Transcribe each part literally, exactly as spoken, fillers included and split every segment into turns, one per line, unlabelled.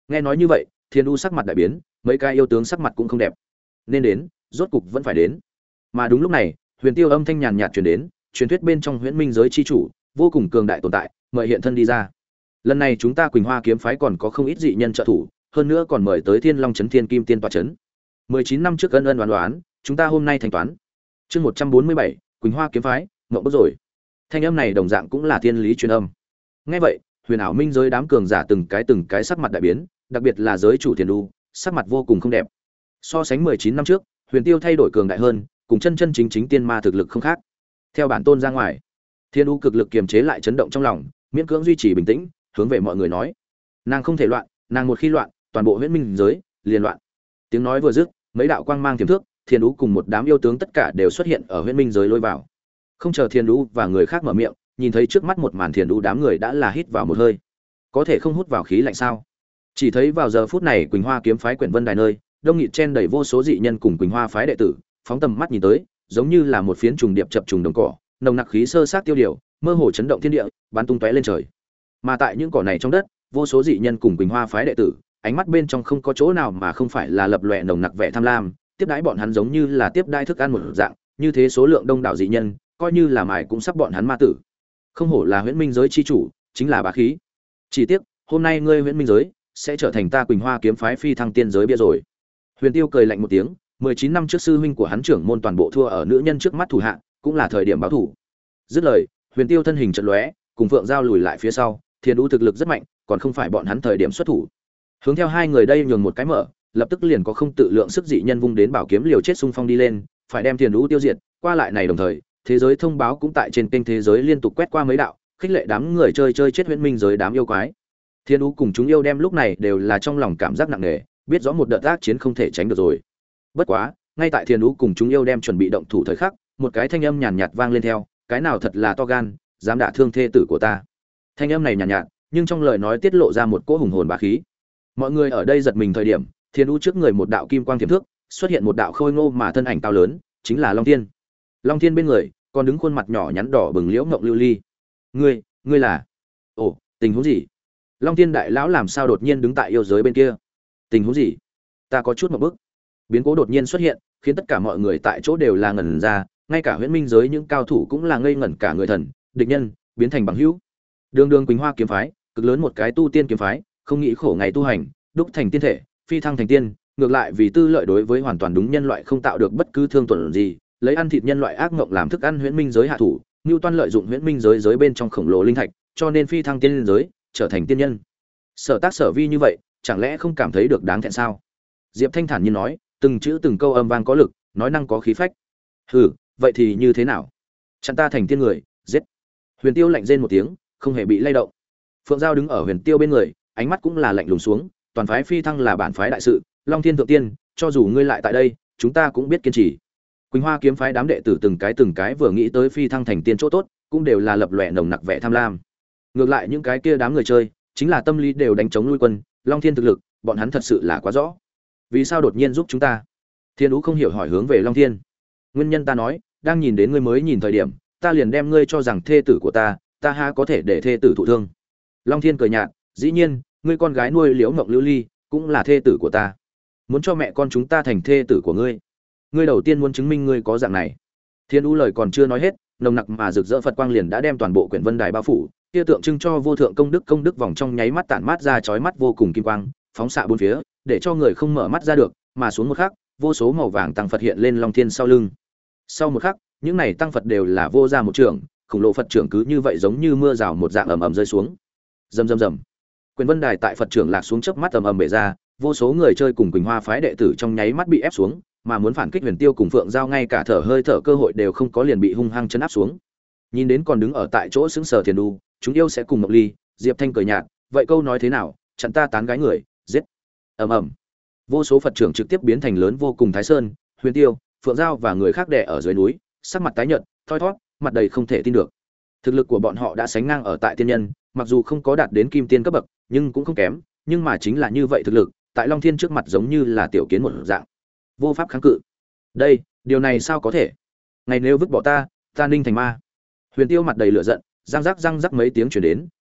Nghe nói như vậy, Thiên U sắc mặt đại biến, mấy cái yêu tướng sắc mặt cũng không đẹp. Nên đến, rốt cục vẫn phải đến. Mà đúng lúc này, Huyền Tiêu âm thanh nhàn nhạt truyền đến, truyền thuyết bên trong Huyễn Minh giới chi chủ, vô cùng cường đại tồn tại, mời hiện thân đi ra. Lần này chúng ta Quỳnh Hoa kiếm phái còn có không ít dị nhân trợ thủ, hơn nữa còn mời tới Thiên Long Chấn Thiên Kim Tiên tọa chấn. mười chín năm trước ân ân đoán đoán, chúng ta hôm nay thanh toán. Chương một trăm bốn mươi bảy, Quỳnh Hoa kiếm phái, ngộ bức rồi. Thanh âm này đồng dạng cũng là thiên lý truyền âm. Nghe vậy, Huyền Ảo Minh giới đám cường giả từng cái từng cái sắc mặt đại biến, đặc biệt là giới chủ Thiên Du, sắc mặt vô cùng không đẹp. So sánh mười chín năm trước, Huyền Tiêu thay đổi cường đại hơn, cùng chân chân chính chính tiên ma thực lực không khác. Theo bản tôn ra ngoài, Thiên Du cực lực kiềm chế lại chấn động trong lòng, miễn cưỡng duy trì bình tĩnh, hướng về mọi người nói: "Nàng không thể loạn, nàng một khi loạn, toàn bộ Huyễn Minh giới liền loạn." Tiếng nói vừa dứt, mấy đạo quang mang tiềm thước, Thiên Du cùng một đám yêu tướng tất cả đều xuất hiện ở Huyễn Minh giới lôi vào. Không chờ Thiên Du và người khác mở miệng, nhìn thấy trước mắt một màn Thiên Du đám người đã là hít vào một hơi. Có thể không hút vào khí lạnh sao? Chỉ thấy vào giờ phút này Quỳnh Hoa kiếm phái Quyển Vân Đài nơi, đông nghịt chen đầy vô số dị nhân cùng Quỳnh Hoa phái đệ tử, phóng tầm mắt nhìn tới, giống như là một phiến trùng điệp chập trùng đồng cỏ, nồng nặc khí sơ sát tiêu điều, mơ hồ chấn động thiên địa, bắn tung tóe lên trời. Mà tại những cỏ này trong đất, vô số dị nhân cùng Quỳnh Hoa phái đệ tử, ánh mắt bên trong không có chỗ nào mà không phải là lập lòe nồng nặc vẻ tham lam, tiếp đãi bọn hắn giống như là tiếp đãi thức ăn một dạng, như thế số lượng đông đảo dị nhân, coi như là mài cũng sắp bọn hắn ma tử. Không hổ là Huyễn Minh giới chi chủ, chính là bá khí. Chỉ tiếc, hôm nay ngươi Huyễn Minh giới sẽ trở thành ta Quỳnh Hoa kiếm phái phi thăng tiên giới bia rồi. Huyền Tiêu cười lạnh một tiếng, mười chín năm trước sư huynh của hắn trưởng môn toàn bộ thua ở nữ nhân trước mắt thủ hạ, cũng là thời điểm báo thủ. Dứt lời, Huyền Tiêu thân hình chợt lóe, cùng Phượng Giao lùi lại phía sau, Thiên U thực lực rất mạnh, còn không phải bọn hắn thời điểm xuất thủ. Hướng theo hai người đây nhường một cái mở, lập tức liền có không tự lượng sức dị nhân vung đến bảo kiếm liều chết xung phong đi lên, phải đem Thiên U tiêu diệt. Qua lại này đồng thời, thế giới thông báo cũng tại trên kênh thế giới liên tục quét qua mấy đạo, khích lệ đám người chơi chơi chết Huyễn Minh giới đám yêu quái. Thiên U cùng chúng yêu đem lúc này đều là trong lòng cảm giác nặng nề, biết rõ một đợt ác chiến không thể tránh được rồi. Bất quá, ngay tại Thiên U cùng chúng yêu đem chuẩn bị động thủ thời khắc, một cái thanh âm nhàn nhạt vang lên theo, cái nào thật là to gan, dám đả thương thê tử của ta. Thanh âm này nhàn nhạt, nhạt, nhưng trong lời nói tiết lộ ra một cỗ hùng hồn bá khí. Mọi người ở đây giật mình thời điểm, Thiên U trước người một đạo kim quang tiềm thước, xuất hiện một đạo khôi ngô mà thân ảnh cao lớn, chính là Long Thiên. Long Thiên bên người, còn đứng khuôn mặt nhỏ nhắn đỏ bừng liễu ngộng lưu ly. Ngươi, ngươi là? Ồ, tình huống gì? Long Thiên đại lão làm sao đột nhiên đứng tại yêu giới bên kia? Tình huống gì? Ta có chút một bức. Biến cố đột nhiên xuất hiện, khiến tất cả mọi người tại chỗ đều là ngẩn ra, ngay cả Huyễn Minh giới những cao thủ cũng là ngây ngẩn cả người thần, địch nhân biến thành bằng hữu. Đường Đường Quỳnh Hoa kiếm phái, cực lớn một cái tu tiên kiếm phái, không nghĩ khổ ngày tu hành, đúc thành tiên thể, phi thăng thành tiên, ngược lại vì tư lợi đối với hoàn toàn đúng nhân loại không tạo được bất cứ thương tổn gì, lấy ăn thịt nhân loại ác ngộng làm thức ăn Huyễn Minh giới hạ thủ, Nưu Toan lợi dụng Huyễn Minh giới giới bên trong khổng lồ linh thạch, cho nên phi thăng tiên giới, trở thành tiên nhân. Sở tác sở vi như vậy, chẳng lẽ không cảm thấy được đáng thẹn sao? Diệp Thanh thản nhiên nói, từng chữ từng câu âm vang có lực, nói năng có khí phách. Hừ, vậy thì như thế nào? Chặn ta thành tiên người, giết. Huyền Tiêu lạnh rên một tiếng, không hề bị lay động. Phượng Giao đứng ở Huyền Tiêu bên người, ánh mắt cũng là lạnh lùng xuống, toàn phái phi thăng là bản phái đại sự, Long Thiên thượng tiên, cho dù ngươi lại tại đây, chúng ta cũng biết kiên trì. Quỳnh Hoa kiếm phái đám đệ tử từng cái từng cái vừa nghĩ tới phi thăng thành tiên chỗ tốt, cũng đều là lập lòe nồng nặc vẻ tham lam. Ngược lại những cái kia đám người chơi, chính là tâm lý đều đánh chống lui quân, Long Thiên thực lực, bọn hắn thật sự là quá rõ. Vì sao đột nhiên giúp chúng ta? Thiên Ú không hiểu hỏi hướng về Long Thiên. Nguyên nhân ta nói, đang nhìn đến ngươi mới nhìn thời điểm, ta liền đem ngươi cho rằng thê tử của ta, ta ha có thể để thê tử thụ thương. Long Thiên cười nhạt, dĩ nhiên, ngươi con gái nuôi Liễu Ngộng Lưu Ly, cũng là thê tử của ta. Muốn cho mẹ con chúng ta thành thê tử của ngươi. Ngươi đầu tiên muốn chứng minh ngươi có dạng này. Thiên Ú lời còn chưa nói hết, nồng nặc mà rực rỡ Phật quang liền đã đem toàn bộ quyển vân đài bao phủ, kia tượng trưng cho vô thượng công đức công đức vòng trong nháy mắt tản mát ra chói mắt vô cùng kim quang, phóng xạ bốn phía, để cho người không mở mắt ra được, mà xuống một khắc, vô số màu vàng tăng Phật hiện lên Long Thiên sau lưng. Sau một khắc, những này tăng Phật đều là vô ra một trường, khủng lồ Phật trưởng cứ như vậy giống như mưa rào một dạng ầm ầm rơi xuống. Rầm rầm rầm. Quyền vân đài tại Phật trưởng lạc xuống chớp mắt ầm ầm bể ra, vô số người chơi cùng Quỳnh Hoa phái đệ tử trong nháy mắt bị ép xuống, mà muốn phản kích Huyền Tiêu cùng Phượng Giao ngay cả thở hơi thở cơ hội đều không có, liền bị hung hăng chấn áp xuống. Nhìn đến còn đứng ở tại chỗ sững sờ Thiền Đu, chúng yêu sẽ cùng Mộc Ly, Diệp Thanh cười nhạt, vậy câu nói thế nào, chặn ta tán gái người, giết. Ầm ầm. Vô số Phật trưởng trực tiếp biến thành lớn vô cùng Thái Sơn, Huyền Tiêu, Phượng Giao và người khác đè ở dưới núi, sắc mặt tái nhợt, thoi thoát, mặt đầy không thể tin được. Thực lực của bọn họ đã sánh ngang ở tại tiên nhân, mặc dù không có đạt đến kim tiên cấp bậc, nhưng cũng không kém, nhưng mà chính là như vậy thực lực, tại Long Thiên trước mặt giống như là tiểu kiến một dạng, vô pháp kháng cự. Đây, điều này sao có thể? Ngày nếu vứt bỏ ta, ta ninh thành ma. Huyền Tiêu mặt đầy lửa giận, răng rắc răng rắc mấy tiếng truyền đến,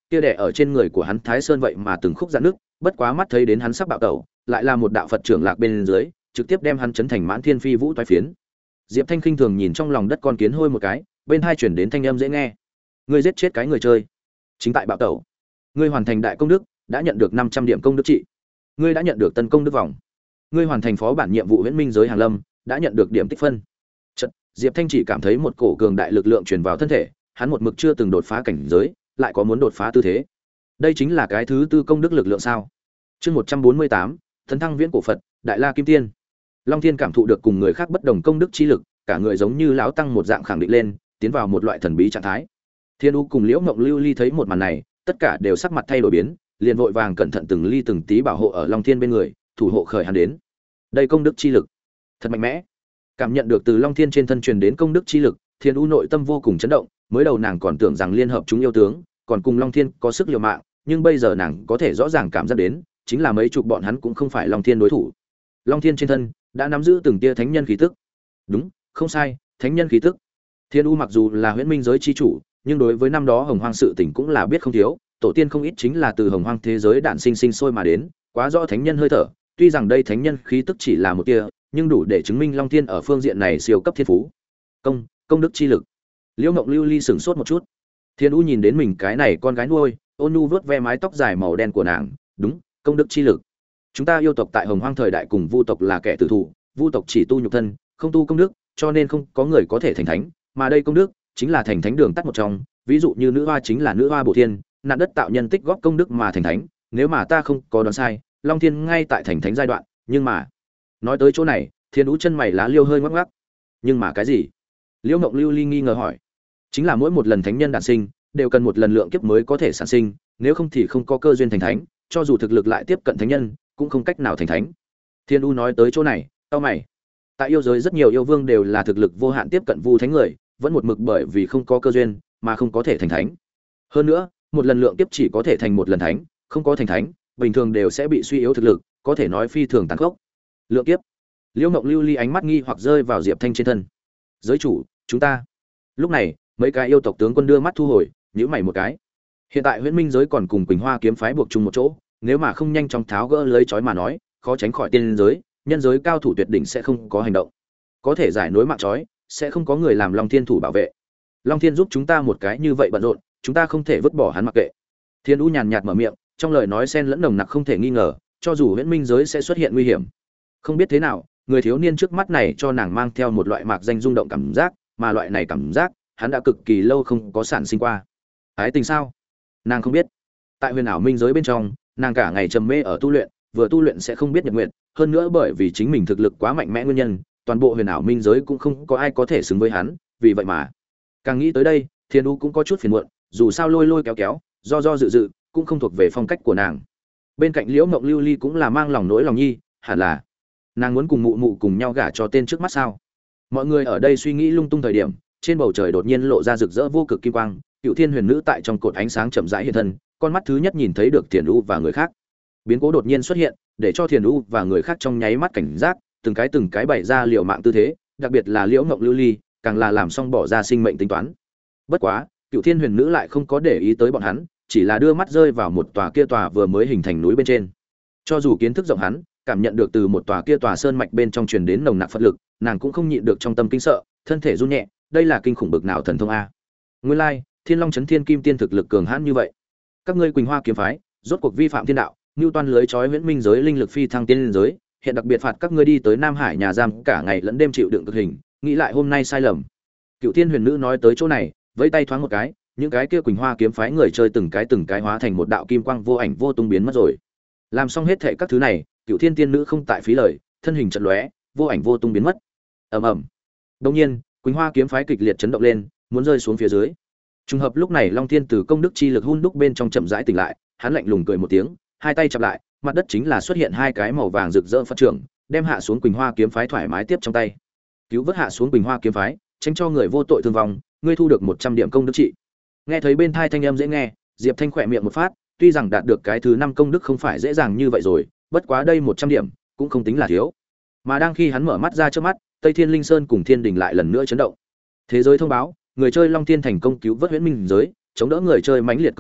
kia đè ở trên người của hắn Thái Sơn vậy mà từng khúc dạn nước, bất quá mắt thấy đến hắn sắp bạo tẩu, lại là một đạo Phật trưởng lạc bên dưới, trực tiếp đem hắn chấn thành mãn thiên phi vũ toái phiến. Diệp Thanh khinh thường nhìn trong lòng đất con kiến hôi một cái, bên hai chuyển đến thanh âm dễ nghe. Ngươi giết chết cái người chơi, chính tại bạo tẩu. Ngươi hoàn thành đại công đức, đã nhận được năm trăm điểm công đức trị. Ngươi đã nhận được tân công đức vòng. Ngươi hoàn thành phó bản nhiệm vụ huyễn minh giới hàng lâm, đã nhận được điểm tích phân. Chợt, Diệp Thanh chỉ cảm thấy một cổ cường đại lực lượng truyền vào thân thể, hắn một mực chưa từng đột phá cảnh giới, lại có muốn đột phá tư thế. Đây chính là cái thứ tư công đức lực lượng sao? Chương một trăm bốn mươi tám, Tấn thăng viễn cổ Phật, Đại La Kim Tiên. Long Thiên cảm thụ được cùng người khác bất đồng công đức chi lực, cả người giống như lão tăng một dạng khẳng định lên, tiến vào một loại thần bí trạng thái. Thiên U cùng Liễu Ngộng Lưu Ly thấy một màn này, tất cả đều sắc mặt thay đổi biến, liền vội vàng cẩn thận từng ly từng tí bảo hộ ở Long Thiên bên người, thủ hộ khởi hắn đến. Đây công đức chi lực, thật mạnh mẽ. Cảm nhận được từ Long Thiên trên thân truyền đến công đức chi lực, Thiên U nội tâm vô cùng chấn động, mới đầu nàng còn tưởng rằng liên hợp chúng yêu tướng, còn cùng Long Thiên có sức liều mạng, nhưng bây giờ nàng có thể rõ ràng cảm giác đến, chính là mấy chục bọn hắn cũng không phải Long Thiên đối thủ. Long Thiên trên thân đã nắm giữ từng tia thánh nhân khí tức. Đúng, không sai, thánh nhân khí tức. Thiên U mặc dù là huyễn minh giới chi chủ, nhưng đối với năm đó Hồng Hoang sự tình cũng là biết không thiếu, tổ tiên không ít chính là từ Hồng Hoang thế giới đản sinh sinh sôi mà đến, quá rõ thánh nhân hơi thở, tuy rằng đây thánh nhân khí tức chỉ là một tia, nhưng đủ để chứng minh Long Thiên ở phương diện này siêu cấp thiên phú. Công, công đức chi lực. Liễu Ngộng Lưu Ly sửng sốt một chút. Thiên U nhìn đến mình cái này con gái nuôi, ôn nhu vớt ve mái tóc dài màu đen của nàng, đúng, công đức chi lực. Chúng ta yêu tộc tại Hồng Hoang thời đại cùng Vu tộc là kẻ tử thủ, Vu tộc chỉ tu nhục thân, không tu công đức, cho nên không có người có thể thành thánh, mà đây công đức chính là thành thánh đường tắt một trong, ví dụ như nữ hoa chính là nữ hoa bổ thiên, nạn đất tạo nhân tích góp công đức mà thành thánh, nếu mà ta không có đoán sai, Long Thiên ngay tại thành thánh giai đoạn, nhưng mà, nói tới chỗ này, Thiên U chân mày lá liêu hơi ngoắc ngoắc. Nhưng mà cái gì? Liễu Ngộng Lưu Ly nghi ngờ hỏi. Chính là mỗi một lần thánh nhân đản sinh, đều cần một lần lượng kiếp mới có thể sản sinh, nếu không thì không có cơ duyên thành thánh, cho dù thực lực lại tiếp cận thánh nhân, cũng không cách nào thành thánh. Thiên U nói tới chỗ này, cau mày. Tại yêu giới rất nhiều yêu vương đều là thực lực vô hạn tiếp cận vu thánh người, vẫn một mực bởi vì không có cơ duyên mà không có thể thành thánh. Hơn nữa, một lần lượng kiếp chỉ có thể thành một lần thánh, không có thành thánh, bình thường đều sẽ bị suy yếu thực lực, có thể nói phi thường tàn khốc. Lượng kiếp. Liễu Ngộng Lưu Ly ánh mắt nghi hoặc rơi vào Diệp Thanh trên thân. Giới chủ, chúng ta. Lúc này, mấy cái yêu tộc tướng quân đưa mắt thu hồi, nhíu mày một cái. Hiện tại Huyễn Minh giới còn cùng Quỳnh Hoa kiếm phái buộc chung một chỗ, nếu mà không nhanh chóng tháo gỡ lưới trói mà nói, khó tránh khỏi tiên giới, nhân giới cao thủ tuyệt đỉnh sẽ không có hành động. Có thể giải nối mạng trói, sẽ không có người làm Long Thiên thủ bảo vệ. Long Thiên giúp chúng ta một cái như vậy bận rộn, chúng ta không thể vứt bỏ hắn mặc kệ. Thiên U nhàn nhạt mở miệng, trong lời nói xen lẫn nồng nặc không thể nghi ngờ, cho dù Huyễn Minh giới sẽ xuất hiện nguy hiểm. Không biết thế nào, người thiếu niên trước mắt này cho nàng mang theo một loại mạc danh rung động cảm giác, mà loại này cảm giác, hắn đã cực kỳ lâu không có sản sinh qua. Ái tình sao? Nàng không biết. Tại huyền ảo minh giới bên trong, nàng cả ngày trầm mê ở tu luyện, vừa tu luyện sẽ không biết nhật nguyện, hơn nữa bởi vì chính mình thực lực quá mạnh mẽ nguyên nhân, toàn bộ huyền ảo minh giới cũng không có ai có thể xứng với hắn, vì vậy mà càng nghĩ tới đây, Thiên U cũng có chút phiền muộn, dù sao lôi lôi kéo kéo, do do dự dự, cũng không thuộc về phong cách của nàng. Bên cạnh Liễu Ngộng Lưu Ly cũng là mang lòng nỗi lòng nhi, hẳn là nàng muốn cùng mụ mụ cùng nhau gả cho tên trước mắt sao? Mọi người ở đây suy nghĩ lung tung thời điểm, trên bầu trời đột nhiên lộ ra rực rỡ vô cực kim quang, Cựu Thiên Huyền Nữ tại trong cột ánh sáng chậm rãi hiện thân, con mắt thứ nhất nhìn thấy được Thiền U và người khác. Biến cố đột nhiên xuất hiện, để cho Thiền U và người khác trong nháy mắt cảnh giác, từng cái từng cái bày ra liều mạng tư thế, đặc biệt là Liễu Ngộng Lưu Ly, càng là làm xong bỏ ra sinh mệnh tính toán. Bất quá, Cựu Thiên Huyền Nữ lại không có để ý tới bọn hắn, chỉ là đưa mắt rơi vào một tòa kia tòa vừa mới hình thành núi bên trên. Cho dù kiến thức rộng hắn, cảm nhận được từ một tòa kia tòa sơn mạch bên trong truyền đến nồng nặc Phật lực, nàng cũng không nhịn được trong tâm kinh sợ, thân thể run nhẹ, đây là kinh khủng bực nào thần thông a. Nguyên lai, Thiên Long Chấn Thiên Kim Tiên thực lực cường hãn như vậy. Các ngươi Quỳnh Hoa kiếm phái, rốt cuộc vi phạm thiên đạo, nưu toan lưới chói huyễn minh giới linh lực phi thăng tiên giới, hiện đặc biệt phạt các ngươi đi tới Nam Hải nhà giam cả ngày lẫn đêm chịu đựng cực hình, nghĩ lại hôm nay sai lầm. Cựu Thiên Huyền Nữ nói tới chỗ này, vẫy tay thoáng một cái, những cái kia Quỳnh Hoa kiếm phái người chơi từng cái từng cái hóa thành một đạo kim quang vô ảnh vô tung biến mất rồi. Làm xong hết thảy các thứ này, Cựu Thiên Tiên Nữ không tại phí lời, thân hình chợt lóe, vô ảnh vô tung biến mất. Ầm ầm. Đột nhiên, Quỳnh Hoa kiếm phái kịch liệt chấn động lên, muốn rơi xuống phía dưới. Trùng hợp lúc này Long Thiên từ công đức chi lực hun đúc bên trong chậm rãi tỉnh lại, hắn lạnh lùng cười một tiếng, hai tay chập lại, mặt đất chính là xuất hiện hai cái màu vàng rực rỡ Phật trưởng, đem hạ xuống Quỳnh Hoa kiếm phái thoải mái tiếp trong tay. Cứu vớt hạ xuống Quỳnh Hoa kiếm phái, tránh cho người vô tội thương vong, ngươi thu được một trăm điểm công đức trị. Nghe thấy bên tai thanh âm dễ nghe, Diệp Thanh khỏe miệng một phát, tuy rằng đạt được cái thứ năm công đức không phải dễ dàng như vậy rồi, bất quá đây một trăm điểm cũng không tính là thiếu. Mà đang khi hắn mở mắt ra trước mắt, Tây Thiên Linh Sơn cùng Thiên Đình lại lần nữa chấn động. Thế giới thông báo, người chơi Long Thiên thành công cứu vớt huyễn minh giới, chống đỡ người chơi mãnh liệt công kích,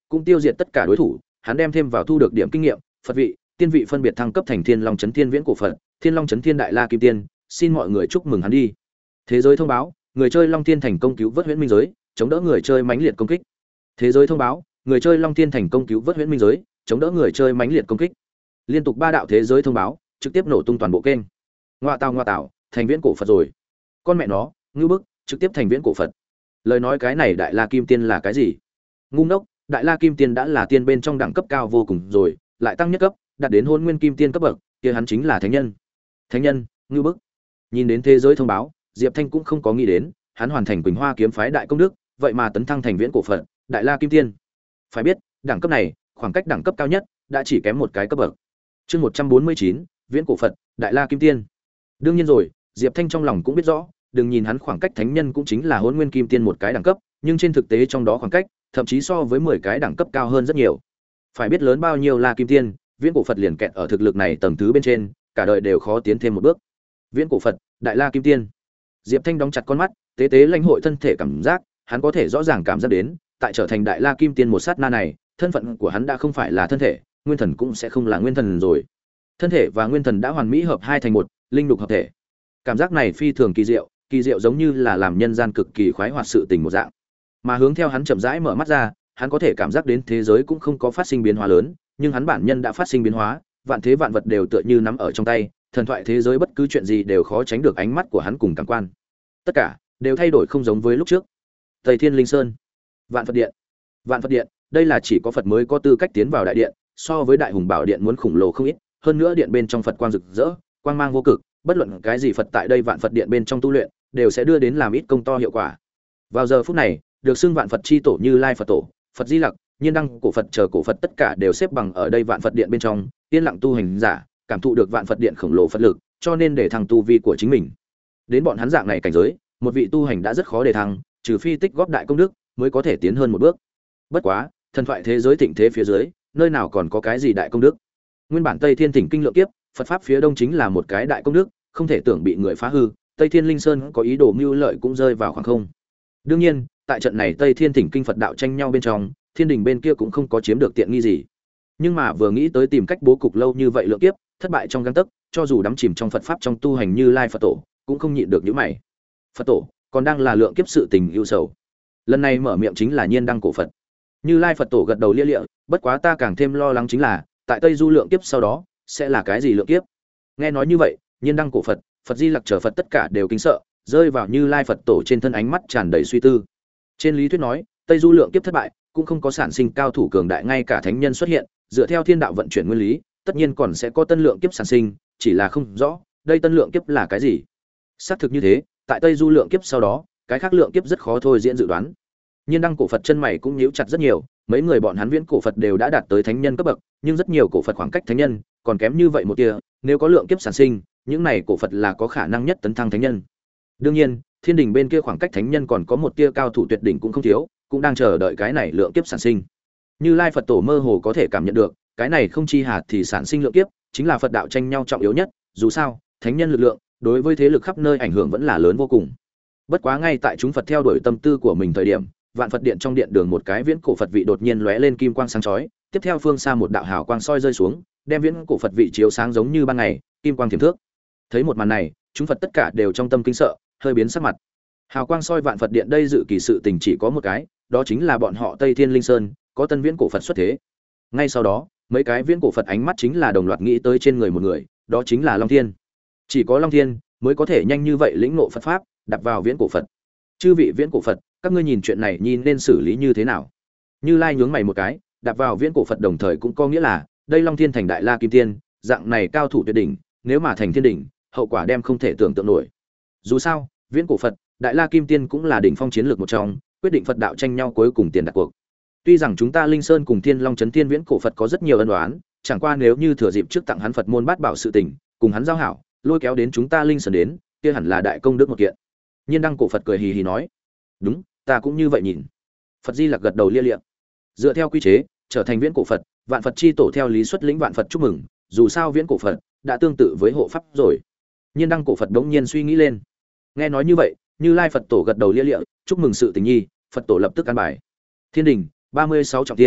cũng tiêu diệt tất cả đối thủ, hắn đem thêm vào thu được điểm kinh nghiệm, Phật vị, tiên vị phân biệt thăng cấp thành Thiên Long Chấn Thiên Viễn cổ Phật, Thiên Long Chấn Thiên Đại La Kim Tiên, xin mọi người chúc mừng hắn đi. Thế giới thông báo, người chơi Long Thiên thành công cứu vớt Huyễn Minh giới, chống đỡ người chơi mãnh liệt công kích. Thế giới thông báo, người chơi Long Thiên thành công cứu vớt Huyễn Minh giới, chống đỡ người chơi mãnh liệt công kích. Liên tục ba đạo thế giới thông báo, trực tiếp nổ tung toàn bộ kênh. Ngoa tào ngoa tào, thành Viễn cổ Phật rồi. Con mẹ nó, ngưu bức, trực tiếp thành Viễn cổ Phật. Lời nói cái này Đại La Kim Tiên là cái gì? Ngu ngốc, Đại La Kim Tiên đã là tiên bên trong đẳng cấp cao vô cùng rồi, lại tăng nhất cấp, đạt đến Hôn Nguyên Kim Tiên cấp bậc, kia hắn chính là thánh nhân. Thánh nhân, ngưu bức. Nhìn đến thế giới thông báo, Diệp Thanh cũng không có nghĩ đến, hắn hoàn thành Quỳnh Hoa kiếm phái đại công đức, vậy mà tấn thăng thành Viễn cổ Phật, Đại La Kim Tiên. Phải biết, đẳng cấp này, khoảng cách đẳng cấp cao nhất đã chỉ kém một cái cấp bậc. Chương một trăm bốn mươi chín, Viễn cổ Phật, Đại La Kim Tiên. Đương nhiên rồi, Diệp Thanh trong lòng cũng biết rõ, đừng nhìn hắn khoảng cách thánh nhân cũng chính là Hỗn Nguyên Kim Tiên một cái đẳng cấp, nhưng trên thực tế trong đó khoảng cách, thậm chí so với mười cái đẳng cấp cao hơn rất nhiều. Phải biết lớn bao nhiêu La Kim Tiên, Viễn cổ Phật liền kẹt ở thực lực này tầng thứ bên trên, cả đời đều khó tiến thêm một bước. Viễn cổ Phật, Đại La Kim Tiên. Diệp Thanh đóng chặt con mắt, tế tế lãnh hội thân thể cảm giác, hắn có thể rõ ràng cảm giác đến, tại trở thành Đại La Kim Tiên một sát na này, thân phận của hắn đã không phải là thân thể, nguyên thần cũng sẽ không là nguyên thần rồi. Thân thể và nguyên thần đã hoàn mỹ hợp hai thành một, linh đục hợp thể. Cảm giác này phi thường kỳ diệu, kỳ diệu giống như là làm nhân gian cực kỳ khoái hoạt sự tình một dạng. Mà hướng theo hắn chậm rãi mở mắt ra, hắn có thể cảm giác đến thế giới cũng không có phát sinh biến hóa lớn, nhưng hắn bản nhân đã phát sinh biến hóa, vạn thế vạn vật đều tựa như nắm ở trong tay, thần thoại thế giới bất cứ chuyện gì đều khó tránh được ánh mắt của hắn cùng cảm quan. Tất cả đều thay đổi không giống với lúc trước. Tây Thiên Linh Sơn, Vạn Phật Điện. Vạn Phật Điện, đây là chỉ có Phật mới có tư cách tiến vào đại điện, so với Đại Hùng Bảo Điện muốn khủng lồ không ít, hơn nữa điện bên trong Phật quang rực rỡ, quang mang vô cực, bất luận cái gì Phật tại đây Vạn Phật Điện bên trong tu luyện, đều sẽ đưa đến làm ít công to hiệu quả. Vào giờ phút này, được xưng Vạn Phật chi tổ Như Lai Phật tổ, Phật Di Lặc, Nhiên Đăng cổ Phật chờ cổ Phật tất cả đều xếp bằng ở đây Vạn Phật Điện bên trong, yên lặng tu hành giả, cảm thụ được Vạn Phật Điện khổng lồ Phật lực, cho nên để thăng tu vi của chính mình. Đến bọn hắn dạng này cảnh giới, một vị tu hành đã rất khó để thăng, trừ phi tích góp đại công đức, mới có thể tiến hơn một bước. Bất quá, thần thoại thế giới thịnh thế phía dưới, nơi nào còn có cái gì đại công đức? Nguyên bản Tây Thiên Thỉnh Kinh lượng kiếp, Phật pháp phía đông chính là một cái đại công đức, không thể tưởng bị người phá hư, Tây Thiên Linh Sơn có ý đồ mưu lợi cũng rơi vào khoảng không. Đương nhiên, tại trận này Tây Thiên Thỉnh Kinh Phật đạo tranh nhau bên trong, Thiên đình bên kia cũng không có chiếm được tiện nghi gì. Nhưng mà vừa nghĩ tới tìm cách bố cục lâu như vậy lượng kiếp, thất bại trong gang tấc, cho dù đắm chìm trong Phật pháp trong tu hành Như Lai Phật tổ, cũng không nhịn được những mày. Phật tổ, còn đang là lượng kiếp sự tình ưu sầu. Lần này mở miệng chính là Nhiên Đăng cổ Phật. Như Lai Phật tổ gật đầu lia lịa, bất quá ta càng thêm lo lắng chính là, tại Tây Du lượng kiếp sau đó, sẽ là cái gì lượng kiếp? Nghe nói như vậy, Nhiên Đăng cổ Phật, Phật Di Lặc chờ Phật tất cả đều kính sợ, rơi vào Như Lai Phật tổ trên thân ánh mắt tràn đầy suy tư. Trên lý thuyết nói, Tây Du lượng kiếp thất bại, cũng không có sản sinh cao thủ cường đại ngay cả thánh nhân xuất hiện, dựa theo thiên đạo vận chuyển nguyên lý, tất nhiên còn sẽ có tân lượng kiếp sản sinh, chỉ là không rõ, đây tân lượng kiếp là cái gì. Xác thực như thế, tại Tây Du lượng kiếp sau đó, cái khác lượng kiếp rất khó thôi diễn dự đoán. Nhiên Đăng cổ Phật chân mày cũng nhíu chặt rất nhiều, mấy người bọn hắn Viễn cổ Phật đều đã đạt tới thánh nhân cấp bậc, nhưng rất nhiều cổ Phật khoảng cách thánh nhân còn kém như vậy một tia, nếu có lượng kiếp sản sinh, những này cổ Phật là có khả năng nhất tấn thăng thánh nhân. Đương nhiên, Thiên đình bên kia khoảng cách thánh nhân còn có một tia cao thủ tuyệt đỉnh cũng không thiếu, cũng đang chờ đợi cái này lượng kiếp sản sinh. Như Lai Phật tổ mơ hồ có thể cảm nhận được, cái này không chi hạt thì sản sinh lượng kiếp, chính là Phật đạo tranh nhau trọng yếu nhất, dù sao, thánh nhân lực lượng đối với thế lực khắp nơi ảnh hưởng vẫn là lớn vô cùng. Bất quá ngay tại chúng Phật theo đuổi tâm tư của mình thời điểm, Vạn Phật Điện trong điện đường một cái viễn cổ Phật vị đột nhiên lóe lên kim quang sáng chói, tiếp theo phương xa một đạo hào quang soi rơi xuống, đem viễn cổ Phật vị chiếu sáng giống như ban ngày, kim quang thiểm thước. Thấy một màn này, chúng Phật tất cả đều trong tâm kinh sợ, hơi biến sắc mặt. Hào quang soi Vạn Phật Điện đây dự kỳ sự tình chỉ có một cái, đó chính là bọn họ Tây Thiên Linh Sơn có tân viễn cổ Phật xuất thế. Ngay sau đó, mấy cái viễn cổ Phật ánh mắt chính là đồng loạt nghĩ tới trên người một người, đó chính là Long Thiên. Chỉ có Long Thiên mới có thể nhanh như vậy lĩnh ngộ Phật pháp, đặt vào viễn cổ Phật. Chư vị viễn cổ Phật, các ngươi nhìn chuyện này nhìn nên xử lý như thế nào? Như Lai nhướng mày một cái, đặt vào viễn cổ Phật đồng thời cũng có nghĩa là, đây Long Thiên thành Đại La Kim Tiên, dạng này cao thủ tuyệt đỉnh, nếu mà thành thiên đỉnh, hậu quả đem không thể tưởng tượng nổi. Dù sao, viễn cổ Phật, Đại La Kim Tiên cũng là đỉnh phong chiến lược một trong, quyết định Phật đạo tranh nhau cuối cùng tiền đặt cuộc. Tuy rằng chúng ta Linh Sơn cùng Thiên Long Chấn Thiên Viễn cổ Phật có rất nhiều ân oán, chẳng qua nếu như thừa dịp trước tặng hắn Phật môn bát bảo sự tình, cùng hắn giao hảo, lôi kéo đến chúng ta Linh Sơn đến, kia hẳn là đại công đức một kiện. Nhiên Đăng cổ Phật cười hì hì nói, đúng, ta cũng như vậy nhìn. Phật Di Lặc gật đầu lia lịa. Dựa theo quy chế, trở thành viễn cổ Phật, Vạn Phật chi tổ theo lý xuất lĩnh Vạn Phật chúc mừng, dù sao viễn cổ Phật đã tương tự với hộ pháp rồi. Nhiên Đăng cổ Phật đống nhiên suy nghĩ lên. Nghe nói như vậy, Như Lai Phật tổ gật đầu lia lịa, chúc mừng sự tình nhi, Phật tổ lập tức an bài. Thiên đình, ba mươi sáu trọng tiên,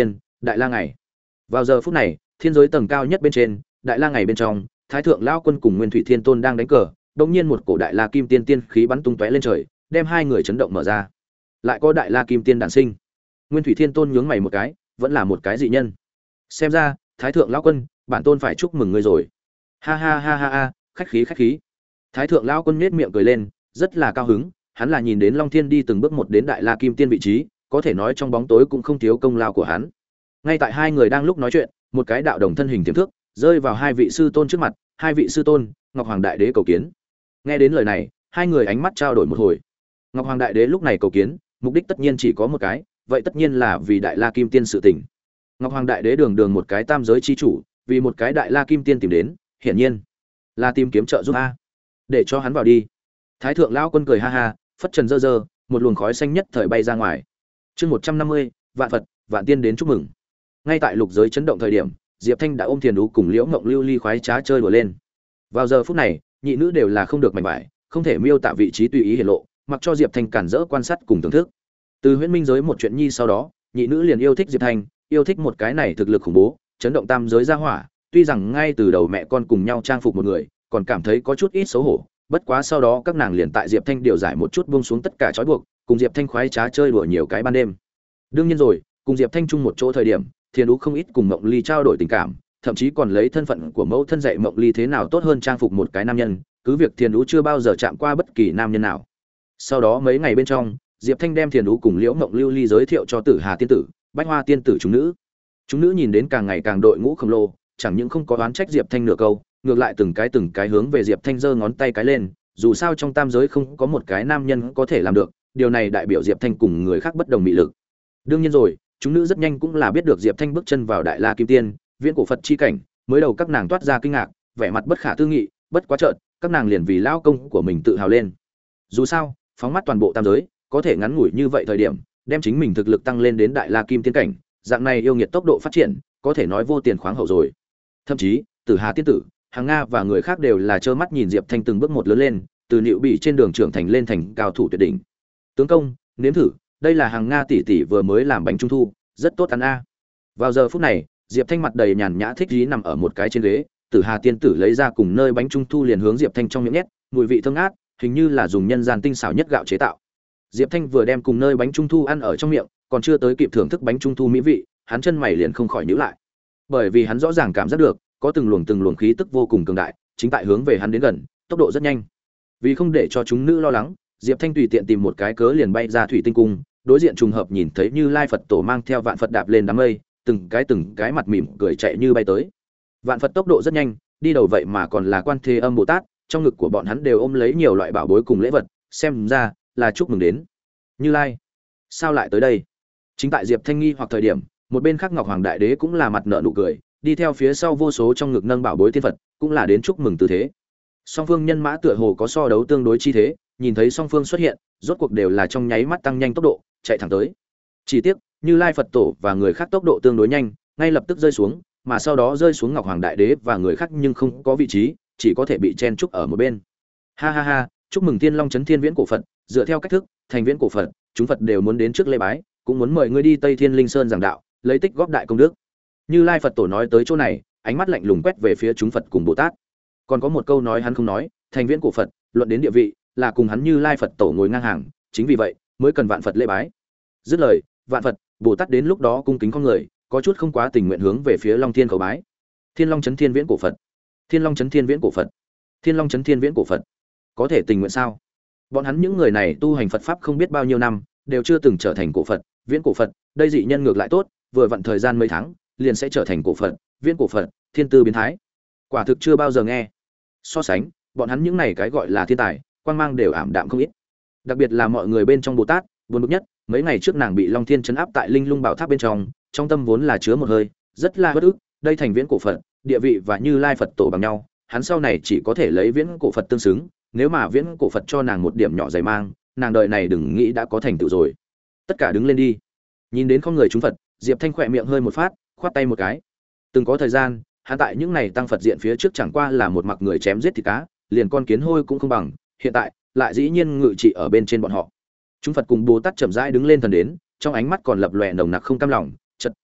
Đại La ngày. Vào giờ phút này, thiên giới tầng cao nhất bên trên, Đại La ngày bên trong, Thái thượng lão quân cùng Nguyên Thủy Thiên Tôn đang đánh cờ, đột nhiên một cổ Đại La Kim Tiên tiên khí bắn tung tóe lên trời, đem hai người chấn động mở ra. Lại có Đại La Kim Tiên đản sinh. Nguyên Thủy Thiên Tôn nhướng mày một cái, vẫn là một cái dị nhân. Xem ra, Thái thượng lão quân, bản tôn phải chúc mừng ngươi rồi. Ha ha ha ha ha, khách khí khách khí. Thái thượng lão quân nhếch miệng cười lên, rất là cao hứng, hắn là nhìn đến Long Thiên đi từng bước một đến Đại La Kim Tiên vị trí, có thể nói trong bóng tối cũng không thiếu công lao của hắn. Ngay tại hai người đang lúc nói chuyện, một cái đạo đồng thân hình tiềm thức rơi vào hai vị sư tôn trước mặt, hai vị sư tôn, Ngọc Hoàng Đại Đế cầu kiến. Nghe đến lời này, hai người ánh mắt trao đổi một hồi. Ngọc Hoàng Đại Đế lúc này cầu kiến, mục đích tất nhiên chỉ có một cái, vậy tất nhiên là vì Đại La Kim Tiên sự tình. Ngọc Hoàng Đại Đế đường đường một cái tam giới chi chủ, vì một cái Đại La Kim Tiên tìm đến, hiển nhiên là tìm kiếm trợ giúp a. Để cho hắn vào đi. Thái thượng lão quân cười ha ha, phất trần dơ dơ, một luồng khói xanh nhất thời bay ra ngoài. Chương một trăm năm mươi, vạn Phật, vạn tiên đến chúc mừng. Ngay tại lục giới chấn động thời điểm, Diệp Thanh đã ôm Thiền Đú cùng Liễu Ngộng Lưu Ly khoái trá chơi đùa lên. Vào giờ phút này, nhị nữ đều là không được mạnh bại, không thể miêu tả vị trí tùy ý hiển lộ, mặc cho Diệp Thanh cản rỡ quan sát cùng thưởng thức. Từ Huyễn Minh giới một chuyện nhi sau đó, nhị nữ liền yêu thích Diệp Thanh, yêu thích một cái này thực lực khủng bố, chấn động tam giới ra hỏa, tuy rằng ngay từ đầu mẹ con cùng nhau trang phục một người, còn cảm thấy có chút ít xấu hổ, bất quá sau đó các nàng liền tại Diệp Thanh điều giải một chút buông xuống tất cả trói buộc, cùng Diệp Thanh khoái trá chơi đùa nhiều cái ban đêm. Đương nhiên rồi, cùng Diệp Thanh chung một chỗ thời điểm, Thiên Đú không ít cùng Mộng Ly trao đổi tình cảm, thậm chí còn lấy thân phận của mẫu thân dạy Mộng Ly thế nào tốt hơn trang phục một cái nam nhân, cứ việc Thiên Đú chưa bao giờ chạm qua bất kỳ nam nhân nào. Sau đó mấy ngày bên trong, Diệp Thanh đem Thiên Đú cùng Liễu Mộng Lưu Ly giới thiệu cho Tử Hà tiên tử, Bách Hoa tiên tử chúng nữ. Chúng nữ nhìn đến càng ngày càng đội ngũ khổng lồ, chẳng những không có oán trách Diệp Thanh nửa câu, ngược lại từng cái từng cái hướng về Diệp Thanh giơ ngón tay cái lên, dù sao trong tam giới không có một cái nam nhân có thể làm được, điều này đại biểu Diệp Thanh cùng người khác bất đồng mị lực. Đương nhiên rồi, chúng nữ rất nhanh cũng là biết được Diệp Thanh bước chân vào Đại La Kim Tiên, viễn cổ Phật chi cảnh, mới đầu các nàng toát ra kinh ngạc, vẻ mặt bất khả tư nghị, bất quá chợt, các nàng liền vì lão công của mình tự hào lên. Dù sao, phóng mắt toàn bộ tam giới, có thể ngắn ngủi như vậy thời điểm, đem chính mình thực lực tăng lên đến Đại La Kim Tiên cảnh, dạng này yêu nghiệt tốc độ phát triển, có thể nói vô tiền khoáng hậu rồi. Thậm chí, Tử Hà tiên tử, Hàng Nga và người khác đều là trơ mắt nhìn Diệp Thanh từng bước một lớn lên, từ nịu bị trên đường trưởng thành lên thành cao thủ tuyệt đỉnh. Tướng công, nếm thử, đây là Hàng Nga tỷ tỷ vừa mới làm bánh trung thu, rất tốt ăn a. Vào giờ phút này, Diệp Thanh mặt đầy nhàn nhã thích ý nằm ở một cái trên ghế, Tử Hà tiên tử lấy ra cùng nơi bánh trung thu liền hướng Diệp Thanh trong miệng nhét, mùi vị thơm ngát, hình như là dùng nhân gian tinh xảo nhất gạo chế tạo. Diệp Thanh vừa đem cùng nơi bánh trung thu ăn ở trong miệng, còn chưa tới kịp thưởng thức bánh trung thu mỹ vị, hắn chân mày liền không khỏi nhíu lại. Bởi vì hắn rõ ràng cảm giác được, có từng luồng từng luồng khí tức vô cùng cường đại, chính tại hướng về hắn đến gần, tốc độ rất nhanh. Vì không để cho chúng nữ lo lắng, Diệp Thanh tùy tiện tìm một cái cớ liền bay ra thủy tinh cung, đối diện trùng hợp nhìn thấy Như Lai Phật Tổ mang theo vạn Phật đạp lên đám mây, từng cái từng cái mặt mỉm cười chạy như bay tới. Vạn Phật tốc độ rất nhanh, đi đầu vậy mà còn là Quan Thế Âm Bồ Tát, trong ngực của bọn hắn đều ôm lấy nhiều loại bảo bối cùng lễ vật, xem ra là chúc mừng đến. Như Lai, sao lại tới đây? Chính tại Diệp Thanh nghi hoặc thời điểm, một bên khác Ngọc Hoàng Đại Đế cũng là mặt nở nụ cười, đi theo phía sau vô số trong ngực nâng bảo bối tiên Phật, cũng là đến chúc mừng tư thế. Song phương nhân mã tựa hồ có so đấu tương đối chi thế, nhìn thấy song phương xuất hiện, rốt cuộc đều là trong nháy mắt tăng nhanh tốc độ, chạy thẳng tới. Chỉ tiếc, Như Lai Phật Tổ và người khác tốc độ tương đối nhanh, ngay lập tức rơi xuống, mà sau đó rơi xuống Ngọc Hoàng Đại Đế và người khác nhưng không có vị trí, chỉ có thể bị chen chúc ở một bên. Ha ha ha, chúc mừng Thiên Long Chấn Thiên Viễn cổ Phật, dựa theo cách thức, thành Viễn cổ Phật, chúng Phật đều muốn đến trước lễ bái, cũng muốn mời ngươi đi Tây Thiên Linh Sơn giảng đạo, lấy tích góp đại công đức. Như Lai Phật Tổ nói tới chỗ này, ánh mắt lạnh lùng quét về phía chúng Phật cùng Bồ Tát. Còn có một câu nói hắn không nói, thành Viễn cổ Phật, luận đến địa vị, là cùng hắn Như Lai Phật Tổ ngồi ngang hàng, chính vì vậy, mới cần vạn Phật lễ bái. Dứt lời, vạn Phật, Bồ Tát đến lúc đó cung kính con người, có chút không quá tình nguyện hướng về phía Long Thiên cầu bái. Thiên Long Chấn Thiên Viễn cổ Phật, Thiên Long Chấn Thiên Viễn cổ Phật, Thiên Long Chấn Thiên Viễn cổ Phật. Có thể tình nguyện sao? Bọn hắn những người này tu hành Phật pháp không biết bao nhiêu năm, đều chưa từng trở thành cổ Phật, Viễn cổ Phật, đây dị nhân ngược lại tốt, vừa vặn thời gian mấy tháng, liền sẽ trở thành cổ Phật, Viễn cổ Phật, thiên tư biến thái. Quả thực chưa bao giờ nghe. So sánh, bọn hắn những này cái gọi là thiên tài, quang mang đều ảm đạm không ít. Đặc biệt là mọi người bên trong Bồ Tát, buồn bực nhất, mấy ngày trước nàng bị Long Thiên trấn áp tại Linh Lung Bảo Tháp bên trong, trong tâm vốn là chứa một hơi, rất là bất ức, đây thành Viễn cổ Phật, địa vị và Như Lai Phật Tổ bằng nhau, hắn sau này chỉ có thể lấy Viễn cổ Phật tương xứng, nếu mà Viễn cổ Phật cho nàng một điểm nhỏ dày mang, nàng đời này đừng nghĩ đã có thành tựu rồi. Tất cả đứng lên đi. Nhìn đến con người chúng Phật, Diệp Thanh khỏe miệng hơi một phát, khoát tay một cái. Từng có thời gian, hắn tại những này tăng Phật diện phía trước chẳng qua là một mặc người chém giết thịt cá, liền con kiến hôi cũng không bằng, hiện tại lại dĩ nhiên ngự trị ở bên trên bọn họ. Chúng Phật cùng Bồ Tát chậm rãi đứng lên thần đến, trong ánh mắt còn lập lòe nồng nặc không cam lòng, chợt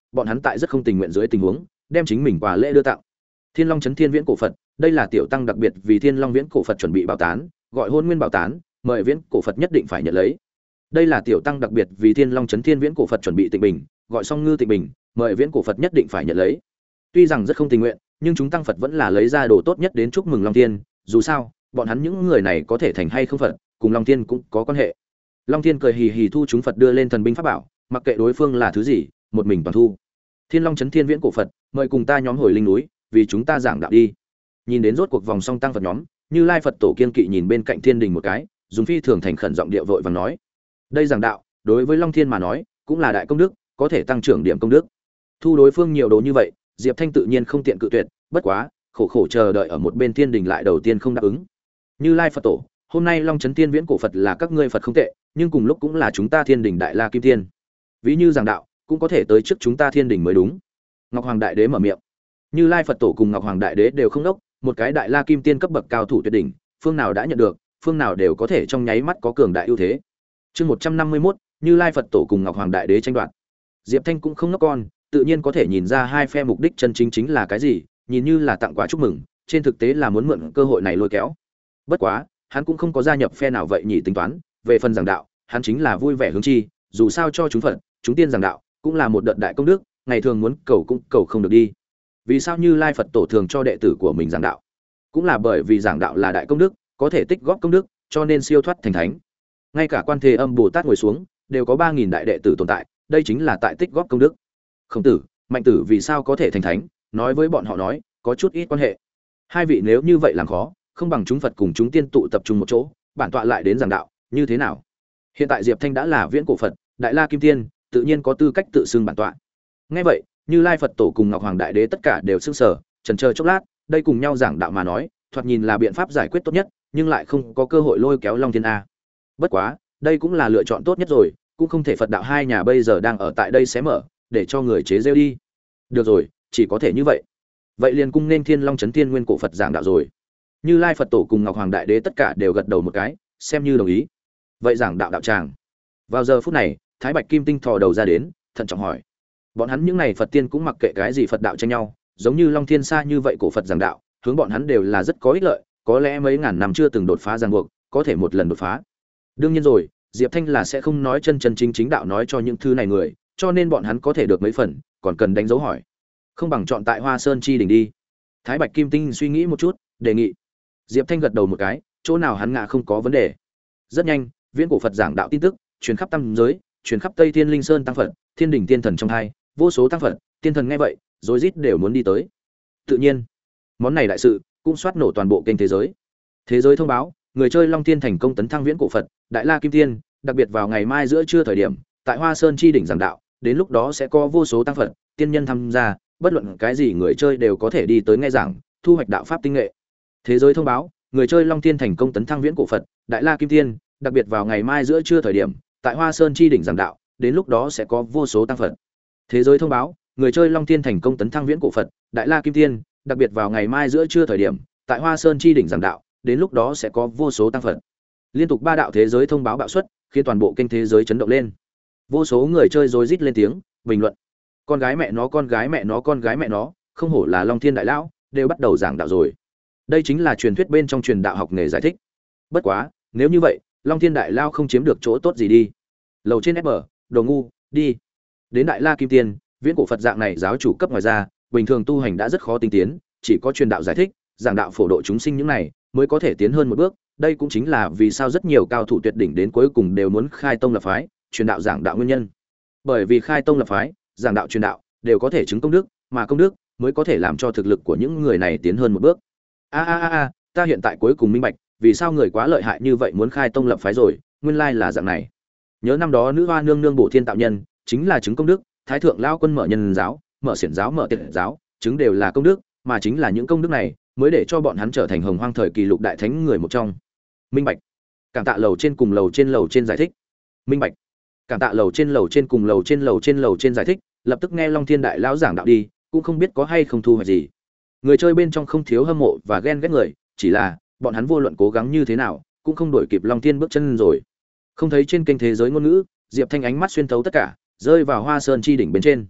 bọn hắn tại rất không tình nguyện dưới tình huống đem chính mình quà lễ đưa tặng. Thiên Long Chấn Thiên Viễn cổ Phật, đây là tiểu tăng đặc biệt vì Thiên Long Viễn cổ Phật chuẩn bị bảo tán, gọi hôn nguyên bảo tán, mời Viễn cổ Phật nhất định phải nhận lấy. Đây là tiểu tăng đặc biệt vì Thiên Long Chấn Thiên Viễn cổ Phật chuẩn bị tịnh bình, gọi Song Ngư tịnh bình, mời Viễn cổ Phật nhất định phải nhận lấy. Tuy rằng rất không tình nguyện, nhưng chúng tăng Phật vẫn là lấy ra đồ tốt nhất đến chúc mừng Long Thiên, dù sao, bọn hắn những người này có thể thành hay không Phật, cùng Long Thiên cũng có quan hệ. Long Thiên cười hì hì thu chúng Phật đưa lên thần binh pháp bảo, mặc kệ đối phương là thứ gì, một mình toàn thu. Thiên Long Chấn Thiên Viễn cổ Phật, mời cùng ta nhóm hồi linh núi, vì chúng ta giảng đạo đi. Nhìn đến rốt cuộc vòng song tăng Phật nhóm, Như Lai Phật tổ kiên kỵ nhìn bên cạnh Thiên Đình một cái, dùng phi thường thành khẩn giọng điệu vội vàng nói: "Đây giảng đạo, đối với Long Thiên mà nói, cũng là đại công đức, có thể tăng trưởng điểm công đức." Thu đối phương nhiều đồ như vậy, Diệp Thanh tự nhiên không tiện cự tuyệt, bất quá, khổ khổ chờ đợi ở một bên Thiên Đình lại đầu tiên không đáp ứng. Như Lai Phật tổ, hôm nay Long Chấn Thiên Viễn cổ Phật là các ngươi Phật không tệ, nhưng cùng lúc cũng là chúng ta Thiên Đình Đại La Kim Tiên. Ví như giảng đạo, cũng có thể tới trước chúng ta Thiên Đình mới đúng. Ngọc Hoàng Đại Đế mở miệng. Như Lai Phật tổ cùng Ngọc Hoàng Đại Đế đều không đốc, một cái Đại La Kim Tiên cấp bậc cao thủ tuyệt đỉnh, phương nào đã nhận được, phương nào đều có thể trong nháy mắt có cường đại ưu thế. Chương một trăm năm mươi mốt, Như Lai Phật tổ cùng Ngọc Hoàng Đại Đế tranh đoạt. Diệp Thanh cũng không ngốc con, tự nhiên có thể nhìn ra hai phe mục đích chân chính chính là cái gì, nhìn như là tặng quà chúc mừng, trên thực tế là muốn mượn cơ hội này lôi kéo. Bất quá, hắn cũng không có gia nhập phe nào vậy nhỉ tính toán, về phần giảng đạo, hắn chính là vui vẻ hướng chi, dù sao cho chúng Phật, chúng tiên giảng đạo, cũng là một đợt đại công đức, ngày thường muốn cầu cũng cầu không được đi. Vì sao Như Lai Phật tổ thường cho đệ tử của mình giảng đạo? Cũng là bởi vì giảng đạo là đại công đức, có thể tích góp công đức, cho nên siêu thoát thành thánh. Ngay cả Quan Thế Âm Bồ Tát ngồi xuống, đều có ba nghìn đại đệ tử tồn tại, đây chính là tại tích góp công đức. Khổng Tử, Mạnh Tử vì sao có thể thành thánh, nói với bọn họ nói, có chút ít quan hệ. Hai vị nếu như vậy làm khó, không bằng chúng Phật cùng chúng tiên tụ tập trung một chỗ, bản tọa lại đến giảng đạo, như thế nào? Hiện tại Diệp Thanh đã là Viễn cổ Phật, Đại La Kim Tiên, tự nhiên có tư cách tự xưng bản tọa. Nghe vậy, Như Lai Phật tổ cùng Ngọc Hoàng Đại Đế tất cả đều sững sờ, chần chờ chốc lát, đây cùng nhau giảng đạo mà nói, thoạt nhìn là biện pháp giải quyết tốt nhất, nhưng lại không có cơ hội lôi kéo Long Thiên a. Bất quá, đây cũng là lựa chọn tốt nhất rồi, cũng không thể Phật đạo hai nhà bây giờ đang ở tại đây xé mở, để cho người chế giễu đi. Được rồi, chỉ có thể như vậy. Vậy liền cung nên Thiên Long Chấn Thiên Nguyên cổ Phật giảng đạo rồi. Như Lai Phật tổ cùng Ngọc Hoàng Đại Đế tất cả đều gật đầu một cái, xem như đồng ý. Vậy giảng đạo đạo tràng. Vào giờ phút này, Thái Bạch Kim Tinh thò đầu ra đến, thận trọng hỏi: bọn hắn những này Phật tiên cũng mặc kệ cái gì Phật đạo tranh nhau, giống như Long Thiên Sa như vậy cổ Phật giảng đạo, hướng bọn hắn đều là rất có ích lợi, có lẽ mấy ngàn năm chưa từng đột phá ràng buộc, có thể một lần đột phá. Đương nhiên rồi, Diệp Thanh là sẽ không nói chân chân chính chính đạo nói cho những thứ này người, cho nên bọn hắn có thể được mấy phần, còn cần đánh dấu hỏi. Không bằng chọn tại Hoa Sơn chi đỉnh đi. Thái Bạch Kim Tinh suy nghĩ một chút, đề nghị. Diệp Thanh gật đầu một cái, chỗ nào hắn ngã không có vấn đề. Rất nhanh, Viễn cổ Phật giảng đạo tin tức truyền khắp tam giới, truyền khắp Tây Thiên Linh Sơn tăng Phật, Thiên đỉnh tiên thần trong hai, vô số tăng Phật, tiên thần nghe vậy, rối rít đều muốn đi tới. Tự nhiên, món này đại sự cũng soát nổ toàn bộ kênh thế giới. Thế giới thông báo, người chơi Long Thiên thành công tấn thăng Viễn cổ Phật, Đại La Kim Tiên, đặc biệt vào ngày mai giữa trưa thời điểm, tại Hoa Sơn chi đỉnh giảng đạo, đến lúc đó sẽ có vô số tăng Phật, tiên nhân tham gia, bất luận cái gì người chơi đều có thể đi tới nghe giảng, thu hoạch đạo pháp tinh nghệ. Thế giới thông báo, người chơi Long Thiên thành công tấn thăng Viễn cổ Phật, Đại La Kim Tiên, đặc biệt vào ngày mai giữa trưa thời điểm, tại Hoa Sơn chi đỉnh giảng đạo, đến lúc đó sẽ có vô số tăng Phật. Thế giới thông báo, người chơi Long Thiên thành công tấn thăng Viễn cổ Phật, Đại La Kim Tiên, đặc biệt vào ngày mai giữa trưa thời điểm, tại Hoa Sơn chi đỉnh giảng đạo, đến lúc đó sẽ có vô số tăng Phật. Liên tục ba đạo thế giới thông báo bạo suất, khiến toàn bộ kênh thế giới chấn động lên. Vô số người chơi rối rít lên tiếng, bình luận. Con gái mẹ nó, con gái mẹ nó, con gái mẹ nó, không hổ là Long Thiên đại lão, đều bắt đầu giảng đạo rồi. Đây chính là truyền thuyết bên trong truyền đạo học nghề giải thích. Bất quá, nếu như vậy, Long Thiên đại lão không chiếm được chỗ tốt gì đi. Lầu trên ép bờ, đồ ngu, đi. Đến Đại La Kim Tiên, Viễn cổ Phật dạng này giáo chủ cấp ngoài ra, bình thường tu hành đã rất khó tinh tiến, chỉ có truyền đạo giải thích, giảng đạo phổ độ chúng sinh những này mới có thể tiến hơn một bước. Đây cũng chính là vì sao rất nhiều cao thủ tuyệt đỉnh đến cuối cùng đều muốn khai tông lập phái, truyền đạo giảng đạo nguyên nhân. Bởi vì khai tông lập phái, giảng đạo truyền đạo đều có thể chứng công đức, mà công đức mới có thể làm cho thực lực của những người này tiến hơn một bước. A a a a, ta hiện tại cuối cùng minh bạch, vì sao người quá lợi hại như vậy muốn khai tông lập phái rồi, nguyên lai là dạng này. Nhớ năm đó nữ hoa nương nương bổ thiên tạo nhân, chính là chứng công đức, thái thượng lao quân mở nhân giáo, mở xiển giáo, mở tiệt giáo, chứng đều là công đức, mà chính là những công đức này mới để cho bọn hắn trở thành hồng hoang thời kỳ lục đại thánh người một trong. Minh bạch. Cảm tạ lầu trên cùng lầu trên lầu trên giải thích. Minh bạch. Cảm tạ lầu trên lầu trên cùng lầu trên lầu trên lầu trên giải thích, lập tức nghe Long Thiên đại lão giảng đạo đi, cũng không biết có hay không thu hoạch gì. Người chơi bên trong không thiếu hâm mộ và ghen ghét người, chỉ là bọn hắn vô luận cố gắng như thế nào, cũng không đuổi kịp Long Thiên bước chân rồi. Không thấy trên kênh thế giới ngôn ngữ, Diệp Thanh ánh mắt xuyên thấu tất cả, rơi vào Hoa Sơn chi đỉnh bên trên.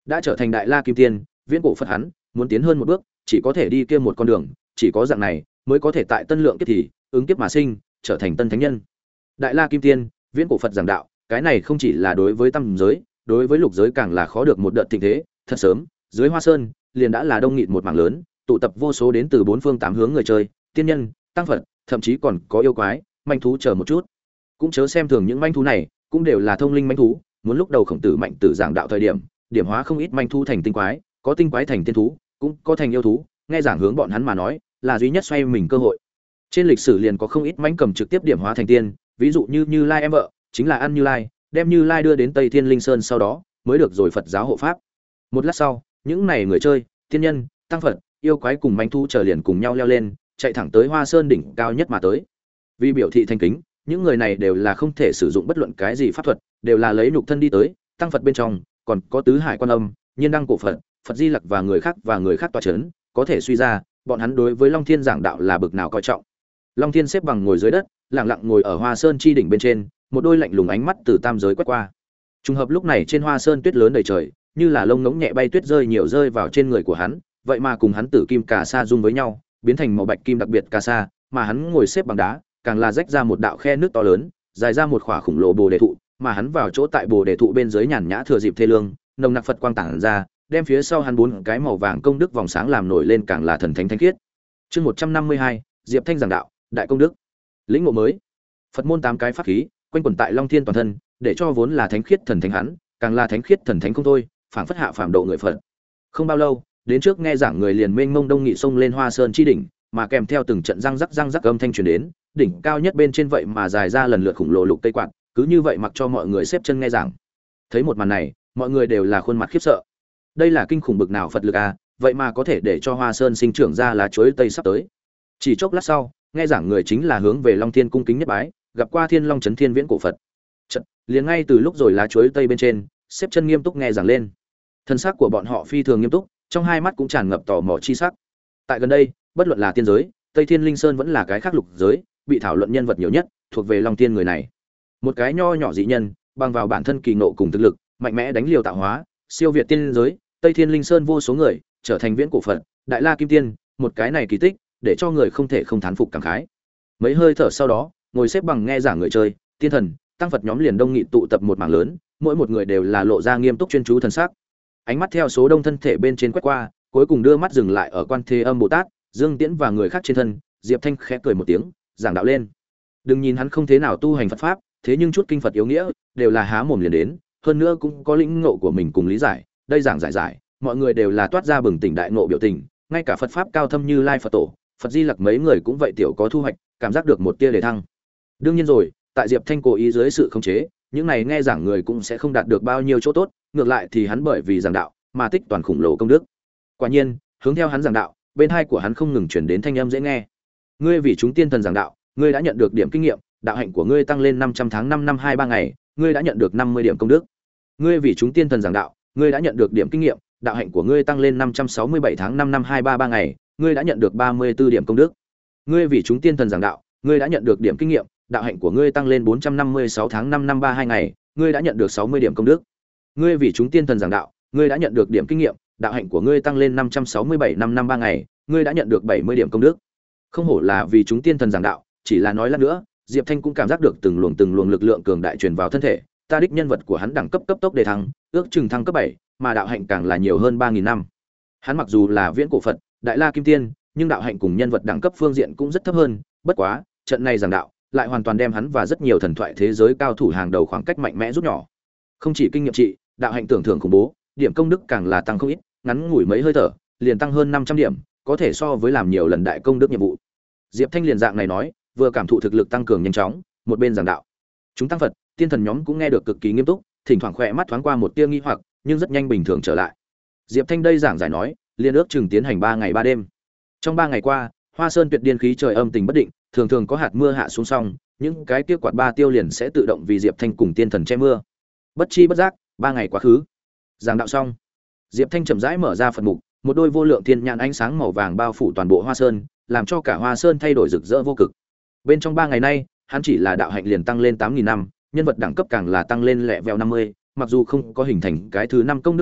đã trở thành đại la kim tiên, viễn cổ Phật hắn muốn tiến hơn một bước, chỉ có thể đi kia một con đường, chỉ có dạng này mới có thể tại tân lượng kiếp thì ứng kiếp mà sinh, trở thành tân thánh nhân. Đại la kim tiên, viễn cổ Phật giảng đạo, cái này không chỉ là đối với tam giới, đối với lục giới càng là khó được một đợt thịnh thế. Thật sớm, dưới Hoa Sơn liền đã là đông nghịt một mảng lớn, tụ tập vô số đến từ bốn phương tám hướng người chơi, tiên nhân, tăng Phật, thậm chí còn có yêu quái, manh thú chờ một chút. Cũng chớ xem thường những manh thú này, cũng đều là thông linh manh thú, muốn lúc đầu Khổng Tử mạnh tử giảng đạo thời điểm, điểm hóa không ít manh thú thành tinh quái, có tinh quái thành tiên thú, cũng có thành yêu thú, nghe giảng hướng bọn hắn mà nói, là duy nhất xoay mình cơ hội. Trên lịch sử liền có không ít mãnh cầm trực tiếp điểm hóa thành tiên, ví dụ như Như Lai em vợ, chính là ăn Như Lai, đem Như Lai đưa đến Tây Thiên Linh Sơn sau đó, mới được rồi Phật giáo hộ pháp. Một lát sau, những này người chơi, tiên nhân, tăng Phật, yêu quái cùng mãnh thú chờ liền cùng nhau leo lên, chạy thẳng tới Hoa Sơn đỉnh cao nhất mà tới. Vì biểu thị thành kính, những người này đều là không thể sử dụng bất luận cái gì pháp thuật, đều là lấy nhục thân đi tới, tăng Phật bên trong, còn có tứ hải quan âm, nhiên đăng cổ Phật, Phật Di Lặc và người khác và người khác tọa chấn, có thể suy ra, bọn hắn đối với Long Thiên giảng đạo là bực nào coi trọng. Long Thiên xếp bằng ngồi dưới đất, lặng lặng ngồi ở Hoa Sơn chi đỉnh bên trên, một đôi lạnh lùng ánh mắt từ tam giới quét qua. Trùng hợp lúc này trên Hoa Sơn tuyết lớn đầy trời, như là lông ngỗng nhẹ bay tuyết rơi nhiều rơi vào trên người của hắn, vậy mà cùng hắn tử kim cà sa dung với nhau, biến thành màu bạch kim đặc biệt cà sa, mà hắn ngồi xếp bằng đá, càng là rách ra một đạo khe nước to lớn, dài ra một khỏa khủng lồ bồ đề thụ, mà hắn vào chỗ tại bồ đề thụ bên dưới nhàn nhã thừa dịp thê lương, nồng nặc Phật quang tản ra, đem phía sau hắn bốn cái màu vàng công đức vòng sáng làm nổi lên càng là thần thánh thánh khiết. Chương một trăm năm mươi hai, Diệp Thanh giảng đạo, đại công đức. Lĩnh ngộ mới. Phật môn tám cái pháp khí, quanh quẩn tại Long Thiên toàn thân, để cho vốn là thánh khiết thần thánh hắn, càng là thánh khiết thần thánh không thôi, phảng phất hạ phàm độ người Phật. Không bao lâu, đến trước nghe giảng người liền mênh mông đông nghị sông lên Hoa Sơn chi đỉnh, mà kèm theo từng trận răng rắc răng rắc âm thanh truyền đến, đỉnh cao nhất bên trên vậy mà dài ra lần lượt khủng lồ lục tây quạt, cứ như vậy mặc cho mọi người xếp chân nghe giảng. Thấy một màn này, mọi người đều là khuôn mặt khiếp sợ. Đây là kinh khủng bực nào Phật lực à, vậy mà có thể để cho Hoa Sơn sinh trưởng ra lá chuối tây sắp tới. Chỉ chốc lát sau, nghe giảng người chính là hướng về Long Thiên cung kính nhất bái, gặp qua Thiên Long Chấn Thiên Viễn cổ Phật. Chợt, liền ngay từ lúc rồi lá chuối tây bên trên, xếp chân nghiêm túc nghe giảng lên. Thân xác của bọn họ phi thường nghiêm túc, trong hai mắt cũng tràn ngập tò mò chi sắc. Tại gần đây, bất luận là tiên giới, Tây Thiên Linh Sơn vẫn là cái khác lục giới, bị thảo luận nhân vật nhiều nhất, thuộc về Long Thiên người này. Một cái nho nhỏ dị nhân, bằng vào bản thân kỳ ngộ cùng thực lực, mạnh mẽ đánh liều tạo hóa, siêu việt tiên giới, Tây Thiên Linh Sơn vô số người, trở thành viễn cổ Phật, Đại La Kim Tiên, một cái này kỳ tích, để cho người không thể không thán phục cảm khái. Mấy hơi thở sau đó, ngồi xếp bằng nghe giảng người chơi, tiên thần, tăng Phật nhóm liền đông nghị tụ tập một mảng lớn, mỗi một người đều là lộ ra nghiêm túc chuyên chú thần sắc. Ánh mắt theo số đông thân thể bên trên quét qua, cuối cùng đưa mắt dừng lại ở Quan Thế Âm Bồ Tát, Dương Tiễn và người khác trên thân, Diệp Thanh khẽ cười một tiếng, giảng đạo lên. Đừng nhìn hắn không thế nào tu hành Phật pháp, thế nhưng chút kinh Phật yếu nghĩa đều là há mồm liền đến, hơn nữa cũng có lĩnh ngộ của mình cùng lý giải, đây giảng giải giải, mọi người đều là toát ra bừng tỉnh đại ngộ biểu tình, ngay cả Phật pháp cao thâm như Lai Phật Tổ, Phật Di Lặc mấy người cũng vậy tiểu có thu hoạch, cảm giác được một tia đề thăng. Đương nhiên rồi, tại Diệp Thanh cố ý dưới sự khống chế, những này nghe giảng người cũng sẽ không đạt được bao nhiêu chỗ tốt, ngược lại thì hắn bởi vì giảng đạo mà tích toàn khủng lồ công đức. Quả nhiên, hướng theo hắn giảng đạo, bên hai của hắn không ngừng truyền đến thanh âm dễ nghe. Ngươi vì chúng tiên thần giảng đạo, ngươi đã nhận được điểm kinh nghiệm, đạo hạnh của ngươi tăng lên năm trăm tháng năm năm hai ba ngày, ngươi đã nhận được năm mươi điểm công đức. Ngươi vì chúng tiên thần giảng đạo, ngươi đã nhận được điểm kinh nghiệm, đạo hạnh của ngươi tăng lên năm trăm sáu mươi bảy tháng năm năm hai ba ba ngày, ngươi đã nhận được ba mươi tư điểm công đức. Ngươi vì chúng tiên thần giảng đạo, ngươi đã nhận được điểm kinh nghiệm, đạo hạnh của ngươi tăng lên bốn trăm năm mươi sáu tháng năm năm ba hai ngày, ngươi đã nhận được sáu mươi điểm công đức. Ngươi vì chúng tiên thần giảng đạo, ngươi đã nhận được điểm kinh nghiệm, đạo hạnh của ngươi tăng lên năm trăm sáu mươi bảy năm năm ba ngày, ngươi đã nhận được bảy mươi điểm công đức. Không hổ là vì chúng tiên thần giảng đạo, chỉ là nói lát nữa, Diệp Thanh cũng cảm giác được từng luồng từng luồng lực lượng cường đại truyền vào thân thể, ta đích nhân vật của hắn đẳng cấp cấp tốc đề thăng, ước chừng thăng cấp bảy, mà đạo hạnh càng là nhiều hơn ba nghìn năm. Hắn mặc dù là viễn cổ Phật, Đại La Kim Tiên, nhưng đạo hạnh cùng nhân vật đẳng cấp phương diện cũng rất thấp hơn, bất quá, trận này giảng đạo lại hoàn toàn đem hắn và rất nhiều thần thoại thế giới cao thủ hàng đầu khoảng cách mạnh mẽ rút nhỏ. Không chỉ kinh nghiệm trị, đạo hạnh tưởng thưởng khủng bố, điểm công đức càng là tăng không ít, ngắn ngủi mấy hơi thở, liền tăng hơn năm trăm điểm, có thể so với làm nhiều lần đại công đức nhiệm vụ. Diệp Thanh liền dạng này nói, vừa cảm thụ thực lực tăng cường nhanh chóng, một bên giảng đạo. Chúng tăng Phật, tiên thần nhóm cũng nghe được cực kỳ nghiêm túc, thỉnh thoảng khỏe mắt thoáng qua một tia nghi hoặc, nhưng rất nhanh bình thường trở lại. Diệp Thanh đây giảng giải nói, liên ước chừng tiến hành ba ngày ba đêm. Trong ba ngày qua, Hoa Sơn tuyệt điên khí trời âm tình bất định, thường thường có hạt mưa hạ xuống xong, những cái kia quạt ba tiêu liền sẽ tự động vì Diệp Thanh cùng tiên thần che mưa. Bất chi bất giác, ba ngày quá khứ. Giảng đạo xong, Diệp Thanh chậm rãi mở ra Phật mục, một đôi vô lượng thiên nhãn ánh sáng màu vàng bao phủ toàn bộ Hoa Sơn, làm cho cả Hoa Sơn thay đổi rực rỡ vô cực. Bên trong ba ngày nay, hắn chỉ là đạo hạnh liền tăng lên tám nghìn năm, nhân vật đẳng cấp càng là tăng lên lẹ vẹo năm mươi, mặc dù không có hình thành cái thứ năm công đức vòng,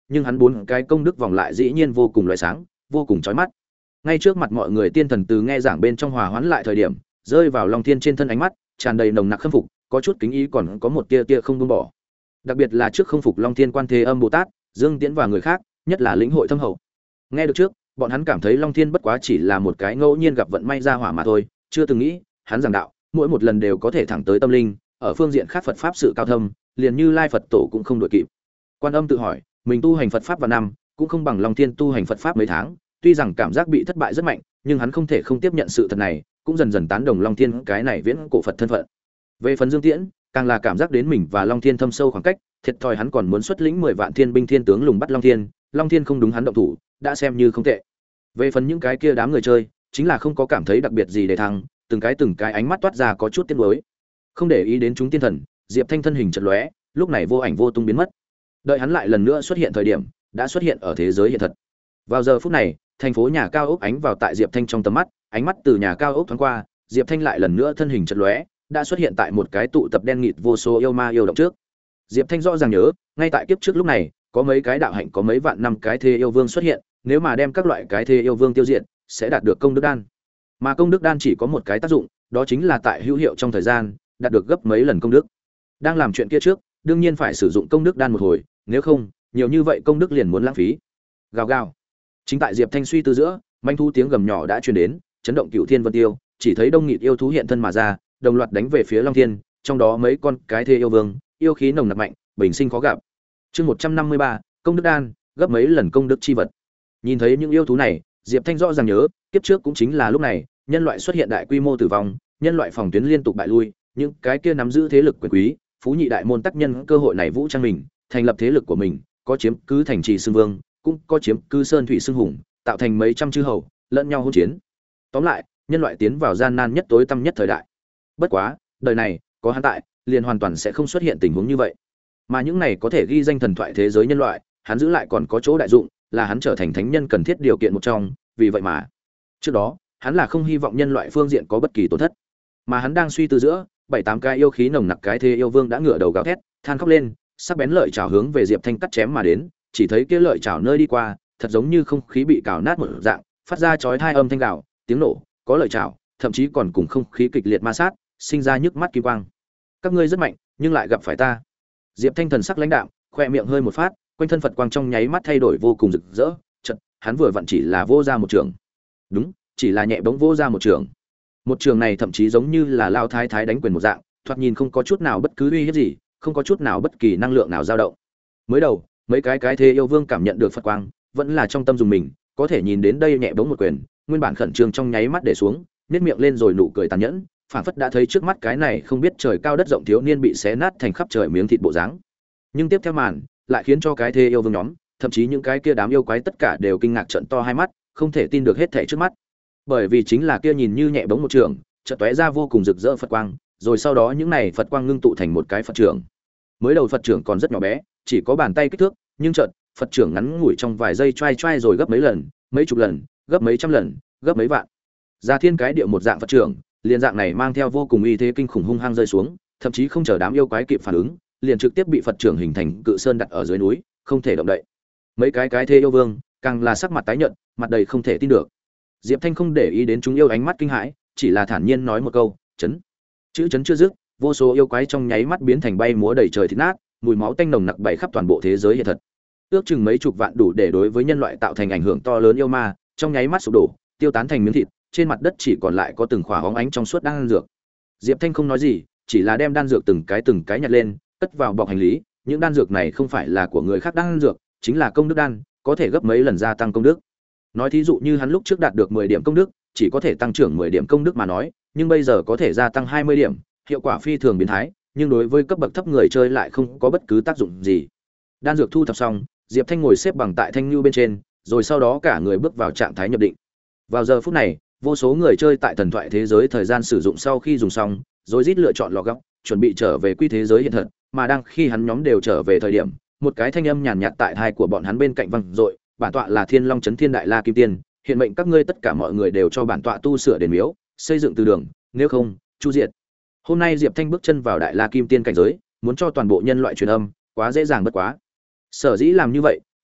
nhưng hắn bốn cái công đức vòng lại dĩ nhiên vô cùng loại sáng, vô cùng chói mắt. Ngay trước mặt mọi người tiên thần từ nghe giảng bên trong hòa hoãn lại thời điểm, rơi vào Long Thiên trên thân ánh mắt, tràn đầy nồng nặc khâm phục, có chút kính ý còn có một tia tia không buông bỏ. Đặc biệt là trước không phục Long Thiên Quan Thế Âm Bồ Tát, Dương Tiễn và người khác, nhất là lĩnh hội thâm hậu. Nghe được trước, bọn hắn cảm thấy Long Thiên bất quá chỉ là một cái ngẫu nhiên gặp vận may ra hỏa mà thôi, chưa từng nghĩ, hắn giảng đạo, mỗi một lần đều có thể thẳng tới tâm linh, ở phương diện khác Phật pháp sự cao thâm, liền như Lai Phật Tổ cũng không đuổi kịp. Quan Âm tự hỏi, mình tu hành Phật pháp vào năm, cũng không bằng Long Thiên tu hành Phật pháp mấy tháng, tuy rằng cảm giác bị thất bại rất mạnh, nhưng hắn không thể không tiếp nhận sự thật này, cũng dần dần tán đồng Long Thiên cái này viễn cổ Phật thân phận. Về phần Dương Tiễn, càng là cảm giác đến mình và Long Thiên thâm sâu khoảng cách, thiệt thòi hắn còn muốn xuất lĩnh mười vạn thiên binh thiên tướng lùng bắt Long Thiên, Long Thiên không đúng hắn động thủ, đã xem như không tệ. Về phần những cái kia đám người chơi, chính là không có cảm thấy đặc biệt gì để thăng, từng cái từng cái ánh mắt toát ra có chút tiếc nuối. Không để ý đến chúng tiên thần, Diệp Thanh thân hình chợt lóe, lúc này vô ảnh vô tung biến mất. Đợi hắn lại lần nữa xuất hiện thời điểm, đã xuất hiện ở thế giới hiện thật. Vào giờ phút này, thành phố nhà cao ốc ánh vào tại Diệp Thanh trong tầm mắt, ánh mắt từ nhà cao ốc thoáng qua, Diệp Thanh lại lần nữa thân hình chợt lóe, đã xuất hiện tại một cái tụ tập đen nghịt vô số yêu ma yêu động trước. Diệp Thanh rõ ràng nhớ, ngay tại kiếp trước lúc này, có mấy cái đạo hạnh có mấy vạn năm cái thế yêu vương xuất hiện, nếu mà đem các loại cái thế yêu vương tiêu diệt, sẽ đạt được công đức đan. Mà công đức đan chỉ có một cái tác dụng, đó chính là tại hữu hiệu trong thời gian, đạt được gấp mấy lần công đức. Đang làm chuyện kia trước, đương nhiên phải sử dụng công đức đan một hồi, nếu không, nhiều như vậy công đức liền muốn lãng phí. Gào gào. Chính tại Diệp Thanh suy tư giữa, manh thú tiếng gầm nhỏ đã truyền đến, chấn động cửu thiên vân tiêu, chỉ thấy đông nghịt yêu thú hiện thân mà ra, đồng loạt đánh về phía Long Thiên, trong đó mấy con cái thế yêu vương, yêu khí nồng nặc mạnh, bình sinh khó gặp. Chương một trăm năm mươi ba, công đức đan, gấp mấy lần công đức chi vật. Nhìn thấy những yêu thú này, Diệp Thanh rõ ràng nhớ, kiếp trước cũng chính là lúc này, nhân loại xuất hiện đại quy mô tử vong, nhân loại phòng tuyến liên tục bại lui, những cái kia nắm giữ thế lực quyền quý, phú nhị đại môn tác nhân cơ hội này vũ trang mình, thành lập thế lực của mình, có chiếm cứ thành trì xưng vương, cũng có chiếm cứ sơn thủy xưng hùng, tạo thành mấy trăm chư hầu, lẫn nhau hỗn chiến. Tóm lại, nhân loại tiến vào gian nan nhất tối tăm nhất thời đại. Bất quá, đời này, có hắn tại, liền hoàn toàn sẽ không xuất hiện tình huống như vậy. Mà những này có thể ghi danh thần thoại thế giới nhân loại, hắn giữ lại còn có chỗ đại dụng, là hắn trở thành thánh nhân cần thiết điều kiện một trong, vì vậy mà trước đó, hắn là không hy vọng nhân loại phương diện có bất kỳ tổn thất. Mà hắn đang suy tư giữa, bảy tám cái yêu khí nồng nặc cái thế yêu vương đã ngửa đầu gào thét, than khóc lên, sắc bén lợi chảo hướng về Diệp Thanh cắt chém mà đến, chỉ thấy kia lợi chảo nơi đi qua, thật giống như không khí bị cào nát một dạng, phát ra chói tai âm thanh gào, tiếng nổ, có lợi chảo, thậm chí còn cùng không khí kịch liệt ma sát, sinh ra nhức mắt kim quang. Các ngươi rất mạnh, nhưng lại gặp phải ta. Diệp Thanh thần sắc lãnh đạm, khoe miệng hơi một phát, quanh thân Phật quang trong nháy mắt thay đổi vô cùng rực rỡ, chợt, hắn vừa vặn chỉ là vô ra một trường. Đúng, chỉ là nhẹ bóng vô ra một trường. Một trường này thậm chí giống như là lao thái thái đánh quyền một dạng, thoạt nhìn không có chút nào bất cứ uy hiếp gì, không có chút nào bất kỳ năng lượng nào dao động. Mới đầu, mấy cái cái thế yêu vương cảm nhận được Phật quang, vẫn là trong tâm dùng mình, có thể nhìn đến đây nhẹ bóng một quyền, nguyên bản khẩn trương trong nháy mắt để xuống, nhếch miệng lên rồi nụ cười tàn nhẫn, phảng phất đã thấy trước mắt cái này không biết trời cao đất rộng thiếu niên bị xé nát thành khắp trời miếng thịt bộ dáng. Nhưng tiếp theo màn, lại khiến cho cái thế yêu vương nhóm, thậm chí những cái kia đám yêu quái tất cả đều kinh ngạc trợn to hai mắt, không thể tin được hết thảy trước mắt. Bởi vì chính là kia nhìn như nhẹ bóng một trường, chợt tóe ra vô cùng rực rỡ Phật quang, rồi sau đó những này Phật quang ngưng tụ thành một cái Phật trưởng. Mới đầu Phật trưởng còn rất nhỏ bé, chỉ có bàn tay kích thước, nhưng chợt, Phật trưởng ngắn ngủi trong vài giây choai choai rồi gấp mấy lần, mấy chục lần, gấp mấy trăm lần, gấp mấy vạn. Ra thiên cái địa một dạng Phật trưởng, liền dạng này mang theo vô cùng uy thế kinh khủng hung hăng rơi xuống, thậm chí không chờ đám yêu quái kịp phản ứng, liền trực tiếp bị Phật trưởng hình thành cự sơn đặt ở dưới núi, không thể động đậy. Mấy cái cái thế yêu vương, càng là sắc mặt tái nhợt, mặt đầy không thể tin được. Diệp Thanh không để ý đến chúng yêu ánh mắt kinh hãi, chỉ là thản nhiên nói một câu, "Chấn." Chữ chấn chưa dứt, vô số yêu quái trong nháy mắt biến thành bay múa đầy trời thịt nát, mùi máu tanh nồng nặc bay khắp toàn bộ thế giới hiện thật. Ước chừng mấy chục vạn đủ để đối với nhân loại tạo thành ảnh hưởng to lớn yêu ma, trong nháy mắt sụp đổ, tiêu tán thành miếng thịt, trên mặt đất chỉ còn lại có từng khỏa hóng ánh trong suốt đan dược. Diệp Thanh không nói gì, chỉ là đem đan dược từng cái từng cái nhặt lên, cất vào bọc hành lý, những đan dược này không phải là của người khác đan dược, chính là công đức đan, có thể gấp mấy lần gia tăng công đức. Nói thí dụ như hắn lúc trước đạt được mười điểm công đức, chỉ có thể tăng trưởng mười điểm công đức mà nói, nhưng bây giờ có thể gia tăng hai mươi điểm, hiệu quả phi thường biến thái, nhưng đối với cấp bậc thấp người chơi lại không có bất cứ tác dụng gì. Đan dược thu thập xong, Diệp Thanh ngồi xếp bằng tại thanh lưu bên trên, rồi sau đó cả người bước vào trạng thái nhập định. Vào giờ phút này, vô số người chơi tại thần thoại thế giới thời gian sử dụng sau khi dùng xong, rồi rít lựa chọn lọ góc, chuẩn bị trở về quy thế giới hiện thật, mà đang khi hắn nhóm đều trở về thời điểm, một cái thanh âm nhàn nhạt tại tai của bọn hắn bên cạnh vang dội, bản tọa là Thiên Long Chấn Thiên Đại La Kim Tiên, hiện mệnh các ngươi tất cả mọi người đều cho bản tọa tu sửa đền miếu, xây dựng từ đường, nếu không, chu diệt. Hôm nay Diệp Thanh bước chân vào Đại La Kim Tiên cảnh giới, muốn cho toàn bộ nhân loại truyền âm, quá dễ dàng bất quá. Sở dĩ làm như vậy,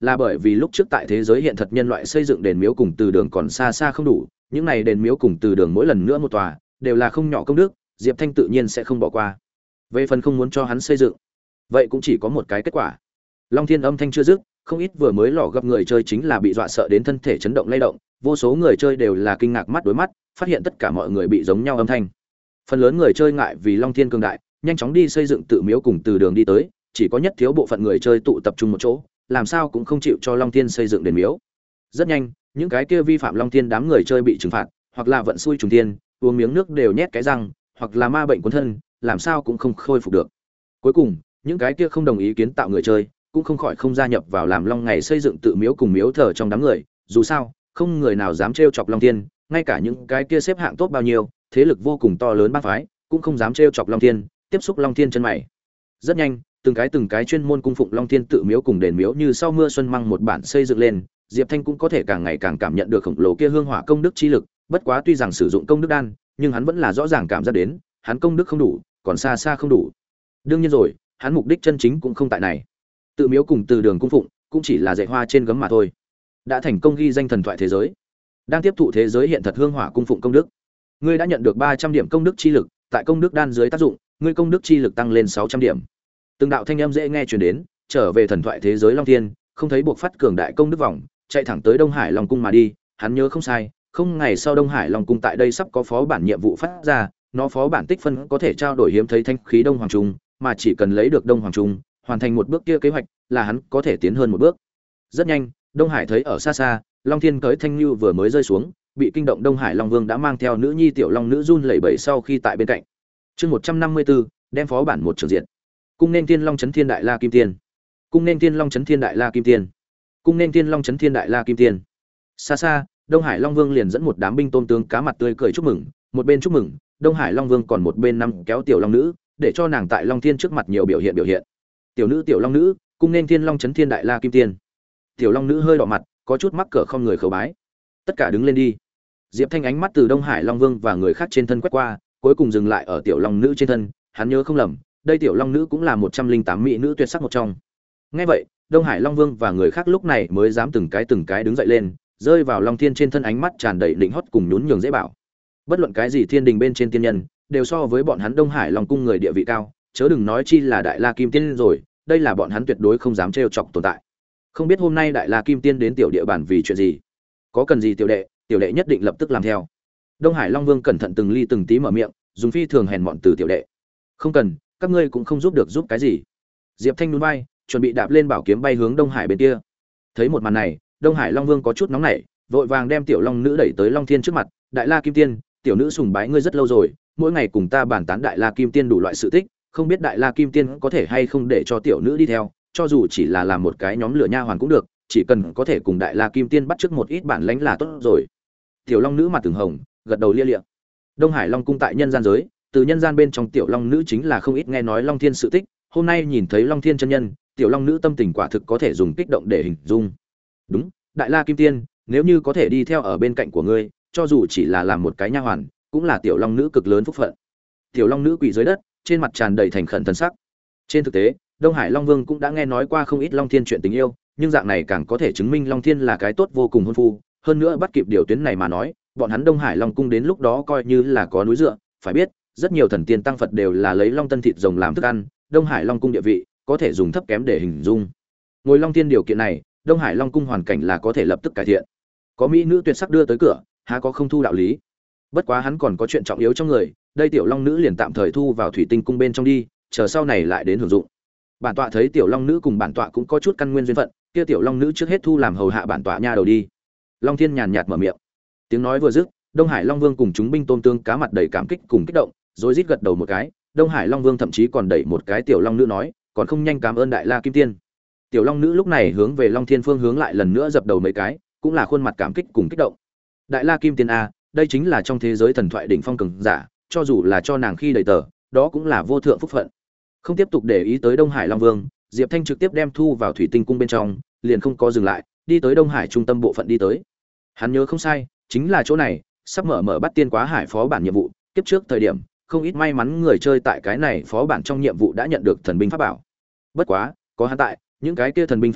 là bởi vì lúc trước tại thế giới hiện thật nhân loại xây dựng đền miếu cùng từ đường còn xa xa không đủ, những này đền miếu cùng từ đường mỗi lần nữa một tòa đều là không nhỏ công đức, Diệp Thanh tự nhiên sẽ không bỏ qua. Về phần không muốn cho hắn xây dựng, vậy cũng chỉ có một cái kết quả. Long Thiên âm thanh chưa dứt, không ít vừa mới lò gặp người chơi chính là bị dọa sợ đến thân thể chấn động lay động, vô số người chơi đều là kinh ngạc mắt đối mắt, phát hiện tất cả mọi người bị giống nhau âm thanh. Phần lớn người chơi ngại vì Long Thiên cường đại, nhanh chóng đi xây dựng tự miếu cùng từ đường đi tới, chỉ có nhất thiếu bộ phận người chơi tụ tập trung một chỗ, làm sao cũng không chịu cho Long Thiên xây dựng đền miếu. Rất nhanh, những cái kia vi phạm Long Thiên đám người chơi bị trừng phạt, hoặc là vận xui trùng thiên, uống miếng nước đều nhét cái răng, hoặc là ma bệnh cuốn thân, làm sao cũng không khôi phục được. Cuối cùng, những cái kia không đồng ý kiến tạo người chơi, cũng không khỏi không gia nhập vào làm Long ngày xây dựng tự miếu cùng miếu thờ trong đám người, dù sao, không người nào dám trêu chọc Long Thiên, ngay cả những cái kia xếp hạng tốt bao nhiêu, thế lực vô cùng to lớn bang phái, cũng không dám trêu chọc Long Thiên, tiếp xúc Long Thiên chân mày. Rất nhanh, từng cái từng cái chuyên môn cung phụng Long Thiên tự miếu cùng đền miếu như sau mưa xuân măng một bản xây dựng lên, Diệp Thanh cũng có thể càng ngày càng cảm nhận được khổng lồ kia hương hỏa công đức chi lực, bất quá tuy rằng sử dụng công đức đan, nhưng hắn vẫn là rõ ràng cảm giác đến, hắn công đức không đủ, còn xa xa không đủ. Đương nhiên rồi, hắn mục đích chân chính cũng không tại này. Tự miếu cùng từ đường cung phụng, cũng chỉ là dạy hoa trên gấm mà thôi. Đã thành công ghi danh thần thoại thế giới, đang tiếp thụ thế giới hiện thật hương hỏa cung phụng công đức. Ngươi đã nhận được ba trăm điểm công đức chi lực, tại công đức đan dưới tác dụng, ngươi công đức chi lực tăng lên sáu trăm điểm. Từng đạo thanh âm dễ nghe truyền đến, trở về thần thoại thế giới Long Thiên, không thấy buộc phát cường đại công đức vòng, chạy thẳng tới Đông Hải Long cung mà đi, hắn nhớ không sai, không ngày sau Đông Hải Long cung tại đây sắp có phó bản nhiệm vụ phát ra, nó phó bản tích phân có thể trao đổi hiếm thấy thanh khí Đông Hoàng Trung, mà chỉ cần lấy được Đông Hoàng Trung, hoàn thành một bước kia kế hoạch, là hắn có thể tiến hơn một bước. Rất nhanh, Đông Hải thấy ở xa xa, Long Thiên cưỡi thanh lưu vừa mới rơi xuống, bị kinh động Đông Hải Long Vương đã mang theo nữ nhi tiểu long nữ run lẩy bẩy sau khi tại bên cạnh. Chương một trăm năm mươi tư, đem phó bản một trường diện. Cung nên Thiên Long chấn Thiên Đại La Kim Tiên. Cung nên Thiên Long chấn Thiên Đại La Kim Tiên. Cung nên Thiên Long chấn Thiên Đại La Kim Tiên. Xa xa, Đông Hải Long Vương liền dẫn một đám binh tôm tướng cá mặt tươi cười chúc mừng, một bên chúc mừng, Đông Hải Long Vương còn một bên nắm kéo tiểu long nữ, để cho nàng tại Long Thiên trước mặt nhiều biểu hiện biểu hiện. Tiểu nữ tiểu long nữ, cung nên Thiên Long chấn Thiên Đại La Kim Tiên. Tiểu long nữ hơi đỏ mặt, có chút mắc cỡ không người khấu bái. Tất cả đứng lên đi. Diệp Thanh ánh mắt từ Đông Hải Long Vương và người khác trên thân quét qua, cuối cùng dừng lại ở tiểu long nữ trên thân, hắn nhớ không lầm, đây tiểu long nữ cũng là một trăm linh tám mỹ nữ tuyệt sắc một trong. Nghe vậy, Đông Hải Long Vương và người khác lúc này mới dám từng cái từng cái đứng dậy lên, rơi vào Long Thiên trên thân, ánh mắt tràn đầy định hót cùng nhún nhường dễ bảo. Bất luận cái gì thiên đình bên trên tiên nhân, đều so với bọn hắn Đông Hải Long cung người địa vị cao, chớ đừng nói chi là Đại La Kim Tiên rồi, đây là bọn hắn tuyệt đối không dám trêu chọc tồn tại. Không biết hôm nay Đại La Kim Tiên đến tiểu địa bàn vì chuyện gì? Có cần gì tiểu đệ, tiểu đệ nhất định lập tức làm theo. Đông Hải Long Vương cẩn thận từng ly từng tí mở miệng, dùng phi thường hèn mọn từ tiểu đệ. Không cần, các ngươi cũng không giúp được giúp cái gì. Diệp Thanh nhún vai, chuẩn bị đạp lên bảo kiếm bay hướng Đông Hải bên kia. Thấy một màn này, Đông Hải Long Vương có chút nóng nảy, vội vàng đem tiểu long nữ đẩy tới Long Thiên trước mặt, "Đại La Kim Tiên, tiểu nữ sùng bái ngươi rất lâu rồi, mỗi ngày cùng ta bàn tán Đại La Kim Tiên đủ loại sự tích, không biết Đại La Kim Tiên có thể hay không để cho tiểu nữ đi theo, cho dù chỉ là làm một cái nhóm lửa nha hoàn cũng được, chỉ cần có thể cùng Đại La Kim Tiên bắt chước một ít bản lãnh là tốt rồi." Tiểu long nữ mặt từng hồng, gật đầu lia lịa. Đông Hải Long cung tại nhân gian giới, từ nhân gian bên trong tiểu long nữ chính là không ít nghe nói Long Thiên sự tích, hôm nay nhìn thấy Long Thiên chân nhân, tiểu long nữ tâm tình quả thực có thể dùng kích động để hình dung. Đúng, Đại La Kim Tiên, nếu như có thể đi theo ở bên cạnh của ngươi, cho dù chỉ là làm một cái nha hoàn, cũng là tiểu long nữ cực lớn phúc phận. Tiểu long nữ quỳ dưới đất, trên mặt tràn đầy thành khẩn thần sắc. Trên thực tế, Đông Hải Long Vương cũng đã nghe nói qua không ít Long Thiên chuyện tình yêu, nhưng dạng này càng có thể chứng minh Long Thiên là cái tốt vô cùng hôn phu, hơn nữa bắt kịp điều tuyến này mà nói, bọn hắn Đông Hải Long cung đến lúc đó coi như là có núi dựa, phải biết, rất nhiều thần tiên tăng Phật đều là lấy long tân thịt rồng làm thức ăn, Đông Hải Long cung địa vị có thể dùng thấp kém để hình dung. Ngồi Long Thiên điều kiện này, Đông Hải Long cung hoàn cảnh là có thể lập tức cải thiện. Có mỹ nữ tuyệt sắc đưa tới cửa, há có không thu đạo lý. Bất quá hắn còn có chuyện trọng yếu trong người, đây tiểu long nữ liền tạm thời thu vào thủy tinh cung bên trong đi, chờ sau này lại đến hưởng dụng. Bản tọa thấy tiểu long nữ cùng bản tọa cũng có chút căn nguyên duyên phận, kia tiểu long nữ trước hết thu làm hầu hạ bản tọa nha đầu đi. Long Thiên nhàn nhạt mở miệng. Tiếng nói vừa dứt, Đông Hải Long Vương cùng chúng binh tôm tương cá mặt đầy cảm kích cùng kích động, rồi rít gật đầu một cái. Đông Hải Long Vương thậm chí còn đẩy một cái tiểu long nữ nói, còn không nhanh cảm ơn Đại La Kim Tiên. Tiểu long nữ lúc này hướng về Long Thiên phương hướng lại lần nữa dập đầu mấy cái, cũng là khuôn mặt cảm kích cùng kích động. Đại La Kim Tiên a, đây chính là trong thế giới thần thoại đỉnh phong cường giả, cho dù là cho nàng khi đầy tờ, đó cũng là vô thượng phúc phận. Không tiếp tục để ý tới Đông Hải Long Vương, Diệp Thanh trực tiếp đem thu vào thủy tinh cung bên trong, liền không có dừng lại, đi tới Đông Hải trung tâm bộ phận đi tới. Hắn nhớ không sai, chính là chỗ này, sắp mở mở bắt tiên quá hải phó bản nhiệm vụ, kiếp trước thời điểm, không ít may mắn người chơi tại cái này phó bản trong nhiệm vụ đã nhận được thần binh pháp bảo. Bất quá, có hắn tại, những cái kia thần binh pháp bảo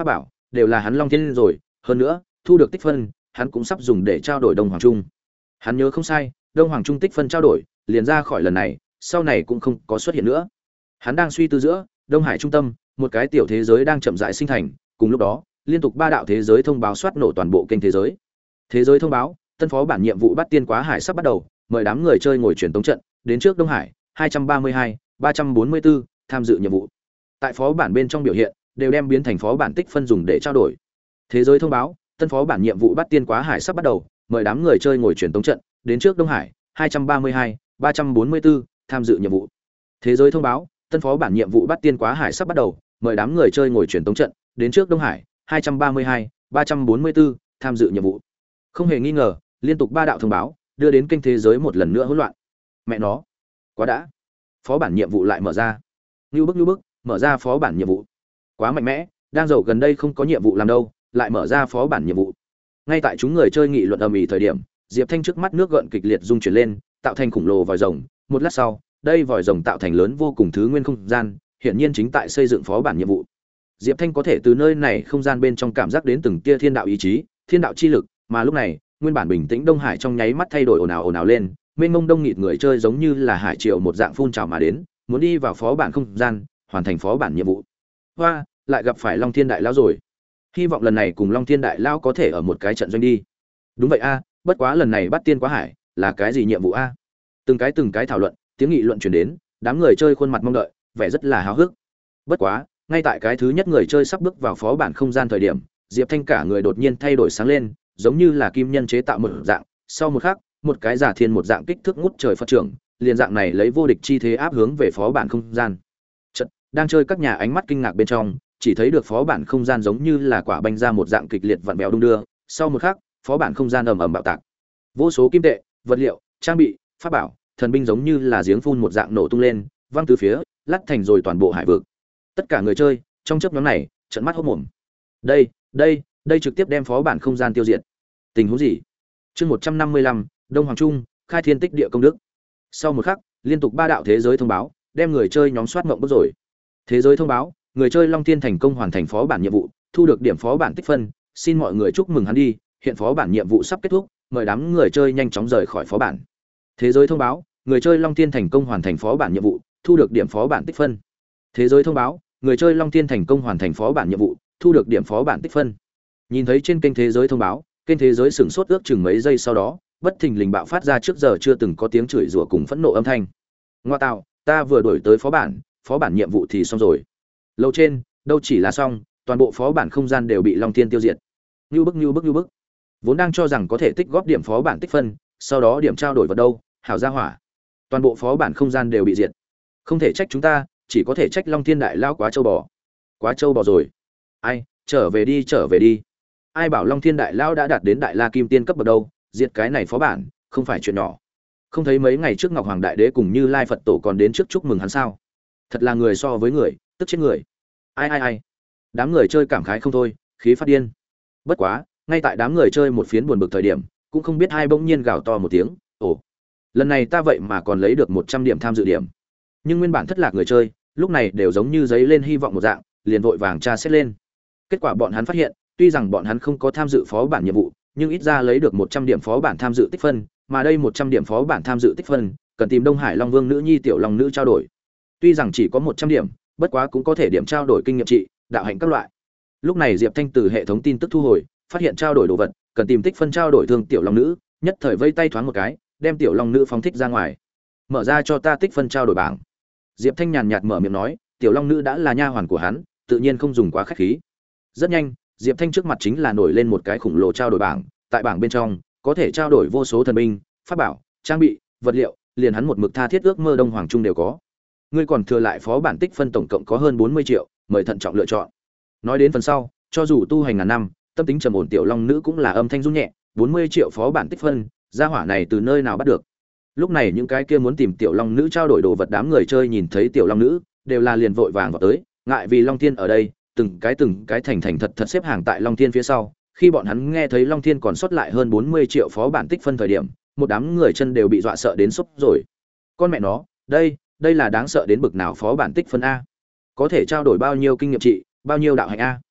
đều là hắn Long Thiên rồi, hơn nữa, thu được tích phân, hắn cũng sắp dùng để trao đổi Đông Hoàng Trung. Hắn nhớ không sai, Đông Hoàng Trung tích phân trao đổi, liền ra khỏi lần này, sau này cũng không có xuất hiện nữa. Hắn đang suy tư giữa, Đông Hải trung tâm, một cái tiểu thế giới đang chậm rãi sinh thành, cùng lúc đó, liên tục ba đạo thế giới thông báo soát nổ toàn bộ kênh thế giới. Thế giới thông báo, tân phó bản nhiệm vụ bắt tiên quá hải sắp bắt đầu, mời đám người chơi ngồi truyền tống trận, đến trước Đông Hải, hai trăm ba mươi hai, ba trăm bốn mươi tư, tham dự nhiệm vụ. Tại phó bản bên trong biểu hiện, đều đem biến thành phó bản tích phân dùng để trao đổi. Thế giới thông báo, tân phó bản nhiệm vụ bắt tiên quá hải sắp bắt đầu, mời đám người chơi ngồi truyền tống trận, đến trước Đông Hải, hai trăm ba mươi hai, ba trăm bốn mươi tư, tham dự nhiệm vụ. Thế giới thông báo, tân phó bản nhiệm vụ bắt tiên quá hải sắp bắt đầu, mời đám người chơi ngồi truyền tống trận, đến trước Đông Hải, hai trăm ba mươi hai, ba trăm bốn mươi tư, tham dự nhiệm vụ. Không hề nghi ngờ, liên tục ba đạo thông báo, đưa đến kênh thế giới một lần nữa hỗn loạn. Mẹ nó, quá đã. Phó bản nhiệm vụ lại mở ra. Nưu bức nưu bức, mở ra phó bản nhiệm vụ. Quá mạnh mẽ, đang giàu gần đây không có nhiệm vụ làm đâu, lại mở ra phó bản nhiệm vụ. Ngay tại chúng người chơi nghị luận ầm ĩ thời điểm, Diệp Thanh trước mắt nước gợn kịch liệt rung chuyển lên, tạo thành khủng lồ vòi rồng, một lát sau, đây vòi rồng tạo thành lớn vô cùng thứ nguyên không gian, hiển nhiên chính tại xây dựng phó bản nhiệm vụ. Diệp Thanh có thể từ nơi này không gian bên trong cảm giác đến từng tia thiên đạo ý chí, thiên đạo chi lực, mà lúc này, nguyên bản bình tĩnh Đông Hải trong nháy mắt thay đổi ồn ào ồn ào lên, mênh mông đông nghịt người chơi giống như là hải triều một dạng phun trào mà đến, muốn đi vào phó bản không gian, hoàn thành phó bản nhiệm vụ. Hoa, lại gặp phải Long Thiên Đại lão rồi. Hy vọng lần này cùng Long Thiên Đại lão có thể ở một cái trận doanh đi. Đúng vậy a, bất quá lần này bắt tiên quá hải, là cái gì nhiệm vụ a? Từng cái từng cái thảo luận, tiếng nghị luận truyền đến, đám người chơi khuôn mặt mong đợi, vẻ rất là háo hức. Bất quá, ngay tại cái thứ nhất người chơi sắp bước vào phó bản không gian thời điểm, Diệp Thanh cả người đột nhiên thay đổi sáng lên, giống như là kim nhân chế tạo một dạng, sau một khắc, một cái giả thiên một dạng kích thước ngút trời Phật trưởng, liền dạng này lấy vô địch chi thế áp hướng về phó bản không gian. Chợt, đang chơi các nhà ánh mắt kinh ngạc bên trong, chỉ thấy được phó bản không gian giống như là quả banh ra một dạng kịch liệt vặn vẹo đung đưa, sau một khắc, phó bản không gian ầm ầm bạo tạc. Vô số kim tệ, vật liệu, trang bị, pháp bảo, thần binh giống như là giếng phun một dạng nổ tung lên, văng từ phía, lắt thành rồi toàn bộ hải vực. Tất cả người chơi trong chớp nhoáng này, trợn mắt hốt mồm. Đây, đây, đây trực tiếp đem phó bản không gian tiêu diệt. Tình huống gì? Chương một trăm năm mươi lăm, Đông Hoàng Trung, khai thiên tích địa công đức. Sau một khắc, liên tục ba đạo thế giới thông báo, đem người chơi nhóm soát ngộng bức rồi. Thế giới thông báo, người chơi Long Thiên thành công hoàn thành phó bản nhiệm vụ, thu được điểm phó bản tích phân, xin mọi người chúc mừng hắn đi, hiện phó bản nhiệm vụ sắp kết thúc, mời đám người chơi nhanh chóng rời khỏi phó bản. Thế giới thông báo, người chơi Long Thiên thành công hoàn thành phó bản nhiệm vụ, thu được điểm phó bản tích phân. Thế giới thông báo, người chơi Long Thiên thành công hoàn thành phó bản nhiệm vụ, thu được điểm phó bản tích phân. Nhìn thấy trên kênh thế giới thông báo, kênh thế giới sửng sốt ước chừng mấy giây sau đó, bất thình lình bạo phát ra trước giờ chưa từng có tiếng chửi rủa cùng phẫn nộ âm thanh. Ngoa tạo, ta vừa đổi tới phó bản, phó bản nhiệm vụ thì xong rồi. Lầu trên, đâu chỉ là xong, toàn bộ phó bản không gian đều bị Long Thiên tiêu diệt. Như bức như bức như bức. Vốn đang cho rằng có thể tích góp điểm phó bản tích phân, sau đó điểm trao đổi vào đâu, hảo gia hỏa. Toàn bộ phó bản không gian đều bị diệt. Không thể trách chúng ta, chỉ có thể trách Long Thiên đại lao quá trâu bò. Quá trâu bò rồi. Ai, trở về đi, trở về đi. Ai bảo Long Thiên đại lao đã đạt đến đại la kim tiên cấp bậc đâu, diệt cái này phó bản, không phải chuyện nhỏ. Không thấy mấy ngày trước Ngọc Hoàng đại đế cùng Như Lai Phật tổ còn đến trước chúc mừng hắn sao? Thật là người so với người, tức chết người. Ai ai ai. Đám người chơi cảm khái không thôi, khí phát điên. Bất quá, ngay tại đám người chơi một phiến buồn bực thời điểm, cũng không biết hai bỗng nhiên gào to một tiếng, "Ồ, lần này ta vậy mà còn lấy được một trăm điểm tham dự điểm." Nhưng nguyên bản thất lạc người chơi, lúc này đều giống như giấy lên hy vọng một dạng, liền vội vàng tra xét lên. Kết quả bọn hắn phát hiện, tuy rằng bọn hắn không có tham dự phó bản nhiệm vụ, nhưng ít ra lấy được một trăm điểm phó bản tham dự tích phân, mà đây một trăm điểm phó bản tham dự tích phân, cần tìm Đông Hải Long Vương nữ nhi tiểu long nữ trao đổi. Tuy rằng chỉ có một trăm điểm, bất quá cũng có thể điểm trao đổi kinh nghiệm trị, đạo hạnh các loại. Lúc này Diệp Thanh từ hệ thống tin tức thu hồi, phát hiện trao đổi đồ vật, cần tìm tích phân trao đổi thương tiểu long nữ, nhất thời vây tay thoáng một cái, đem tiểu long nữ phóng thích ra ngoài. Mở ra cho ta tích phân trao đổi bảng. Diệp Thanh nhàn nhạt mở miệng nói, tiểu long nữ đã là nha hoàn của hắn, tự nhiên không dùng quá khách khí. Rất nhanh, Diệp Thanh trước mặt chính là nổi lên một cái khủng lồ trao đổi bảng, tại bảng bên trong có thể trao đổi vô số thần binh, pháp bảo, trang bị, vật liệu, liền hắn một mực tha thiết ước mơ Đông Hoàng Trung đều có. Ngươi còn thừa lại phó bản tích phân tổng cộng có hơn bốn mươi triệu, mời thận trọng lựa chọn. Nói đến phần sau, cho dù tu hành ngàn năm, tâm tính trầm ổn tiểu long nữ cũng là âm thanh rung nhẹ, bốn mươi triệu phó bản tích phân, gia hỏa này từ nơi nào bắt được? Lúc này những cái kia muốn tìm tiểu long nữ trao đổi đồ vật đám người chơi nhìn thấy tiểu long nữ, đều là liền vội vàng vào tới, ngại vì Long Thiên ở đây, từng cái từng cái thành thành thật thật xếp hàng tại Long Thiên phía sau. Khi bọn hắn nghe thấy Long Thiên còn sót lại hơn bốn mươi triệu phó bản tích phân thời điểm, một đám người chân đều bị dọa sợ đến sốc rồi. Con mẹ nó, đây, đây là đáng sợ đến bực nào phó bản tích phân a? Có thể trao đổi bao nhiêu kinh nghiệm trị, bao nhiêu đạo hạnh a?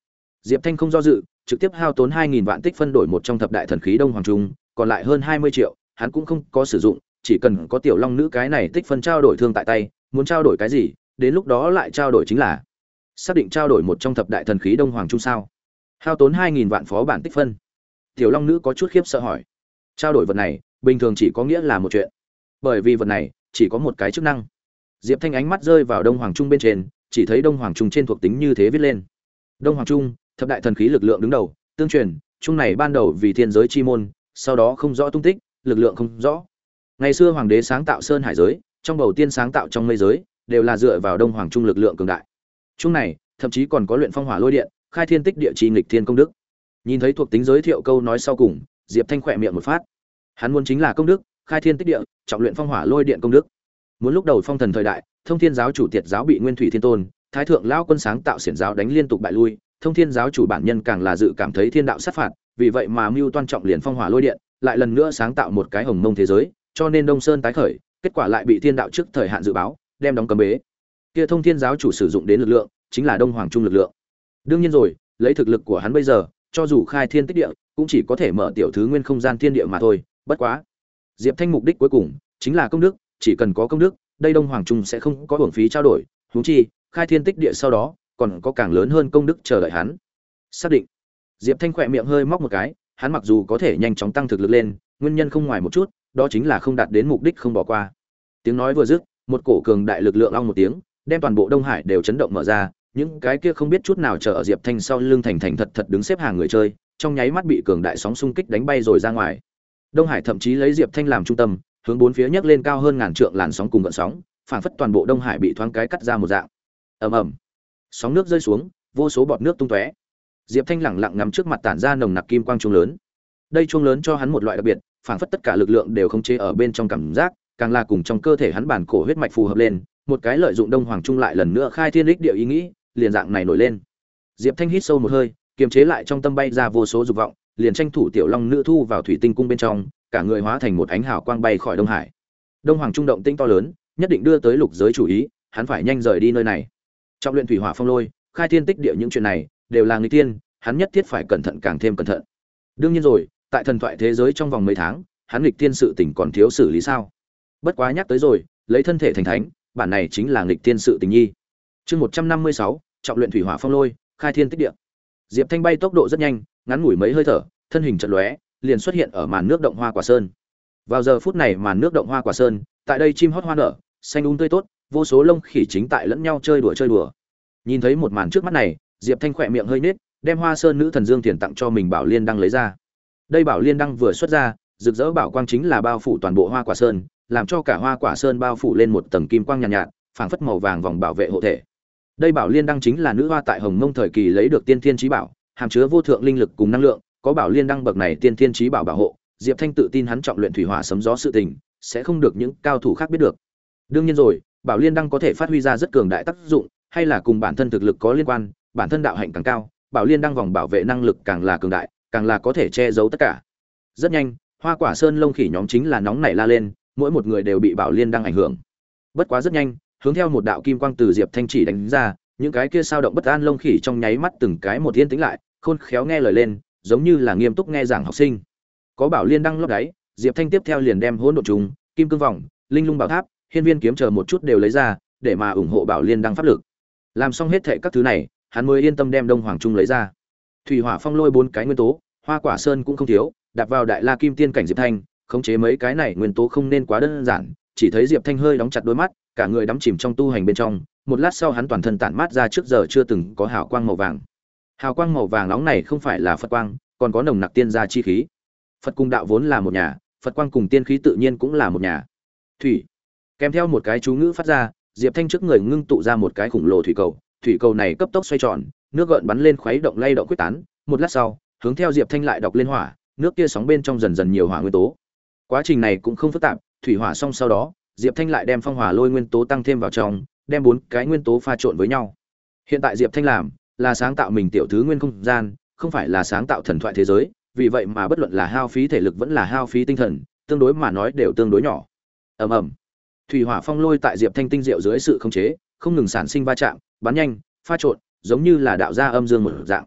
Diệp Thanh không do dự, trực tiếp hao tốn hai nghìn vạn tích phân đổi một trong thập đại thần khí Đông Hoàng Trung, còn lại hơn hai mươi triệu, hắn cũng không có sử dụng, chỉ cần có tiểu long nữ cái này tích phân trao đổi thương tại tay, muốn trao đổi cái gì, đến lúc đó lại trao đổi chính là. Xác định trao đổi một trong thập đại thần khí Đông Hoàng Trung sao? Hao tốn hai nghìn vạn phó bản tích phân. Tiểu long nữ có chút khiếp sợ hỏi. Trao đổi vật này, bình thường chỉ có nghĩa là một chuyện. Bởi vì vật này chỉ có một cái chức năng. Diệp Thanh ánh mắt rơi vào Đông Hoàng Trung bên trên, chỉ thấy Đông Hoàng Trung trên thuộc tính như thế viết lên. Đông Hoàng Trung, thập đại thần khí lực lượng đứng đầu, tương truyền, trung này ban đầu vì thiên giới chi môn, sau đó không rõ tung tích, lực lượng không rõ. Ngày xưa hoàng đế sáng tạo sơn hải giới, trong bầu tiên sáng tạo trong mây giới, đều là dựa vào Đông Hoàng Trung lực lượng cường đại. Trung này, thậm chí còn có luyện phong hỏa lôi điện, khai thiên tích địa chi nghịch thiên công đức. Nhìn thấy thuộc tính giới thiệu câu nói sau cùng, Diệp Thanh khỏe miệng một phát. Hắn muốn chính là công đức, khai thiên tích địa, trọng luyện phong hỏa lôi điện công đức. Muốn lúc đầu phong thần thời đại, Thông Thiên giáo chủ tiệt giáo bị Nguyên Thủy Thiên Tôn, Thái thượng lão quân sáng tạo xiển giáo đánh liên tục bại lui, Thông Thiên giáo chủ bản nhân càng là dự cảm thấy thiên đạo sát phạt, vì vậy mà mưu toan trọng liền phong hỏa lôi điện, lại lần nữa sáng tạo một cái hồng mông thế giới, cho nên Đông Sơn tái khởi, kết quả lại bị thiên đạo trước thời hạn dự báo, đem đóng cấm bế. Kia Thông Thiên giáo chủ sử dụng đến lực lượng, chính là Đông Hoàng Trung lực lượng. Đương nhiên rồi, lấy thực lực của hắn bây giờ, cho dù khai thiên tích địa, cũng chỉ có thể mở tiểu thứ nguyên không gian thiên địa mà thôi, bất quá. Diệp Thanh mục đích cuối cùng chính là công đức, chỉ cần có công đức, đây Đông Hoàng Trung sẽ không có hưởng phí trao đổi, huống chi, khai thiên tích địa sau đó, còn có càng lớn hơn công đức chờ đợi hắn. Xác định. Diệp Thanh khỏe miệng hơi móc một cái, hắn mặc dù có thể nhanh chóng tăng thực lực lên, nguyên nhân không ngoài một chút, đó chính là không đạt đến mục đích không bỏ qua. Tiếng nói vừa dứt, một cổ cường đại lực lượng ong một tiếng, đem toàn bộ Đông Hải đều chấn động mở ra, những cái kia không biết chút nào chờ ở Diệp Thanh sau lưng thành thành thật thật đứng xếp hàng người chơi, trong nháy mắt bị cường đại sóng xung kích đánh bay rồi ra ngoài. Đông Hải thậm chí lấy Diệp Thanh làm trung tâm, hướng bốn phía nhấc lên cao hơn ngàn trượng làn sóng cùng gợn sóng, phảng phất toàn bộ Đông Hải bị thoáng cái cắt ra một dạng. Ầm ầm. Sóng nước rơi xuống, vô số bọt nước tung tóe. Diệp Thanh lẳng lặng ngắm trước mặt tản ra nồng nặc kim quang chuông lớn. Đây chuông lớn cho hắn một loại đặc biệt, phảng phất tất cả lực lượng đều khống chế ở bên trong cảm giác, càng là cùng trong cơ thể hắn bản cổ huyết mạch phù hợp lên, một cái lợi dụng Đông Hoàng Trung lại lần nữa khai thiên đích địa ý nghĩ, liền dạng này nổi lên. Diệp Thanh hít sâu một hơi, kiềm chế lại trong tâm bay ra vô số dục vọng, liền tranh thủ tiểu long nữ thu vào thủy tinh cung bên trong, cả người hóa thành một ánh hào quang bay khỏi Đông Hải. Đông Hoàng Trung động tĩnh to lớn, nhất định đưa tới lục giới chủ ý, hắn phải nhanh rời đi nơi này. Trong luyện thủy hỏa phong lôi, khai thiên tích địa những chuyện này đều là nghịch tiên, hắn nhất thiết phải cẩn thận càng thêm cẩn thận. Đương nhiên rồi, tại thần thoại thế giới trong vòng mấy tháng, hắn nghịch tiên sự tình còn thiếu xử lý sao? Bất quá nhắc tới rồi, lấy thân thể thành thánh, bản này chính là nghịch tiên sự tình nhi. Chương một trăm năm mươi sáu, trọng luyện thủy hỏa phong lôi, khai thiên tích địa. Diệp Thanh bay tốc độ rất nhanh, ngắn ngủi mấy hơi thở, thân hình chợt lóe, liền xuất hiện ở màn nước động hoa quả sơn. Vào giờ phút này màn nước động hoa quả sơn, tại đây chim hót hoa nở, xanh um tươi tốt, vô số lông khỉ chính tại lẫn nhau chơi đùa chơi đùa. Nhìn thấy một màn trước mắt này, Diệp Thanh khỏe miệng hơi nhếch, đem Hoa Sơn nữ thần Dương tiền tặng cho mình Bảo Liên đăng lấy ra. Đây Bảo Liên đăng vừa xuất ra, rực rỡ bảo quang chính là bao phủ toàn bộ Hoa Quả Sơn, làm cho cả Hoa Quả Sơn bao phủ lên một tầng kim quang nhàn nhạt, nhạt, phảng phất màu vàng vòng bảo vệ hộ thể. Đây Bảo Liên đăng chính là nữ hoa tại Hồng Mông thời kỳ lấy được tiên thiên chí bảo, hàm chứa vô thượng linh lực cùng năng lượng, có Bảo Liên đăng bậc này tiên thiên chí bảo bảo hộ, Diệp Thanh tự tin hắn trọng luyện thủy hỏa sấm gió sự tình, sẽ không được những cao thủ khác biết được. Đương nhiên rồi, Bảo Liên đăng có thể phát huy ra rất cường đại tác dụng, hay là cùng bản thân thực lực có liên quan, bản thân đạo hạnh càng cao, Bảo Liên đăng vòng bảo vệ năng lực càng là cường đại, càng là có thể che giấu tất cả. Rất nhanh, Hoa Quả Sơn lông khỉ nhóm chính là nóng nảy la lên, mỗi một người đều bị Bảo Liên đăng ảnh hưởng. Bất quá rất nhanh, hướng theo một đạo kim quang từ Diệp Thanh chỉ đánh ra, những cái kia sao động bất an lông khỉ trong nháy mắt từng cái một yên tĩnh lại, khôn khéo nghe lời lên, giống như là nghiêm túc nghe giảng học sinh. Có Bảo Liên đăng lót đáy, Diệp Thanh tiếp theo liền đem hỗn độn trùng, kim cương vòng, linh lung bảo tháp, hiên viên kiếm chờ một chút đều lấy ra, để mà ủng hộ Bảo Liên đăng pháp lực. Làm xong hết thảy các thứ này, hắn mới yên tâm đem Đông Hoàng Trung lấy ra. Thủy hỏa phong lôi bốn cái nguyên tố, Hoa Quả Sơn cũng không thiếu, đạp vào đại la kim tiên cảnh Diệp Thanh, khống chế mấy cái này nguyên tố không nên quá đơn giản, chỉ thấy Diệp Thanh hơi đóng chặt đôi mắt, cả người đắm chìm trong tu hành bên trong, một lát sau hắn toàn thân tản mát ra trước giờ chưa từng có hào quang màu vàng. Hào quang màu vàng nóng này không phải là Phật quang, còn có nồng nặc tiên gia chi khí. Phật cùng đạo vốn là một nhà, Phật quang cùng tiên khí tự nhiên cũng là một nhà. Thủy, kèm theo một cái chú ngữ phát ra, Diệp Thanh trước người ngưng tụ ra một cái khủng lồ thủy cầu, thủy cầu này cấp tốc xoay tròn, nước gợn bắn lên khuấy động lay động quyết tán, một lát sau, hướng theo Diệp Thanh lại đọc lên hỏa, nước kia sóng bên trong dần dần nhiều hỏa nguyên tố. Quá trình này cũng không phức tạp, thủy hỏa xong sau đó, Diệp Thanh lại đem phong hỏa lôi nguyên tố tăng thêm vào trong, đem bốn cái nguyên tố pha trộn với nhau. Hiện tại Diệp Thanh làm là sáng tạo mình tiểu thứ nguyên không gian, không phải là sáng tạo thần thoại thế giới, vì vậy mà bất luận là hao phí thể lực vẫn là hao phí tinh thần, tương đối mà nói đều tương đối nhỏ. Ầm ầm. Thủy hỏa phong lôi tại Diệp Thanh tinh diệu dưới sự khống chế, không ngừng sản sinh va chạm, bắn nhanh, pha trộn, giống như là đạo ra âm dương một dạng.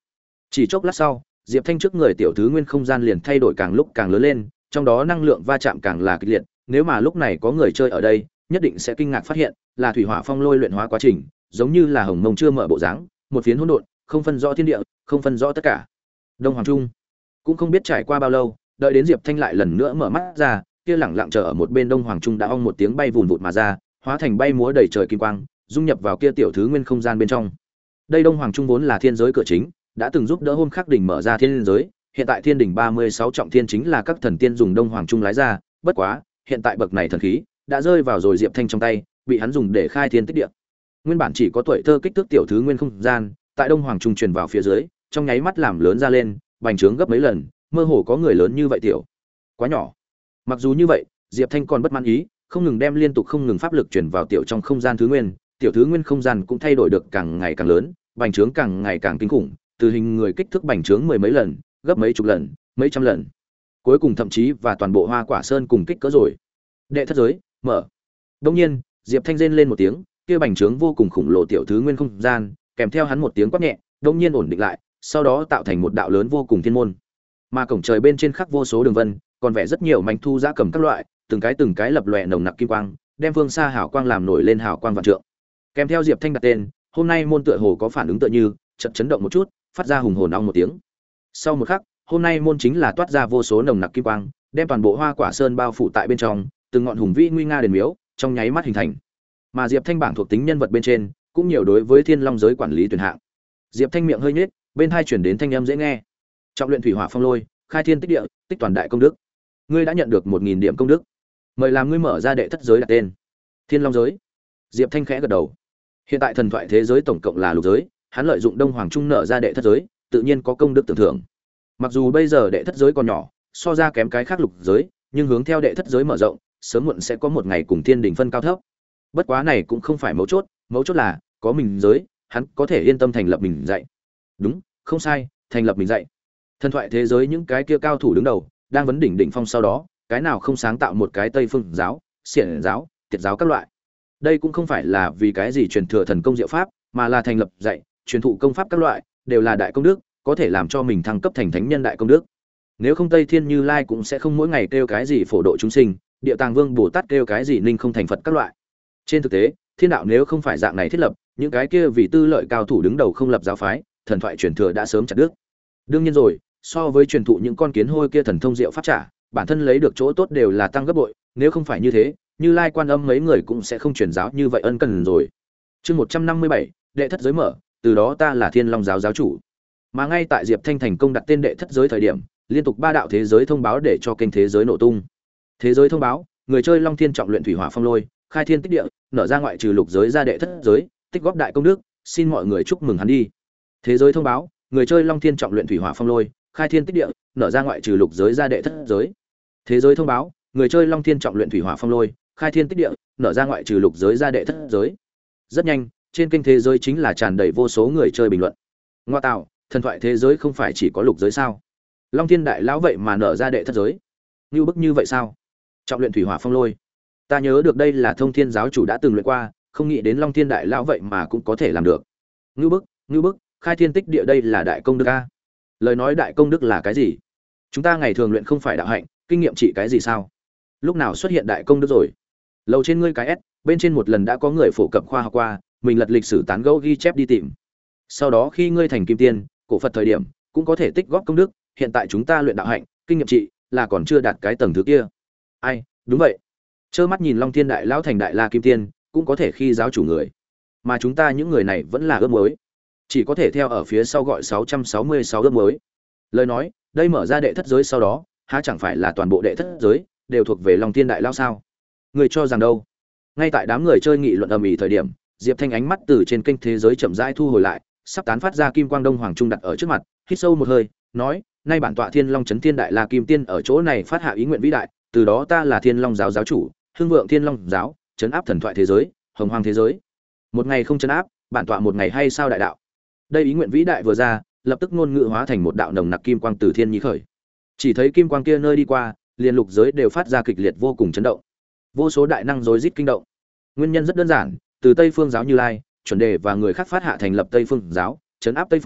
Chỉ chốc lát sau, Diệp Thanh trước người tiểu thứ nguyên không gian liền thay đổi càng lúc càng lớn lên, trong đó năng lượng va chạm càng là kịch liệt, nếu mà lúc này có người chơi ở đây, nhất định sẽ kinh ngạc phát hiện, là thủy hỏa phong lôi luyện hóa quá trình, giống như là hồng mông chưa mở bộ dáng, một phiến hỗn độn, không phân rõ thiên địa, không phân rõ tất cả. Đông Hoàng Trung cũng không biết trải qua bao lâu, đợi đến Diệp Thanh lại lần nữa mở mắt ra, kia lẳng lặng chờ ở một bên Đông Hoàng Trung đã ong một tiếng bay vụn vụt mà ra, hóa thành bay múa đầy trời kim quang, dung nhập vào kia tiểu thứ nguyên không gian bên trong. Đây Đông Hoàng Trung vốn là thiên giới cửa chính, đã từng giúp đỡ hôm khắc đỉnh mở ra thiên giới, hiện tại thiên đỉnh ba mươi sáu trọng thiên chính là các thần tiên dùng Đông Hoàng Trung lái ra, bất quá, hiện tại bậc này thần khí đã rơi vào rồi Diệp Thanh trong tay, bị hắn dùng để khai thiên tích địa. Nguyên bản chỉ có tuổi thơ kích thước tiểu thứ nguyên không gian, tại Đông Hoàng Trung truyền vào phía dưới, trong nháy mắt làm lớn ra lên, bành trướng gấp mấy lần, mơ hồ có người lớn như vậy tiểu. Quá nhỏ. Mặc dù như vậy, Diệp Thanh còn bất mãn ý, không ngừng đem liên tục không ngừng pháp lực truyền vào tiểu trong không gian thứ nguyên, tiểu thứ nguyên không gian cũng thay đổi được càng ngày càng lớn, bành trướng càng ngày càng kinh khủng, từ hình người kích thước bành trướng mười mấy lần, gấp mấy chục lần, mấy trăm lần. Cuối cùng thậm chí và toàn bộ Hoa Quả Sơn cùng kích cỡ rồi. Đệ thất giới, mở. Đương nhiên, Diệp Thanh rên lên một tiếng, kia bành trướng vô cùng khủng lồ tiểu thứ nguyên không gian, kèm theo hắn một tiếng quát nhẹ, đột nhiên ổn định lại, sau đó tạo thành một đạo lớn vô cùng thiên môn. Mà cổng trời bên trên khắc vô số đường vân, còn vẽ rất nhiều mảnh thu giá cầm các loại, từng cái từng cái lập lòe nồng nặc kim quang, đem phương xa hào quang làm nổi lên hào quang vạn trượng. Kèm theo Diệp Thanh đặt tên, hôm nay môn tựa hồ có phản ứng tựa như, chợt chấn động một chút, phát ra hùng hồn ong một tiếng. Sau một khắc, hôm nay môn chính là toát ra vô số nồng nặc kim quang, đem toàn bộ Hoa Quả Sơn bao phủ tại bên trong, từng ngọn hùng vĩ nguy nga đền miếu, trong nháy mắt hình thành. Mà Diệp Thanh bảng thuộc tính nhân vật bên trên, cũng nhiều đối với Thiên Long giới quản lý tuyển hạng. Diệp Thanh miệng hơi nhếch, bên hai chuyển đến thanh âm dễ nghe. Trọng luyện thủy hỏa phong lôi, khai thiên tích địa, tích toàn đại công đức. Ngươi đã nhận được một nghìn điểm công đức. Mời làm ngươi mở ra đệ thất giới đặt tên. Thiên Long giới. Diệp Thanh khẽ gật đầu. Hiện tại thần thoại thế giới tổng cộng là lục giới, hắn lợi dụng Đông Hoàng Trung nở ra đệ thất giới, tự nhiên có công đức tưởng thưởng. Mặc dù bây giờ đệ thất giới còn nhỏ, so ra kém cái khác lục giới, nhưng hướng theo đệ thất giới mở rộng, sớm muộn sẽ có một ngày cùng thiên đỉnh phân cao thấp. Bất quá này cũng không phải mấu chốt, mấu chốt là có mình giới, hắn có thể yên tâm thành lập mình dạy. Đúng, không sai, thành lập mình dạy. Thần thoại thế giới những cái kia cao thủ đứng đầu, đang vấn đỉnh đỉnh phong sau đó, cái nào không sáng tạo một cái Tây Phương giáo, Xiển giáo, Tiệt giáo các loại. Đây cũng không phải là vì cái gì truyền thừa thần công diệu pháp, mà là thành lập dạy, truyền thụ công pháp các loại, đều là đại công đức, có thể làm cho mình thăng cấp thành thánh nhân đại công đức. Nếu không Tây Thiên Như Lai cũng sẽ không mỗi ngày kêu cái gì phổ độ chúng sinh, Địa Tàng Vương Bồ Tát kêu cái gì ninh không thành Phật các loại. Trên thực tế, thiên đạo nếu không phải dạng này thiết lập, những cái kia vì tư lợi cao thủ đứng đầu không lập giáo phái, thần thoại truyền thừa đã sớm chặt đứt. Đương nhiên rồi, so với truyền thụ những con kiến hôi kia thần thông diệu pháp trả, bản thân lấy được chỗ tốt đều là tăng gấp bội, nếu không phải như thế, Như Lai Quan Âm mấy người cũng sẽ không truyền giáo như vậy ân cần rồi. Chương một trăm năm mươi bảy, đệ thất giới mở, từ đó ta là Thiên Long giáo giáo chủ. Mà ngay tại Diệp Thanh thành công đặt tên đệ thất giới thời điểm, liên tục ba đạo thế giới thông báo để cho kênh thế giới nổ tung. Thế giới thông báo, người chơi Long Thiên trọng luyện thủy hỏa phong lôi, khai thiên tích địa, nở ra ngoại trừ lục giới ra đệ thất giới, tích góp đại công đức, xin mọi người chúc mừng hắn đi. Thế giới thông báo, người chơi Long Thiên trọng luyện thủy hỏa phong lôi, khai thiên tích địa, nở ra ngoại trừ lục giới ra đệ thất giới. Thế giới thông báo, người chơi Long Thiên trọng luyện thủy hỏa phong lôi, khai thiên tích địa, nở ra ngoại trừ lục giới ra đệ thất giới. Rất nhanh, trên kênh thế giới chính là tràn đầy vô số người chơi bình luận. Ngoa tạo, thần thoại thế giới không phải chỉ có lục giới sao? Long Thiên đại lão vậy mà nở ra đệ thất giới. Như bức như vậy sao? Trọng luyện thủy hỏa phong lôi. Ta nhớ được đây là Thông Thiên giáo chủ đã từng luyện qua, không nghĩ đến Long Thiên đại lão vậy mà cũng có thể làm được. Như bức, như bức, khai thiên tích địa đây là đại công đức a. Lời nói đại công đức là cái gì? Chúng ta ngày thường luyện không phải đạo hạnh, kinh nghiệm trị cái gì sao? Lúc nào xuất hiện đại công đức rồi? Lầu trên ngươi cái S, bên trên một lần đã có người phổ cập khoa học qua, mình lật lịch sử tán gẫu ghi chép đi tìm. Sau đó khi ngươi thành kim tiên, cổ Phật thời điểm, cũng có thể tích góp công đức, hiện tại chúng ta luyện đạo hạnh, kinh nghiệm trị là còn chưa đạt cái tầng thứ kia. Ai, đúng vậy. Trơ mắt nhìn Long Thiên đại lão thành đại la kim tiên, cũng có thể khi giáo chủ người. Mà chúng ta những người này vẫn là ước mới, chỉ có thể theo ở phía sau gọi sáu trăm sáu mươi sáu ước mới. Lời nói, đây mở ra đệ thất giới sau đó, há chẳng phải là toàn bộ đệ thất giới đều thuộc về Long Thiên đại lão sao? Người cho rằng đâu? Ngay tại đám người chơi nghị luận ầm ĩ thời điểm, Diệp Thanh ánh mắt từ trên kênh thế giới chậm rãi thu hồi lại, sắp tán phát ra kim quang đông hoàng trung đặt ở trước mặt, hít sâu một hơi, nói: "Nay bản tọa Thiên Long Chấn Thiên Đại La Kim Tiên ở chỗ này phát hạ ý nguyện vĩ đại, từ đó ta là Thiên Long giáo giáo chủ, hưng vượng Thiên Long giáo, trấn áp thần thoại thế giới, hồng hoang thế giới. Một ngày không trấn áp, bản tọa một ngày hay sao đại đạo?" Đây ý nguyện vĩ đại vừa ra, lập tức ngôn ngữ hóa thành một đạo nồng nặc kim quang từ thiên nhi khởi. Chỉ thấy kim quang kia nơi đi qua, liền lục giới đều phát ra kịch liệt vô cùng chấn động. Vô số đại năng rối rít kinh động. Nguyên nhân rất đơn giản, từ Tây Phương giáo Như Lai, chuẩn đề và người khác phát hạ thành lập Tây Phương giáo, trấn áp Tây Phương,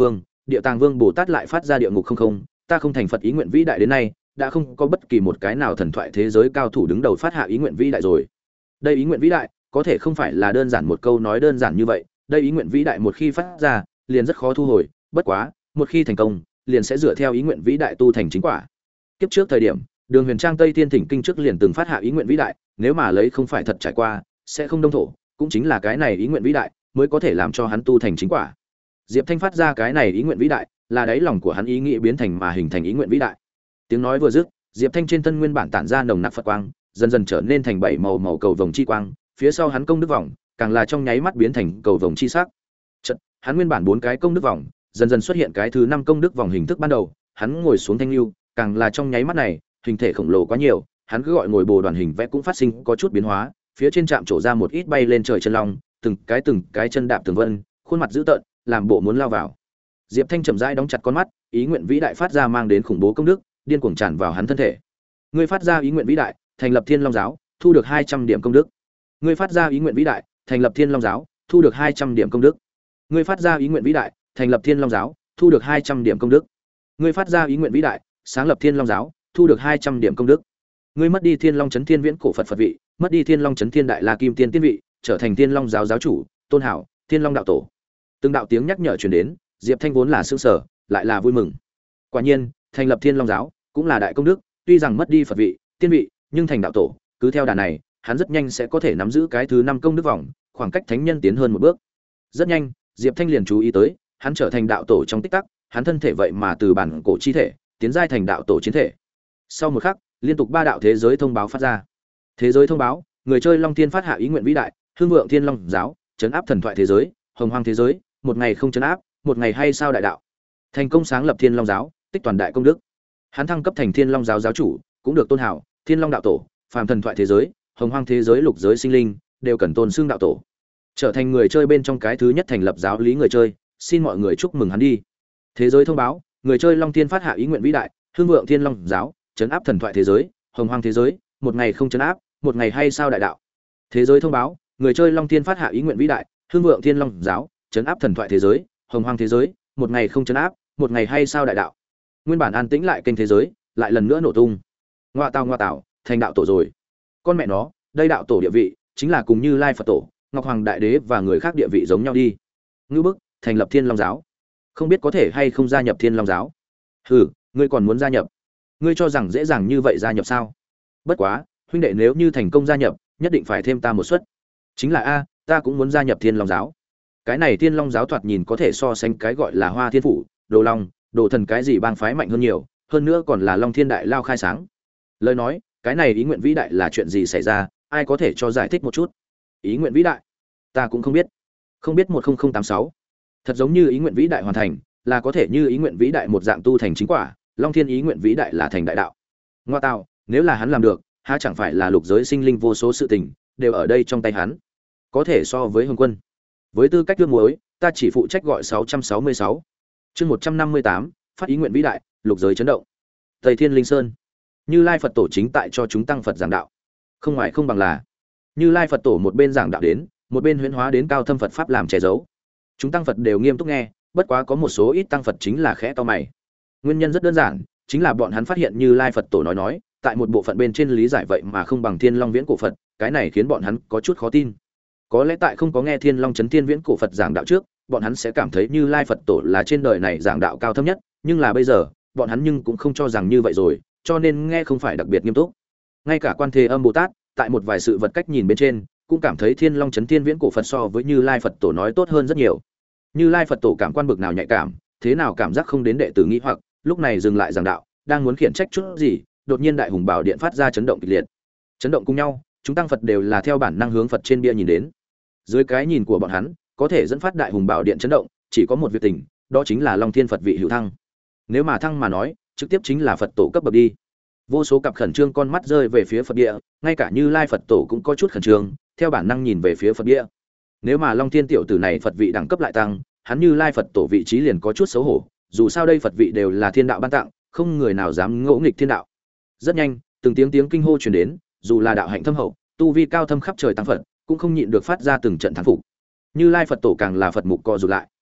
địa tàng vương bồ tát lại phát ra địa ngục không không, ta không thành Phật ý nguyện vĩ đại đến nay, đã không có bất kỳ một cái nào thần thoại thế giới cao thủ đứng đầu phát hạ ý nguyện vĩ đại rồi. Đây ý nguyện vĩ đại có thể không phải là đơn giản một câu nói đơn giản như vậy, đây ý nguyện vĩ đại một khi phát ra liền rất khó thu hồi, bất quá một khi thành công liền sẽ dựa theo ý nguyện vĩ đại tu thành chính quả. Kiếp trước thời điểm Đường Huyền Trang Tây Thiên Thỉnh Kinh trước liền từng phát hạ ý nguyện vĩ đại, nếu mà lấy không phải thật trải qua sẽ không đông thổ, cũng chính là cái này ý nguyện vĩ đại mới có thể làm cho hắn tu thành chính quả. Diệp Thanh phát ra cái này ý nguyện vĩ đại là đáy lòng của hắn ý nghĩ biến thành mà hình thành ý nguyện vĩ đại. Tiếng nói vừa dứt, Diệp Thanh trên thân nguyên bản tản ra nồng nặc Phật quang, dần dần trở nên thành bảy màu màu cầu vồng chi quang, phía sau hắn công đức vòng, càng là trong nháy mắt biến thành cầu vồng chi sắc. Chợt, hắn nguyên bản bốn cái công đức vòng, dần dần xuất hiện cái thứ năm công đức vòng hình thức ban đầu, hắn ngồi xuống thanh lưu, càng là trong nháy mắt này, hình thể khổng lồ quá nhiều, hắn cứ gọi ngồi bồ đoàn hình vẽ cũng phát sinh có chút biến hóa, phía trên chạm trổ ra một ít bay lên trời chân long, từng cái từng cái chân đạp tường vân, khuôn mặt dữ tợn, làm bộ muốn lao vào. Diệp Thanh chậm rãi đóng chặt con mắt, ý nguyện vĩ đại phát ra mang đến khủng bố công đức, điên cuồng tràn vào hắn thân thể. Ngươi phát ra ý nguyện vĩ đại, thành lập Thiên Long giáo, thu được hai trăm điểm công đức. Ngươi phát ra ý nguyện vĩ đại, thành lập Thiên Long giáo, thu được hai trăm điểm công đức. Ngươi phát ra ý nguyện vĩ đại, thành lập Thiên Long giáo, thu được hai trăm điểm công đức. Ngươi phát ra ý nguyện vĩ đại, sáng lập Thiên Long giáo, thu được hai trăm điểm công đức. Ngươi mất đi Thiên Long Chấn Thiên Viễn cổ Phật Phật vị, mất đi Thiên Long Chấn Thiên Đại La Kim Tiên tiên vị, trở thành Thiên Long giáo giáo chủ, tôn hảo, Thiên Long đạo tổ. Từng đạo tiếng nhắc nhở truyền đến, Diệp Thanh vốn là sững sờ, lại là vui mừng. Quả nhiên, thành lập Thiên Long giáo cũng là đại công đức, tuy rằng mất đi Phật vị, tiên vị, nhưng thành đạo tổ, cứ theo đà này, hắn rất nhanh sẽ có thể nắm giữ cái thứ năm công đức vòng, khoảng cách thánh nhân tiến hơn một bước. Rất nhanh, Diệp Thanh liền chú ý tới, hắn trở thành đạo tổ trong tích tắc, hắn thân thể vậy mà từ bản cổ chi thể, tiến giai thành đạo tổ chiến thể. Sau một khắc, liên tục ba đạo thế giới thông báo phát ra. Thế giới thông báo, người chơi Long Thiên phát hạ ý nguyện vĩ đại, hương vượng Thiên Long giáo, trấn áp thần thoại thế giới, hồng hoang thế giới, một ngày không trấn áp, một ngày hay sao đại đạo. Thành công sáng lập Thiên Long giáo, tích toàn đại công đức. Hắn thăng cấp thành Thiên Long giáo giáo chủ, cũng được tôn hảo, Thiên Long đạo tổ, phàm thần thoại thế giới, hồng hoang thế giới lục giới sinh linh, đều cần tôn xưng đạo tổ. Trở thành người chơi bên trong cái thứ nhất thành lập giáo lý người chơi, xin mọi người chúc mừng hắn đi. Thế giới thông báo, người chơi Long Thiên phát hạ ý nguyện vĩ đại, hương vượng Thiên Long giáo, trấn áp thần thoại thế giới, hồng hoang thế giới, một ngày không trấn áp, một ngày hay sao đại đạo. Thế giới thông báo, người chơi Long Thiên phát hạ ý nguyện vĩ đại, hương vượng Thiên Long giáo, trấn áp thần thoại thế giới, hồng hoang thế giới, một ngày không trấn áp, một ngày hay sao đại đạo. Nguyên bản an tĩnh lại kênh thế giới, lại lần nữa nổ tung. Ngoa tào ngoa tào, thành đạo tổ rồi. Con mẹ nó, đây đạo tổ địa vị, chính là cùng Như Lai Phật tổ, Ngọc Hoàng Đại Đế và người khác địa vị giống nhau đi. Ngư bức, thành lập Thiên Long giáo. Không biết có thể hay không gia nhập Thiên Long giáo. Hừ, ngươi còn muốn gia nhập? Ngươi cho rằng dễ dàng như vậy gia nhập sao? Bất quá, huynh đệ nếu như thành công gia nhập, nhất định phải thêm ta một suất. Chính là a, ta cũng muốn gia nhập Thiên Long giáo. Cái này Thiên Long giáo thoạt nhìn có thể so sánh cái gọi là Hoa Thiên phủ, Đồ Long, Đồ Thần cái gì bang phái mạnh hơn nhiều, hơn nữa còn là Long Thiên Đại Lao khai sáng. Lời nói, cái này ý nguyện vĩ đại là chuyện gì xảy ra, ai có thể cho giải thích một chút? Ý nguyện vĩ đại? Ta cũng không biết. Không biết một không tám sáu. Thật giống như ý nguyện vĩ đại hoàn thành, là có thể như ý nguyện vĩ đại một dạng tu thành chính quả, Long Thiên ý nguyện vĩ đại là thành đại đạo. Ngoa tạo, nếu là hắn làm được, há chẳng phải là lục giới sinh linh vô số sự tình đều ở đây trong tay hắn. Có thể so với Hồng Quân. Với tư cách đương muối, ta chỉ phụ trách gọi sáu trăm sáu mươi sáu. Chương một trăm năm mươi tám, phát ý nguyện vĩ đại, lục giới chấn động. Tây Thiên Linh Sơn. Như Lai Phật tổ chính tại cho chúng tăng Phật giảng đạo. Không ngoài không bằng là, Như Lai Phật tổ một bên giảng đạo đến, một bên huyễn hóa đến cao thâm Phật pháp làm che giấu. Chúng tăng Phật đều nghiêm túc nghe, bất quá có một số ít tăng Phật chính là khẽ to mày. Nguyên nhân rất đơn giản, chính là bọn hắn phát hiện Như Lai Phật tổ nói nói, tại một bộ phận bên trên lý giải vậy mà không bằng Thiên Long Viễn cổ Phật, cái này khiến bọn hắn có chút khó tin. Có lẽ tại không có nghe Thiên Long Chấn Thiên Viễn cổ Phật giảng đạo trước, bọn hắn sẽ cảm thấy Như Lai Phật tổ là trên đời này giảng đạo cao thâm nhất, nhưng là bây giờ, bọn hắn nhưng cũng không cho rằng như vậy rồi, cho nên nghe không phải đặc biệt nghiêm túc. Ngay cả Quan Thế Âm Bồ Tát, tại một vài sự vật cách nhìn bên trên, cũng cảm thấy Thiên Long Chấn Thiên Viễn cổ Phật so với Như Lai Phật tổ nói tốt hơn rất nhiều. Như Lai Phật tổ cảm quan bực nào nhạy cảm, thế nào cảm giác không đến đệ tử nghĩ hoặc, lúc này dừng lại giảng đạo, đang muốn khiển trách chút gì, đột nhiên Đại Hùng Bảo Điện phát ra chấn động kịch liệt. Chấn động cùng nhau, chúng tăng Phật đều là theo bản năng hướng Phật trên bia nhìn đến. Dưới cái nhìn của bọn hắn, có thể dẫn phát Đại Hùng Bảo Điện chấn động, chỉ có một việc tình, đó chính là Long Thiên Phật vị hữu thăng. Nếu mà thăng mà nói, trực tiếp chính là Phật tổ cấp bậc đi. Vô số cặp khẩn trương con mắt rơi về phía Phật địa, ngay cả Như Lai Phật tổ cũng có chút khẩn trương, theo bản năng nhìn về phía Phật địa. Nếu mà Long Thiên tiểu tử này Phật vị đẳng cấp lại tăng, hắn Như Lai Phật tổ vị trí liền có chút xấu hổ, dù sao đây Phật vị đều là thiên đạo ban tặng, không người nào dám ngỗ nghịch thiên đạo. Rất nhanh, từng tiếng tiếng kinh hô truyền đến, dù là đạo hạnh thâm hậu, tu vi cao thâm khắp trời tăng Phật, cũng không nhịn được phát ra từng trận thán phục. Như Lai Phật tổ càng là Phật mục co rụt lại.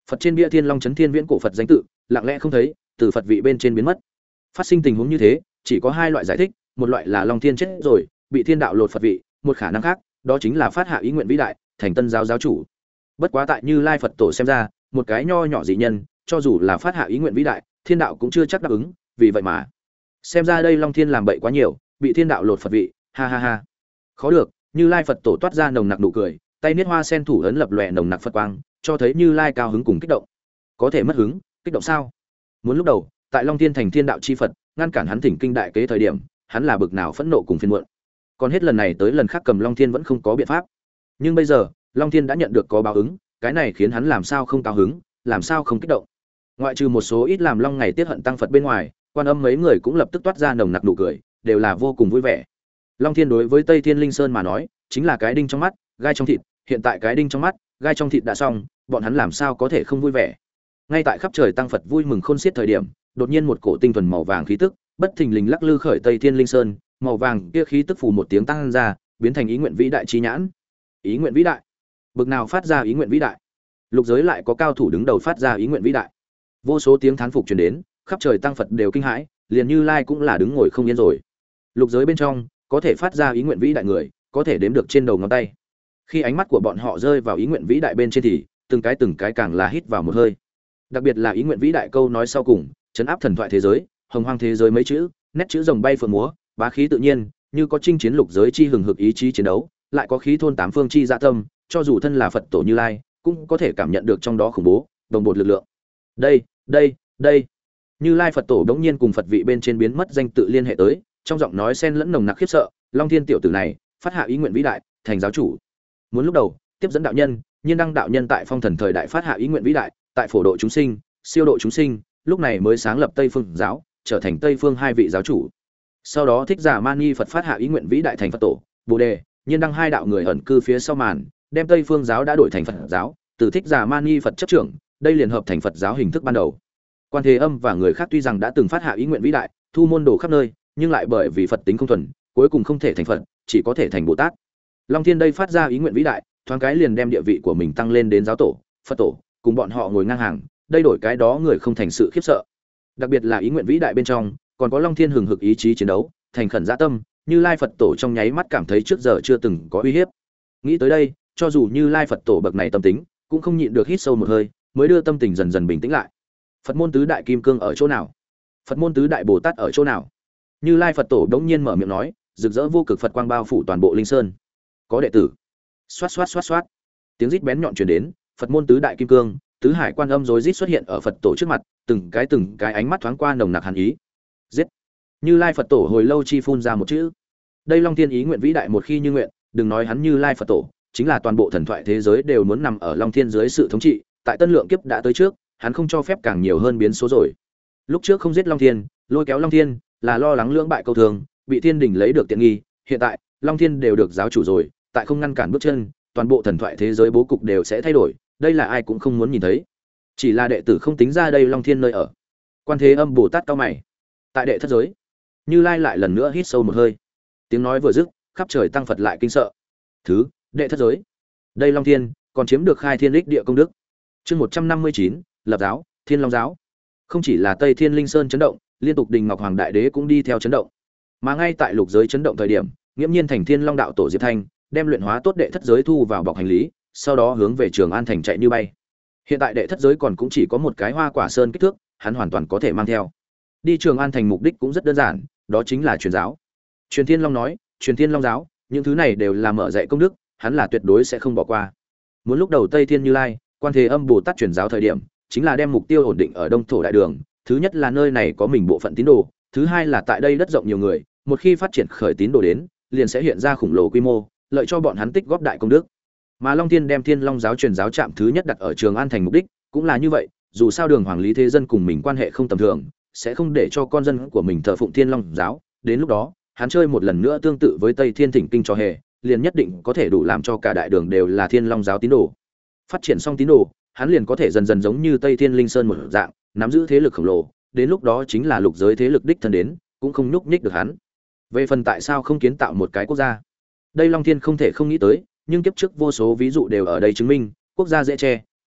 Phật trên bia Thiên Long Chấn Thiên Viễn cổ Phật danh tự lặng lẽ không thấy, từ Phật vị bên trên biến mất. Phát sinh tình huống như thế, chỉ có hai loại giải thích, một loại là Long Thiên chết rồi, bị thiên đạo lột Phật vị, một khả năng khác, đó chính là phát hạ ý nguyện vĩ đại, thành tân giáo giáo chủ. Bất quá tại Như Lai Phật Tổ xem ra, một cái nho nhỏ dị nhân, cho dù là phát hạ ý nguyện vĩ đại, thiên đạo cũng chưa chắc đáp ứng, vì vậy mà xem ra đây Long Thiên làm bậy quá nhiều, bị thiên đạo lột Phật vị, ha ha ha. Khó được, Như Lai Phật Tổ toát ra nồng nặc nụ cười, tay niết hoa sen thủ ấn lập lòe nồng nặc Phật quang, cho thấy Như Lai cao hứng cùng kích động. Có thể mất hứng, kích động sao? Muốn lúc đầu, tại Long Thiên thành thiên đạo chi Phật, ngăn cản hắn thỉnh kinh đại kế thời điểm, hắn là bực nào phẫn nộ cùng phiền muộn. Còn hết lần này tới lần khác cầm Long Thiên vẫn không có biện pháp. Nhưng bây giờ, Long Thiên đã nhận được có báo ứng, cái này khiến hắn làm sao không cao hứng, làm sao không kích động. Ngoại trừ một số ít làm Long ngày tiết hận tăng Phật bên ngoài, Quan Âm mấy người cũng lập tức toát ra nồng nặc nụ cười, đều là vô cùng vui vẻ. Long Thiên đối với Tây Thiên Linh Sơn mà nói, chính là cái đinh trong mắt, gai trong thịt, hiện tại cái đinh trong mắt, gai trong thịt đã xong, bọn hắn làm sao có thể không vui vẻ. Ngay tại khắp trời tăng Phật vui mừng khôn xiết thời điểm, đột nhiên một cổ tinh thuần màu vàng khí tức, bất thình lình lắc lư khởi Tây Thiên Linh Sơn, màu vàng kia khí tức phù một tiếng tăng ra, biến thành ý nguyện vĩ đại chi nhãn. Ý nguyện vĩ đại? Bực nào phát ra ý nguyện vĩ đại? Lục giới lại có cao thủ đứng đầu phát ra ý nguyện vĩ đại. Vô số tiếng thán phục truyền đến, khắp trời tăng Phật đều kinh hãi, liền Như Lai cũng là đứng ngồi không yên rồi. Lục giới bên trong, có thể phát ra ý nguyện vĩ đại người, có thể đếm được trên đầu ngón tay. Khi ánh mắt của bọn họ rơi vào ý nguyện vĩ đại bên trên thì, từng cái từng cái càng là hít vào một hơi. Đặc biệt là ý nguyện vĩ đại câu nói sau cùng, trấn áp thần thoại thế giới, hồng hoang thế giới mấy chữ, nét chữ rồng bay phượng múa, bá khí tự nhiên, như có chinh chiến lục giới chi hừng hực ý chí chiến đấu, lại có khí thôn tám phương chi dạ tâm, cho dù thân là Phật tổ Như Lai, cũng có thể cảm nhận được trong đó khủng bố, đồng bột lực lượng. Đây, đây, đây. Như Lai Phật tổ đống nhiên cùng Phật vị bên trên biến mất danh tự liên hệ tới, trong giọng nói xen lẫn nồng nặc khiếp sợ, Long Thiên tiểu tử này, phát hạ ý nguyện vĩ đại, thành giáo chủ. Muốn lúc đầu, tiếp dẫn đạo nhân, Nhiên Đăng đạo nhân tại phong thần thời đại phát hạ ý nguyện vĩ đại, tại phổ độ chúng sinh, siêu độ chúng sinh, lúc này mới sáng lập Tây Phương giáo, trở thành Tây Phương hai vị giáo chủ. Sau đó Thích Giả Mani Phật phát hạ ý nguyện vĩ đại thành Phật tổ, Bồ Đề, Nhiên Đăng hai đạo người ẩn cư phía sau màn, đem Tây Phương giáo đã đổi thành Phật giáo, từ Thích Giả Mani Phật chấp trưởng, đây liền hợp thành Phật giáo hình thức ban đầu. Quan Thế Âm và người khác tuy rằng đã từng phát hạ ý nguyện vĩ đại, thu môn đồ khắp nơi, nhưng lại bởi vì Phật tính không thuần, cuối cùng không thể thành Phật, chỉ có thể thành Bồ Tát. Long Thiên đây phát ra ý nguyện vĩ đại, thoáng cái liền đem địa vị của mình tăng lên đến giáo tổ, Phật tổ, cùng bọn họ ngồi ngang hàng, đây đổi cái đó người không thành sự khiếp sợ. Đặc biệt là ý nguyện vĩ đại bên trong, còn có Long Thiên hừng hực ý chí chiến đấu, thành khẩn dạ tâm, Như Lai Phật tổ trong nháy mắt cảm thấy trước giờ chưa từng có uy hiếp. Nghĩ tới đây, cho dù Như Lai Phật tổ bậc này tâm tính, cũng không nhịn được hít sâu một hơi, mới đưa tâm tình dần dần bình tĩnh lại. Phật môn tứ đại kim cương ở chỗ nào? Phật môn tứ đại Bồ Tát ở chỗ nào? Như Lai Phật tổ đống nhiên mở miệng nói, rực rỡ vô cực Phật quang bao phủ toàn bộ linh sơn. Có đệ tử. Xoát xoát xoát xoát. Tiếng rít bén nhọn truyền đến, Phật môn tứ đại kim cương, tứ hải quan âm rối rít xuất hiện ở Phật tổ trước mặt, từng cái từng cái ánh mắt thoáng qua nồng nặc hàn ý. Giết. Như Lai Phật tổ hồi lâu chi phun ra một chữ. Đây Long Thiên ý nguyện vĩ đại một khi như nguyện, đừng nói hắn Như Lai Phật tổ, chính là toàn bộ thần thoại thế giới đều muốn nằm ở Long Thiên dưới sự thống trị, tại tân lượng kiếp đã tới trước, hắn không cho phép càng nhiều hơn biến số rồi. Lúc trước không giết Long Thiên, lôi kéo Long Thiên, là lo lắng lưỡng bại câu thường, bị Thiên Đình lấy được tiện nghi, hiện tại, Long Thiên đều được giáo chủ rồi, tại không ngăn cản bước chân, toàn bộ thần thoại thế giới bố cục đều sẽ thay đổi, đây là ai cũng không muốn nhìn thấy. Chỉ là đệ tử không tính ra đây Long Thiên nơi ở. Quan Thế Âm Bồ Tát cao mày. Tại đệ thất giới, Như Lai lại lần nữa hít sâu một hơi. Tiếng nói vừa dứt, khắp trời tăng Phật lại kinh sợ. Thứ, đệ thất giới. Đây Long Thiên còn chiếm được khai thiên đích địa công đức. Chương một trăm năm mươi chín, lập giáo, Thiên Long giáo. Không chỉ là Tây Thiên Linh Sơn chấn động, liên tục Đình Ngọc Hoàng Đại Đế cũng đi theo chấn động. Mà ngay tại lục giới chấn động thời điểm, nghiễm nhiên thành Thiên Long đạo tổ Diệp Thanh, đem luyện hóa tốt đệ thất giới thu vào bọc hành lý, sau đó hướng về Trường An thành chạy như bay. Hiện tại đệ thất giới còn cũng chỉ có một cái hoa quả sơn kích thước, hắn hoàn toàn có thể mang theo. Đi Trường An thành mục đích cũng rất đơn giản, đó chính là truyền giáo. Truyền Thiên Long nói, truyền Thiên Long giáo, những thứ này đều là mở dạy công đức, hắn là tuyệt đối sẽ không bỏ qua. Muốn lúc đầu Tây Thiên Như Lai, Quan Thế Âm Bồ Tát truyền giáo thời điểm, chính là đem mục tiêu ổn định ở Đông thổ đại đường, thứ nhất là nơi này có mình bộ phận tín đồ, thứ hai là tại đây đất rộng nhiều người, một khi phát triển khởi tín đồ đến, liền sẽ hiện ra khủng lồ quy mô, lợi cho bọn hắn tích góp đại công đức. Mà Long Thiên đem Thiên Long giáo truyền giáo trạm thứ nhất đặt ở Trường An thành mục đích, cũng là như vậy, dù sao Đường Hoàng Lý Thế Dân cùng mình quan hệ không tầm thường, sẽ không để cho con dân của mình thờ phụng Thiên Long giáo, đến lúc đó, hắn chơi một lần nữa tương tự với Tây Thiên Thỉnh Kinh cho hề, liền nhất định có thể đủ làm cho cả đại đường đều là Thiên Long giáo tín đồ. Phát triển xong tín đồ, hắn liền có thể dần dần giống như Tây Thiên Linh Sơn một dạng, nắm giữ thế lực khổng lồ, đến lúc đó chính là lục giới thế lực đích thân đến, cũng không nhúc nhích được hắn. Về phần tại sao không kiến tạo một cái quốc gia, đây Long Thiên không thể không nghĩ tới, nhưng kiếp trước vô số ví dụ đều ở đây chứng minh, quốc gia dễ che,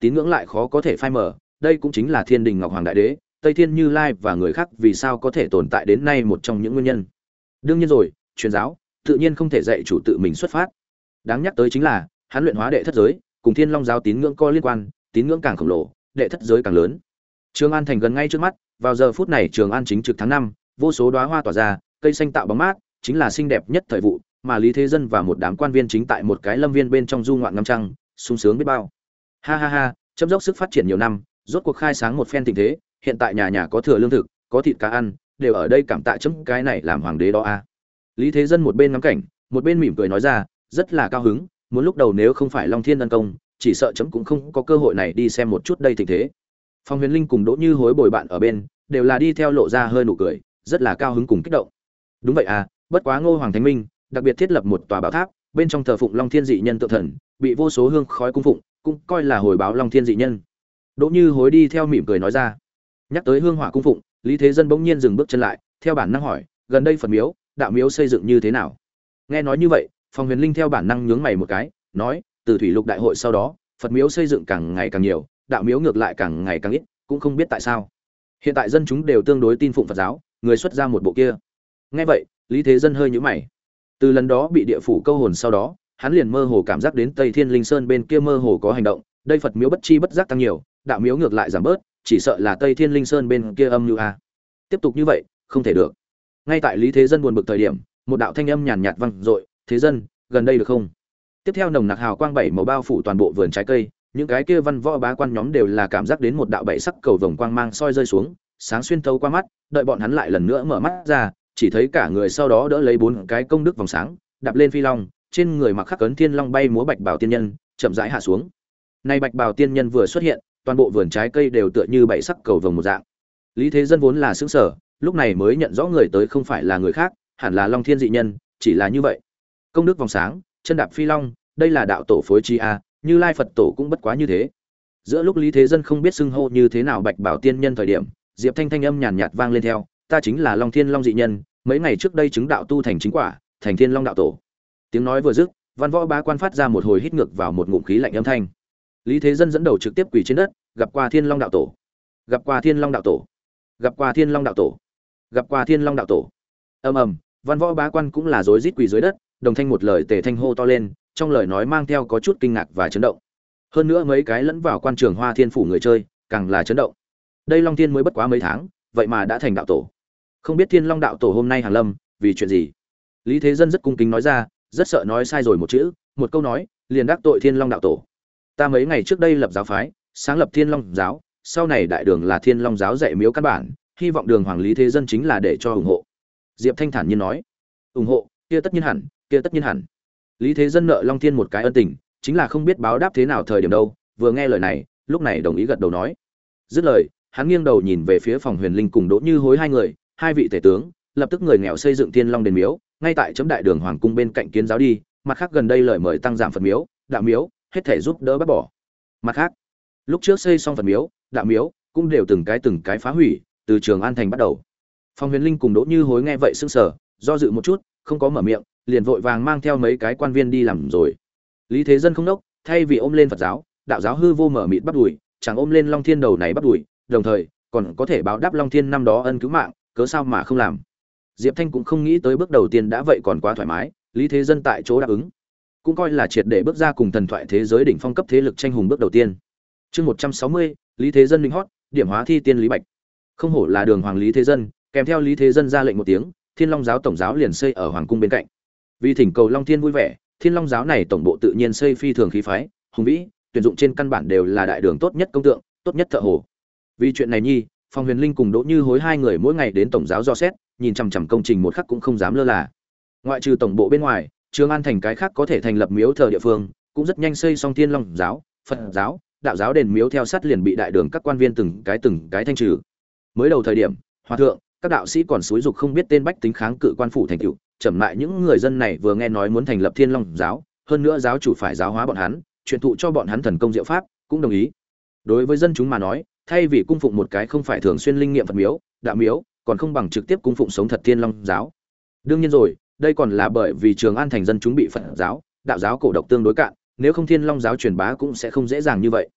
tín ngưỡng lại khó có thể phai mờ, đây cũng chính là Thiên Đình Ngọc Hoàng Đại Đế, Tây Thiên Như Lai và người khác vì sao có thể tồn tại đến nay một trong những nguyên nhân. Đương nhiên rồi, truyền giáo tự nhiên không thể dạy chủ tự mình xuất phát. Đáng nhắc tới chính là, hắn luyện hóa đệ thất giới, cùng Thiên Long giáo tín ngưỡng có liên quan, tín ngưỡng càng khổng lồ, đệ thất giới càng lớn. Trường An thành gần ngay trước mắt, vào giờ phút này Trường An chính trực tháng năm, vô số đóa hoa tỏa ra, cây xanh tạo bóng mát, chính là xinh đẹp nhất thời vụ, mà Lý Thế Dân và một đám quan viên chính tại một cái lâm viên bên trong du ngoạn ngắm trăng, sung sướng biết bao. Ha ha ha, chấm dốc sức phát triển nhiều năm, rốt cuộc khai sáng một phen tình thế, hiện tại nhà nhà có thừa lương thực, có thịt cá ăn, đều ở đây cảm tạ chấm cái này làm hoàng đế đó a. À. Lý Thế Dân một bên ngắm cảnh, một bên mỉm cười nói ra, rất là cao hứng, muốn lúc đầu nếu không phải Long Thiên ân công, chỉ sợ chấm cũng không có cơ hội này đi xem một chút đây tình thế. Phong Huyền Linh cùng Đỗ Như Hối bồi bạn ở bên, đều là đi theo lộ ra hơi nụ cười, rất là cao hứng cùng kích động. Đúng vậy à, bất quá Ngô Hoàng Thánh Minh đặc biệt thiết lập một tòa bảo tháp, bên trong thờ phụng Long Thiên dị nhân tượng thần, bị vô số hương khói cung phụng, cũng coi là hồi báo Long Thiên dị nhân. Đỗ Như Hối đi theo mỉm cười nói ra. Nhắc tới hương hỏa cung phụng, Lý Thế Dân bỗng nhiên dừng bước chân lại, theo bản năng hỏi, gần đây Phật miếu, đạo miếu xây dựng như thế nào? Nghe nói như vậy, Phong Huyền Linh theo bản năng nhướng mày một cái, nói, từ thủy lục đại hội sau đó, Phật miếu xây dựng càng ngày càng nhiều, đạo miếu ngược lại càng ngày càng ít, cũng không biết tại sao. Hiện tại dân chúng đều tương đối tin phụng Phật giáo, người xuất ra một bộ kia. Nghe vậy, Lý Thế Dân hơi nhíu mày. Từ lần đó bị địa phủ câu hồn sau đó, hắn liền mơ hồ cảm giác đến Tây Thiên Linh Sơn bên kia mơ hồ có hành động, đây Phật miếu bất chi bất giác tăng nhiều, đạo miếu ngược lại giảm bớt, chỉ sợ là Tây Thiên Linh Sơn bên kia âm như a. Tiếp tục như vậy, không thể được. Ngay tại Lý Thế Dân buồn bực thời điểm, một đạo thanh âm nhàn nhạt vang dội, "Thế Dân, gần đây được không?" Tiếp theo nồng nặc hào quang bảy màu bao phủ toàn bộ vườn trái cây, những cái kia văn võ bá quan nhóm đều là cảm giác đến một đạo bảy sắc cầu vồng quang mang soi rơi xuống, sáng xuyên thấu qua mắt, đợi bọn hắn lại lần nữa mở mắt ra, chỉ thấy cả người sau đó đỡ lấy bốn cái công đức vòng sáng, đạp lên phi long, trên người mặc khắc cấn thiên long bay múa bạch bào tiên nhân, chậm rãi hạ xuống. Nay bạch bào tiên nhân vừa xuất hiện, toàn bộ vườn trái cây đều tựa như bảy sắc cầu vồng một dạng. Lý Thế Dân vốn là sững sờ, lúc này mới nhận rõ người tới không phải là người khác, hẳn là Long Thiên dị nhân, chỉ là như vậy. Công đức vòng sáng, chân đạp phi long, đây là đạo tổ phối chi a, Như Lai Phật tổ cũng bất quá như thế. Giữa lúc Lý Thế Dân không biết xưng hô như thế nào bạch bảo tiên nhân thời điểm, Diệp Thanh thanh âm nhàn nhạt vang lên theo, ta chính là Long Thiên Long dị nhân, mấy ngày trước đây chứng đạo tu thành chính quả, thành Thiên Long đạo tổ. Tiếng nói vừa dứt, văn võ bá quan phát ra một hồi hít ngược vào một ngụm khí lạnh âm thanh. Lý Thế Dân dẫn đầu trực tiếp quỳ trên đất, gặp qua Thiên Long đạo tổ, gặp qua Thiên Long đạo tổ, gặp qua Thiên Long đạo tổ, gặp qua Thiên Long đạo tổ. Ầm ầm, văn võ bá quan cũng là rối rít quỳ dưới đất, đồng thanh một lời tề thanh hô to lên, trong lời nói mang theo có chút kinh ngạc và chấn động. Hơn nữa mấy cái lẫn vào quan trường Hoa Thiên phủ người chơi, càng là chấn động. Đây Long Thiên mới bất quá mấy tháng, vậy mà đã thành đạo tổ. Không biết Thiên Long đạo tổ hôm nay hàng lâm, vì chuyện gì? Lý Thế Dân rất cung kính nói ra, rất sợ nói sai rồi một chữ, một câu nói, liền đắc tội Thiên Long đạo tổ. Ta mấy ngày trước đây lập giáo phái, sáng lập Thiên Long giáo, sau này đại đường là Thiên Long giáo dạy miếu căn bản, hy vọng đường hoàng Lý Thế Dân chính là để cho ủng hộ. Diệp Thanh thản nhiên nói, ủng hộ, kia tất nhiên hẳn, kia tất nhiên hẳn. Lý Thế Dân nợ Long Thiên một cái ân tình, chính là không biết báo đáp thế nào thời điểm đâu, vừa nghe lời này, lúc này đồng ý gật đầu nói. Dứt lời, hắn nghiêng đầu nhìn về phía Phòng Huyền Linh cùng Đỗ Như Hối hai người, hai vị tể tướng, lập tức người nghèo xây dựng Thiên Long đền miếu, ngay tại chấm đại đường hoàng cung bên cạnh kiến giáo đi, mặt khác gần đây lời mời tăng giảm Phật miếu, đạo miếu, hết thể giúp đỡ bác bỏ. Mặt khác, lúc trước xây xong Phật miếu, đạo miếu cũng đều từng cái từng cái phá hủy, từ Trường An thành bắt đầu. Phòng Huyền Linh cùng Đỗ Như Hối nghe vậy sững sờ, do dự một chút, không có mở miệng, liền vội vàng mang theo mấy cái quan viên đi làm rồi. Lý Thế Dân không đốc, thay vì ôm lên Phật giáo, đạo giáo hư vô mở mịt bắt đuổi, chẳng ôm lên Long Thiên đầu này bắt đuổi, đồng thời còn có thể báo đáp Long Thiên năm đó ân cứu mạng, cớ sao mà không làm. Diệp Thanh cũng không nghĩ tới bước đầu tiên đã vậy còn quá thoải mái, Lý Thế Dân tại chỗ đáp ứng, cũng coi là triệt để bước ra cùng thần thoại thế giới đỉnh phong cấp thế lực tranh hùng bước đầu tiên. Chương một trăm sáu mươi, Lý Thế Dân linh hót, điểm hóa thi tiên Lý Bạch. Không hổ là đường hoàng Lý Thế Dân, kèm theo Lý Thế Dân ra lệnh một tiếng, Thiên Long giáo tổng giáo liền xây ở hoàng cung bên cạnh. Vì thỉnh cầu Long Thiên vui vẻ, Thiên Long giáo này tổng bộ tự nhiên xây phi thường khí phái, hùng vĩ, tuyển dụng trên căn bản đều là đại đường tốt nhất công tượng, tốt nhất thợ hồ. Vì chuyện này nhi, Phong Huyền Linh cùng Đỗ Như Hối hai người mỗi ngày đến tổng giáo do xét, nhìn chằm chằm công trình một khắc cũng không dám lơ là. Ngoại trừ tổng bộ bên ngoài, Trường An thành cái khác có thể thành lập miếu thờ địa phương, cũng rất nhanh xây xong Thiên Long giáo, Phật giáo, đạo giáo đền miếu theo sát liền bị đại đường các quan viên từng cái từng cái thanh trừ. Mới đầu thời điểm, hòa thượng, các đạo sĩ còn xúi dục không biết tên bách tính kháng cự quan phủ thành tựu, chậm lại những người dân này vừa nghe nói muốn thành lập Thiên Long giáo, hơn nữa giáo chủ phải giáo hóa bọn hắn, truyền thụ cho bọn hắn thần công diệu pháp, cũng đồng ý. Đối với dân chúng mà nói, thay vì cung phụng một cái không phải thường xuyên linh nghiệm Phật miếu, đạo miếu, còn không bằng trực tiếp cung phụng sống thật Thiên Long giáo. Đương nhiên rồi, đây còn là bởi vì Trường An thành dân chúng bị Phật giáo, đạo giáo cổ độc tương đối cạn, nếu không Thiên Long giáo truyền bá cũng sẽ không dễ dàng như vậy.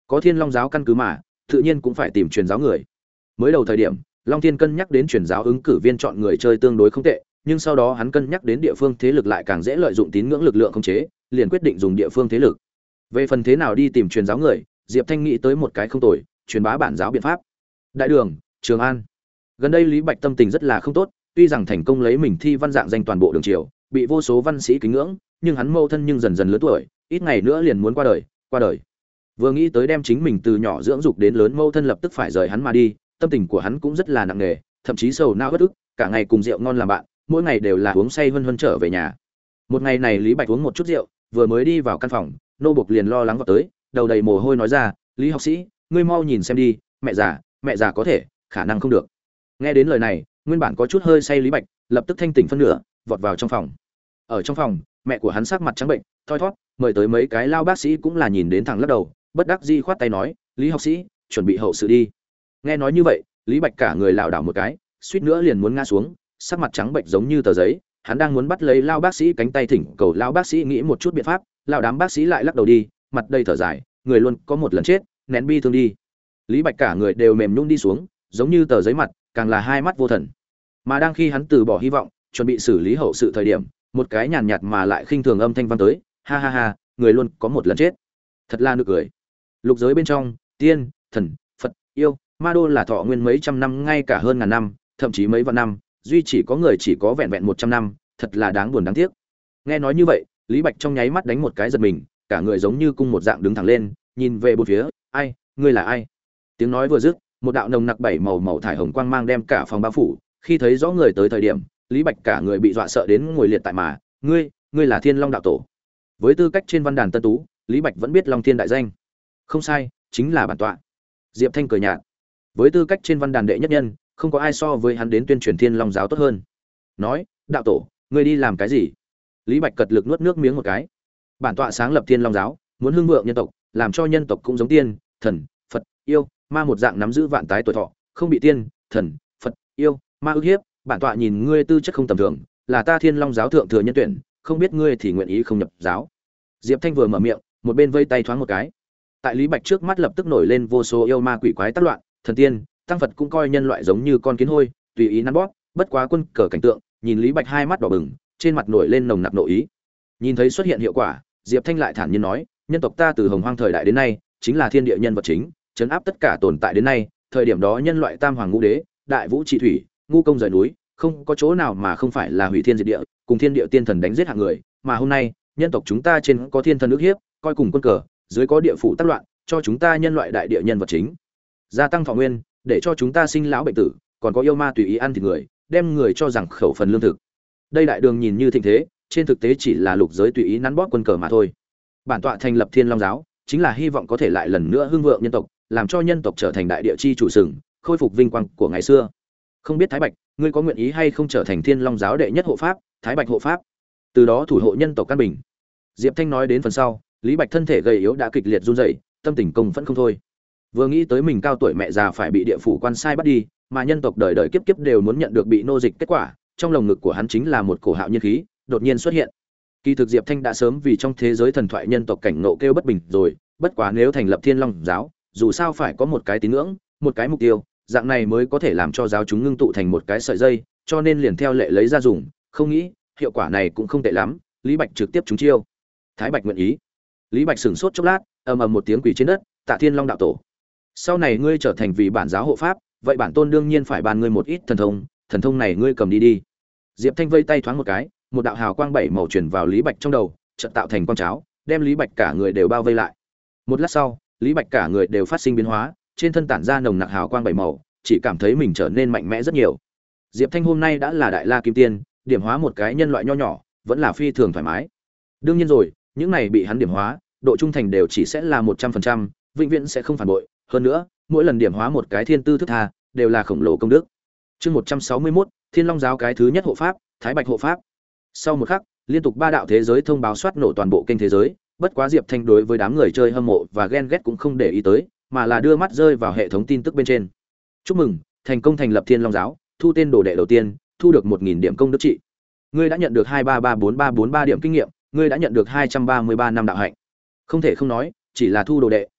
Có Thiên Long giáo căn cứ mà, tự nhiên cũng phải tìm truyền giáo người. Mới đầu thời điểm, Long Thiên cân nhắc đến truyền giáo ứng cử viên chọn người chơi tương đối không tệ, nhưng sau đó hắn cân nhắc đến địa phương thế lực lại càng dễ lợi dụng tín ngưỡng lực lượng khống chế, liền quyết định dùng địa phương thế lực. Về phần thế nào đi tìm truyền giáo người, Diệp Thanh nghĩ tới một cái không tồi, truyền bá bản giáo biện pháp. Đại đường, Trường An. Gần đây Lý Bạch tâm tình rất là không tốt, tuy rằng thành công lấy mình thi văn dạng danh toàn bộ đường triều, bị vô số văn sĩ kính ngưỡng, nhưng hắn mâu thân nhưng dần dần lớn tuổi, ít ngày nữa liền muốn qua đời, qua đời. Vừa nghĩ tới đem chính mình từ nhỏ dưỡng dục đến lớn mâu thân lập tức phải rời hắn mà đi, tâm tình của hắn cũng rất là nặng nề, thậm chí sầu não uất ức, cả ngày cùng rượu ngon làm bạn, mỗi ngày đều là uống say hân hân trở về nhà. Một ngày này Lý Bạch uống một chút rượu, vừa mới đi vào căn phòng, nô bộc liền lo lắng vào tới, đầu đầy mồ hôi nói ra, "Lý học sĩ, ngươi mau nhìn xem đi, mẹ già, mẹ già có thể, khả năng không được." Nghe đến lời này, nguyên bản có chút hơi say Lý Bạch, lập tức thanh tỉnh phân nửa, vọt vào trong phòng. Ở trong phòng, mẹ của hắn sắc mặt trắng bệnh, thoi thót, mời tới mấy cái lao bác sĩ cũng là nhìn đến thẳng lắc đầu, bất đắc dĩ khoát tay nói, "Lý học sĩ, chuẩn bị hậu sự đi." Nghe nói như vậy, Lý Bạch cả người lảo đảo một cái, suýt nữa liền muốn ngã xuống, sắc mặt trắng bệnh giống như tờ giấy, hắn đang muốn bắt lấy lao bác sĩ cánh tay thỉnh cầu lao bác sĩ nghĩ một chút biện pháp, lao đám bác sĩ lại lắc đầu đi, mặt đầy thở dài, người luôn có một lần chết, nén bi thương đi. Lý Bạch cả người đều mềm nhũn đi xuống, giống như tờ giấy mặt, càng là hai mắt vô thần. Mà đang khi hắn từ bỏ hy vọng, chuẩn bị xử lý hậu sự thời điểm, một cái nhàn nhạt mà lại khinh thường âm thanh vang tới, ha ha ha, người luôn có một lần chết. Thật là nực cười. Lục giới bên trong, tiên, thần, Phật, yêu, ma đô là thọ nguyên mấy trăm năm ngay cả hơn ngàn năm, thậm chí mấy vạn năm, duy chỉ có người chỉ có vẹn vẹn một trăm năm, thật là đáng buồn đáng tiếc. Nghe nói như vậy, Lý Bạch trong nháy mắt đánh một cái giật mình, cả người giống như cung một dạng đứng thẳng lên, nhìn về bốn phía, "Ai, ngươi là ai?" Tiếng nói vừa dứt, một đạo nồng nặc bảy màu màu thải hồng quang mang đem cả phòng bao phủ, khi thấy rõ người tới thời điểm, Lý Bạch cả người bị dọa sợ đến ngồi liệt tại mà, "Ngươi, ngươi là Thiên Long đạo tổ?" Với tư cách trên văn đàn tân tú, Lý Bạch vẫn biết Long Thiên đại danh. "Không sai, chính là bản tọa." Diệp Thanh cười nhạt. Với tư cách trên văn đàn đệ nhất nhân, không có ai so với hắn đến tuyên truyền Thiên Long giáo tốt hơn. Nói, "Đạo tổ, ngươi đi làm cái gì?" Lý Bạch cật lực nuốt nước miếng một cái. "Bản tọa sáng lập Thiên Long giáo, muốn hưng vượng nhân tộc, làm cho nhân tộc cũng giống tiên, thần, Phật, yêu, ma một dạng nắm giữ vạn tái tuổi thọ, không bị tiên, thần, Phật, yêu, ma ức hiếp, bản tọa nhìn ngươi tư chất không tầm thường, là ta Thiên Long giáo thượng thừa nhân tuyển, không biết ngươi thì nguyện ý không nhập giáo." Diệp Thanh vừa mở miệng, một bên vây tay thoáng một cái. Tại Lý Bạch trước mắt lập tức nổi lên vô số yêu ma quỷ quái tác loạn, thần tiên, tăng Phật cũng coi nhân loại giống như con kiến hôi, tùy ý nắn bóp, bất quá quân cờ cảnh tượng, nhìn Lý Bạch hai mắt đỏ bừng, trên mặt nổi lên nồng nặc nội ý. Nhìn thấy xuất hiện hiệu quả, Diệp Thanh lại thản nhiên nói, nhân tộc ta từ hồng hoang thời đại đến nay, chính là thiên địa nhân vật chính, trấn áp tất cả tồn tại đến nay, thời điểm đó nhân loại tam hoàng ngũ đế, đại vũ trị thủy, ngu công rời núi, không có chỗ nào mà không phải là hủy thiên diệt địa, cùng thiên địa tiên thần đánh giết hạng người, mà hôm nay, nhân tộc chúng ta trên có thiên thần ức hiếp, coi cùng quân cờ, dưới có địa phủ tác loạn, cho chúng ta nhân loại đại địa nhân vật chính gia tăng thọ nguyên, để cho chúng ta sinh lão bệnh tử, còn có yêu ma tùy ý ăn thịt người, đem người cho rằng khẩu phần lương thực. Đây đại đường nhìn như thịnh thế, trên thực tế chỉ là lục giới tùy ý nắn bóp quân cờ mà thôi. Bản tọa thành lập Thiên Long giáo, chính là hy vọng có thể lại lần nữa hưng vượng nhân tộc, làm cho nhân tộc trở thành đại địa chi chủ sừng, khôi phục vinh quang của ngày xưa. Không biết Thái Bạch, ngươi có nguyện ý hay không trở thành Thiên Long giáo đệ nhất hộ pháp, Thái Bạch hộ pháp, từ đó thủ hộ nhân tộc căn bình. Diệp Thanh nói đến phần sau, Lý Bạch thân thể gầy yếu đã kịch liệt run rẩy, tâm tình công vẫn không thôi. Vừa nghĩ tới mình cao tuổi mẹ già phải bị địa phủ quan sai bắt đi, mà nhân tộc đời đời kiếp kiếp đều muốn nhận được bị nô dịch kết quả, trong lồng ngực của hắn chính là một cổ hạo nhiên khí đột nhiên xuất hiện. Kỳ thực Diệp Thanh đã sớm vì trong thế giới thần thoại nhân tộc cảnh ngộ kêu bất bình rồi, bất quá nếu thành lập Thiên Long giáo, dù sao phải có một cái tín ngưỡng, một cái mục tiêu, dạng này mới có thể làm cho giáo chúng ngưng tụ thành một cái sợi dây, cho nên liền theo lệ lấy ra dùng, không nghĩ, hiệu quả này cũng không tệ lắm, Lý Bạch trực tiếp trúng chiêu. Thái Bạch nguyện ý. Lý Bạch sửng sốt chốc lát, ầm ầm một tiếng quỳ trên đất, tạ Thiên Long đạo tổ. Sau này ngươi trở thành vì bản giáo hộ pháp, vậy bản tôn đương nhiên phải ban ngươi một ít thần thông, thần thông này ngươi cầm đi đi. Diệp Thanh vây tay thoáng một cái, một đạo hào quang bảy màu truyền vào Lý Bạch trong đầu, chợt tạo thành quang cháo, đem Lý Bạch cả người đều bao vây lại. Một lát sau, Lý Bạch cả người đều phát sinh biến hóa, trên thân tản ra nồng nặc hào quang bảy màu, chỉ cảm thấy mình trở nên mạnh mẽ rất nhiều. Diệp Thanh hôm nay đã là đại la kim tiên, điểm hóa một cái nhân loại nho nhỏ, vẫn là phi thường thoải mái. Đương nhiên rồi, những này bị hắn điểm hóa, độ trung thành đều chỉ sẽ là một trăm phần trăm, vĩnh viễn sẽ không phản bội, hơn nữa, mỗi lần điểm hóa một cái thiên tư thức tha, đều là khổng lồ công đức. Chương một trăm sáu mươi mốt, Thiên Long giáo cái thứ nhất hộ pháp, Thái Bạch hộ pháp. Sau một khắc, liên tục ba đạo thế giới thông báo soát nổ toàn bộ kênh thế giới, bất quá Diệp Thanh đối với đám người chơi hâm mộ và ghen ghét cũng không để ý tới, mà là đưa mắt rơi vào hệ thống tin tức bên trên. Chúc mừng, thành công thành lập Thiên Long giáo, thu tên đồ đệ đầu tiên, thu được một nghìn điểm công đức trị. Ngươi đã nhận được hai ba ba bốn ba bốn ba điểm kinh nghiệm, ngươi đã nhận được hai trăm ba mươi ba năm đạo hạnh. Không thể không nói, chỉ là thu đồ đệ,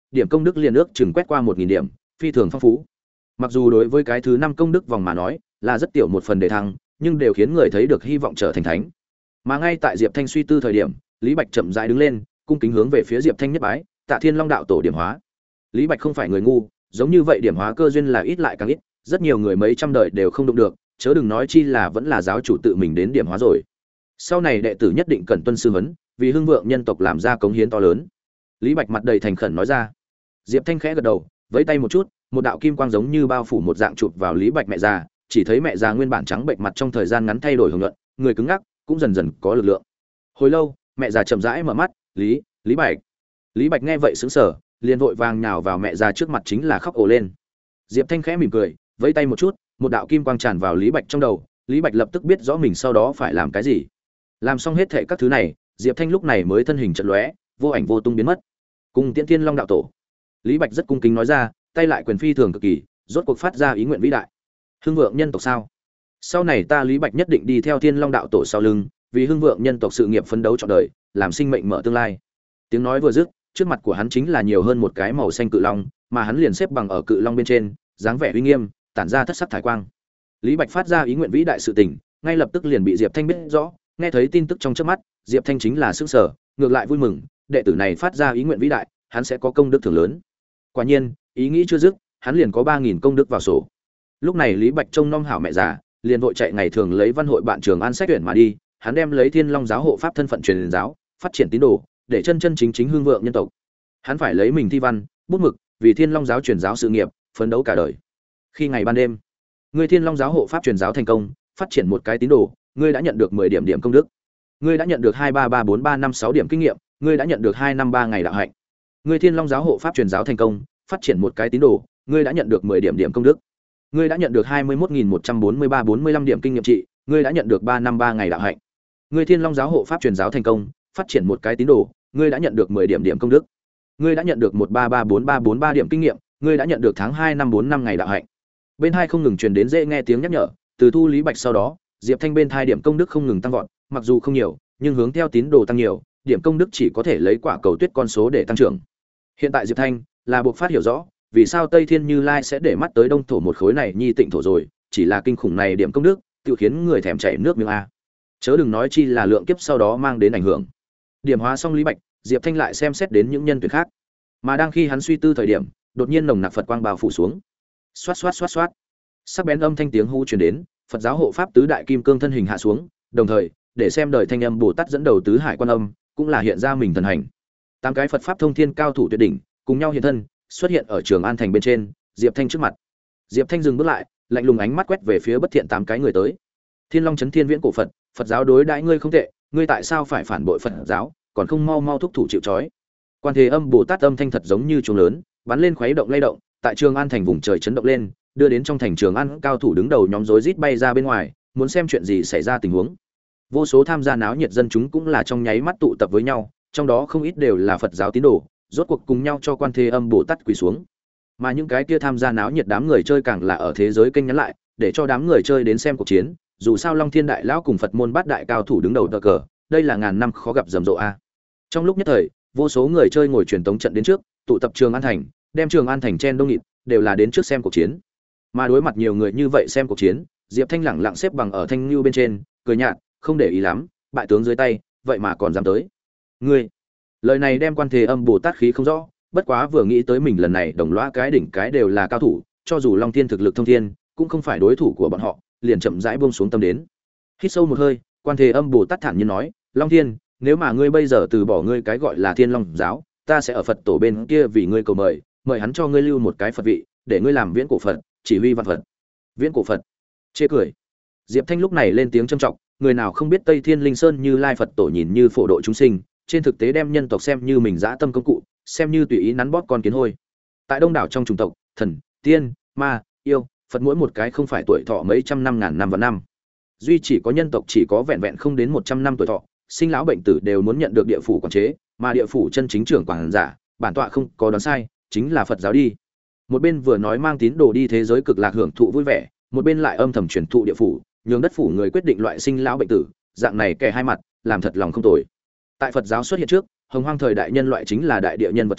điểm công đức liền ước chừng quét qua một nghìn điểm, phi thường phong phú. Mặc dù đối với cái thứ năm công đức vòng mà nói, là rất tiểu một phần đề thăng, nhưng đều khiến người thấy được hy vọng trở thành thánh. Mà ngay tại Diệp Thanh suy tư thời điểm, Lý Bạch chậm rãi đứng lên, cung kính hướng về phía Diệp Thanh nhất bái, Tạ Thiên Long đạo tổ điểm hóa. Lý Bạch không phải người ngu, giống như vậy điểm hóa cơ duyên là ít lại càng ít, rất nhiều người mấy trăm đời đều không đụng được, chớ đừng nói chi là vẫn là giáo chủ tự mình đến điểm hóa rồi. Sau này đệ tử nhất định cần tuân sư huấn, vì hưng vượng nhân tộc làm ra cống hiến to lớn. Lý Bạch mặt đầy thành khẩn nói ra. Diệp Thanh khẽ gật đầu, vẫy tay một chút, một đạo kim quang giống như bao phủ một dạng chụp vào Lý Bạch mẹ già, chỉ thấy mẹ già nguyên bản trắng bệnh mặt trong thời gian ngắn thay đổi hồng nhuận, người cứng ngắc, cũng dần dần có lực lượng. Hồi lâu, mẹ già chậm rãi mở mắt, "Lý, Lý Bạch." Lý Bạch nghe vậy sững sờ, liền vội vàng nhào vào mẹ già trước mặt chính là khóc ồ lên. Diệp Thanh khẽ mỉm cười, vẫy tay một chút, một đạo kim quang tràn vào Lý Bạch trong đầu, Lý Bạch lập tức biết rõ mình sau đó phải làm cái gì. Làm xong hết thảy các thứ này, Diệp Thanh lúc này mới thân hình chợt lóe, vô ảnh vô tung biến mất. Cùng Tiễn Thiên Long đạo tổ. Lý Bạch rất cung kính nói ra, tay lại quyền phi thường cực kỳ, rốt cuộc phát ra ý nguyện vĩ đại. Hưng vượng nhân tộc sao? Sau này ta Lý Bạch nhất định đi theo Thiên Long đạo tổ sau lưng, vì hưng vượng nhân tộc sự nghiệp phấn đấu trọn đời, làm sinh mệnh mở tương lai. Tiếng nói vừa dứt, trước mặt của hắn chính là nhiều hơn một cái màu xanh cự long, mà hắn liền xếp bằng ở cự long bên trên, dáng vẻ uy nghiêm, tản ra thất sắc thái quang. Lý Bạch phát ra ý nguyện vĩ đại sự tình, ngay lập tức liền bị Diệp Thanh biết rõ, nghe thấy tin tức trong chớp mắt, Diệp Thanh chính là sững sờ, ngược lại vui mừng, đệ tử này phát ra ý nguyện vĩ đại, hắn sẽ có công đức thưởng lớn. Quả nhiên, ý nghĩ chưa dứt, hắn liền có ba nghìn công đức vào sổ. Lúc này Lý Bạch trông nom hảo mẹ già, liền vội chạy ngày thường lấy văn hội bạn trường An sách tuyển mà đi, hắn đem lấy Thiên Long giáo hộ pháp thân phận truyền giáo, phát triển tín đồ, để chân chân chính chính hương vượng nhân tộc. Hắn phải lấy mình thi văn, bút mực, vì Thiên Long giáo truyền giáo sự nghiệp, phấn đấu cả đời. Khi ngày ban đêm, ngươi Thiên Long giáo hộ pháp truyền giáo thành công, phát triển một cái tín đồ, ngươi đã nhận được mười điểm điểm công đức. Ngươi đã nhận được hai ba ba bốn ba năm sáu điểm kinh nghiệm, ngươi đã nhận được hai năm ba ngày đạo hạnh. Ngươi Thiên Long giáo hộ pháp truyền giáo thành công, phát triển một cái tín đồ, ngươi đã nhận được mười điểm điểm công đức. Ngươi đã nhận được hai mươi mốt nghìn một trăm bốn mươi ba bốn mươi lăm điểm kinh nghiệm trị, ngươi đã nhận được ba năm ba ngày đạo hạnh. Ngươi Thiên Long giáo hộ pháp truyền giáo thành công, phát triển một cái tín đồ, ngươi đã nhận được mười điểm điểm công đức. Ngươi đã nhận được một ba ba bốn ba bốn ba điểm kinh nghiệm, ngươi đã nhận được tháng hai năm bốn năm ngày đạo hạnh. Bên hai không ngừng truyền đến dễ nghe tiếng nhắc nhở, từ thu Lý Bạch sau đó, Diệp Thanh bên thai điểm công đức không ngừng tăng vọt, mặc dù không nhiều, nhưng hướng theo tín đồ tăng nhiều, điểm công đức chỉ có thể lấy quả cầu tuyết con số để tăng trưởng. Hiện tại Diệp Thanh là buộc phát hiểu rõ, vì sao Tây Thiên Như Lai sẽ để mắt tới Đông thổ một khối này nhi tịnh thổ rồi, chỉ là kinh khủng này điểm công đức, tự khiến người thèm chảy nước miếng a. Chớ đừng nói chi là lượng kiếp sau đó mang đến ảnh hưởng. Điểm hóa xong Lý Bạch, Diệp Thanh lại xem xét đến những nhân tuyển khác. Mà đang khi hắn suy tư thời điểm, đột nhiên nồng nặc Phật quang bao phủ xuống. Xoát xoát xoát xoát. Sắc bén âm thanh tiếng hú truyền đến, Phật giáo hộ pháp tứ đại kim cương thân hình hạ xuống, đồng thời, để xem đời thanh âm Bồ Tát dẫn đầu tứ hải quan âm, cũng là hiện ra mình thần hành. Tám cái Phật pháp thông thiên cao thủ tuyệt đỉnh, cùng nhau hiện thân, xuất hiện ở Trường An thành bên trên, Diệp Thanh trước mặt. Diệp Thanh dừng bước lại, lạnh lùng ánh mắt quét về phía bất thiện tám cái người tới. Thiên Long chấn thiên viễn cổ Phật, Phật giáo đối đãi ngươi không tệ, ngươi tại sao phải phản bội Phật giáo, còn không mau mau thúc thủ chịu trói. Quan Thế Âm Bồ Tát âm thanh thật giống như chuông lớn, bắn lên khuấy động lay động, tại Trường An thành vùng trời chấn động lên, đưa đến trong thành Trường An cao thủ đứng đầu nhóm rối rít bay ra bên ngoài, muốn xem chuyện gì xảy ra tình huống. Vô số tham gia náo nhiệt dân chúng cũng là trong nháy mắt tụ tập với nhau, trong đó không ít đều là Phật giáo tín đồ, rốt cuộc cùng nhau cho Quan Thế Âm Bồ Tát quỳ xuống. Mà những cái kia tham gia náo nhiệt đám người chơi càng là ở thế giới kênh nhắn lại, để cho đám người chơi đến xem cuộc chiến, dù sao Long Thiên Đại lão cùng Phật môn bát đại cao thủ đứng đầu tờ cờ, đây là ngàn năm khó gặp rầm rộ a. Trong lúc nhất thời, vô số người chơi ngồi truyền tống trận đến trước, tụ tập Trường An thành, đem Trường An thành chen đông nghịt, đều là đến trước xem cuộc chiến. Mà đối mặt nhiều người như vậy xem cuộc chiến, Diệp Thanh lẳng lặng xếp bằng ở thanh lưu bên trên, cười nhạt, không để ý lắm, bại tướng dưới tay, vậy mà còn dám tới. Ngươi. Lời này đem Quan Thế Âm Bồ Tát khí không rõ, bất quá vừa nghĩ tới mình lần này đồng loa cái đỉnh cái đều là cao thủ, cho dù Long Thiên thực lực thông thiên, cũng không phải đối thủ của bọn họ, liền chậm rãi buông xuống tâm đến. Hít sâu một hơi, Quan Thế Âm Bồ Tát thản nhiên nói, Long Thiên, nếu mà ngươi bây giờ từ bỏ ngươi cái gọi là Thiên Long giáo, ta sẽ ở Phật tổ bên kia vì ngươi cầu mời, mời hắn cho ngươi lưu một cái Phật vị, để ngươi làm viễn cổ Phật, chỉ huy vạn Phật. Viễn cổ Phật. Chê cười. Diệp Thanh lúc này lên tiếng trầm trọng, người nào không biết Tây Thiên Linh Sơn Như Lai Phật tổ nhìn như phổ độ chúng sinh, trên thực tế đem nhân tộc xem như mình dã tâm công cụ, xem như tùy ý nắn bóp con kiến hôi. Tại đông đảo trong chủng tộc, thần, tiên, ma, yêu, Phật mỗi một cái không phải tuổi thọ mấy trăm năm ngàn năm và năm. Duy chỉ có nhân tộc chỉ có vẹn vẹn không đến một trăm năm tuổi thọ, sinh lão bệnh tử đều muốn nhận được địa phủ quản chế, mà địa phủ chân chính trưởng quản giả, bản tọa không có đoán sai, chính là Phật giáo đi. Một bên vừa nói mang tín đồ đi thế giới cực lạc hưởng thụ vui vẻ, một bên lại âm thầm truyền thụ địa phủ, nhường đất phủ người quyết định loại sinh lão bệnh tử, dạng này kẻ hai mặt, làm thật lòng không tồi. Tại Phật giáo xuất hiện trước, hồng hoang thời đại nhân loại chính là đại địa nhân vật chính,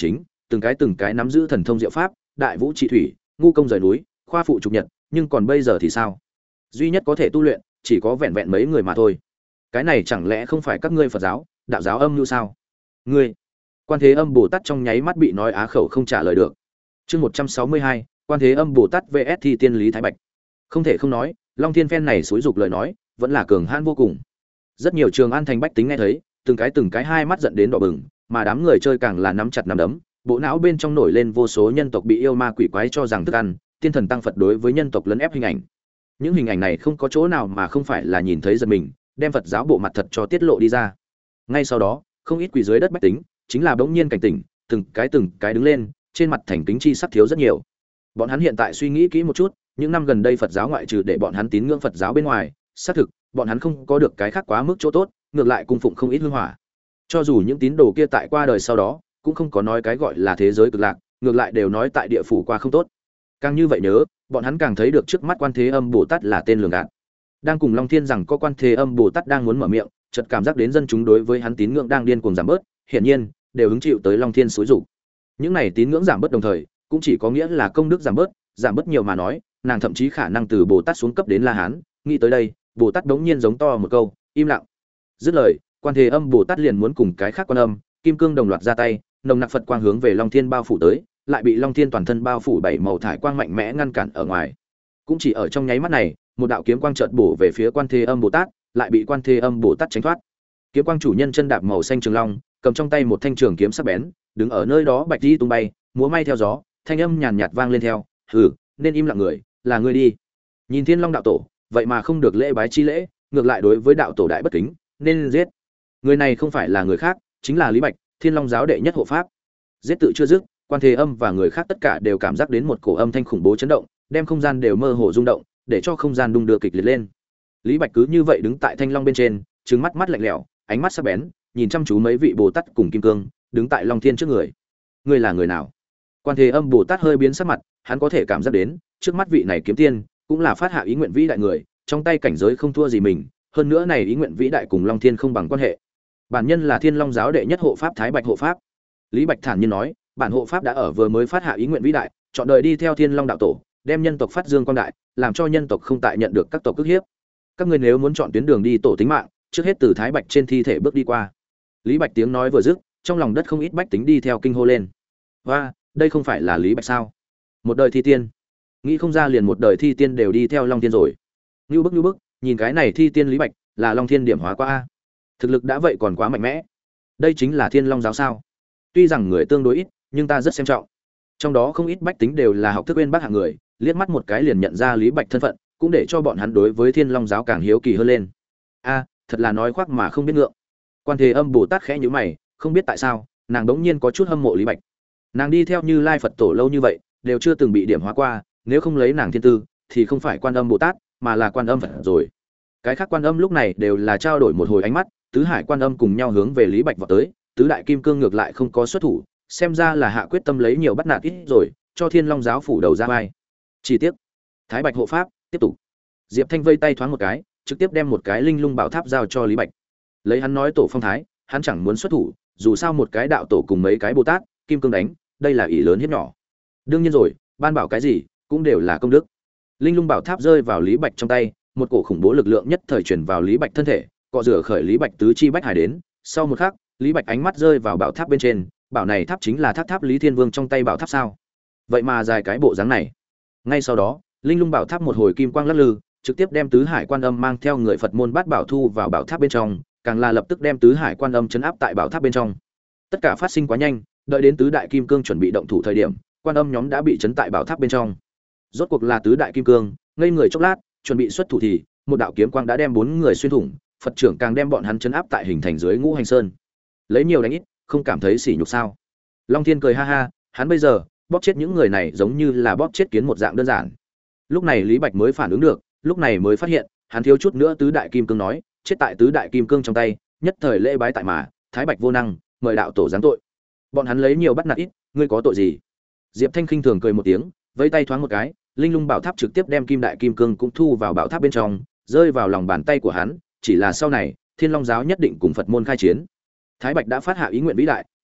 từng cái từng cái nắm giữ thần thông diệu pháp, đại vũ trị thủy, ngu công rời núi, khoa phụ trục nhật, nhưng còn bây giờ thì sao? Duy nhất có thể tu luyện chỉ có vẹn vẹn mấy người mà thôi. Cái này chẳng lẽ không phải các ngươi Phật giáo, đạo giáo âm như sao? Ngươi? Quan Thế Âm Bồ Tát trong nháy mắt bị nói á khẩu không trả lời được. Chương một trăm sáu mươi hai, Quan Thế Âm Bồ Tát vs Thi Tiên Lý Thái Bạch. Không thể không nói, Long Thiên phen này xúi dục lời nói, vẫn là cường hãn vô cùng. Rất nhiều Trường An thành bách tính nghe thấy, từng cái từng cái hai mắt giận đến đỏ bừng, mà đám người chơi càng là nắm chặt nắm đấm, bộ não bên trong nổi lên vô số nhân tộc bị yêu ma quỷ quái cho rằng thức ăn, tiên thần tăng Phật đối với nhân tộc lấn ép hình ảnh. Những hình ảnh này không có chỗ nào mà không phải là nhìn thấy giật mình, đem Phật giáo bộ mặt thật cho tiết lộ đi ra. Ngay sau đó, không ít quỷ dưới đất bách tính, chính là bỗng nhiên cảnh tỉnh, từng cái từng cái đứng lên, trên mặt thành kính chi sắc thiếu rất nhiều. Bọn hắn hiện tại suy nghĩ kỹ một chút, những năm gần đây Phật giáo ngoại trừ để bọn hắn tín ngưỡng Phật giáo bên ngoài, xác thực, bọn hắn không có được cái khác quá mức chỗ tốt, ngược lại cung phụng không ít hương hỏa. Cho dù những tín đồ kia tại qua đời sau đó, cũng không có nói cái gọi là thế giới cực lạc, ngược lại đều nói tại địa phủ qua không tốt. Càng như vậy nhớ, bọn hắn càng thấy được trước mắt Quan Thế Âm Bồ Tát là tên lường gạt. Đang cùng Long Thiên rằng có Quan Thế Âm Bồ Tát đang muốn mở miệng, chợt cảm giác đến dân chúng đối với hắn tín ngưỡng đang điên cuồng giảm bớt, hiển nhiên, đều hứng chịu tới Long Thiên xúi dục. Những này tín ngưỡng giảm bớt đồng thời, cũng chỉ có nghĩa là công đức giảm bớt, giảm bớt nhiều mà nói, nàng thậm chí khả năng từ Bồ Tát xuống cấp đến La Hán, nghĩ tới đây, Bồ Tát đống nhiên giống to một câu, im lặng. Dứt lời, Quan Thế Âm Bồ Tát liền muốn cùng cái khác Quan Âm, Kim Cương đồng loạt ra tay, nồng nặc Phật quang hướng về Long Thiên bao phủ tới, lại bị Long Thiên toàn thân bao phủ bảy màu thải quang mạnh mẽ ngăn cản ở ngoài. Cũng chỉ ở trong nháy mắt này, một đạo kiếm quang chợt bổ về phía Quan Thế Âm Bồ Tát, lại bị Quan Thế Âm Bồ Tát tránh thoát. Kiếm quang chủ nhân chân đạp màu xanh trường long, cầm trong tay một thanh trường kiếm sắc bén, đứng ở nơi đó bạch đi tung bay, múa may theo gió, thanh âm nhàn nhạt vang lên theo, "Hừ, nên im lặng người, là ngươi đi." Nhìn Thiên Long đạo tổ, vậy mà không được lễ bái chi lễ, ngược lại đối với đạo tổ đại bất kính, nên giết. Người này không phải là người khác, chính là Lý Bạch, Thiên Long giáo đệ nhất hộ pháp. Giết tự chưa dứt, Quan Thế Âm và người khác tất cả đều cảm giác đến một cổ âm thanh khủng bố chấn động, đem không gian đều mơ hồ rung động, để cho không gian đung đưa kịch liệt lên. Lý Bạch cứ như vậy đứng tại thanh long bên trên, trừng mắt mắt lạnh lẽo, ánh mắt sắc bén, nhìn chăm chú mấy vị Bồ Tát cùng Kim Cương, đứng tại Long Thiên trước người. Ngươi là người nào? Quan Thế Âm Bồ Tát hơi biến sắc mặt, hắn có thể cảm giác đến, trước mắt vị này kiếm tiên, cũng là phát hạ ý nguyện vĩ đại người, trong tay cảnh giới không thua gì mình, hơn nữa này ý nguyện vĩ đại cùng Long Thiên không bằng quan hệ. Bản nhân là Thiên Long giáo đệ nhất hộ pháp Thái Bạch hộ pháp. Lý Bạch thản nhiên nói, bản hộ pháp đã ở vừa mới phát hạ ý nguyện vĩ đại, chọn đời đi theo Thiên Long đạo tổ, đem nhân tộc phát dương quang đại, làm cho nhân tộc không tại nhận được các tộc ức hiếp. Các ngươi nếu muốn chọn tuyến đường đi tổ tính mạng, trước hết từ Thái Bạch trên thi thể bước đi qua. Lý Bạch tiếng nói vừa dứt, trong lòng đất không ít bách tính đi theo kinh hô lên. Và, đây không phải là Lý Bạch sao? Một đời thi tiên. Nghĩ không ra liền một đời thi tiên đều đi theo Long Thiên rồi. Nưu bức nưu bức, nhìn cái này thi tiên Lý Bạch, là Long Thiên điểm hóa qua a. Thực lực đã vậy còn quá mạnh mẽ. Đây chính là Thiên Long giáo sao? Tuy rằng người tương đối ít, nhưng ta rất xem trọng. Trong đó không ít bách tính đều là học thức bên bác hạng người, liếc mắt một cái liền nhận ra Lý Bạch thân phận, cũng để cho bọn hắn đối với Thiên Long giáo càng hiếu kỳ hơn lên. A, thật là nói khoác mà không biết ngượng. Quan Thế Âm Bồ Tát khẽ nhíu mày, không biết tại sao, nàng đống nhiên có chút hâm mộ Lý Bạch. Nàng đi theo Như Lai Phật tổ lâu như vậy, đều chưa từng bị điểm hóa qua, nếu không lấy nàng thiên tư, thì không phải Quan Âm Bồ Tát, mà là Quan Âm Phật rồi. Cái khác Quan Âm lúc này đều là trao đổi một hồi ánh mắt, tứ hải Quan Âm cùng nhau hướng về Lý Bạch vọt tới, tứ đại kim cương ngược lại không có xuất thủ, xem ra là hạ quyết tâm lấy nhiều bắt nạt ít rồi, cho Thiên Long giáo phủ đầu ra vai. Chi tiết, Thái Bạch hộ pháp, tiếp tục. Diệp Thanh vây tay thoáng một cái, trực tiếp đem một cái linh lung bảo tháp giao cho Lý Bạch. Lấy hắn nói tổ phong thái, hắn chẳng muốn xuất thủ, dù sao một cái đạo tổ cùng mấy cái Bồ Tát, kim cương đánh, đây là ỷ lớn hiếp nhỏ. Đương nhiên rồi, ban bảo cái gì, cũng đều là công đức. Linh lung bảo tháp rơi vào Lý Bạch trong tay, một cổ khủng bố lực lượng nhất thời truyền vào Lý Bạch thân thể, cọ rửa khởi Lý Bạch tứ chi bách hải đến. Sau một khắc, Lý Bạch ánh mắt rơi vào bảo tháp bên trên, bảo này tháp chính là tháp tháp Lý Thiên Vương trong tay bảo tháp sao? Vậy mà dài cái bộ dáng này. Ngay sau đó, linh lung bảo tháp một hồi kim quang lắc lư, trực tiếp đem tứ hải Quan Âm mang theo người Phật môn bát bảo thu vào bảo tháp bên trong, càng là lập tức đem tứ hải Quan Âm chấn áp tại bảo tháp bên trong. Tất cả phát sinh quá nhanh, đợi đến tứ đại kim cương chuẩn bị động thủ thời điểm, Quan Âm nhóm đã bị chấn tại bảo tháp bên trong. Rốt cuộc là tứ đại kim cương, ngây người chốc lát, chuẩn bị xuất thủ thì, một đạo kiếm quang đã đem bốn người xuyên thủng, Phật trưởng càng đem bọn hắn chấn áp tại hình thành dưới Ngũ Hành Sơn. Lấy nhiều đánh ít, không cảm thấy sỉ nhục sao? Long Thiên cười ha ha, hắn bây giờ bóp chết những người này giống như là bóp chết kiến một dạng đơn giản. Lúc này Lý Bạch mới phản ứng được, lúc này mới phát hiện, hắn thiếu chút nữa tứ đại kim cương nói, chết tại tứ đại kim cương trong tay, nhất thời lễ bái tại mà, Thái Bạch vô năng, mời đạo tổ giáng tội. Bọn hắn lấy nhiều bắt nạt ít, ngươi có tội gì? Diệp Thanh khinh thường cười một tiếng, vẫy tay thoáng một cái, linh lung bảo tháp trực tiếp đem kim đại kim cương cũng thu vào bảo tháp bên trong, rơi vào lòng bàn tay của hắn, chỉ là sau này, Thiên Long giáo nhất định cùng Phật môn khai chiến. Thái Bạch đã phát hạ ý nguyện vĩ đại,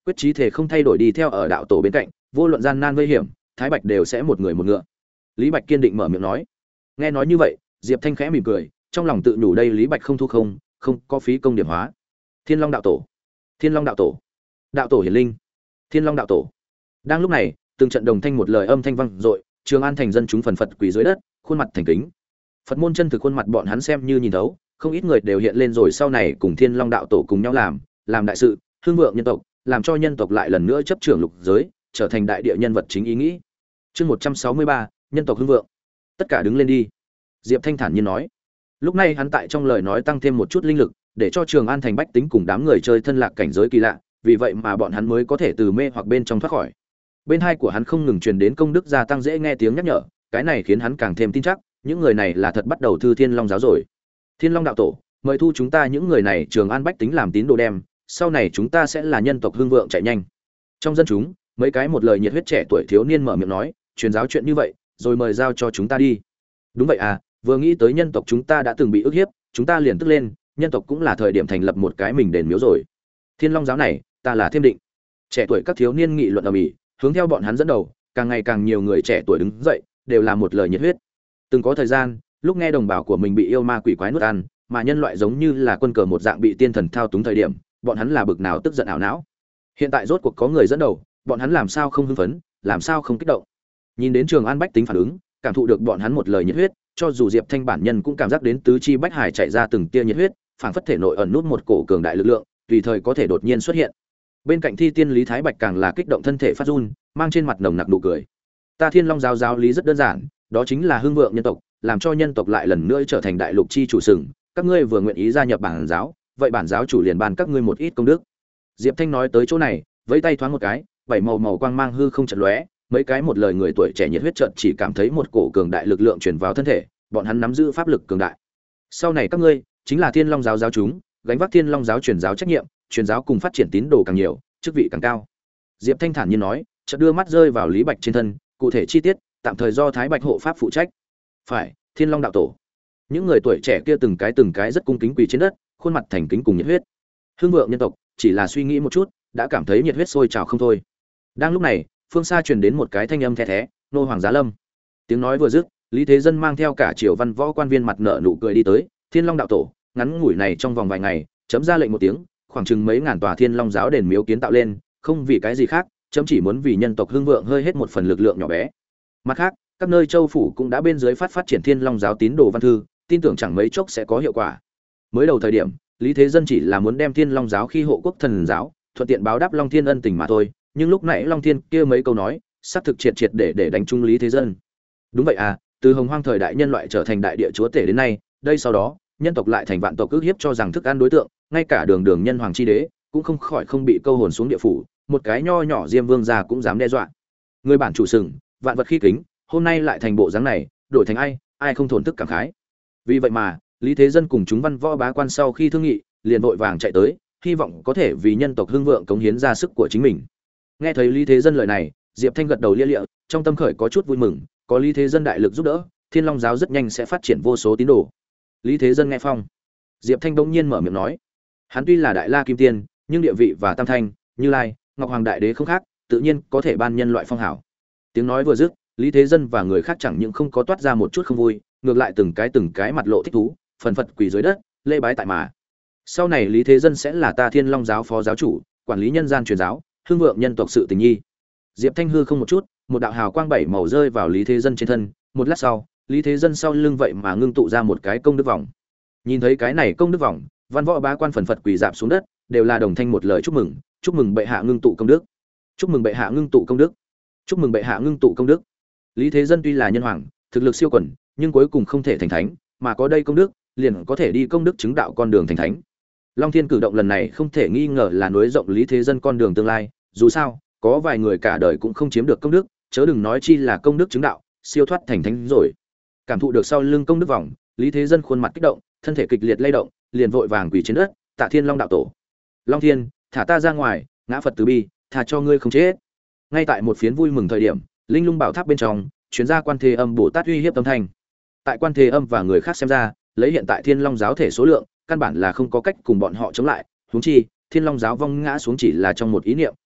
quyết chí thể không thay đổi đi theo ở đạo tổ bên cạnh, vô luận gian nan nguy hiểm, Thái Bạch đều sẽ một người một ngựa. Lý Bạch kiên định mở miệng nói. Nghe nói như vậy, Diệp Thanh khẽ mỉm cười, trong lòng tự nhủ đây Lý Bạch không thu không, không có phí công điểm hóa. Thiên Long đạo tổ, Thiên Long đạo tổ, đạo tổ hiển linh, Thiên Long đạo tổ. Đang lúc này, từng trận đồng thanh một lời âm thanh vang dội, Trường An thành dân chúng phần phật quỳ dưới đất, khuôn mặt thành kính. Phật môn chân thực khuôn mặt bọn hắn xem như nhìn thấu, không ít người đều hiện lên rồi sau này cùng Thiên Long đạo tổ cùng nhau làm, làm đại sự, hương vượng nhân tộc, làm cho nhân tộc lại lần nữa chấp trưởng lục giới, trở thành đại địa nhân vật chính ý nghĩ. Chương một trăm sáu mươi ba, nhân tộc hưng vượng. Tất cả đứng lên đi. Diệp Thanh thản nhiên nói. Lúc này hắn tại trong lời nói tăng thêm một chút linh lực, để cho Trường An thành bách tính cùng đám người chơi thân lạc cảnh giới kỳ lạ, vì vậy mà bọn hắn mới có thể từ mê hoặc bên trong thoát khỏi. Bên hai của hắn không ngừng truyền đến công đức gia tăng dễ nghe tiếng nhắc nhở, cái này khiến hắn càng thêm tin chắc, những người này là thật bắt đầu thư Thiên Long giáo rồi. Thiên Long đạo tổ, mời thu chúng ta những người này Trường An bách tính làm tín đồ đem, sau này chúng ta sẽ là nhân tộc hưng vượng chạy nhanh. Trong dân chúng, mấy cái một lời nhiệt huyết trẻ tuổi thiếu niên mở miệng nói, truyền giáo chuyện như vậy, rồi mời giao cho chúng ta đi. Đúng vậy à, vừa nghĩ tới nhân tộc chúng ta đã từng bị ức hiếp, chúng ta liền tức lên, nhân tộc cũng là thời điểm thành lập một cái mình đền miếu rồi. Thiên Long giáo này, ta là Thiêm Định. Trẻ tuổi các thiếu niên nghị luận ầm ĩ, hướng theo bọn hắn dẫn đầu, càng ngày càng nhiều người trẻ tuổi đứng dậy, đều là một lời nhiệt huyết. Từng có thời gian, lúc nghe đồng bào của mình bị yêu ma quỷ quái nuốt ăn, mà nhân loại giống như là quân cờ một dạng bị tiên thần thao túng thời điểm, bọn hắn là bực nào tức giận ảo não. Hiện tại rốt cuộc có người dẫn đầu, bọn hắn làm sao không hưng phấn, làm sao không kích động. Nhìn đến Trường An bách tính phản ứng, cảm thụ được bọn hắn một lời nhiệt huyết, cho dù Diệp Thanh bản nhân cũng cảm giác đến tứ chi bách hải chạy ra từng tia nhiệt huyết, phảng phất thể nội ẩn nút một cổ cường đại lực lượng, tùy thời có thể đột nhiên xuất hiện. Bên cạnh Thi Tiên Lý Thái Bạch càng là kích động thân thể phát run, mang trên mặt nồng nặc nụ cười. Ta Thiên Long giáo giáo lý rất đơn giản, đó chính là hưng vượng nhân tộc, làm cho nhân tộc lại lần nữa trở thành đại lục chi chủ sừng, các ngươi vừa nguyện ý gia nhập bản giáo, vậy bản giáo chủ liền ban các ngươi một ít công đức. Diệp Thanh nói tới chỗ này, vẫy tay thoáng một cái, bảy màu màu quang mang hư không chợt lóe, mấy cái một lời người tuổi trẻ nhiệt huyết chợt chỉ cảm thấy một cổ cường đại lực lượng truyền vào thân thể, bọn hắn nắm giữ pháp lực cường đại. Sau này các ngươi chính là Thiên Long giáo giáo chúng, gánh vác Thiên Long giáo truyền giáo trách nhiệm, truyền giáo cùng phát triển tín đồ càng nhiều, chức vị càng cao. Diệp Thanh thản nhiên nói, chợt đưa mắt rơi vào Lý Bạch trên thân, cụ thể chi tiết, tạm thời do Thái Bạch hộ pháp phụ trách. Phải, Thiên Long đạo tổ. Những người tuổi trẻ kia từng cái từng cái rất cung kính quỳ trên đất, khuôn mặt thành kính cùng nhiệt huyết. Hưng vượng nhân tộc, chỉ là suy nghĩ một chút, đã cảm thấy nhiệt huyết sôi trào không thôi. Đang lúc này, phương xa truyền đến một cái thanh âm the thé, nô hoàng giá lâm. Tiếng nói vừa dứt, Lý Thế Dân mang theo cả triều văn võ quan viên mặt nợ nụ cười đi tới. Thiên Long đạo tổ, ngắn ngủi này trong vòng vài ngày, chấm ra lệnh một tiếng, khoảng chừng mấy ngàn tòa Thiên Long giáo đền miếu kiến tạo lên, không vì cái gì khác, chấm chỉ muốn vì nhân tộc hưng vượng hơi hết một phần lực lượng nhỏ bé. Mặt khác, các nơi châu phủ cũng đã bên dưới phát phát triển Thiên Long giáo tín đồ văn thư, tin tưởng chẳng mấy chốc sẽ có hiệu quả. Mới đầu thời điểm, Lý Thế Dân chỉ là muốn đem Thiên Long giáo khi hộ quốc thần giáo, thuận tiện báo đáp Long Thiên ân tình mà thôi, nhưng lúc nãy Long Thiên kia mấy câu nói, xác thực triệt triệt để để đánh trúng Lý Thế Dân. Đúng vậy à, từ hồng hoang thời đại nhân loại trở thành đại địa chúa tể đến nay, đây sau đó, nhân tộc lại thành vạn tộc ức hiếp cho rằng thức ăn đối tượng, ngay cả đường đường nhân hoàng chi đế, cũng không khỏi không bị câu hồn xuống địa phủ, một cái nho nhỏ Diêm Vương gia cũng dám đe dọa. Người bản chủ sừng, vạn vật khi kính, hôm nay lại thành bộ dáng này, đổi thành ai, ai không thổn thức cảm khái. Vì vậy mà, Lý Thế Dân cùng chúng văn võ bá quan sau khi thương nghị, liền vội vàng chạy tới, hy vọng có thể vì nhân tộc hưng vượng cống hiến ra sức của chính mình. Nghe thấy Lý Thế Dân lời này, Diệp Thanh gật đầu lia lịa, trong tâm khởi có chút vui mừng, có Lý Thế Dân đại lực giúp đỡ, Thiên Long giáo rất nhanh sẽ phát triển vô số tín đồ. Lý Thế Dân nghe phong, Diệp Thanh bỗng nhiên mở miệng nói, hắn tuy là đại la kim tiên, nhưng địa vị và tam thanh, Như Lai, Ngọc Hoàng đại đế không khác, tự nhiên có thể ban nhân loại phong hảo. Tiếng nói vừa dứt, Lý Thế Dân và người khác chẳng những không có toát ra một chút không vui, ngược lại từng cái từng cái mặt lộ thích thú, phần phật quỳ dưới đất, lễ bái tại mà. Sau này Lý Thế Dân sẽ là ta Thiên Long giáo phó giáo chủ, quản lý nhân gian truyền giáo, hương vượng nhân tộc sự tình nhi. Diệp Thanh hư không một chút, một đạo hào quang bảy màu rơi vào Lý Thế Dân trên thân, một lát sau, Lý Thế Dân sau lưng vậy mà ngưng tụ ra một cái công đức vòng. Nhìn thấy cái này công đức vòng, văn võ bá quan phần phật quỳ rạp xuống đất, đều là đồng thanh một lời chúc mừng, chúc mừng bệ hạ ngưng tụ công đức, chúc mừng bệ hạ ngưng tụ công đức, chúc mừng bệ hạ ngưng tụ công đức. Lý Thế Dân tuy là nhân hoàng, thực lực siêu quần, nhưng cuối cùng không thể thành thánh, mà có đây công đức, liền có thể đi công đức chứng đạo con đường thành thánh. Long Thiên cử động lần này không thể nghi ngờ là nối rộng Lý Thế Dân con đường tương lai, dù sao, có vài người cả đời cũng không chiếm được công đức, chớ đừng nói chi là công đức chứng đạo, siêu thoát thành thánh rồi. Cảm thụ được sau lưng công đức vòng, Lý Thế Dân khuôn mặt kích động, thân thể kịch liệt lay động, liền vội vàng quỳ trên đất, tạ Thiên Long đạo tổ. Long Thiên, thả ta ra ngoài, ngã Phật từ bi, thả cho ngươi không chết. Ngay tại một phiến vui mừng thời điểm, linh lung bảo tháp bên trong, chuyến ra Quan Thế Âm Bồ Tát uy hiếp âm thanh. Tại Quan Thế Âm và người khác xem ra, lấy hiện tại Thiên Long giáo thể số lượng, căn bản là không có cách cùng bọn họ chống lại, huống chi, Thiên Long giáo vong ngã xuống chỉ là trong một ý niệm,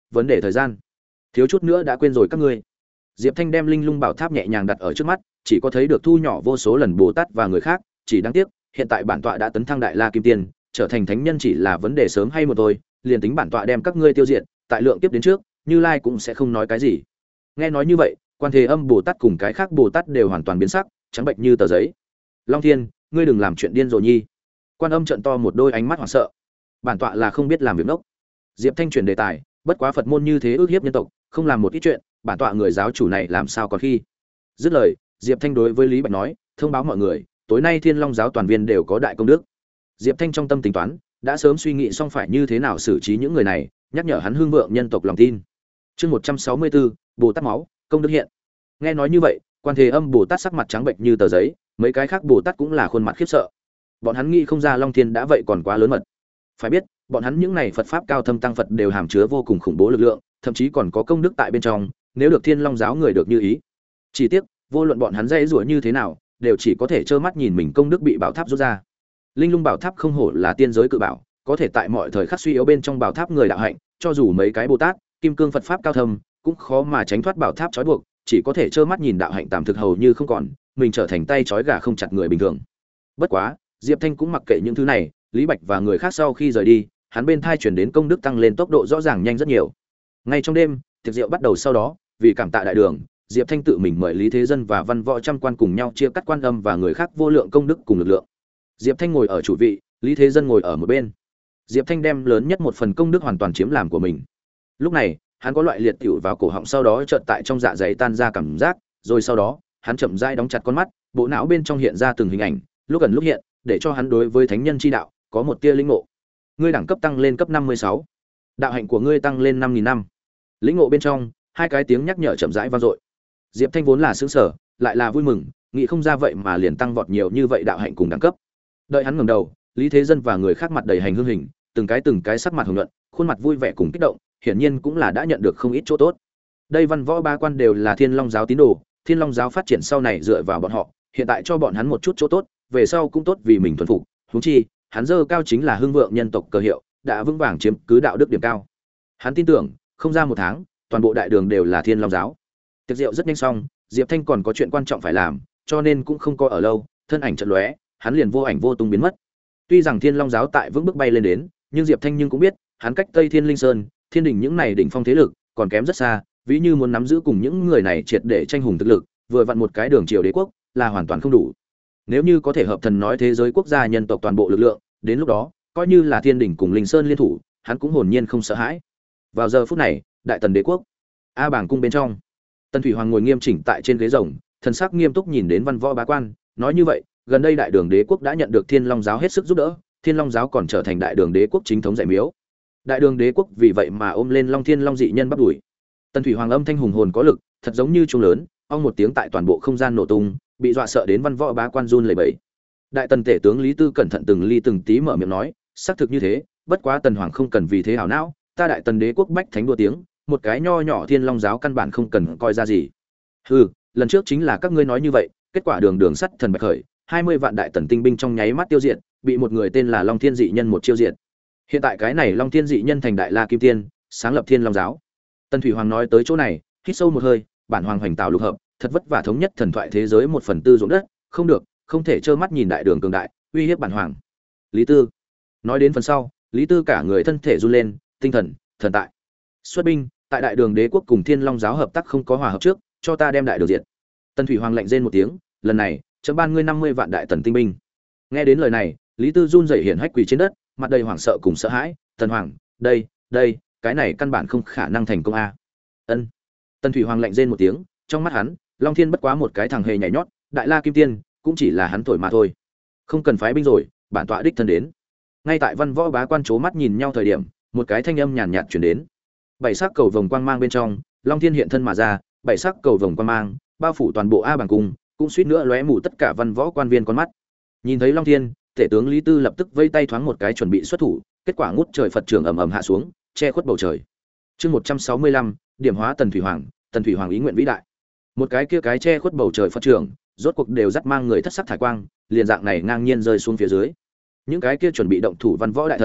vấn đề thời gian. Thiếu chút nữa đã quên rồi các ngươi. Diệp Thanh đem Linh Lung Bảo Tháp nhẹ nhàng đặt ở trước mắt, chỉ có thấy được thu nhỏ vô số lần Bồ Tát và người khác, chỉ đáng tiếc, hiện tại bản tọa đã tấn thăng Đại La Kim Tiên, trở thành thánh nhân chỉ là vấn đề sớm hay muộn thôi, liền tính bản tọa đem các ngươi tiêu diệt, tại lượng tiếp đến trước, Như Lai cũng sẽ không nói cái gì. Nghe nói như vậy, Quan Thế Âm Bồ Tát cùng cái khác Bồ Tát đều hoàn toàn biến sắc, trắng bệch như tờ giấy. Long Thiên, ngươi đừng làm chuyện điên rồ nhi. Quan Âm trợn to một đôi ánh mắt hoảng sợ. Bản tọa là không biết làm việc đốc. Diệp Thanh chuyển đề tài, bất quá Phật môn như thế ước hiếp nhân tộc, không làm một ít chuyện, bản tọa người giáo chủ này làm sao còn khi. Dứt lời, Diệp Thanh đối với Lý Bạch nói, thông báo mọi người, tối nay Thiên Long giáo toàn viên đều có đại công đức. Diệp Thanh trong tâm tính toán, đã sớm suy nghĩ xong phải như thế nào xử trí những người này, nhắc nhở hắn hương vượng nhân tộc lòng tin. Chương một trăm sáu mươi bốn, Bồ Tát máu, công đức hiện. Nghe nói như vậy, Quan Thế Âm Bồ Tát sắc mặt trắng bệch như tờ giấy, mấy cái khác Bồ Tát cũng là khuôn mặt khiếp sợ. Bọn hắn nghĩ không ra Long Thiên đã vậy còn quá lớn mật. Phải biết, bọn hắn những này Phật pháp cao thâm tăng Phật đều hàm chứa vô cùng khủng bố lực lượng, thậm chí còn có công đức tại bên trong, nếu được Thiên Long giáo người được như ý. Chỉ tiếc, vô luận bọn hắn dễ rủa như thế nào, đều chỉ có thể trơ mắt nhìn mình công đức bị bảo tháp rút ra. Linh Lung Bảo Tháp không hổ là tiên giới cự bảo, có thể tại mọi thời khắc suy yếu bên trong bảo tháp người đạo hạnh, cho dù mấy cái Bồ Tát, kim cương Phật pháp cao thâm, cũng khó mà tránh thoát bảo tháp trói buộc, chỉ có thể trơ mắt nhìn đạo hạnh tạm thực hầu như không còn, mình trở thành tay trói gà không chặt người bình thường. Bất quá, Diệp Thanh cũng mặc kệ những thứ này, Lý Bạch và người khác sau khi rời đi, hắn bên thai chuyển đến công đức tăng lên tốc độ rõ ràng nhanh rất nhiều. Ngay trong đêm, tiệc rượu bắt đầu sau đó, vì cảm tạ đại đường, Diệp Thanh tự mình mời Lý Thế Dân và Văn Võ trăm quan cùng nhau chia cắt Quan Âm và người khác vô lượng công đức cùng lực lượng. Diệp Thanh ngồi ở chủ vị, Lý Thế Dân ngồi ở một bên. Diệp Thanh đem lớn nhất một phần công đức hoàn toàn chiếm làm của mình. Lúc này, hắn có loại liệt tiểu vào cổ họng, sau đó chợt tại trong dạ dày tan ra cảm giác, rồi sau đó, hắn chậm rãi đóng chặt con mắt, bộ não bên trong hiện ra từng hình ảnh, lúc gần lúc hiện, để cho hắn đối với thánh nhân chi đạo có một tia linh ngộ. Ngươi đẳng cấp tăng lên cấp năm mươi sáu, đạo hạnh của ngươi tăng lên năm nghìn năm. Lĩnh ngộ bên trong, hai cái tiếng nhắc nhở chậm rãi vang dội. Diệp Thanh vốn là sững sờ, lại là vui mừng, nghĩ không ra vậy mà liền tăng vọt nhiều như vậy đạo hạnh cùng đẳng cấp. Đợi hắn ngẩng đầu, Lý Thế Dân và người khác mặt đầy hành hương hình, từng cái từng cái sắc mặt hồng nhuận, khuôn mặt vui vẻ cùng kích động, hiển nhiên cũng là đã nhận được không ít chỗ tốt. Đây Văn Võ ba quan đều là Thiên Long giáo tín đồ, Thiên Long giáo phát triển sau này dựa vào bọn họ, hiện tại cho bọn hắn một chút chỗ tốt, về sau cũng tốt vì mình thuần phục, huống chi, hắn dơ cao chính là hưng vượng nhân tộc cơ hiệu, đã vững vàng chiếm cứ đạo đức điểm cao. Hắn tin tưởng, không ra một tháng, toàn bộ đại đường đều là Thiên Long giáo. Tiệc rượu rất nhanh xong, Diệp Thanh còn có chuyện quan trọng phải làm, cho nên cũng không có ở lâu, thân ảnh chợt lóe, hắn liền vô ảnh vô tung biến mất. Tuy rằng Thiên Long giáo tại vững bước bay lên đến, nhưng Diệp Thanh nhưng cũng biết, hắn cách Tây Thiên Linh Sơn, Thiên đỉnh những này đỉnh phong thế lực, còn kém rất xa, ví như muốn nắm giữ cùng những người này triệt để tranh hùng thực lực, vừa vặn một cái đường triều đế quốc, là hoàn toàn không đủ. Nếu như có thể hợp thần nói thế giới quốc gia nhân tộc toàn bộ lực lượng, đến lúc đó, coi như là Thiên đỉnh cùng Linh Sơn liên thủ, hắn cũng hồn nhiên không sợ hãi. Vào giờ phút này, Đại Tần đế quốc, A Bảng cung bên trong, Tần Thủy Hoàng ngồi nghiêm chỉnh tại trên ghế rồng, thần sắc nghiêm túc nhìn đến Văn Võ bá quan, nói như vậy, gần đây Đại Đường đế quốc đã nhận được Thiên Long giáo hết sức giúp đỡ, Thiên Long giáo còn trở thành Đại Đường đế quốc chính thống dạy miếu. Đại Đường đế quốc vì vậy mà ôm lên Long Thiên Long dị nhân bắt đuổi. Tần Thủy Hoàng âm thanh hùng hồn có lực, thật giống như chuông lớn, ong một tiếng tại toàn bộ không gian nổ tung, bị dọa sợ đến Văn Võ bá quan run lẩy bẩy. Đại Tần tể tướng Lý Tư cẩn thận từng ly từng tí mở miệng nói, xác thực như thế, bất quá Tần Hoàng không cần vì thế hảo não, ta Đại Tần đế quốc bách thánh đua tiếng, một cái nho nhỏ Thiên Long giáo căn bản không cần coi ra gì. Hừ, lần trước chính là các ngươi nói như vậy, kết quả đường đường sắt thần bạch khởi, hai mươi vạn Đại Tần tinh binh trong nháy mắt tiêu diệt, bị một người tên là Long Thiên dị nhân một chiêu diệt. Hiện tại cái này Long Thiên dị nhân thành Đại La Kim Tiên, sáng lập Thiên Long giáo. Tần Thủy Hoàng nói tới chỗ này, hít sâu một hơi, bản hoàng hoành tạo lục hợp, thật vất vả thống nhất thần thoại thế giới một phần tư ruộng đất, không được, không thể trơ mắt nhìn đại đường cường đại, uy hiếp bản hoàng. Lý Tư nói đến phần sau, Lý Tư cả người thân thể run lên, tinh thần, thần tại. Xuất binh, tại đại đường đế quốc cùng Thiên Long giáo hợp tác không có hòa hợp trước, cho ta đem đại đường diệt. Tần Thủy Hoàng lạnh rên một tiếng, lần này, chấm ban ngươi năm mươi vạn đại tần tinh binh. Nghe đến lời này, Lý Tư run rẩy hiện hách quỳ trên đất, mặt đầy hoảng sợ cùng sợ hãi, "Tần Hoàng, đây, đây, cái này căn bản không khả năng thành công a." Ân. Tần Thủy Hoàng lạnh rên một tiếng, trong mắt hắn, Long Thiên bất quá một cái thằng hề nhảy nhót, Đại La Kim Tiên, cũng chỉ là hắn thổi mà thôi. Không cần phái binh rồi, bản tọa đích thân đến. Ngay tại Văn Võ bá quan chố mắt nhìn nhau thời điểm, một cái thanh âm nhàn nhạt truyền đến. Bảy sắc cầu vồng quang mang bên trong, Long Thiên hiện thân mà ra, bảy sắc cầu vồng quang mang, bao phủ toàn bộ A Bàng cung, cũng suýt nữa lóe mù tất cả văn võ quan viên con mắt. Nhìn thấy Long Thiên, tể tướng Lý Tư lập tức vây tay thoáng một cái chuẩn bị xuất thủ, kết quả ngút trời Phật trưởng ầm ầm hạ xuống, che khuất bầu trời. Chương một trăm sáu mươi lăm, điểm hóa Tần Thủy Hoàng, Tần Thủy Hoàng ý nguyện vĩ đại. Một cái kia cái che khuất bầu trời Phật trưởng, rốt cuộc đều dắt mang người thất sắc thải quang, liền dạng này ngang nhiên rơi xuống phía dưới. Những cái kia chuẩn bị động thủ văn võ đại thần,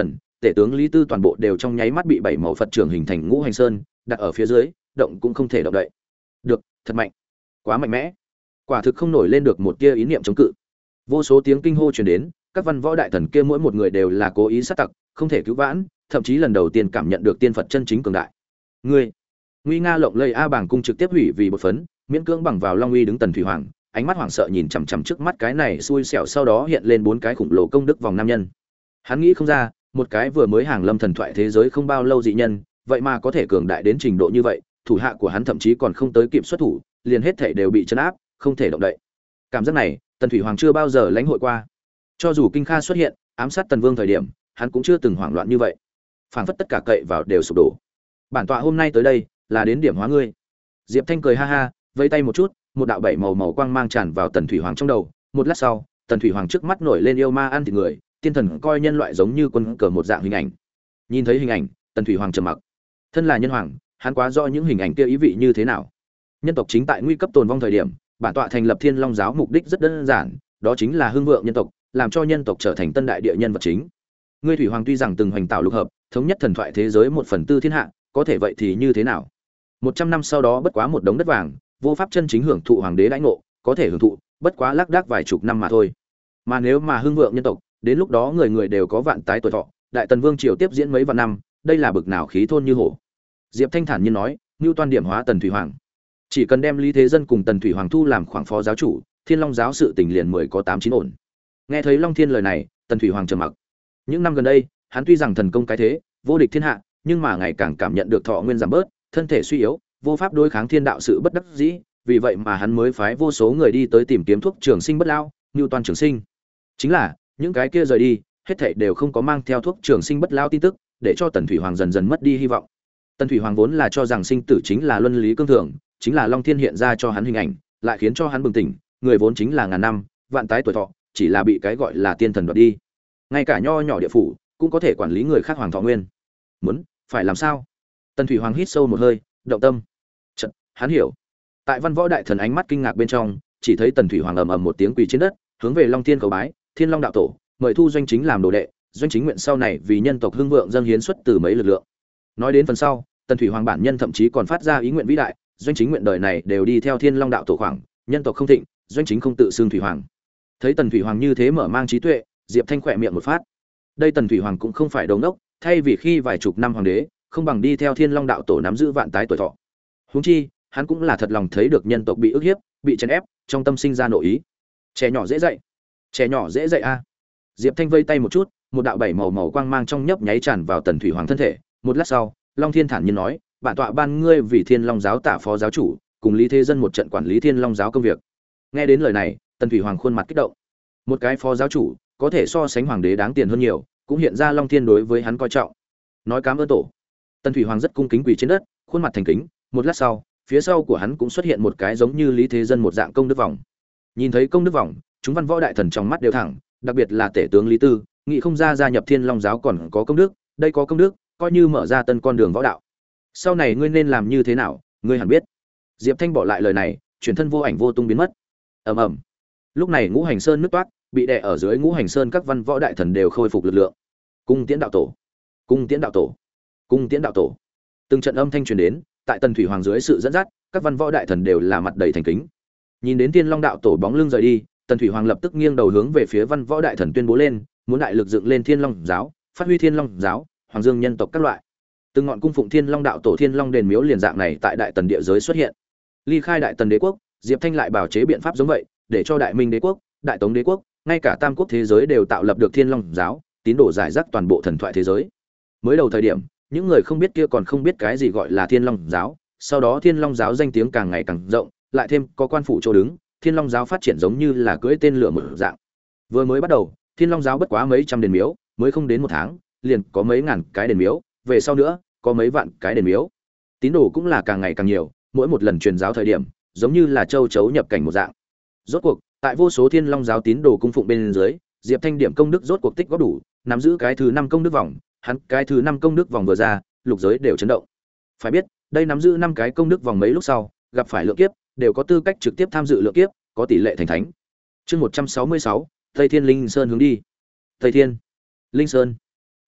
tể tướng Lý Tư toàn bộ đều trong nháy mắt bị bảy màu Phật trưởng hình thành ngũ hành sơn, đặt ở phía dưới, động cũng không thể động đậy. Được, thật mạnh, quá mạnh mẽ. Quả thực không nổi lên được một tia ý niệm chống cự. Vô số tiếng kinh hô truyền đến, các văn võ đại thần kia mỗi một người đều là cố ý sát tặc, không thể cứu vãn, thậm chí lần đầu tiên cảm nhận được tiên Phật chân chính cường đại. Ngươi, nguy nga lộng lây A Bàng cung trực tiếp hủy vì bột phấn, miễn cưỡng bằng vào Long Uy đứng Tần Thủy Hoàng, ánh mắt hoảng sợ nhìn chằm chằm trước mắt cái này xui xẻo sau đó hiện lên bốn cái khủng lồ công đức vòng nam nhân. Hắn nghĩ không ra, một cái vừa mới hàng lâm thần thoại thế giới không bao lâu dị nhân, vậy mà có thể cường đại đến trình độ như vậy, thủ hạ của hắn thậm chí còn không tới kịp xuất thủ, liền hết thảy đều bị trấn áp, không thể động đậy. Cảm giác này, Tần Thủy Hoàng chưa bao giờ lãnh hội qua. Cho dù Kinh Kha xuất hiện, ám sát Tần Vương thời điểm, hắn cũng chưa từng hoảng loạn như vậy. Phảng phất tất cả cậy vào đều sụp đổ. Bản tọa hôm nay tới đây, là đến điểm hóa ngươi. Diệp Thanh cười ha ha, vẫy tay một chút, một đạo bảy màu màu quang mang tràn vào Tần Thủy Hoàng trong đầu, một lát sau, Tần Thủy Hoàng trước mắt nổi lên yêu ma ăn thịt người, tiên thần coi nhân loại giống như quân cờ một dạng hình ảnh. Nhìn thấy hình ảnh, Tần Thủy Hoàng trầm mặc. Thân là nhân hoàng, hắn quá rõ những hình ảnh kia ý vị như thế nào. Nhân tộc chính tại nguy cấp tồn vong thời điểm, bản tọa thành lập Thiên Long giáo mục đích rất đơn giản, đó chính là hưng vượng nhân tộc, làm cho nhân tộc trở thành tân đại địa nhân vật chính. Ngươi Thủy Hoàng tuy rằng từng hoành tạo lục hợp, thống nhất thần thoại thế giới một phần tư thiên hạ, có thể vậy thì như thế nào? Một trăm năm sau đó bất quá một đống đất vàng, vô pháp chân chính hưởng thụ hoàng đế đãi ngộ, có thể hưởng thụ, bất quá lác đác vài chục năm mà thôi. Mà nếu mà hưng vượng nhân tộc, đến lúc đó người người đều có vạn tái tuổi thọ, đại tần vương triều tiếp diễn mấy vạn năm, đây là bực nào khí thôn như hổ. Diệp Thanh thản nhiên nói, Nưu Toan điểm hóa Tần Thủy Hoàng, chỉ cần đem Lý Thế Dân cùng Tần Thủy Hoàng thu làm khoảng phó giáo chủ, Thiên Long giáo sự tình liền mười có tám chín ổn. Nghe thấy Long Thiên lời này, Tần Thủy Hoàng trầm mặc. Những năm gần đây, hắn tuy rằng thần công cái thế, vô địch thiên hạ, nhưng mà ngày càng cảm nhận được thọ nguyên giảm bớt, thân thể suy yếu, vô pháp đối kháng thiên đạo sự bất đắc dĩ, vì vậy mà hắn mới phái vô số người đi tới tìm kiếm thuốc trường sinh bất lao, Nưu Toan trường sinh. Chính là, những cái kia rời đi, hết thảy đều không có mang theo thuốc trường sinh bất lao tin tức, để cho Tần Thủy Hoàng dần dần mất đi hy vọng. Tần Thủy Hoàng vốn là cho rằng sinh tử chính là luân lý cương thường, chính là Long Thiên hiện ra cho hắn hình ảnh, lại khiến cho hắn bừng tỉnh, người vốn chính là ngàn năm, vạn tái tuổi thọ, chỉ là bị cái gọi là tiên thần đoạt đi. Ngay cả nho nhỏ địa phủ cũng có thể quản lý người khác hoàng thọ nguyên. Muốn, phải làm sao? Tần Thủy Hoàng hít sâu một hơi, động tâm. Chợt, hắn hiểu. Tại Văn Võ đại thần ánh mắt kinh ngạc bên trong, chỉ thấy Tần Thủy Hoàng ầm ầm một tiếng quỳ trên đất, hướng về Long Thiên cầu bái, Thiên Long đạo tổ, mời thu doanh chính làm đồ đệ, doanh chính nguyện sau này vì nhân tộc hưng vượng dâng hiến xuất từ mấy lực lượng. Nói đến phần sau, Tần Thủy Hoàng bản nhân thậm chí còn phát ra ý nguyện vĩ đại, doanh chính nguyện đời này đều đi theo Thiên Long đạo tổ khoảng, nhân tộc không thịnh, doanh chính không tự xưng Thủy Hoàng. Thấy Tần Thủy Hoàng như thế mở mang trí tuệ, Diệp Thanh khỏe miệng một phát. Đây Tần Thủy Hoàng cũng không phải đồ ngốc, thay vì khi vài chục năm hoàng đế, không bằng đi theo Thiên Long đạo tổ nắm giữ vạn tái tuổi thọ. Huống chi, hắn cũng là thật lòng thấy được nhân tộc bị ức hiếp, bị chèn ép, trong tâm sinh ra nội ý. Trẻ nhỏ dễ dạy, trẻ nhỏ dễ dạy a. Diệp Thanh vây tay một chút, một đạo bảy màu màu quang mang trong nhấp nháy tràn vào Tần Thủy Hoàng thân thể, một lát sau, Long Thiên thản nhiên nói, bản tọa ban ngươi vì Thiên Long giáo tạ phó giáo chủ, cùng Lý Thế Dân một trận quản lý Thiên Long giáo công việc. Nghe đến lời này, Tần Thủy Hoàng khuôn mặt kích động. Một cái phó giáo chủ, có thể so sánh hoàng đế đáng tiền hơn nhiều, cũng hiện ra Long Thiên đối với hắn coi trọng. Nói cám ơn tổ. Tần Thủy Hoàng rất cung kính quỳ trên đất, khuôn mặt thành kính, một lát sau, phía sau của hắn cũng xuất hiện một cái giống như Lý Thế Dân một dạng công đức vòng. Nhìn thấy công đức vòng, chúng văn võ đại thần trong mắt đều thẳng, đặc biệt là tể tướng Lý Tư, nghĩ không ra gia nhập Thiên Long giáo còn có công đức, đây có công đức, coi như mở ra tân con đường võ đạo. Sau này ngươi nên làm như thế nào, ngươi hẳn biết. Diệp Thanh bỏ lại lời này, chuyển thân vô ảnh vô tung biến mất. Ầm ầm. Lúc này Ngũ Hành Sơn nứt toát, bị đè ở dưới Ngũ Hành Sơn các văn võ đại thần đều khôi phục lực lượng. Cung Tiễn đạo tổ, Cung Tiễn đạo tổ, Cung Tiễn đạo tổ. Từng trận âm thanh truyền đến, tại Tần Thủy Hoàng dưới sự dẫn dắt, các văn võ đại thần đều là mặt đầy thành kính. Nhìn đến Thiên Long đạo tổ bóng lưng rời đi, Tần Thủy Hoàng lập tức nghiêng đầu hướng về phía văn võ đại thần tuyên bố lên, muốn đại lực dựng lên Thiên Long giáo, phát huy Thiên Long giáo, Hoàng Dương nhân tộc các loại. Từng ngọn cung phụng Thiên Long đạo tổ Thiên Long đền miếu liền dạng này tại Đại Tần địa giới xuất hiện. Ly khai Đại Tần đế quốc, Diệp Thanh lại bảo chế biện pháp giống vậy, để cho Đại Minh đế quốc, Đại Tống đế quốc, ngay cả Tam quốc thế giới đều tạo lập được Thiên Long giáo, tín đồ giải rác toàn bộ thần thoại thế giới. Mới đầu thời điểm, những người không biết kia còn không biết cái gì gọi là Thiên Long giáo, sau đó Thiên Long giáo danh tiếng càng ngày càng rộng, lại thêm có quan phủ chỗ đứng, Thiên Long giáo phát triển giống như là cưỡi tên lửa một dạng. Vừa mới bắt đầu, Thiên Long giáo bất quá mấy trăm đền miếu, mới không đến một tháng, liền có mấy ngàn cái đền miếu, về sau nữa, có mấy vạn cái đền miếu. Tín đồ cũng là càng ngày càng nhiều, mỗi một lần truyền giáo thời điểm, giống như là châu chấu nhập cảnh một dạng. Rốt cuộc, tại vô số Thiên Long giáo tín đồ cung phụng bên dưới, Diệp Thanh điểm công đức rốt cuộc tích góp đủ, nắm giữ cái thứ năm công đức vòng, hắn cái thứ năm công đức vòng vừa ra, lục giới đều chấn động. Phải biết, đây nắm giữ năm cái công đức vòng mấy lúc sau, gặp phải lượng kiếp, đều có tư cách trực tiếp tham dự lượng kiếp, có tỷ lệ thành thánh. Chương một trăm sáu mươi sáu, Tây Thiên Linh Sơn hướng đi. Tây Thiên Linh Sơn.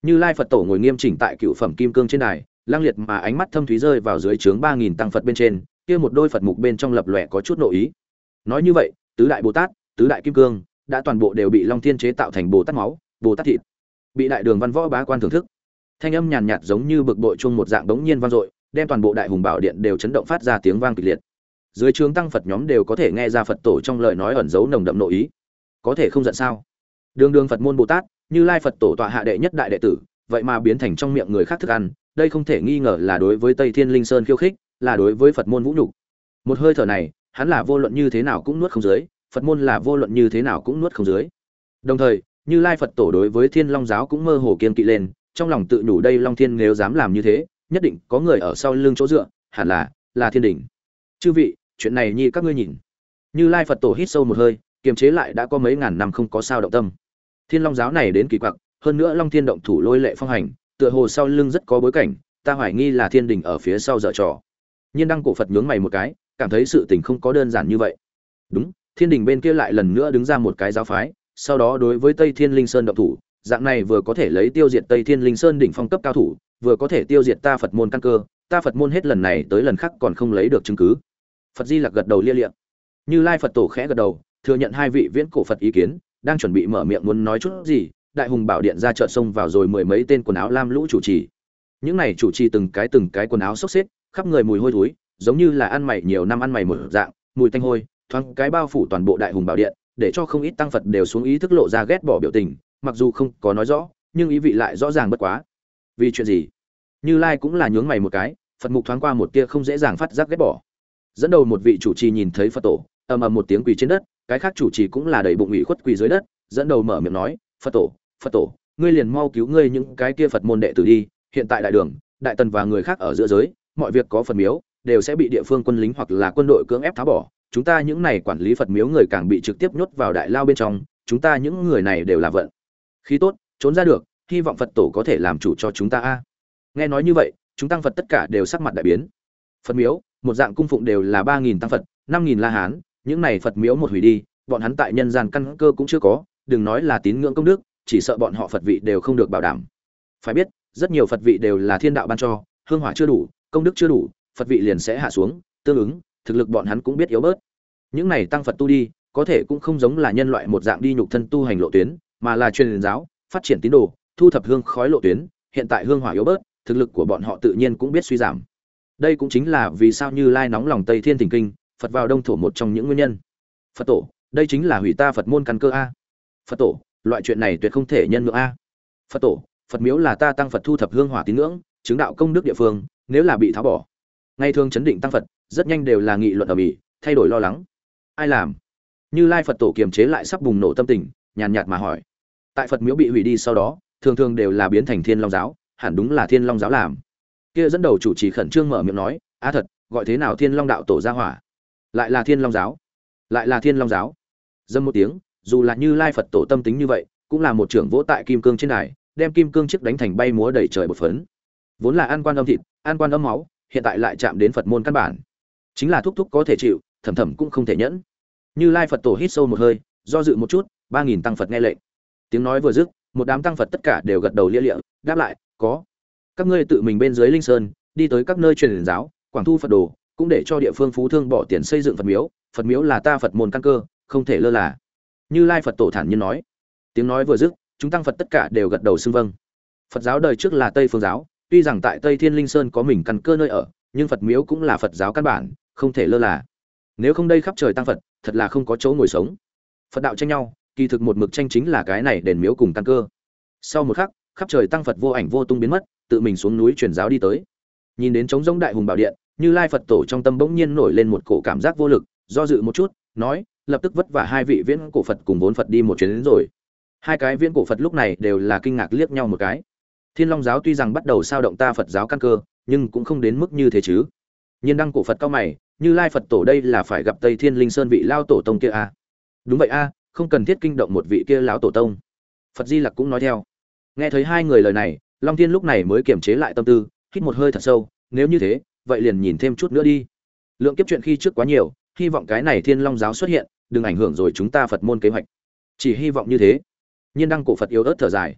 Như Lai Phật Tổ ngồi nghiêm chỉnh tại cựu phẩm kim cương trên đài, lang liệt mà ánh mắt thâm thúy rơi vào dưới trướng ba nghìn tăng Phật bên trên, kia một đôi Phật mục bên trong lập lòe có chút nội ý. Nói như vậy, tứ đại Bồ Tát, tứ đại kim cương đã toàn bộ đều bị Long Thiên chế tạo thành Bồ Tát máu, Bồ Tát thịt, bị đại đường văn võ bá quan thưởng thức. Thanh âm nhàn nhạt giống như bực bội chuông một dạng bỗng nhiên vang dội, đem toàn bộ Đại Hùng Bảo Điện đều chấn động phát ra tiếng vang kịch liệt. Dưới trướng tăng Phật nhóm đều có thể nghe ra Phật Tổ trong lời nói ẩn giấu nồng đậm nội ý. Có thể không giận sao? Đường đường Phật môn Bồ Tát, Như Lai Phật Tổ tọa hạ đệ nhất đại đệ tử, vậy mà biến thành trong miệng người khác thức ăn, đây không thể nghi ngờ là đối với Tây Thiên Linh Sơn khiêu khích, là đối với Phật môn vũ nhục. Một hơi thở này, hắn là vô luận như thế nào cũng nuốt không dưới, Phật môn là vô luận như thế nào cũng nuốt không dưới. Đồng thời, Như Lai Phật Tổ đối với Thiên Long giáo cũng mơ hồ kiên kỵ lên, trong lòng tự nhủ đây Long Thiên nếu dám làm như thế, nhất định có người ở sau lưng chỗ dựa, hẳn là là Thiên Đình. Chư vị, chuyện này nhi các ngươi nhìn. Như Lai Phật Tổ hít sâu một hơi, kiềm chế lại đã có mấy ngàn năm không có sao động tâm. Thiên Long giáo này đến kỳ quặc, hơn nữa Long Thiên động thủ lôi lệ phong hành, tựa hồ sau lưng rất có bối cảnh, ta hoài nghi là Thiên Đình ở phía sau dở trò. Nhiên Đăng Cổ Phật nhướng mày một cái, cảm thấy sự tình không có đơn giản như vậy. Đúng, Thiên Đình bên kia lại lần nữa đứng ra một cái giáo phái, sau đó đối với Tây Thiên Linh Sơn động thủ, dạng này vừa có thể lấy tiêu diệt Tây Thiên Linh Sơn đỉnh phong cấp cao thủ, vừa có thể tiêu diệt ta Phật môn căn cơ, ta Phật môn hết lần này tới lần khác còn không lấy được chứng cứ. Phật Di Lặc gật đầu lia lịa. Như Lai Phật Tổ khẽ gật đầu, thừa nhận hai vị viễn cổ Phật ý kiến, đang chuẩn bị mở miệng muốn nói chút gì, Đại Hùng Bảo Điện ra chợt xông vào rồi mười mấy tên quần áo lam lũ chủ trì. Những này chủ trì từng cái từng cái quần áo xốc xếch, khắp người mùi hôi thối, giống như là ăn mày nhiều năm ăn mày một dạng, mùi tanh hôi, thoáng cái bao phủ toàn bộ Đại Hùng Bảo Điện, để cho không ít tăng Phật đều xuống ý thức lộ ra ghét bỏ biểu tình, mặc dù không có nói rõ, nhưng ý vị lại rõ ràng bất quá. Vì chuyện gì? Như Lai cũng là nhướng mày một cái, Phật mục thoáng qua một tia không dễ dàng phát giác ghét bỏ. Dẫn đầu một vị chủ trì nhìn thấy Phật Tổ, ầm ầm một tiếng quỳ trên đất, cái khác chủ trì cũng là đầy bụng ủy khuất quỳ dưới đất, dẫn đầu mở miệng nói, "Phật Tổ, Phật Tổ, ngươi liền mau cứu ngươi những cái kia Phật môn đệ tử đi, hiện tại đại đường, đại tần và người khác ở giữa giới, mọi việc có Phật miếu đều sẽ bị địa phương quân lính hoặc là quân đội cưỡng ép tháo bỏ, chúng ta những này quản lý Phật miếu người càng bị trực tiếp nhốt vào đại lao bên trong, chúng ta những người này đều là vận khí tốt, trốn ra được, hy vọng Phật Tổ có thể làm chủ cho chúng ta a." Nghe nói như vậy, chúng tăng Phật tất cả đều sắc mặt đại biến. Phật miếu, một dạng cung phụng đều là ba nghìn tăng Phật, năm nghìn La Hán, những này Phật miếu một hủy đi, bọn hắn tại nhân gian căn cơ cũng chưa có, đừng nói là tín ngưỡng công đức, chỉ sợ bọn họ Phật vị đều không được bảo đảm. Phải biết, rất nhiều Phật vị đều là thiên đạo ban cho, hương hỏa chưa đủ, công đức chưa đủ, Phật vị liền sẽ hạ xuống, tương ứng, thực lực bọn hắn cũng biết yếu bớt. Những này tăng Phật tu đi, có thể cũng không giống là nhân loại một dạng đi nhục thân tu hành lộ tuyến, mà là truyền giáo, phát triển tín đồ, thu thập hương khói lộ tuyến, hiện tại hương hỏa yếu bớt, thực lực của bọn họ tự nhiên cũng biết suy giảm. Đây cũng chính là vì sao Như Lai nóng lòng Tây Thiên Thỉnh Kinh, Phật vào Đông thổ một trong những nguyên nhân. Phật Tổ, đây chính là hủy ta Phật môn căn cơ a. Phật Tổ, loại chuyện này tuyệt không thể nhân nhượng a. Phật Tổ, Phật miếu là ta tăng Phật thu thập hương hỏa tín ngưỡng, chứng đạo công đức địa phương, nếu là bị tháo bỏ, ngày thường chấn định tăng Phật, rất nhanh đều là nghị luận ầm ĩ, thay đổi lo lắng. Ai làm? Như Lai Phật Tổ kiềm chế lại sắp bùng nổ tâm tình, nhàn nhạt mà hỏi. Tại Phật miếu bị hủy đi sau đó, thường thường đều là biến thành Thiên Long giáo, hẳn đúng là Thiên Long giáo làm. Kia dẫn đầu chủ trì khẩn trương mở miệng nói, "A thật, gọi thế nào Thiên Long đạo tổ ra hỏa? Lại là Thiên Long giáo, lại là Thiên Long giáo." Dâm một tiếng, dù là Như Lai Phật Tổ tâm tính như vậy, cũng là một trưởng vỗ tại kim cương trên đài, đem kim cương chiếc đánh thành bay múa đầy trời bột phấn. Vốn là an quan âm thịt, an quan âm máu, hiện tại lại chạm đến Phật môn căn bản, chính là thúc thúc có thể chịu, thầm thầm cũng không thể nhẫn. Như Lai Phật Tổ hít sâu một hơi, do dự một chút, ba nghìn tăng Phật nghe lệnh. Tiếng nói vừa dứt, một đám tăng Phật tất cả đều gật đầu lia lịa, đáp lại, "Có." Các ngươi tự mình bên dưới Linh Sơn, đi tới các nơi truyền giáo, quảng thu Phật đồ, cũng để cho địa phương phú thương bỏ tiền xây dựng Phật miếu, Phật miếu là ta Phật môn căn cơ, không thể lơ là. Như Lai Phật Tổ thản nhiên nói. Tiếng nói vừa dứt, chúng tăng Phật tất cả đều gật đầu xưng vâng. Phật giáo đời trước là Tây phương giáo, tuy rằng tại Tây Thiên Linh Sơn có mình căn cơ nơi ở, nhưng Phật miếu cũng là Phật giáo căn bản, không thể lơ là. Nếu không đây khắp trời tăng Phật, thật là không có chỗ ngồi sống. Phật đạo tranh nhau, kỳ thực một mực tranh chính là cái này đền miếu cùng căn cơ. Sau một khắc, khắp trời tăng Phật vô ảnh vô tung biến mất, tự mình xuống núi truyền giáo đi tới. Nhìn đến trống rỗng Đại Hùng Bảo Điện, Như Lai Phật Tổ trong tâm bỗng nhiên nổi lên một cổ cảm giác vô lực, do dự một chút, nói, lập tức vất vả hai vị viễn cổ Phật cùng vốn Phật đi một chuyến đến rồi. Hai cái viễn cổ Phật lúc này đều là kinh ngạc liếc nhau một cái. Thiên Long giáo tuy rằng bắt đầu sao động ta Phật giáo căn cơ, nhưng cũng không đến mức như thế chứ. Nhiên Đăng cổ Phật cao mày, Như Lai Phật Tổ đây là phải gặp Tây Thiên Linh Sơn vị lao tổ tông kia a. À? Đúng vậy a, à, không cần thiết kinh động một vị kia lão tổ tông. Phật Di Lặc cũng nói theo. Nghe thấy hai người lời này, Long Thiên lúc này mới kiềm chế lại tâm tư, hít một hơi thật sâu, nếu như thế, vậy liền nhìn thêm chút nữa đi. Lượng kiếp chuyện khi trước quá nhiều, hy vọng cái này Thiên Long giáo xuất hiện, đừng ảnh hưởng rồi chúng ta Phật môn kế hoạch. Chỉ hy vọng như thế. Nhiên Đăng cổ Phật yếu ớt thở dài.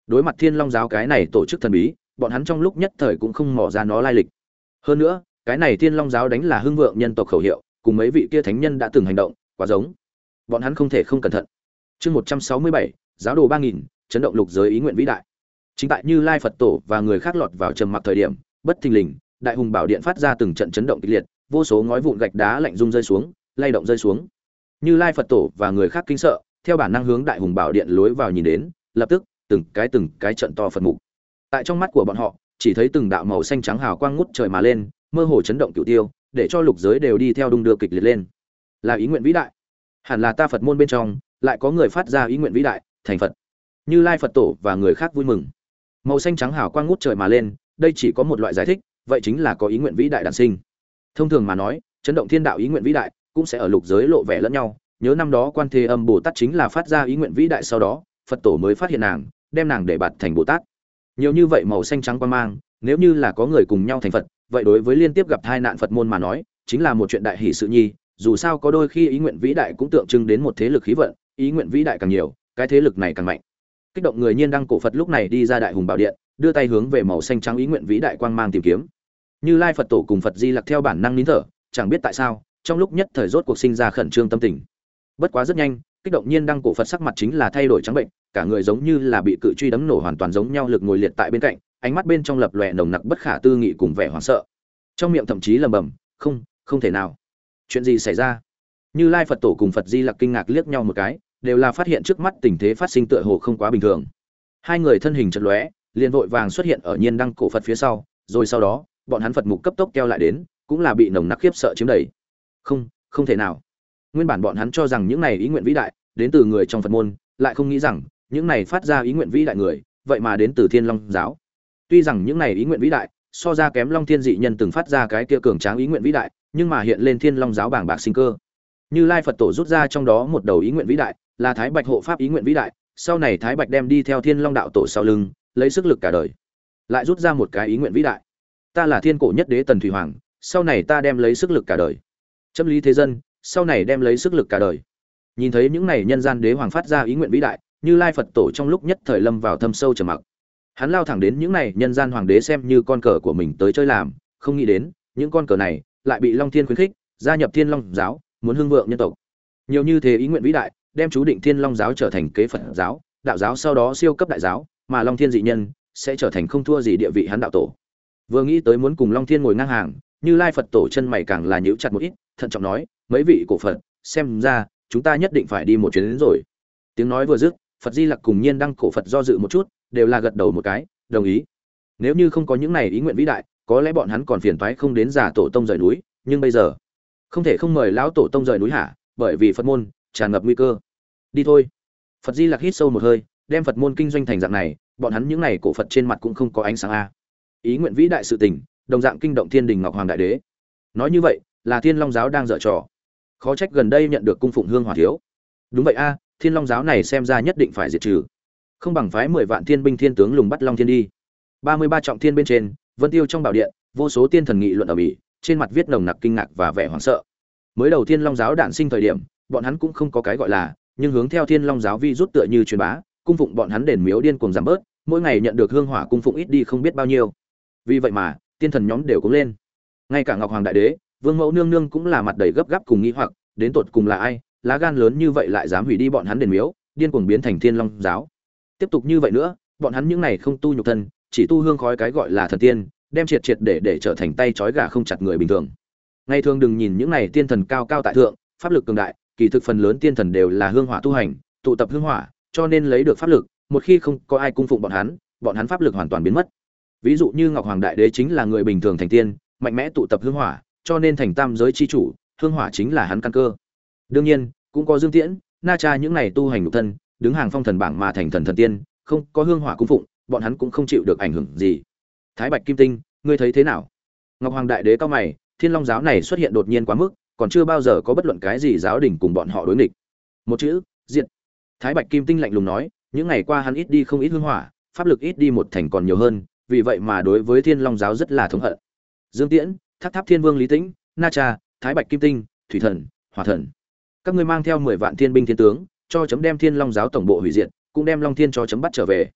Đối mặt Thiên Long giáo cái này tổ chức thần bí, bọn hắn trong lúc nhất thời cũng không mò ra nó lai lịch. Hơn nữa, cái này Thiên Long giáo đánh là hưng vượng nhân tộc khẩu hiệu, cùng mấy vị kia thánh nhân đã từng hành động, quá giống. Bọn hắn không thể không cẩn thận. Chương một trăm sáu mươi bảy, giáo đồ ba nghìn, chấn động lục giới ý nguyện vĩ đại. Chính tại Như Lai Phật Tổ và người khác lọt vào trầm mặc thời điểm, bất thình lình, Đại Hùng Bảo Điện phát ra từng trận chấn động kịch liệt, vô số ngói vụn gạch đá lạnh rung rơi xuống, lay động rơi xuống. Như Lai Phật Tổ và người khác kinh sợ, theo bản năng hướng Đại Hùng Bảo Điện lối vào nhìn đến, lập tức, từng cái từng cái trận to Phật mục. Tại trong mắt của bọn họ, chỉ thấy từng đạo màu xanh trắng hào quang ngút trời mà lên, mơ hồ chấn động cửu tiêu, để cho lục giới đều đi theo đung đưa kịch liệt lên. Là ý nguyện vĩ đại. Hẳn là ta Phật môn bên trong, lại có người phát ra ý nguyện vĩ đại, thành Phật. Như Lai Phật Tổ và người khác vui mừng. Màu xanh trắng hào quang ngút trời mà lên, đây chỉ có một loại giải thích, vậy chính là có ý nguyện vĩ đại đản sinh. Thông thường mà nói, chấn động thiên đạo ý nguyện vĩ đại cũng sẽ ở lục giới lộ vẻ lẫn nhau, nhớ năm đó Quan Thế Âm Bồ Tát chính là phát ra ý nguyện vĩ đại, sau đó Phật Tổ mới phát hiện nàng, đem nàng để bạt thành Bồ Tát. Nhiều như vậy màu xanh trắng quang mang, nếu như là có người cùng nhau thành Phật, vậy đối với liên tiếp gặp tai nạn Phật môn mà nói, chính là một chuyện đại hỷ sự nhi, dù sao có đôi khi ý nguyện vĩ đại cũng tượng trưng đến một thế lực khí vận, ý nguyện vĩ đại càng nhiều, cái thế lực này càng mạnh. Kích động người Nhiên Đăng cổ Phật lúc này đi ra Đại Hùng Bảo Điện, đưa tay hướng về màu xanh trắng ý nguyện vĩ đại quang mang tìm kiếm. Như Lai Phật Tổ cùng Phật Di Lặc theo bản năng nín thở, chẳng biết tại sao, trong lúc nhất thời rốt cuộc sinh ra khẩn trương tâm tình. Bất quá rất nhanh, kích động Nhiên Đăng cổ Phật sắc mặt chính là thay đổi trắng bệnh, cả người giống như là bị cự truy đấm nổ, hoàn toàn giống nhau lực ngồi liệt tại bên cạnh, ánh mắt bên trong lập lòe nồng nặc bất khả tư nghị cùng vẻ hoảng sợ. Trong miệng thậm chí lẩm bẩm, "Không, không thể nào. Chuyện gì xảy ra?" Như Lai Phật Tổ cùng Phật Di Lặc kinh ngạc liếc nhau một cái, đều là phát hiện trước mắt tình thế phát sinh tựa hồ không quá bình thường. Hai người thân hình chợt lóe, liền vội vàng xuất hiện ở Nhiên Đăng cổ Phật phía sau, rồi sau đó, bọn hắn Phật mục cấp tốc keo lại đến, cũng là bị nồng nặc khiếp sợ chiếm đầy. Không, không thể nào. Nguyên bản bọn hắn cho rằng những này ý nguyện vĩ đại đến từ người trong Phật môn, lại không nghĩ rằng những này phát ra ý nguyện vĩ đại người, vậy mà đến từ Thiên Long giáo. Tuy rằng những này ý nguyện vĩ đại so ra kém Long Thiên dị nhân từng phát ra cái kia cường tráng ý nguyện vĩ đại, nhưng mà hiện lên Thiên Long giáo bảng bạc sinh cơ. Như Lai Phật Tổ rút ra trong đó một đầu ý nguyện vĩ đại, là Thái Bạch hộ pháp ý nguyện vĩ đại, sau này Thái Bạch đem đi theo Thiên Long đạo tổ sau lưng, lấy sức lực cả đời. Lại rút ra một cái ý nguyện vĩ đại. Ta là thiên cổ nhất đế Tần Thủy Hoàng, sau này ta đem lấy sức lực cả đời. Châm lý thế dân, sau này đem lấy sức lực cả đời. Nhìn thấy những này nhân gian đế hoàng phát ra ý nguyện vĩ đại, Như Lai Phật Tổ trong lúc nhất thời lâm vào thâm sâu trầm mặc. Hắn lao thẳng đến những này nhân gian hoàng đế xem như con cờ của mình tới chơi làm, không nghĩ đến, những con cờ này lại bị Long Thiên khuyến khích, gia nhập Thiên Long giáo, muốn hưng vượng nhân tộc. Nhiều như thế ý nguyện vĩ đại, đem chú định Thiên Long giáo trở thành kế Phật giáo, đạo giáo sau đó siêu cấp đại giáo, mà Long Thiên dị nhân sẽ trở thành không thua gì địa vị hắn đạo tổ. Vừa nghĩ tới muốn cùng Long Thiên ngồi ngang hàng, Như Lai Phật Tổ chân mày càng là nhíu chặt một ít, thận trọng nói, mấy vị cổ Phật, xem ra chúng ta nhất định phải đi một chuyến đến rồi. Tiếng nói vừa dứt, Phật Di Lặc cùng Nhiên Đăng cổ Phật do dự một chút, đều là gật đầu một cái, đồng ý. Nếu như không có những này ý nguyện vĩ đại, có lẽ bọn hắn còn phiền toái không đến giả tổ tông rời núi, nhưng bây giờ không thể không mời lão tổ tông rời núi hả, bởi vì Phật môn tràn ngập nguy cơ. Đi thôi. Phật Di Lặc hít sâu một hơi, đem Phật môn kinh doanh thành dạng này, bọn hắn những này cổ Phật trên mặt cũng không có ánh sáng a. Ý nguyện vĩ đại sự tình, đồng dạng kinh động Thiên Đình Ngọc Hoàng Đại Đế. Nói như vậy, là Thiên Long giáo đang dở trò. Khó trách gần đây nhận được cung phụng hương hỏa thiếu. Đúng vậy a, Thiên Long giáo này xem ra nhất định phải diệt trừ. Không bằng phái mười vạn thiên binh thiên tướng lùng bắt Long Thiên đi. ba mươi ba trọng thiên bên trên, Vân Tiêu trong bảo điện, vô số tiên thần nghị luận ở mỹ, trên mặt viết nồng nặc kinh ngạc và vẻ hoảng sợ. Mới đầu Thiên Long giáo đản sinh thời điểm, bọn hắn cũng không có cái gọi là, nhưng hướng theo Thiên Long giáo vi rút tựa như truyền bá, cung phụng bọn hắn đền miếu điên cuồng giảm bớt, mỗi ngày nhận được hương hỏa cung phụng ít đi không biết bao nhiêu. Vì vậy mà, tiên thần nhóm đều cũng lên. Ngay cả Ngọc Hoàng Đại Đế, Vương Mẫu nương nương cũng là mặt đầy gấp gáp cùng nghi hoặc, đến tột cùng là ai, lá gan lớn như vậy lại dám hủy đi bọn hắn đền miếu, điên cuồng biến thành Thiên Long giáo. Tiếp tục như vậy nữa, bọn hắn những này không tu nhục thân, chỉ tu hương khói cái gọi là thần tiên, đem triệt triệt để để trở thành tay trói gà không chặt người bình thường. Ngày thường đừng nhìn những này tiên thần cao cao tại thượng, pháp lực cường đại, kỳ thực phần lớn tiên thần đều là hương hỏa tu hành, tụ tập hương hỏa, cho nên lấy được pháp lực, một khi không có ai cung phụng bọn hắn, bọn hắn pháp lực hoàn toàn biến mất. Ví dụ như Ngọc Hoàng Đại Đế chính là người bình thường thành tiên, mạnh mẽ tụ tập hương hỏa, cho nên thành tam giới chi chủ, hương hỏa chính là hắn căn cơ. Đương nhiên, cũng có Dương Tiễn, Na Cha những này tu hành nhục thân, đứng hàng phong thần bảng mà thành thần thần tiên, không có hương hỏa cung phụng, bọn hắn cũng không chịu được ảnh hưởng gì. Thái Bạch Kim Tinh, ngươi thấy thế nào? Ngọc Hoàng Đại Đế cao mày, Thiên Long giáo này xuất hiện đột nhiên quá mức, còn chưa bao giờ có bất luận cái gì giáo đình cùng bọn họ đối nghịch. Một chữ, diệt. Thái Bạch Kim Tinh lạnh lùng nói, những ngày qua hắn ít đi không ít hương hỏa, pháp lực ít đi một thành còn nhiều hơn, vì vậy mà đối với Thiên Long giáo rất là thống hận. Dương Tiễn, Thác Tháp Thiên Vương Lý Tĩnh, Na Cha, Thái Bạch Kim Tinh, Thủy Thần, Hỏa Thần, các ngươi mang theo mười vạn thiên binh thiên tướng, cho chấm đem Thiên Long giáo tổng bộ hủy diệt, cũng đem Long Thiên cho chấm bắt trở về.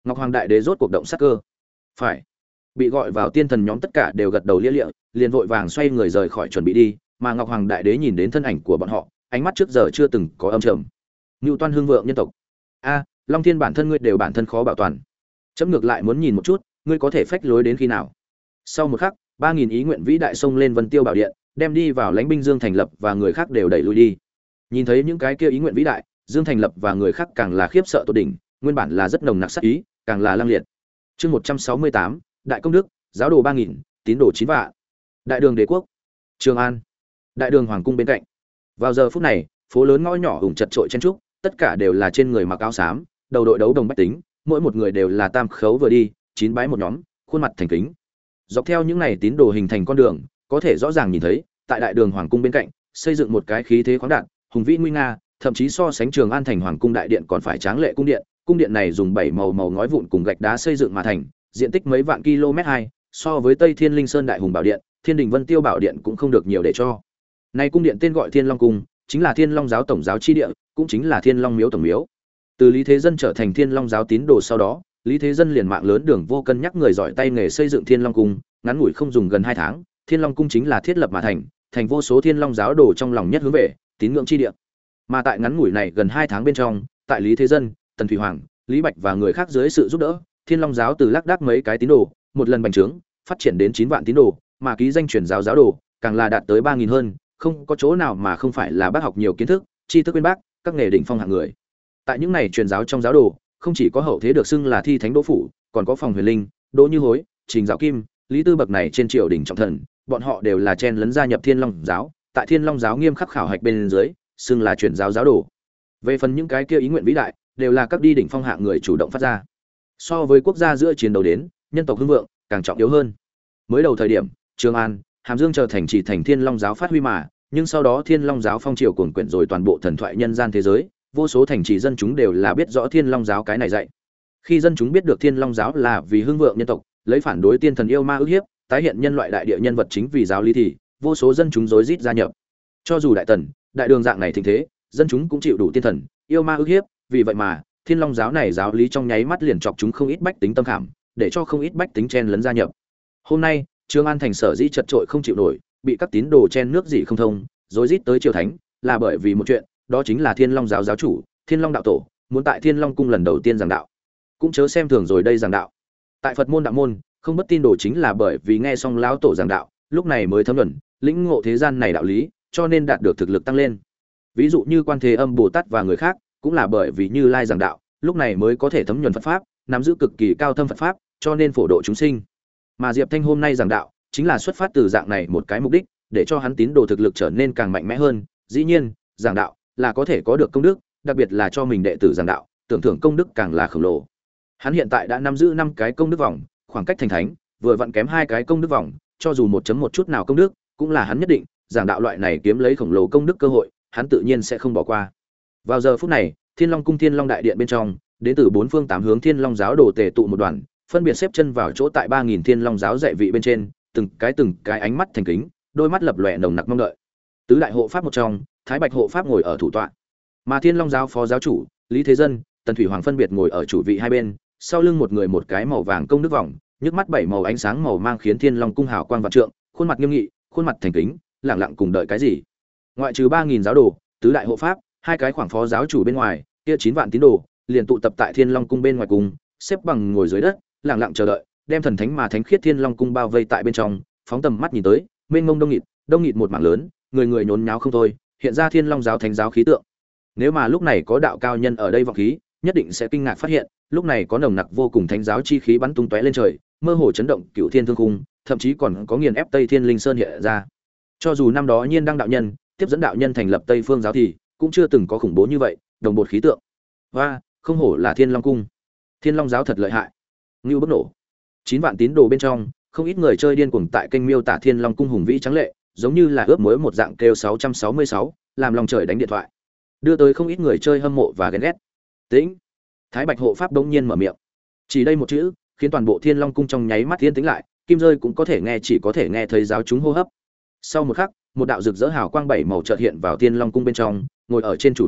Ngọc Hoàng Đại Đế rốt cuộc động sát cơ. Phải. Bị gọi vào tiên thần nhóm tất cả đều gật đầu lia lịa, liền vội vàng xoay người rời khỏi chuẩn bị đi, mà Ngọc Hoàng Đại Đế nhìn đến thân ảnh của bọn họ, ánh mắt trước giờ chưa từng có âm trầm. Ngưu Toan Hương vượng nhân tộc. A, Long Thiên bản thân ngươi đều bản thân khó bảo toàn. Chấm ngược lại muốn nhìn một chút, ngươi có thể phách lối đến khi nào. Sau một khắc, ba nghìn ý nguyện vĩ đại xông lên Vân Tiêu Bảo Điện, đem đi vào Lãnh binh Dương Thành Lập và người khác đều đẩy lui đi. Nhìn thấy những cái kia ý nguyện vĩ đại, Dương Thành Lập và người khác càng là khiếp sợ tột đỉnh, nguyên bản là rất nồng nặc sát ý, càng là lăng liệt. Chương một trăm sáu mươi tám, Đại công đức, giáo đồ ba nghìn, tín đồ chín vạn. Đại đường đế quốc, Trường An, Đại đường hoàng cung bên cạnh. Vào giờ phút này, phố lớn ngõ nhỏ ủng chật trội chen trúc, tất cả đều là trên người mặc áo xám, đầu đội đấu đồng bách tính, mỗi một người đều là tam khấu vừa đi, chín bái một nhóm, khuôn mặt thành kính. Dọc theo những này tín đồ hình thành con đường, có thể rõ ràng nhìn thấy, tại đại đường hoàng cung bên cạnh, xây dựng một cái khí thế khoáng đạt, hùng vĩ nguy nga, thậm chí so sánh Trường An thành hoàng cung đại điện còn phải tráng lệ cung điện. Cung điện này dùng bảy màu màu ngói vụn cùng gạch đá xây dựng mà thành, diện tích mấy vạn km hai, so với Tây Thiên Linh Sơn Đại Hùng Bảo Điện, Thiên Đình Vân Tiêu Bảo Điện cũng không được nhiều để cho. Nay cung điện tên gọi Thiên Long cung, chính là Thiên Long giáo tổng giáo chi địa, cũng chính là Thiên Long miếu tổng miếu. Từ Lý Thế Dân trở thành Thiên Long giáo tín đồ sau đó, Lý Thế Dân liền mạng lớn đường vô cân nhắc người giỏi tay nghề xây dựng Thiên Long cung, ngắn ngủi không dùng gần hai tháng, Thiên Long cung chính là thiết lập mà thành, thành vô số Thiên Long giáo đồ trong lòng nhất hướng về, tín ngưỡng chi địa. Mà tại ngắn ngủi này gần hai tháng bên trong, tại Lý Thế Dân, Tần Thủy Hoàng, Lý Bạch và người khác dưới sự giúp đỡ, Thiên Long giáo từ lác đác mấy cái tín đồ, một lần bành trướng, phát triển đến chín vạn tín đồ, mà ký danh truyền giáo giáo đồ, càng là đạt tới ba nghìn hơn, không có chỗ nào mà không phải là bác học nhiều kiến thức, tri thức bên bác, các nghề đỉnh phong hạng người. Tại những này truyền giáo trong giáo đồ, không chỉ có hậu thế được xưng là thi thánh đỗ phủ, còn có Phòng Huyền Linh, Đỗ Như Hối, Trình Giáo Kim, Lý Tư bậc này trên triều đình trọng thần, bọn họ đều là chen lấn gia nhập Thiên Long giáo, tại Thiên Long giáo nghiêm khắc khảo hạch bên dưới, xưng là truyền giáo giáo đồ. Về phần những cái kia ý nguyện vĩ đại, đều là các đi đỉnh phong hạng người chủ động phát ra. So với quốc gia giữa chiến đấu đến, nhân tộc hưng vượng càng trọng yếu hơn. Mới đầu thời điểm, Trường An, Hàm Dương trở thành chỉ thành Thiên Long giáo phát huy mà, nhưng sau đó Thiên Long giáo phong triều cuồn quyển rồi toàn bộ thần thoại nhân gian thế giới, vô số thành trì dân chúng đều là biết rõ Thiên Long giáo cái này dạy. Khi dân chúng biết được Thiên Long giáo là vì hưng vượng nhân tộc, lấy phản đối tiên thần yêu ma ức hiếp, tái hiện nhân loại đại địa nhân vật chính vì giáo lý thì, vô số dân chúng rối rít gia nhập. Cho dù đại tần, đại đường dạng này thịnh thế, dân chúng cũng chịu đủ tiên thần yêu ma ức hiếp, vì vậy mà Thiên Long giáo này giáo lý trong nháy mắt liền chọc chúng không ít bách tính tâm khảm, để cho không ít bách tính chen lấn gia nhập. Hôm nay, Trường An thành sở dĩ chật trội không chịu nổi, bị các tín đồ chen nước dị không thông, rối rít tới triều thánh, là bởi vì một chuyện, đó chính là Thiên Long giáo giáo chủ, Thiên Long đạo tổ, muốn tại Thiên Long cung lần đầu tiên giảng đạo. Cũng chớ xem thường rồi đây giảng đạo. Tại Phật môn đạo môn, không bất tin đồ chính là bởi vì nghe xong lão tổ giảng đạo, lúc này mới thấm luận, lĩnh ngộ thế gian này đạo lý, cho nên đạt được thực lực tăng lên. Ví dụ như Quan Thế Âm Bồ Tát và người khác, cũng là bởi vì Như Lai giảng đạo, lúc này mới có thể thấm nhuần Phật pháp, nắm giữ cực kỳ cao thâm Phật pháp, cho nên phổ độ chúng sinh. Mà Diệp Thanh hôm nay giảng đạo, chính là xuất phát từ dạng này một cái mục đích, để cho hắn tín đồ thực lực trở nên càng mạnh mẽ hơn. Dĩ nhiên, giảng đạo là có thể có được công đức, đặc biệt là cho mình đệ tử giảng đạo, tưởng thưởng công đức càng là khổng lồ. Hắn hiện tại đã nắm giữ năm cái công đức vòng, khoảng cách thành thánh, vừa vặn kém hai cái công đức vòng, cho dù một chấm một chút nào công đức, cũng là hắn nhất định, giảng đạo loại này kiếm lấy khổng lồ công đức cơ hội, hắn tự nhiên sẽ không bỏ qua. Vào giờ phút này, Thiên Long cung Thiên Long đại điện bên trong, đến từ bốn phương tám hướng Thiên Long giáo đồ tề tụ một đoàn, phân biệt xếp chân vào chỗ tại ba nghìn Thiên Long giáo dạy vị bên trên, từng cái từng cái ánh mắt thành kính, đôi mắt lập lòe nồng nặc mong đợi. Tứ đại hộ pháp một trong, Thái Bạch hộ pháp ngồi ở thủ tọa, mà Thiên Long giáo phó giáo chủ, Lý Thế Dân, Tần Thủy Hoàng phân biệt ngồi ở chủ vị hai bên, sau lưng một người một cái màu vàng công đức vòng, nhức mắt bảy màu ánh sáng màu mang khiến Thiên Long cung hào quang vạn trượng, khuôn mặt nghiêm nghị, khuôn mặt thành kính, lặng lặng cùng đợi cái gì. Ngoại trừ ba nghìn giáo đồ, tứ đại hộ pháp, hai cái khoảng phó giáo chủ bên ngoài, kia chín vạn tín đồ, liền tụ tập tại Thiên Long cung bên ngoài cùng, xếp bằng ngồi dưới đất, lặng lặng chờ đợi, đem thần thánh mà thánh khiết Thiên Long cung bao vây tại bên trong, phóng tầm mắt nhìn tới, mênh mông đông nghịt, đông nghịt một mảng lớn, người người nhốn nháo không thôi, hiện ra Thiên Long giáo thánh giáo khí tượng. Nếu mà lúc này có đạo cao nhân ở đây vọng khí, nhất định sẽ kinh ngạc phát hiện, lúc này có nồng nặc vô cùng thánh giáo chi khí bắn tung tóe lên trời, mơ hồ chấn động cửu thiên thương khung, thậm chí còn có nghiền ép Tây Thiên Linh Sơn hiện ra. Cho dù năm đó Nhiên Đăng đạo nhân tiếp dẫn đạo nhân thành lập Tây Phương giáo thì cũng chưa từng có khủng bố như vậy, đồng bột khí tượng. Và không hổ là Thiên Long cung. Thiên Long giáo thật lợi hại. Ngưu bức nổ. Chín vạn tín đồ bên trong, không ít người chơi điên cuồng tại kênh miêu tả Thiên Long cung hùng vĩ trắng lệ, giống như là ướp muối một dạng kêu sáu trăm sáu mươi sáu, làm lòng trời đánh điện thoại. Đưa tới không ít người chơi hâm mộ và ghen ghét. Tĩnh. Thái Bạch hộ pháp đống nhiên mở miệng. Chỉ đây một chữ, khiến toàn bộ Thiên Long cung trong nháy mắt yên tĩnh lại, kim rơi cũng có thể nghe chỉ có thể nghe thấy giáo chúng hô hấp. Sau một khắc, một đạo rực rỡ hào quang bảy màu chợt hiện vào Thiên Long cung bên trong, ngồi ở trên chủ vị,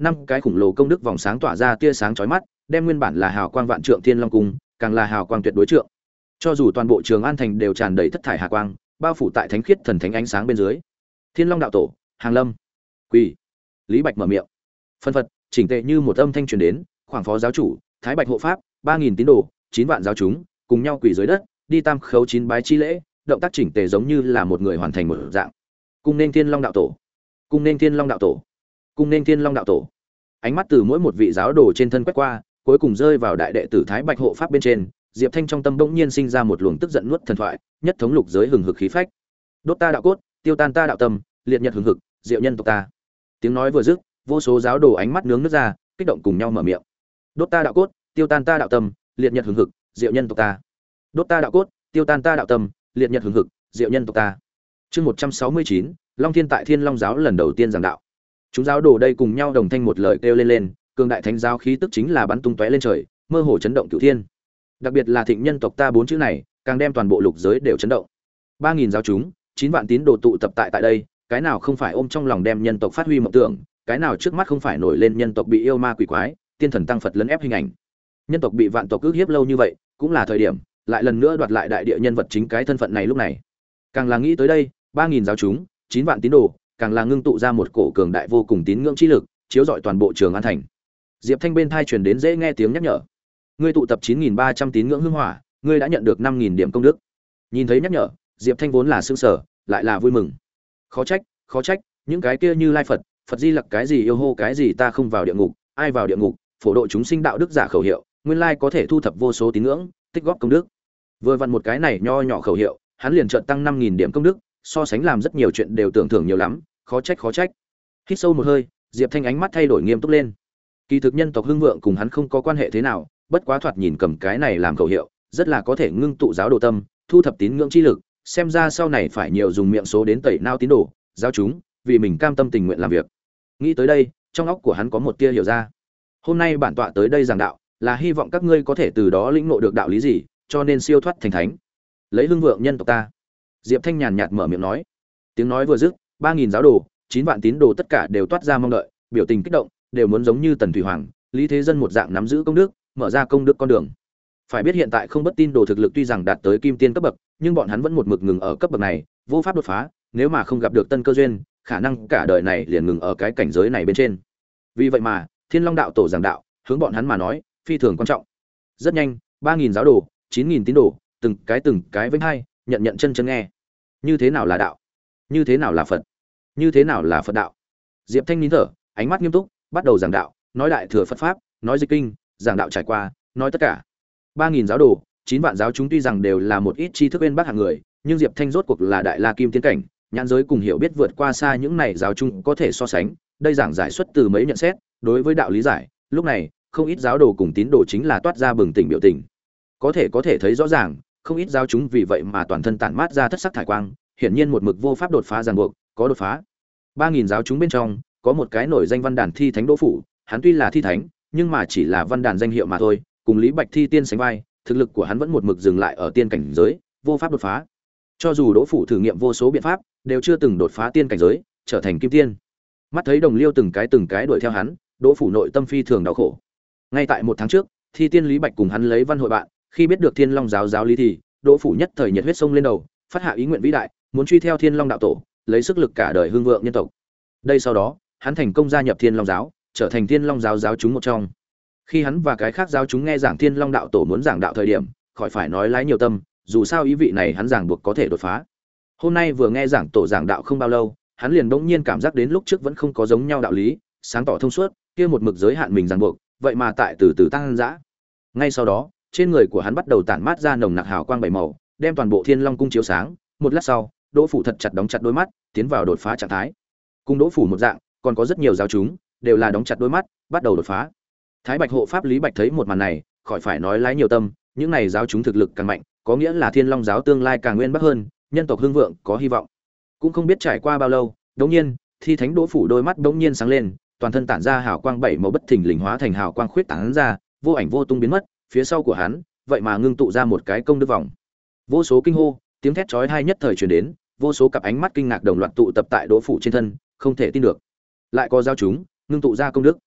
năm cái khủng lồ công đức vòng sáng tỏa ra tia sáng chói mắt, đem nguyên bản là hào quang vạn trượng Thiên Long cung, càng là hào quang tuyệt đối trượng. Cho dù toàn bộ Trường An thành đều tràn đầy thất thải hà quang, bao phủ tại thánh khiết thần thánh ánh sáng bên dưới. Thiên Long đạo tổ, Hàng Lâm, Quỳ. Lý Bạch mở miệng. Phân phật, chỉnh tề như một âm thanh truyền đến, khoảng phó giáo chủ, Thái Bạch hộ pháp, ba nghìn tín đồ, chín vạn giáo chúng, cùng nhau quỳ dưới đất, đi tam khấu chín bái chi lễ, động tác chỉnh tề giống như là một người hoàn thành một dạng. Cung nên Thiên Long đạo tổ, cung nên Thiên Long đạo tổ, cung nên Thiên Long đạo tổ. Ánh mắt từ mỗi một vị giáo đồ trên thân quét qua, cuối cùng rơi vào đại đệ tử Thái Bạch hộ pháp bên trên, Diệp Thanh trong tâm bỗng nhiên sinh ra một luồng tức giận nuốt thần thoại, nhất thống lục giới hừng hực khí phách. Đốt ta đạo cốt, tiêu tan ta đạo tâm, liệt nhật hừng hực, diệu nhân tộc ta. Tiếng nói vừa dứt, vô số giáo đồ ánh mắt nướng nước ra, kích động cùng nhau mở miệng. Đốt ta đạo cốt, tiêu tan ta đạo tâm, liệt nhật hừng hực, diệu nhân tộc ta. Đốt ta đạo cốt, tiêu tan ta đạo tâm, liệt nhật hừng hực, diệu nhân tộc ta. Chương một trăm sáu mươi chín, Long Thiên tại Thiên Long giáo lần đầu tiên giảng đạo. Chúng giáo đồ đây cùng nhau đồng thanh một lời kêu lên lên, cường đại thánh giáo khí tức chính là bắn tung tóe lên trời, mơ hồ chấn động cửu thiên. Đặc biệt là thịnh nhân tộc ta bốn chữ này, càng đem toàn bộ lục giới đều chấn động. Ba nghìn giáo chúng, chín vạn tín đồ tụ tập tại tại đây, cái nào không phải ôm trong lòng đem nhân tộc phát huy mộng tưởng, cái nào trước mắt không phải nổi lên nhân tộc bị yêu ma quỷ quái, tiên thần tăng Phật lấn ép hình ảnh. Nhân tộc bị vạn tộc ức hiếp lâu như vậy, cũng là thời điểm lại lần nữa đoạt lại đại địa nhân vật chính cái thân phận này lúc này. Càng là nghĩ tới đây, ba nghìn giáo chúng, chín vạn tín đồ, càng là ngưng tụ ra một cổ cường đại vô cùng tín ngưỡng chi lực, chiếu rọi toàn bộ Trường An thành. Diệp Thanh bên thai truyền đến dễ nghe tiếng nhắc nhở. Ngươi tụ tập chín nghìn ba trăm tín ngưỡng hương hỏa, ngươi đã nhận được năm nghìn điểm công đức. Nhìn thấy nhắc nhở, Diệp Thanh vốn là sững sờ, lại là vui mừng. Khó trách, khó trách, những cái kia Như Lai Phật, Phật Di Lặc cái gì yêu hô cái gì ta không vào địa ngục, ai vào địa ngục, phổ độ chúng sinh đạo đức giả khẩu hiệu, nguyên lai có thể thu thập vô số tín ngưỡng, tích góp công đức. Vừa vặn một cái này nho nhỏ khẩu hiệu, hắn liền chợt tăng năm nghìn điểm công đức, so sánh làm rất nhiều chuyện đều tưởng thưởng nhiều lắm, khó trách khó trách. Hít sâu một hơi, Diệp Thanh ánh mắt thay đổi nghiêm túc lên. Kỳ thực nhân tộc hưng vượng cùng hắn không có quan hệ thế nào, bất quá thoạt nhìn cầm cái này làm khẩu hiệu, rất là có thể ngưng tụ giáo đồ tâm, thu thập tín ngưỡng chi lực, xem ra sau này phải nhiều dùng miệng số đến tẩy nao tín đồ, giáo chúng, vì mình cam tâm tình nguyện làm việc. Nghĩ tới đây, trong óc của hắn có một tia hiểu ra. Hôm nay bản tọa tới đây giảng đạo, là hy vọng các ngươi có thể từ đó lĩnh ngộ được đạo lý gì, cho nên siêu thoát thành thánh. Lấy hưng vượng nhân tộc ta. Diệp Thanh nhàn nhạt mở miệng nói. Tiếng nói vừa dứt, ba nghìn giáo đồ, chín vạn tín đồ tất cả đều toát ra mong đợi, biểu tình kích động, đều muốn giống như Tần Thủy Hoàng, Lý Thế Dân một dạng nắm giữ công đức, mở ra công đức con đường. Phải biết hiện tại không bất tin đồ thực lực tuy rằng đạt tới kim tiên cấp bậc, nhưng bọn hắn vẫn một mực ngừng ở cấp bậc này, vô pháp đột phá, nếu mà không gặp được tân cơ duyên, khả năng cả đời này liền ngừng ở cái cảnh giới này bên trên. Vì vậy mà, Thiên Long đạo tổ giảng đạo, hướng bọn hắn mà nói, phi thường quan trọng. Rất nhanh, ba nghìn giáo đồ, chín nghìn tín đồ, từng cái từng cái vênh hai, nhận nhận chân chân nghe. Như thế nào là đạo? Như thế nào là Phật? Như thế nào là Phật đạo? Diệp Thanh nín thở, ánh mắt nghiêm túc, bắt đầu giảng đạo, nói đại thừa Phật pháp, nói dịch kinh, giảng đạo trải qua, nói tất cả. Ba nghìn giáo đồ, chín vạn giáo chúng tuy rằng đều là một ít tri thức bên bác hạng người, nhưng Diệp Thanh rốt cuộc là đại la kim tiến cảnh, nhãn giới cùng hiểu biết vượt qua xa những này giáo chúng có thể so sánh. Đây giảng giải xuất từ mấy nhận xét, đối với đạo lý giải, lúc này, không ít giáo đồ cùng tín đồ chính là toát ra bừng tỉnh biểu tình. Có thể có thể thấy rõ ràng, không ít giáo chúng vì vậy mà toàn thân tản mát ra thất sắc thải quang, hiển nhiên một mực vô pháp đột phá ràng buộc, có đột phá. Ba nghìn giáo chúng bên trong, có một cái nổi danh văn đàn thi thánh Đỗ Phủ, hắn tuy là thi thánh, nhưng mà chỉ là văn đàn danh hiệu mà thôi, cùng Lý Bạch thi tiên sánh vai, thực lực của hắn vẫn một mực dừng lại ở tiên cảnh giới, vô pháp đột phá. Cho dù Đỗ Phủ thử nghiệm vô số biện pháp, đều chưa từng đột phá tiên cảnh giới, trở thành kim tiên. Mắt thấy đồng liêu từng cái từng cái đuổi theo hắn, Đỗ Phủ nội tâm phi thường đau khổ. Ngay tại một tháng trước, thi tiên Lý Bạch cùng hắn lấy văn hội bạn, khi biết được Thiên Long giáo giáo lý thì, Đỗ Phủ nhất thời nhiệt huyết sông lên đầu, phát hạ ý nguyện vĩ đại, muốn truy theo Thiên Long đạo tổ, lấy sức lực cả đời hương vượng nhân tộc. Đây sau đó, hắn thành công gia nhập Thiên Long giáo, trở thành Thiên Long giáo giáo chúng một trong. Khi hắn và cái khác giáo chúng nghe giảng Thiên Long đạo tổ muốn giảng đạo thời điểm, khỏi phải nói lái nhiều tâm, dù sao ý vị này hắn giảng buộc có thể đột phá. Hôm nay vừa nghe giảng tổ giảng đạo không bao lâu, hắn liền bỗng nhiên cảm giác đến lúc trước vẫn không có giống nhau đạo lý, sáng tỏ thông suốt, kia một mực giới hạn mình giảng buộc, vậy mà tại từ từ tăng dã. Ngay sau đó, trên người của hắn bắt đầu tản mát ra nồng nặc hào quang bảy màu, đem toàn bộ Thiên Long cung chiếu sáng. Một lát sau, Đỗ Phủ thật chặt đóng chặt đôi mắt, tiến vào đột phá trạng thái. Cùng Đỗ Phủ một dạng, còn có rất nhiều giáo chúng đều là đóng chặt đôi mắt, bắt đầu đột phá. Thái Bạch hộ pháp Lý Bạch thấy một màn này, khỏi phải nói lái nhiều tâm, những này giáo chúng thực lực càng mạnh, có nghĩa là Thiên Long giáo tương lai càng nguyên bắc hơn, nhân tộc hưng vượng có hy vọng. Cũng không biết trải qua bao lâu, đột nhiên, Thi Thánh Đỗ Phủ đôi mắt đột nhiên sáng lên, toàn thân tản ra hào quang bảy màu bất thình lình hóa thành hào quang khuyết tán ra, vô ảnh vô tung biến mất, phía sau của hắn, vậy mà ngưng tụ ra một cái công đức vòng. Vô số kinh hô, tiếng thét chói tai nhất thời truyền đến, vô số cặp ánh mắt kinh ngạc đồng loạt tụ tập tại Đỗ Phủ trên thân, không thể tin được. Lại có giáo chúng ngưng tụ ra công đức.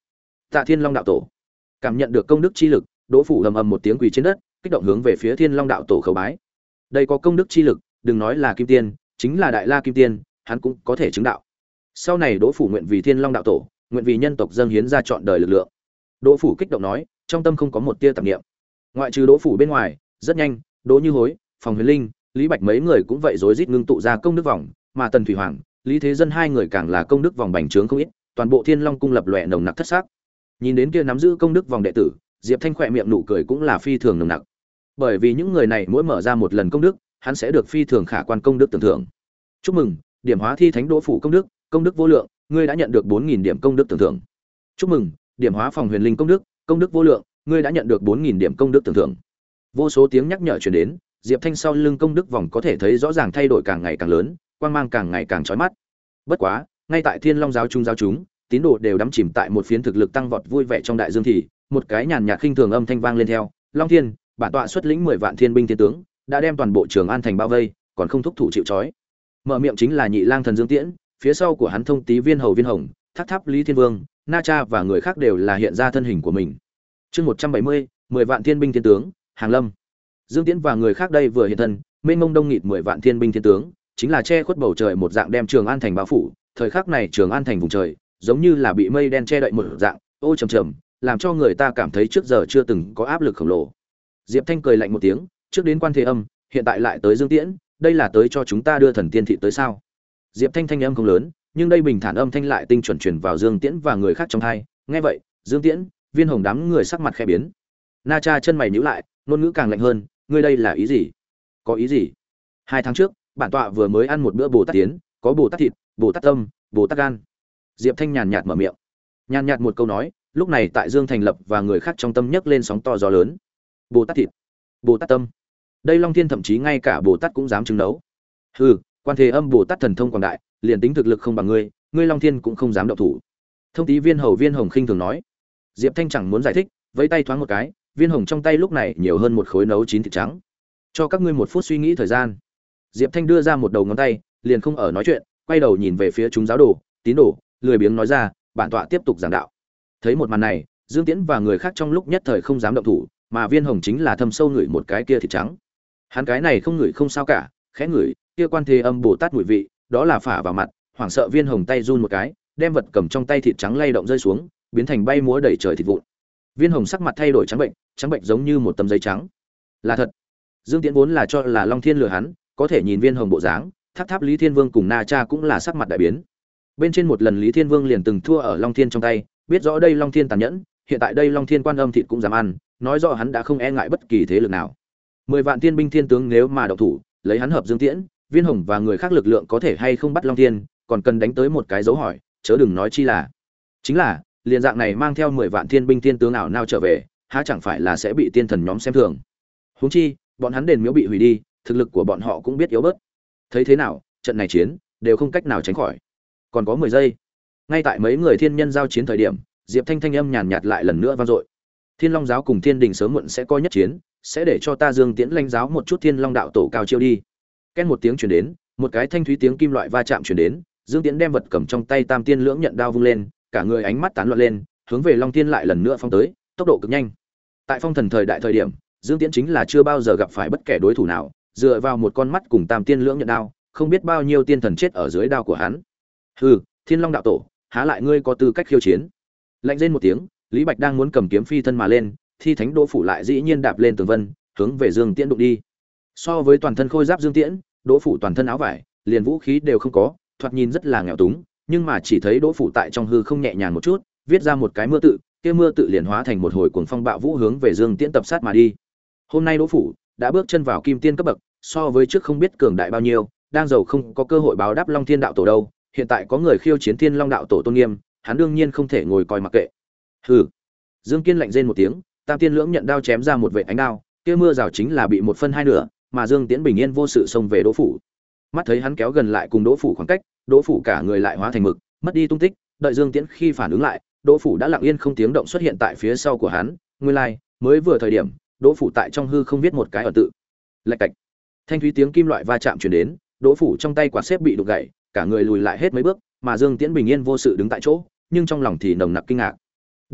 Tạ Thiên Long đạo tổ. Cảm nhận được công đức chi lực, Đỗ Phủ ầm ầm một tiếng quỳ trên đất, kích động hướng về phía Thiên Long đạo tổ khấu bái. Đây có công đức chi lực, đừng nói là kim tiên, chính là đại la kim tiên, hắn cũng có thể chứng đạo. Sau này Đỗ Phủ nguyện vì Thiên Long đạo tổ, nguyện vì nhân tộc dâng hiến ra trọn đời lực lượng. Đỗ Phủ kích động nói, trong tâm không có một tia tạp niệm. Ngoại trừ Đỗ Phủ bên ngoài, rất nhanh, Đỗ Như Hối, Phòng Huyền Linh, Lý Bạch mấy người cũng vậy rối rít ngưng tụ ra công đức vòng, mà Tần Thủy Hoàng, Lý Thế Dân hai người càng là công đức vòng bành trướng không ít, toàn bộ Thiên Long cung lập lòe nồng nặc thất sắc. Nhìn đến kia nắm giữ công đức vòng đệ tử, Diệp Thanh khỏe miệng nụ cười cũng là phi thường nồng nặc. Bởi vì những người này mỗi mở ra một lần công đức, hắn sẽ được phi thường khả quan công đức tưởng thưởng. Chúc mừng, điểm hóa thi thánh Đỗ Phủ công đức, công đức vô lượng, ngươi đã nhận được bốn nghìn điểm công đức tưởng thưởng. Chúc mừng, điểm hóa Phòng Huyền Linh công đức, công đức vô lượng, ngươi đã nhận được bốn nghìn điểm công đức tưởng thưởng. Vô số tiếng nhắc nhở truyền đến, Diệp Thanh sau lưng công đức vòng có thể thấy rõ ràng thay đổi càng ngày càng lớn, quang mang càng ngày càng chói mắt. Bất quá, ngay tại Thiên Long giáo chúng giáo chúng, tín đồ đều đắm chìm tại một phiến thực lực tăng vọt vui vẻ trong đại dương thì, một cái nhàn nhạt khinh thường âm thanh vang lên theo, Long Thiên, bản tọa xuất lĩnh mười vạn thiên binh thiên tướng, đã đem toàn bộ Trường An thành bao vây, còn không thúc thủ chịu trói. Mở miệng chính là Nhị Lang thần Dương Tiễn, phía sau của hắn thông tí viên hầu viên hồng, Tháp Tháp Lý Thiên Vương, Na Cha và người khác đều là hiện ra thân hình của mình. Chương một trăm bảy mươi, mười vạn thiên binh thiên tướng, Hàng Lâm. Dương Tiễn và người khác đây vừa hiện thân, mênh mông đông nghịt mười vạn thiên binh thiên tướng, chính là che khuất bầu trời một dạng đem Trường An thành bao phủ, thời khắc này Trường An thành vùng trời, giống như là bị mây đen che đậy một dạng, ô trầm trầm, làm cho người ta cảm thấy trước giờ chưa từng có áp lực khổng lồ. Diệp Thanh cười lạnh một tiếng, trước đến Quan Thế Âm, hiện tại lại tới Dương Tiễn, đây là tới cho chúng ta đưa thần tiên thị tới sao? Diệp Thanh thanh âm không lớn, nhưng đây bình thản âm thanh lại tinh chuẩn truyền vào Dương Tiễn và người khác trong tai. Nghe vậy, Dương Tiễn, Viên Hồng đám người sắc mặt khẽ biến. Na Cha chân mày nhíu lại, ngôn ngữ càng lạnh hơn, ngươi đây là ý gì? Có ý gì? Hai tháng trước, bản tọa vừa mới ăn một bữa Bồ Tát tiến, có Bồ Tát thịt, Bồ Tát tâm, Bồ Tát gan. Diệp Thanh nhàn nhạt mở miệng. Nhàn nhạt một câu nói, lúc này tại Dương Thành Lập và người khác trong tâm nhấc lên sóng to gió lớn. Bồ Tát thịt, Bồ Tát tâm. Đây Long Thiên thậm chí ngay cả Bồ Tát cũng dám chứng đấu. Hừ, Quan Thế Âm Bồ Tát thần thông quảng đại, liền tính thực lực không bằng ngươi, ngươi Long Thiên cũng không dám động thủ. Thông tí viên hầu viên hồng khinh thường nói. Diệp Thanh chẳng muốn giải thích, vẫy tay thoáng một cái, viên hồng trong tay lúc này nhiều hơn một khối nấu chín thịt trắng. Cho các ngươi một phút suy nghĩ thời gian. Diệp Thanh đưa ra một đầu ngón tay, liền không ở nói chuyện, quay đầu nhìn về phía chúng giáo đồ, tín đồ, lười biếng nói ra, bản tọa tiếp tục giảng đạo. Thấy một màn này, Dương Tiễn và người khác trong lúc nhất thời không dám động thủ, mà viên hồng chính là thâm sâu ngửi một cái kia thịt trắng. Hắn cái này không ngửi không sao cả, khẽ ngửi, kia Quan Thế Âm Bồ Tát mùi vị, đó là phả vào mặt, hoảng sợ viên hồng tay run một cái, đem vật cầm trong tay thịt trắng lay động rơi xuống, biến thành bay múa đầy trời thịt vụn. Viên hồng sắc mặt thay đổi trắng bệnh, trắng bệnh giống như một tấm giấy trắng. Là thật. Dương Tiễn vốn là cho là Long Thiên lừa hắn, có thể nhìn viên hồng bộ dáng, Tháp Tháp Lý Thiên Vương cùng Na Cha cũng là sắc mặt đại biến. Bên trên một lần Lý Thiên Vương liền từng thua ở Long Thiên trong tay, biết rõ đây Long Thiên tàn nhẫn, hiện tại đây Long Thiên Quan Âm thịt cũng dám ăn, nói rõ hắn đã không e ngại bất kỳ thế lực nào. Mười vạn thiên binh thiên tướng nếu mà động thủ, lấy hắn hợp Dương Tiễn, Viên Hồng và người khác lực lượng có thể hay không bắt Long Thiên, còn cần đánh tới một cái dấu hỏi, chớ đừng nói chi là. Chính là, liền dạng này mang theo mười vạn thiên binh thiên tướng nào nào trở về, há chẳng phải là sẽ bị tiên thần nhóm xem thường. Huống chi, bọn hắn đền miếu bị hủy đi, thực lực của bọn họ cũng biết yếu bớt. Thấy thế nào, trận này chiến đều không cách nào tránh khỏi. Còn có mười giây. Ngay tại mấy người thiên nhân giao chiến thời điểm, Diệp Thanh thanh âm nhàn nhạt lại lần nữa vang dội. Thiên Long giáo cùng Thiên Đình sớm muộn sẽ có nhất chiến, sẽ để cho ta Dương Tiễn lãnh giáo một chút Thiên Long đạo tổ cao chiêu đi. Ken một tiếng truyền đến, một cái thanh thúy tiếng kim loại va chạm truyền đến, Dương Tiễn đem vật cầm trong tay Tam Tiên Lưỡng Nhận đao vung lên, cả người ánh mắt tán loạn lên, hướng về Long Thiên lại lần nữa phong tới, tốc độ cực nhanh. Tại phong thần thời đại thời điểm, Dương Tiễn chính là chưa bao giờ gặp phải bất kể đối thủ nào, dựa vào một con mắt cùng Tam Tiên Lưỡng Nhận đao, không biết bao nhiêu tiên thần chết ở dưới đao của hắn. Hừ, Thiên Long đạo tổ, há lại ngươi có tư cách khiêu chiến? Lạnh rên một tiếng, Lý Bạch đang muốn cầm kiếm phi thân mà lên, Thi Thánh Đỗ Phủ lại dĩ nhiên đạp lên tường vân, hướng về Dương Tiễn đụng đi. So với toàn thân khôi giáp Dương Tiễn, Đỗ Phủ toàn thân áo vải, liền vũ khí đều không có, thoạt nhìn rất là nghèo túng, nhưng mà chỉ thấy Đỗ Phủ tại trong hư không nhẹ nhàng một chút, viết ra một cái mưa tự, kia mưa tự liền hóa thành một hồi cuồng phong bạo vũ hướng về Dương Tiễn tập sát mà đi. Hôm nay Đỗ Phủ đã bước chân vào kim tiên cấp bậc, so với trước không biết cường đại bao nhiêu, đang giàu không có cơ hội báo đáp Long Thiên đạo tổ đâu, hiện tại có người khiêu chiến Thiên Long đạo tổ tôn nghiêm, hắn đương nhiên không thể ngồi coi mặc kệ. Hừ. Dương Kiên lạnh rên một tiếng, Tam Tiên Lưỡng Nhận đao chém ra một vệt ánh đao, kia mưa rào chính là bị một phân hai nửa, mà Dương Tiễn bình yên vô sự xông về Đỗ Phủ. Mắt thấy hắn kéo gần lại cùng Đỗ Phủ khoảng cách, Đỗ Phủ cả người lại hóa thành mực, mất đi tung tích, đợi Dương Tiễn khi phản ứng lại, Đỗ Phủ đã lặng yên không tiếng động xuất hiện tại phía sau của hắn, nguyên lai, like, mới vừa thời điểm, Đỗ Phủ tại trong hư không viết một cái ở tự. Lạch cạch. Thanh thúy tiếng kim loại va chạm truyền đến, Đỗ Phủ trong tay quạt xếp bị đục gãy, cả người lùi lại hết mấy bước, mà Dương Tiễn bình yên vô sự đứng tại chỗ, nhưng trong lòng thì nồng nặc kinh ngạc.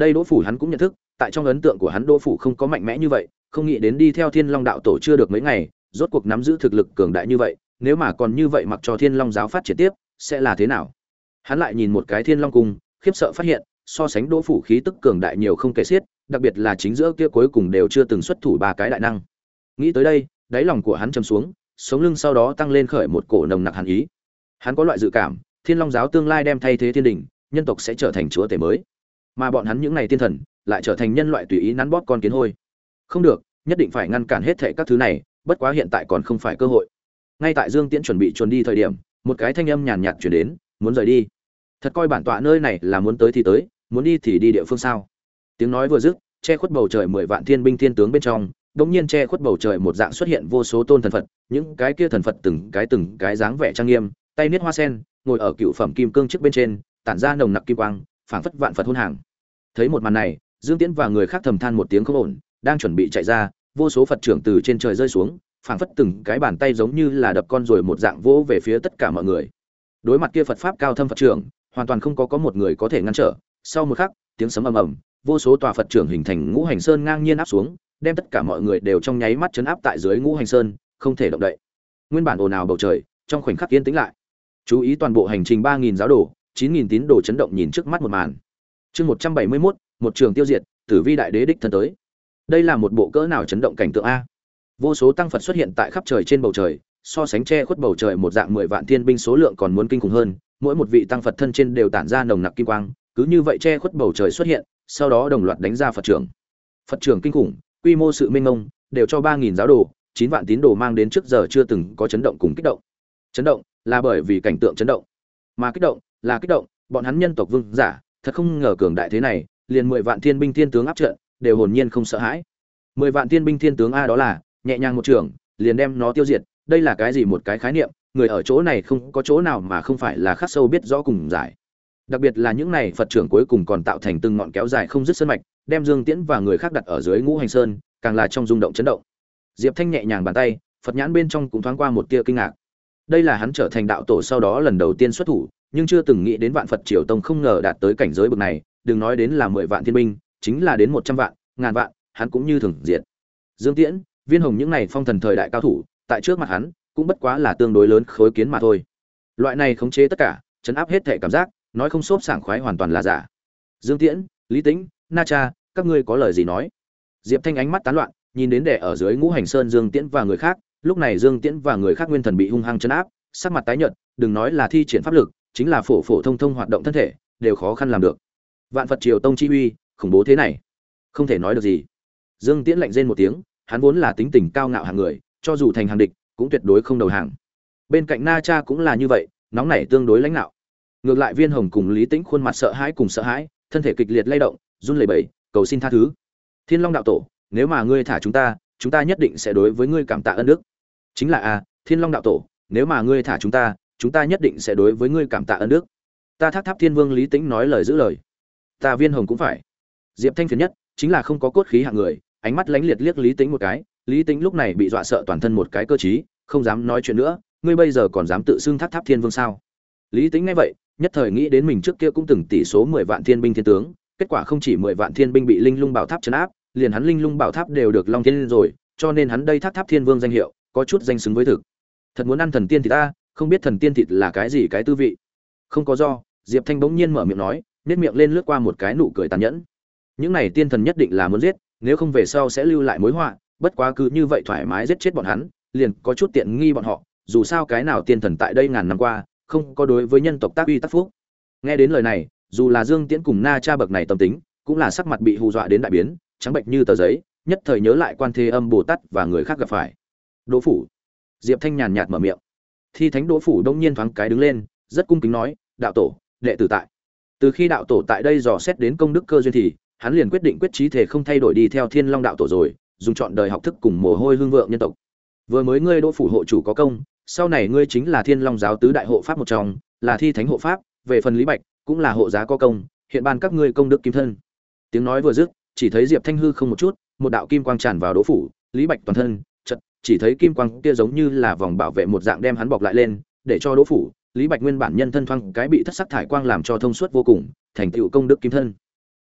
đây Đỗ Phủ hắn cũng nhận thức, tại trong ấn tượng của hắn Đỗ Phủ không có mạnh mẽ như vậy, không nghĩ đến đi theo Thiên Long đạo tổ chưa được mấy ngày, rốt cuộc nắm giữ thực lực cường đại như vậy, nếu mà còn như vậy mặc cho Thiên Long giáo phát triển tiếp, sẽ là thế nào? Hắn lại nhìn một cái Thiên Long cung, khiếp sợ phát hiện, so sánh Đỗ Phủ khí tức cường đại nhiều không kể xiết, đặc biệt là chính giữa kia cuối cùng đều chưa từng xuất thủ ba cái đại năng. Nghĩ tới đây, đáy lòng của hắn trầm xuống, sống lưng sau đó tăng lên khởi một cổ nồng nặc hàn ý. Hắn có loại dự cảm, Thiên Long giáo tương lai đem thay thế thiên đình, nhân tộc sẽ trở thành chúa tể mới, mà bọn hắn những này tiên thần lại trở thành nhân loại tùy ý nắn bóp con kiến hôi. Không được, nhất định phải ngăn cản hết thảy các thứ này, bất quá hiện tại còn không phải cơ hội. Ngay tại Dương Tiễn chuẩn bị chuồn đi thời điểm, một cái thanh âm nhàn nhạt truyền đến, muốn rời đi. Thật coi bản tọa nơi này là muốn tới thì tới, muốn đi thì đi địa phương sao? Tiếng nói vừa dứt, che khuất bầu trời mười vạn thiên binh thiên tướng bên trong, đột nhiên che khuất bầu trời một dạng xuất hiện vô số tôn thần Phật, những cái kia thần Phật từng cái từng cái dáng vẻ trang nghiêm, tay niết hoa sen, ngồi ở cựu phẩm kim cương trước bên trên, tản ra nồng nặc kim quang, phảng phất vạn Phật hôn hàng. Thấy một màn này, Dương Tiễn và người khác thầm than một tiếng không ổn, đang chuẩn bị chạy ra, vô số Phật trưởng từ trên trời rơi xuống, phảng phất từng cái bàn tay giống như là đập con rồi một dạng vỗ về phía tất cả mọi người. Đối mặt kia Phật pháp cao thâm Phật trưởng, hoàn toàn không có có một người có thể ngăn trở. Sau một khắc, tiếng sấm ầm ầm, vô số tòa Phật trưởng hình thành ngũ hành sơn ngang nhiên áp xuống, đem tất cả mọi người đều trong nháy mắt chấn áp tại dưới ngũ hành sơn, không thể động đậy. Nguyên bản ồn ào bầu trời, trong khoảnh khắc yên tĩnh lại. Chú ý toàn bộ hành trình ba nghìn giáo đồ, chín nghìn tín đồ chấn động nhìn trước mắt một màn. Chương một trăm bảy mươi mốt, một trường tiêu diệt, Tử Vi đại đế đích thân tới. Đây là một bộ cỡ nào chấn động cảnh tượng a. Vô số tăng Phật xuất hiện tại khắp trời trên bầu trời, so sánh che khuất bầu trời một dạng mười vạn thiên binh số lượng còn muốn kinh khủng hơn, mỗi một vị tăng Phật thân trên đều tản ra nồng nặc kim quang, cứ như vậy che khuất bầu trời xuất hiện, sau đó đồng loạt đánh ra Phật trưởng. Phật trưởng kinh khủng, quy mô sự mênh mông, đều cho ba nghìn giáo đồ, chín vạn tín đồ mang đến trước giờ chưa từng có chấn động cùng kích động. Chấn động là bởi vì cảnh tượng chấn động, mà kích động là kích động, bọn hắn nhân tộc vương giả, thật không ngờ cường đại thế này, liền mười vạn thiên binh thiên tướng áp trận, đều hồn nhiên không sợ hãi. Mười vạn thiên binh thiên tướng a đó là, nhẹ nhàng một trường, liền đem nó tiêu diệt, đây là cái gì một cái khái niệm, người ở chỗ này không có chỗ nào mà không phải là khắc sâu biết rõ cùng giải. Đặc biệt là những này Phật trưởng cuối cùng còn tạo thành từng ngọn kéo dài không dứt sơn mạch, đem Dương Tiễn và người khác đặt ở dưới ngũ hành sơn, càng là trong rung động chấn động. Diệp Thanh nhẹ nhàng bàn tay, Phật nhãn bên trong cũng thoáng qua một tia kinh ngạc. Đây là hắn trở thành đạo tổ sau đó lần đầu tiên xuất thủ, nhưng chưa từng nghĩ đến Vạn Phật Triều Tông không ngờ đạt tới cảnh giới bậc này, đừng nói đến là mười vạn thiên binh, chính là đến một trăm vạn, ngàn vạn, hắn cũng như thường diệt. Dương Tiễn, Viên Hồng những này phong thần thời đại cao thủ, tại trước mặt hắn, cũng bất quá là tương đối lớn khối kiến mà thôi. Loại này khống chế tất cả, chấn áp hết thể cảm giác, nói không xốp sảng khoái hoàn toàn là giả. Dương Tiễn, Lý Tĩnh, Na Cha, các ngươi có lời gì nói? Diệp Thanh ánh mắt tán loạn, nhìn đến đè ở dưới ngũ hành sơn Dương Tiễn và người khác, lúc này Dương Tiễn và người khác nguyên thần bị hung hăng chấn áp, sắc mặt tái nhợt, đừng nói là thi triển pháp lực, chính là phổ phổ thông thông hoạt động thân thể, đều khó khăn làm được. Vạn Phật Triều Tông chi uy, khủng bố thế này, không thể nói được gì. Dương Tiễn lạnh rên một tiếng, hắn vốn là tính tình cao ngạo hạng người, cho dù thành hàng địch, cũng tuyệt đối không đầu hàng. Bên cạnh Na Cha cũng là như vậy, nóng nảy tương đối lãnh nạo. Ngược lại Viên Hồng cùng Lý Tĩnh khuôn mặt sợ hãi cùng sợ hãi, thân thể kịch liệt lay động, run lẩy bẩy, cầu xin tha thứ. Thiên Long đạo tổ, nếu mà ngươi thả chúng ta, chúng ta nhất định sẽ đối với ngươi cảm tạ ân đức. Chính là a, Thiên Long đạo tổ, nếu mà ngươi thả chúng ta, chúng ta nhất định sẽ đối với ngươi cảm tạ ân đức. Ta Thác Tháp Thiên Vương Lý Tĩnh nói lời giữ lời. Ta Viên Hồng cũng phải. Diệp Thanh phiền nhất, chính là không có cốt khí hạng người, ánh mắt lánh liệt liếc Lý Tĩnh một cái, Lý Tĩnh lúc này bị dọa sợ toàn thân một cái cơ trí, không dám nói chuyện nữa, ngươi bây giờ còn dám tự xưng Thác Tháp Thiên Vương sao? Lý Tĩnh nghe vậy, nhất thời nghĩ đến mình trước kia cũng từng tỷ số mười vạn thiên binh thiên tướng, kết quả không chỉ mười vạn thiên binh bị Linh Lung Bảo Tháp trấn áp, liền hắn Linh Lung Bảo Tháp đều được Long Thiên lên rồi, cho nên hắn đây Thác Tháp Thiên Vương danh hiệu, có chút danh xứng với thực. Thật muốn ăn thần tiên thịt ta, không biết thần tiên thịt là cái gì cái tư vị. Không có do, Diệp Thanh bỗng nhiên mở miệng nói, nhếch miệng lên lướt qua một cái nụ cười tàn nhẫn. Những này tiên thần nhất định là muốn giết, nếu không về sau sẽ lưu lại mối họa, bất quá cứ như vậy thoải mái giết chết bọn hắn, liền có chút tiện nghi bọn họ, dù sao cái nào tiên thần tại đây ngàn năm qua, không có đối với nhân tộc tác uy tác phúc. Nghe đến lời này, dù là Dương Tiễn cùng Na Cha bậc này tâm tính, cũng là sắc mặt bị hù dọa đến đại biến, trắng bệch như tờ giấy, nhất thời nhớ lại Quan Thế Âm Bồ Tát và người khác gặp phải. Đỗ Phủ. Diệp Thanh nhàn nhạt mở miệng. Thi thánh Đỗ Phủ đông nhiên thoáng cái đứng lên, rất cung kính nói, đạo tổ, đệ tử tại. Từ khi đạo tổ tại đây dò xét đến công đức cơ duyên thì, hắn liền quyết định quyết chí thể không thay đổi đi theo Thiên Long đạo tổ rồi, dùng chọn đời học thức cùng mồ hôi hương vượng nhân tộc. Vừa mới ngươi Đỗ Phủ hộ chủ có công, sau này ngươi chính là Thiên Long giáo tứ đại hộ pháp một trong, là thi thánh hộ pháp, về phần Lý Bạch cũng là hộ giá có công, hiện ban các ngươi công đức kim thân. Tiếng nói vừa dứt, chỉ thấy Diệp Thanh hư không một chút, một đạo kim quang tràn vào Đỗ Phủ, Lý Bạch toàn thân, chợt chỉ thấy kim quang kia giống như là vòng bảo vệ một dạng đem hắn bọc lại lên, để cho Đỗ Phủ, Lý Bạch nguyên bản nhân thân thoang cái bị thất sắc thải quang làm cho thông suốt vô cùng, thành tựu công đức kim thân.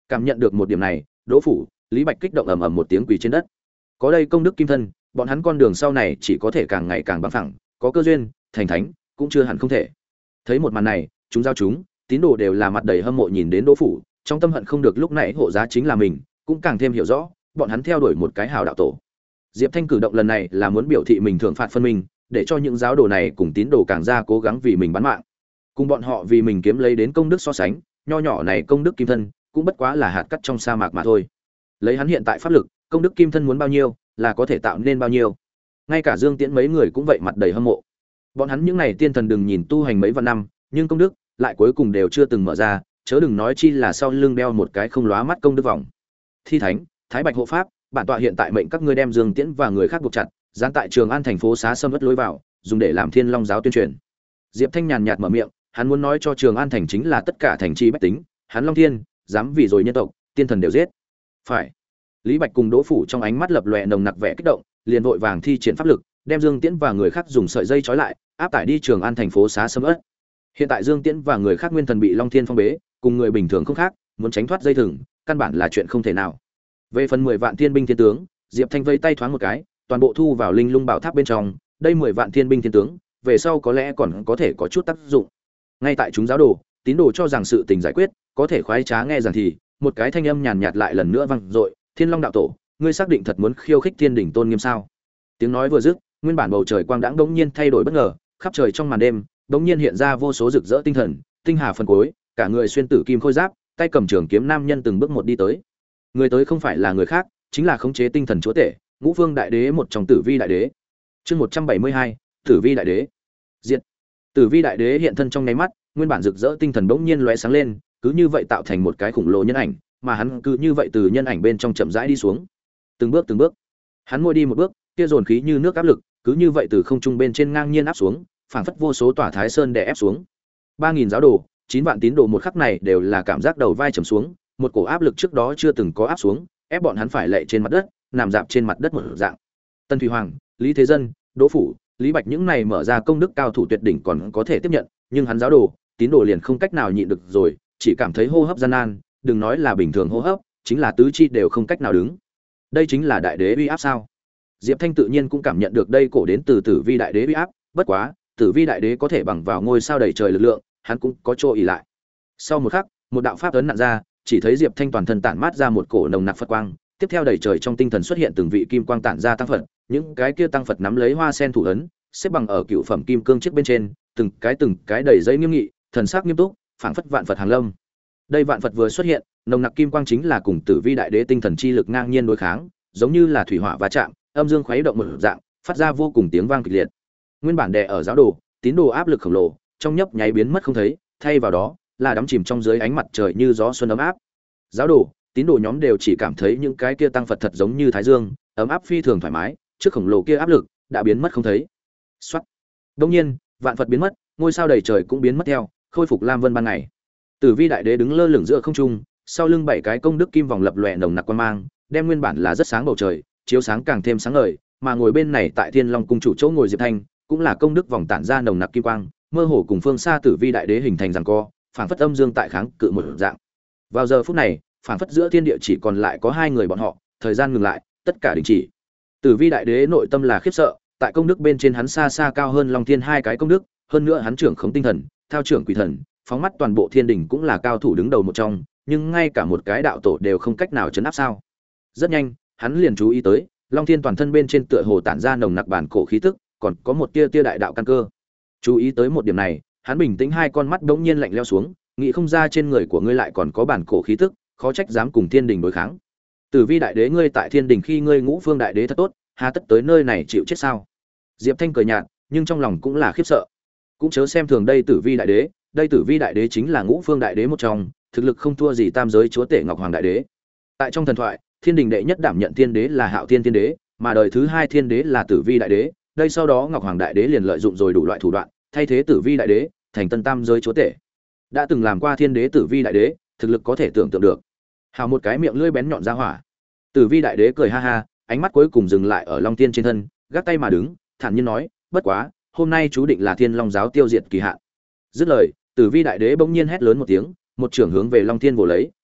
Cảm nhận được một điểm này, Đỗ Phủ, Lý Bạch kích động ầm ầm một tiếng quỳ trên đất. Có đây công đức kim thân, bọn hắn con đường sau này chỉ có thể càng ngày càng bằng phẳng, có cơ duyên, thành thánh, cũng chưa hẳn không thể. Thấy một màn này, chúng giao chúng, tín đồ đều là mặt đầy hâm mộ nhìn đến Đỗ Phủ, trong tâm hận không được lúc nãy hộ giá chính là mình, cũng càng thêm hiểu rõ, bọn hắn theo đuổi một cái hào đạo tổ. Diệp Thanh cử động lần này là muốn biểu thị mình thưởng phạt phân minh, để cho những giáo đồ này cùng tín đồ càng ra cố gắng vì mình bán mạng. Cùng bọn họ vì mình kiếm lấy đến công đức so sánh, nho nhỏ này công đức kim thân, cũng bất quá là hạt cát trong sa mạc mà thôi. Lấy hắn hiện tại pháp lực, công đức kim thân muốn bao nhiêu, là có thể tạo nên bao nhiêu. Ngay cả Dương Tiễn mấy người cũng vậy mặt đầy hâm mộ. Bọn hắn những này tiên thần đừng nhìn tu hành mấy vạn năm, nhưng công đức lại cuối cùng đều chưa từng mở ra, chớ đừng nói chi là sau lưng đeo một cái không lóa mắt công đức vòng. Thi Thánh, Thái Bạch hộ pháp, bản tọa hiện tại mệnh các ngươi đem Dương Tiễn và người khác buộc chặt, dán tại Trường An thành phố xá sâm ất lối vào, dùng để làm Thiên Long giáo tuyên truyền. Diệp Thanh nhàn nhạt mở miệng, hắn muốn nói cho Trường An thành chính là tất cả thành trì bách tính, hắn Long Thiên, dám vì rồi nhân tộc, tiên thần đều giết. Phải. Lý Bạch cùng Đỗ Phủ trong ánh mắt lập lòe nồng nặc vẻ kích động, liền vội vàng thi triển pháp lực, đem Dương Tiễn và người khác dùng sợi dây trói lại, áp tải đi Trường An thành phố xá sâm ất. Hiện tại Dương Tiễn và người khác nguyên thần bị Long Thiên phong bế, cùng người bình thường không khác, muốn tránh thoát dây thừng, căn bản là chuyện không thể nào. Về phần mười vạn thiên binh thiên tướng, Diệp Thanh vây tay thoáng một cái, toàn bộ thu vào Linh Lung Bảo Tháp bên trong, đây mười vạn thiên binh thiên tướng, về sau có lẽ còn có thể có chút tác dụng. Ngay tại chúng giáo đồ, tín đồ cho rằng sự tình giải quyết, có thể khoái trá nghe rằng thì, một cái thanh âm nhàn nhạt lại lần nữa vang dội, "Thiên Long đạo tổ, ngươi xác định thật muốn khiêu khích thiên đỉnh tôn nghiêm sao?" Tiếng nói vừa dứt, nguyên bản bầu trời quang đãng đống nhiên thay đổi bất ngờ, khắp trời trong màn đêm, đống nhiên hiện ra vô số rực rỡ tinh thần, tinh hà phân cuối, cả người xuyên tử kim khôi giáp, tay cầm trường kiếm nam nhân từng bước một đi tới. Người tới không phải là người khác, chính là khống chế tinh thần chúa tể, Ngũ Phương Đại Đế, một trong Tử Vi Đại Đế. Chương một trăm bảy mươi hai, Tử Vi Đại Đế. Diệt. Tử Vi Đại Đế hiện thân trong nháy mắt, nguyên bản rực rỡ tinh thần bỗng nhiên lóe sáng lên, cứ như vậy tạo thành một cái khủng lồ nhân ảnh, mà hắn cứ như vậy từ nhân ảnh bên trong chậm rãi đi xuống. Từng bước từng bước, hắn mỗi đi một bước, kia dồn khí như nước áp lực, cứ như vậy từ không trung bên trên ngang nhiên áp xuống, phảng phất vô số tòa Thái Sơn đè ép xuống. ba nghìn giáo đồ, chín vạn tín đồ một khắc này đều là cảm giác đầu vai trầm xuống, một cổ áp lực trước đó chưa từng có áp xuống, ép bọn hắn phải lệ trên mặt đất, nằm dạp trên mặt đất một dạng. Tân Thủy Hoàng, Lý Thế Dân, Đỗ Phủ, Lý Bạch những này mở ra công đức cao thủ tuyệt đỉnh còn có thể tiếp nhận, nhưng hắn giáo đồ, tín đồ liền không cách nào nhịn được rồi, chỉ cảm thấy hô hấp gian nan, đừng nói là bình thường hô hấp, chính là tứ chi đều không cách nào đứng. Đây chính là đại đế uy áp sao? Diệp Thanh tự nhiên cũng cảm nhận được đây cổ đến từ Tử Vi Đại Đế uy áp, bất quá, Tử Vi Đại Đế có thể bằng vào ngôi sao đầy trời lực lượng, hắn cũng có chỗ ỷ lại. Sau một khắc, một đạo pháp ấn nặn ra, chỉ thấy Diệp Thanh toàn thân tản mát ra một cổ nồng nặc Phật quang, tiếp theo đầy trời trong tinh thần xuất hiện từng vị kim quang tản ra tăng Phật, những cái kia tăng Phật nắm lấy hoa sen thủ ấn, xếp bằng ở cựu phẩm kim cương chiếc bên trên, từng cái từng cái đầy giấy nghiêm nghị, thần sắc nghiêm túc, phảng phất vạn Phật hàng lâm. Đây vạn Phật vừa xuất hiện, nồng nặc kim quang chính là cùng Tử Vi Đại Đế tinh thần chi lực ngang nhiên đối kháng, giống như là thủy hỏa va chạm, âm dương khuấy động một dạng, phát ra vô cùng tiếng vang kịch liệt. Nguyên bản đè ở giáo đồ, tín đồ áp lực khổng lồ, trong nhấp nháy biến mất không thấy, thay vào đó là đắm chìm trong dưới ánh mặt trời như gió xuân ấm áp. Giáo đồ, tín đồ nhóm đều chỉ cảm thấy những cái kia tăng Phật thật giống như thái dương, ấm áp phi thường thoải mái, trước khổng lồ kia áp lực đã biến mất không thấy. Soát. Đương nhiên, vạn Phật biến mất, ngôi sao đầy trời cũng biến mất theo, khôi phục lam vân ban ngày. Tử Vi Đại Đế đứng lơ lửng giữa không trung, sau lưng bảy cái công đức kim vòng lập lòe nồng nặc quang mang, đem nguyên bản là rất sáng bầu trời, chiếu sáng càng thêm sáng ngời, mà ngồi bên này tại Thiên Long cung chủ chỗ ngồi Diệp Thanh, cũng là công đức vòng tản ra nồng nặc kim quang, mơ hồ cùng phương xa Tử Vi Đại Đế hình thành giằng co, phảng phất âm dương tại kháng cự một dạng. Vào giờ phút này, phảng phất giữa thiên địa chỉ còn lại có hai người bọn họ, thời gian ngừng lại, tất cả đình chỉ. Tử Vi Đại Đế nội tâm là khiếp sợ, tại công đức bên trên hắn xa xa cao hơn Long Thiên hai cái công đức, hơn nữa hắn trưởng khống tinh thần, thao trưởng quỷ thần, phóng mắt toàn bộ thiên đình cũng là cao thủ đứng đầu một trong, nhưng ngay cả một cái đạo tổ đều không cách nào chấn áp sao? Rất nhanh, hắn liền chú ý tới, Long Thiên toàn thân bên trên tựa hồ tản ra nồng nặc bản cổ khí tức, còn có một tia tia đại đạo căn cơ. Chú ý tới một điểm này, hắn bình tĩnh hai con mắt đống nhiên lạnh lẽo xuống, nghĩ không ra trên người của ngươi lại còn có bản cổ khí tức, khó trách dám cùng thiên đình đối kháng. Tử Vi Đại Đế ngươi tại thiên đình khi ngươi Ngũ Phương Đại Đế thật tốt, hà tất tới nơi này chịu chết sao? Diệp Thanh cười nhạt, nhưng trong lòng cũng là khiếp sợ. Cũng chớ xem thường đây Tử Vi Đại Đế, đây Tử Vi Đại Đế chính là Ngũ Phương Đại Đế một trong, thực lực không thua gì tam giới chúa tể Ngọc Hoàng Đại Đế. Tại trong thần thoại, thiên đình đệ nhất đảm nhận thiên đế là Hạo Thiên Thiên Đế, mà đời thứ hai thiên đế là Tử Vi Đại Đế, đây sau đó Ngọc Hoàng Đại Đế liền lợi dụng rồi đủ loại thủ đoạn, thay thế Tử Vi Đại Đế, thành tân tam giới chúa tể. Đã từng làm qua thiên đế Tử Vi Đại Đế, thực lực có thể tưởng tượng được. Hào một cái miệng lưỡi bén nhọn ra hỏa. Tử Vi Đại Đế cười ha ha, ánh mắt cuối cùng dừng lại ở Long Tiên trên thân, gác tay mà đứng, thản nhiên nói, bất quá, hôm nay chú định là Thiên Long giáo tiêu diệt kỳ hạn. Dứt lời, Tử Vi Đại Đế bỗng nhiên hét lớn một tiếng, một trường hướng về Long Tiên vồ lấy,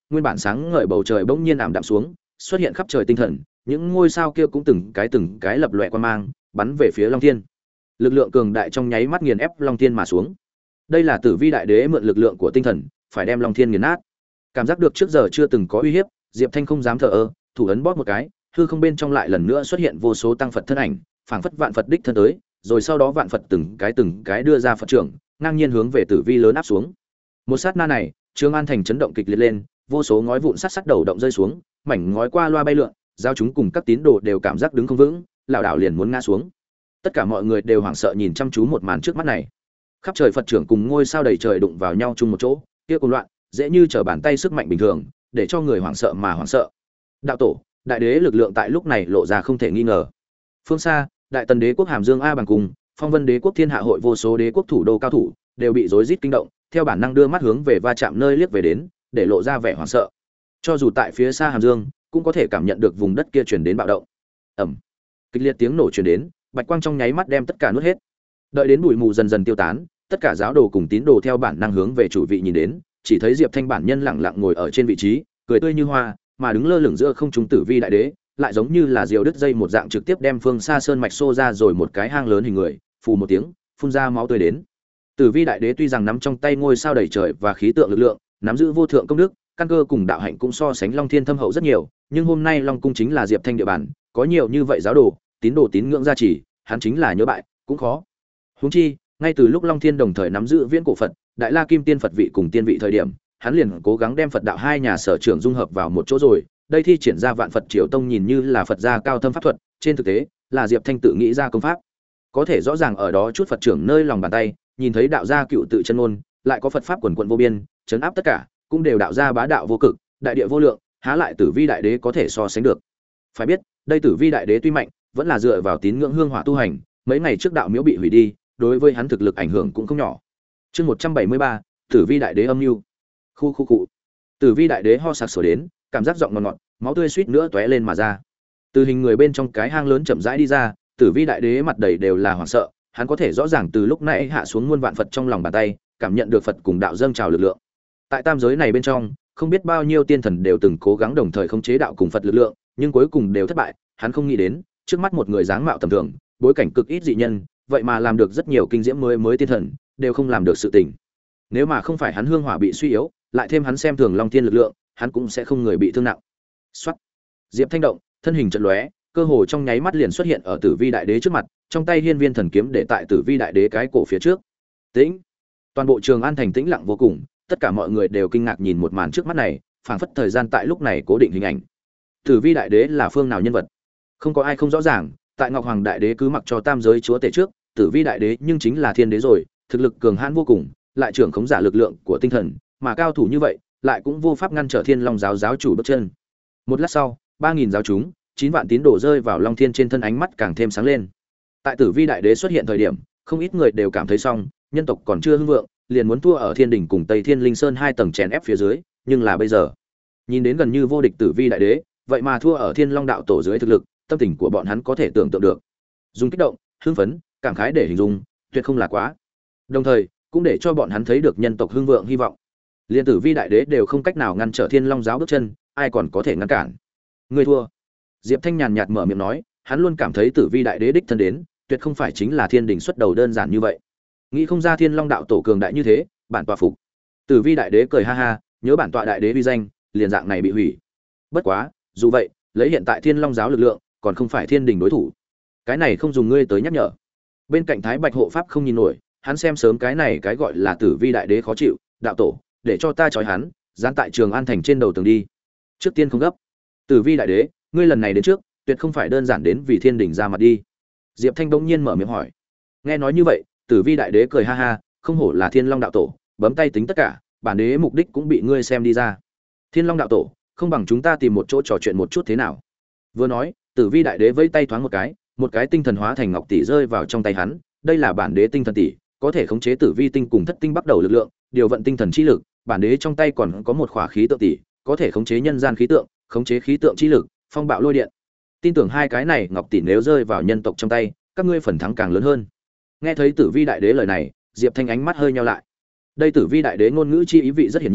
nguyên bản sáng ngời bầu trời bỗng nhiên ảm đạm xuống, xuất hiện khắp trời tinh thần, những ngôi sao kia cũng từng cái từng cái lập lòe qua mang, bắn về phía Long Thiên. Lực lượng cường đại trong nháy mắt nghiền ép Long Thiên mà xuống. Đây là Tử Vi Đại Đế mượn lực lượng của tinh thần, phải đem Long Thiên nghiền nát. Cảm giác được trước giờ chưa từng có uy hiếp, Diệp Thanh không dám thờ ơ, thủ ấn bóp một cái, hư không bên trong lại lần nữa xuất hiện vô số tăng Phật thân ảnh, phảng phất vạn Phật đích thân tới, rồi sau đó vạn Phật từng cái từng cái đưa ra Phật trưởng, ngang nhiên hướng về Tử Vi lớn áp xuống. Một sát na này, Trường An thành chấn động kịch liệt lên, vô số ngói vụn sắt sắt đầu động rơi xuống, mảnh ngói qua loa bay lượn, giao chúng cùng các tín đồ đều cảm giác đứng không vững, lảo đảo liền muốn ngã xuống. Tất cả mọi người đều hoảng sợ nhìn chăm chú một màn trước mắt này. Khắp trời Phật trưởng cùng ngôi sao đầy trời đụng vào nhau chung một chỗ, kia cuồng loạn, dễ như trở bàn tay sức mạnh bình thường, để cho người hoảng sợ mà hoảng sợ. Đạo tổ, đại đế lực lượng tại lúc này lộ ra không thể nghi ngờ. Phương xa, Đại Tần đế quốc Hàm Dương A bằng cùng, Phong Vân đế quốc Thiên Hạ hội vô số đế quốc thủ đô cao thủ, đều bị rối rít kinh động, theo bản năng đưa mắt hướng về va chạm nơi liếc về đến, để lộ ra vẻ hoảng sợ. Cho dù tại phía xa Hàm Dương, cũng có thể cảm nhận được vùng đất kia truyền đến bạo động. Ầm. Kịch liệt tiếng nổ truyền đến, bạch quang trong nháy mắt đem tất cả nuốt hết. Đợi đến bụi mù dần dần tiêu tán, tất cả giáo đồ cùng tín đồ theo bản năng hướng về chủ vị nhìn đến, chỉ thấy Diệp Thanh bản nhân lặng lặng ngồi ở trên vị trí, cười tươi như hoa, mà đứng lơ lửng giữa không trung Tử Vi Đại Đế, lại giống như là diều đứt dây một dạng trực tiếp đem phương xa sơn mạch xô ra rồi một cái hang lớn hình người, phù một tiếng, phun ra máu tươi đến. Tử Vi Đại Đế tuy rằng nắm trong tay ngôi sao đầy trời và khí tượng lực lượng, nắm giữ vô thượng công đức, căn cơ cùng đạo hạnh cũng so sánh Long Thiên thâm hậu rất nhiều, nhưng hôm nay Long cung chính là Diệp Thanh địa bàn, có nhiều như vậy giáo đồ, tín đồ tín ngưỡng gia trì, hắn chính là nhớ bại, cũng khó. Huống chi, ngay từ lúc Long Thiên đồng thời nắm giữ Viễn Cổ Phật, Đại La Kim Tiên Phật vị cùng tiên vị thời điểm, hắn liền cố gắng đem Phật đạo hai nhà sở trưởng dung hợp vào một chỗ rồi, đây thi triển ra Vạn Phật Triều Tông nhìn như là Phật gia cao thâm pháp thuật, trên thực tế là Diệp Thanh tự nghĩ ra công pháp. Có thể rõ ràng ở đó chút Phật trưởng nơi lòng bàn tay, nhìn thấy đạo gia cựu tự chân ngôn, lại có Phật pháp quần quần vô biên, chấn áp tất cả, cũng đều đạo gia bá đạo vô cực, đại địa vô lượng, há lại Tử Vi Đại Đế có thể so sánh được. Phải biết, đây Tử Vi Đại Đế tuy mạnh, vẫn là dựa vào tín ngưỡng hương hỏa tu hành, mấy ngày trước đạo miếu bị hủy đi, đối với hắn thực lực ảnh hưởng cũng không nhỏ. Chương một trăm bảy mươi ba, Tử Vi Đại Đế âm mưu. Khu khu cụ. Tử Vi Đại Đế ho sặc sổ đến, cảm giác giọng ngọt ngọt, máu tươi suýt nữa tóe lên mà ra. Từ hình người bên trong cái hang lớn chậm rãi đi ra, Tử Vi Đại Đế mặt đầy đều là hoảng sợ, hắn có thể rõ ràng từ lúc nãy hạ xuống muôn vạn Phật trong lòng bàn tay, cảm nhận được Phật cùng đạo dâng trào lực lượng. Tại tam giới này bên trong, không biết bao nhiêu tiên thần đều từng cố gắng đồng thời khống chế đạo cùng Phật lực lượng, nhưng cuối cùng đều thất bại, hắn không nghĩ đến, trước mắt một người dáng mạo tầm thường, bối cảnh cực ít dị nhân, vậy mà làm được rất nhiều kinh diễm mới mới tiên thần, đều không làm được sự tình. Nếu mà không phải hắn hương hỏa bị suy yếu, lại thêm hắn xem thường Long Thiên lực lượng, hắn cũng sẽ không người bị thương nặng. Soát. Diệp Thanh động, thân hình chợt lóe, cơ hồ trong nháy mắt liền xuất hiện ở Tử Vi Đại Đế trước mặt, trong tay Hiên Viên Thần kiếm để tại Tử Vi Đại Đế cái cổ phía trước. Tĩnh. Toàn bộ Trường An thành tĩnh lặng vô cùng, tất cả mọi người đều kinh ngạc nhìn một màn trước mắt này, phảng phất thời gian tại lúc này cố định hình ảnh. Tử Vi Đại Đế là phương nào nhân vật? Không có ai không rõ ràng, tại Ngọc Hoàng Đại Đế cứ mặc cho tam giới chúa tể trước, Tử Vi Đại Đế nhưng chính là thiên đế rồi, thực lực cường hãn vô cùng, lại trưởng khống giả lực lượng của tinh thần, mà cao thủ như vậy, lại cũng vô pháp ngăn trở Thiên Long giáo giáo chủ bước chân. Một lát sau, ba nghìn giáo chúng, chín vạn tín đồ rơi vào Long Thiên trên thân, ánh mắt càng thêm sáng lên. Tại Tử Vi Đại Đế xuất hiện thời điểm, không ít người đều cảm thấy xong, nhân tộc còn chưa hưng vượng, liền muốn thua ở Thiên Đình cùng Tây Thiên Linh Sơn hai tầng chèn ép phía dưới, nhưng là bây giờ, nhìn đến gần như vô địch Tử Vi Đại Đế, vậy mà thua ở Thiên Long đạo tổ dưới thực lực, tâm tình của bọn hắn có thể tưởng tượng được. Dùng kích động, hưng phấn, cảm khái để hình dung, tuyệt không là quá. Đồng thời, cũng để cho bọn hắn thấy được nhân tộc hưng vượng hy vọng. Liên Tử Vi Đại Đế đều không cách nào ngăn trở Thiên Long giáo bước chân, ai còn có thể ngăn cản? Ngươi thua. Diệp Thanh nhàn nhạt mở miệng nói, hắn luôn cảm thấy Tử Vi Đại Đế đích thân đến, tuyệt không phải chính là Thiên Đình xuất đầu đơn giản như vậy. Nghĩ không ra Thiên Long đạo tổ cường đại như thế, bản tọa phục. Tử Vi Đại Đế cười ha ha, nhớ bản tọa đại đế uy danh, liền dạng này bị hủy. Bất quá, dù vậy, lấy hiện tại Thiên Long giáo lực lượng, còn không phải Thiên Đình đối thủ. Cái này không dùng ngươi tới nhắc nhở. Bên cạnh Thái Bạch hộ pháp không nhìn nổi, hắn xem sớm cái này cái gọi là Tử Vi Đại Đế khó chịu, đạo tổ, để cho ta trói hắn, dán tại Trường An thành trên đầu tường đi. Trước tiên không gấp. Tử Vi Đại Đế, ngươi lần này đến trước, tuyệt không phải đơn giản đến vì Thiên Đình ra mặt đi. Diệp Thanh bỗng nhiên mở miệng hỏi. Nghe nói như vậy, Tử Vi Đại Đế cười ha ha, không hổ là Thiên Long đạo tổ, bấm tay tính tất cả, bản đế mục đích cũng bị ngươi xem đi ra. Thiên Long đạo tổ, không bằng chúng ta tìm một chỗ trò chuyện một chút thế nào? Vừa nói, Tử Vi Đại Đế vẫy tay thoáng một cái, một cái tinh thần hóa thành ngọc tỷ rơi vào trong tay hắn, đây là bản đế tinh thần tỷ, có thể khống chế Tử Vi tinh cùng thất tinh bắt đầu lực lượng, điều vận tinh thần chi lực, bản đế trong tay còn có một khỏa khí tượng tỷ, có thể khống chế nhân gian khí tượng, khống chế khí tượng chi lực, phong bạo lôi điện. Tin tưởng hai cái này ngọc tỷ nếu rơi vào nhân tộc trong tay, các ngươi phần thắng càng lớn hơn. Nghe thấy Tử Vi Đại Đế lời này, Diệp Thanh ánh mắt hơi nheo lại. Đây Tử Vi Đại Đế ngôn ngữ chi ý vị rất hiển nhiên,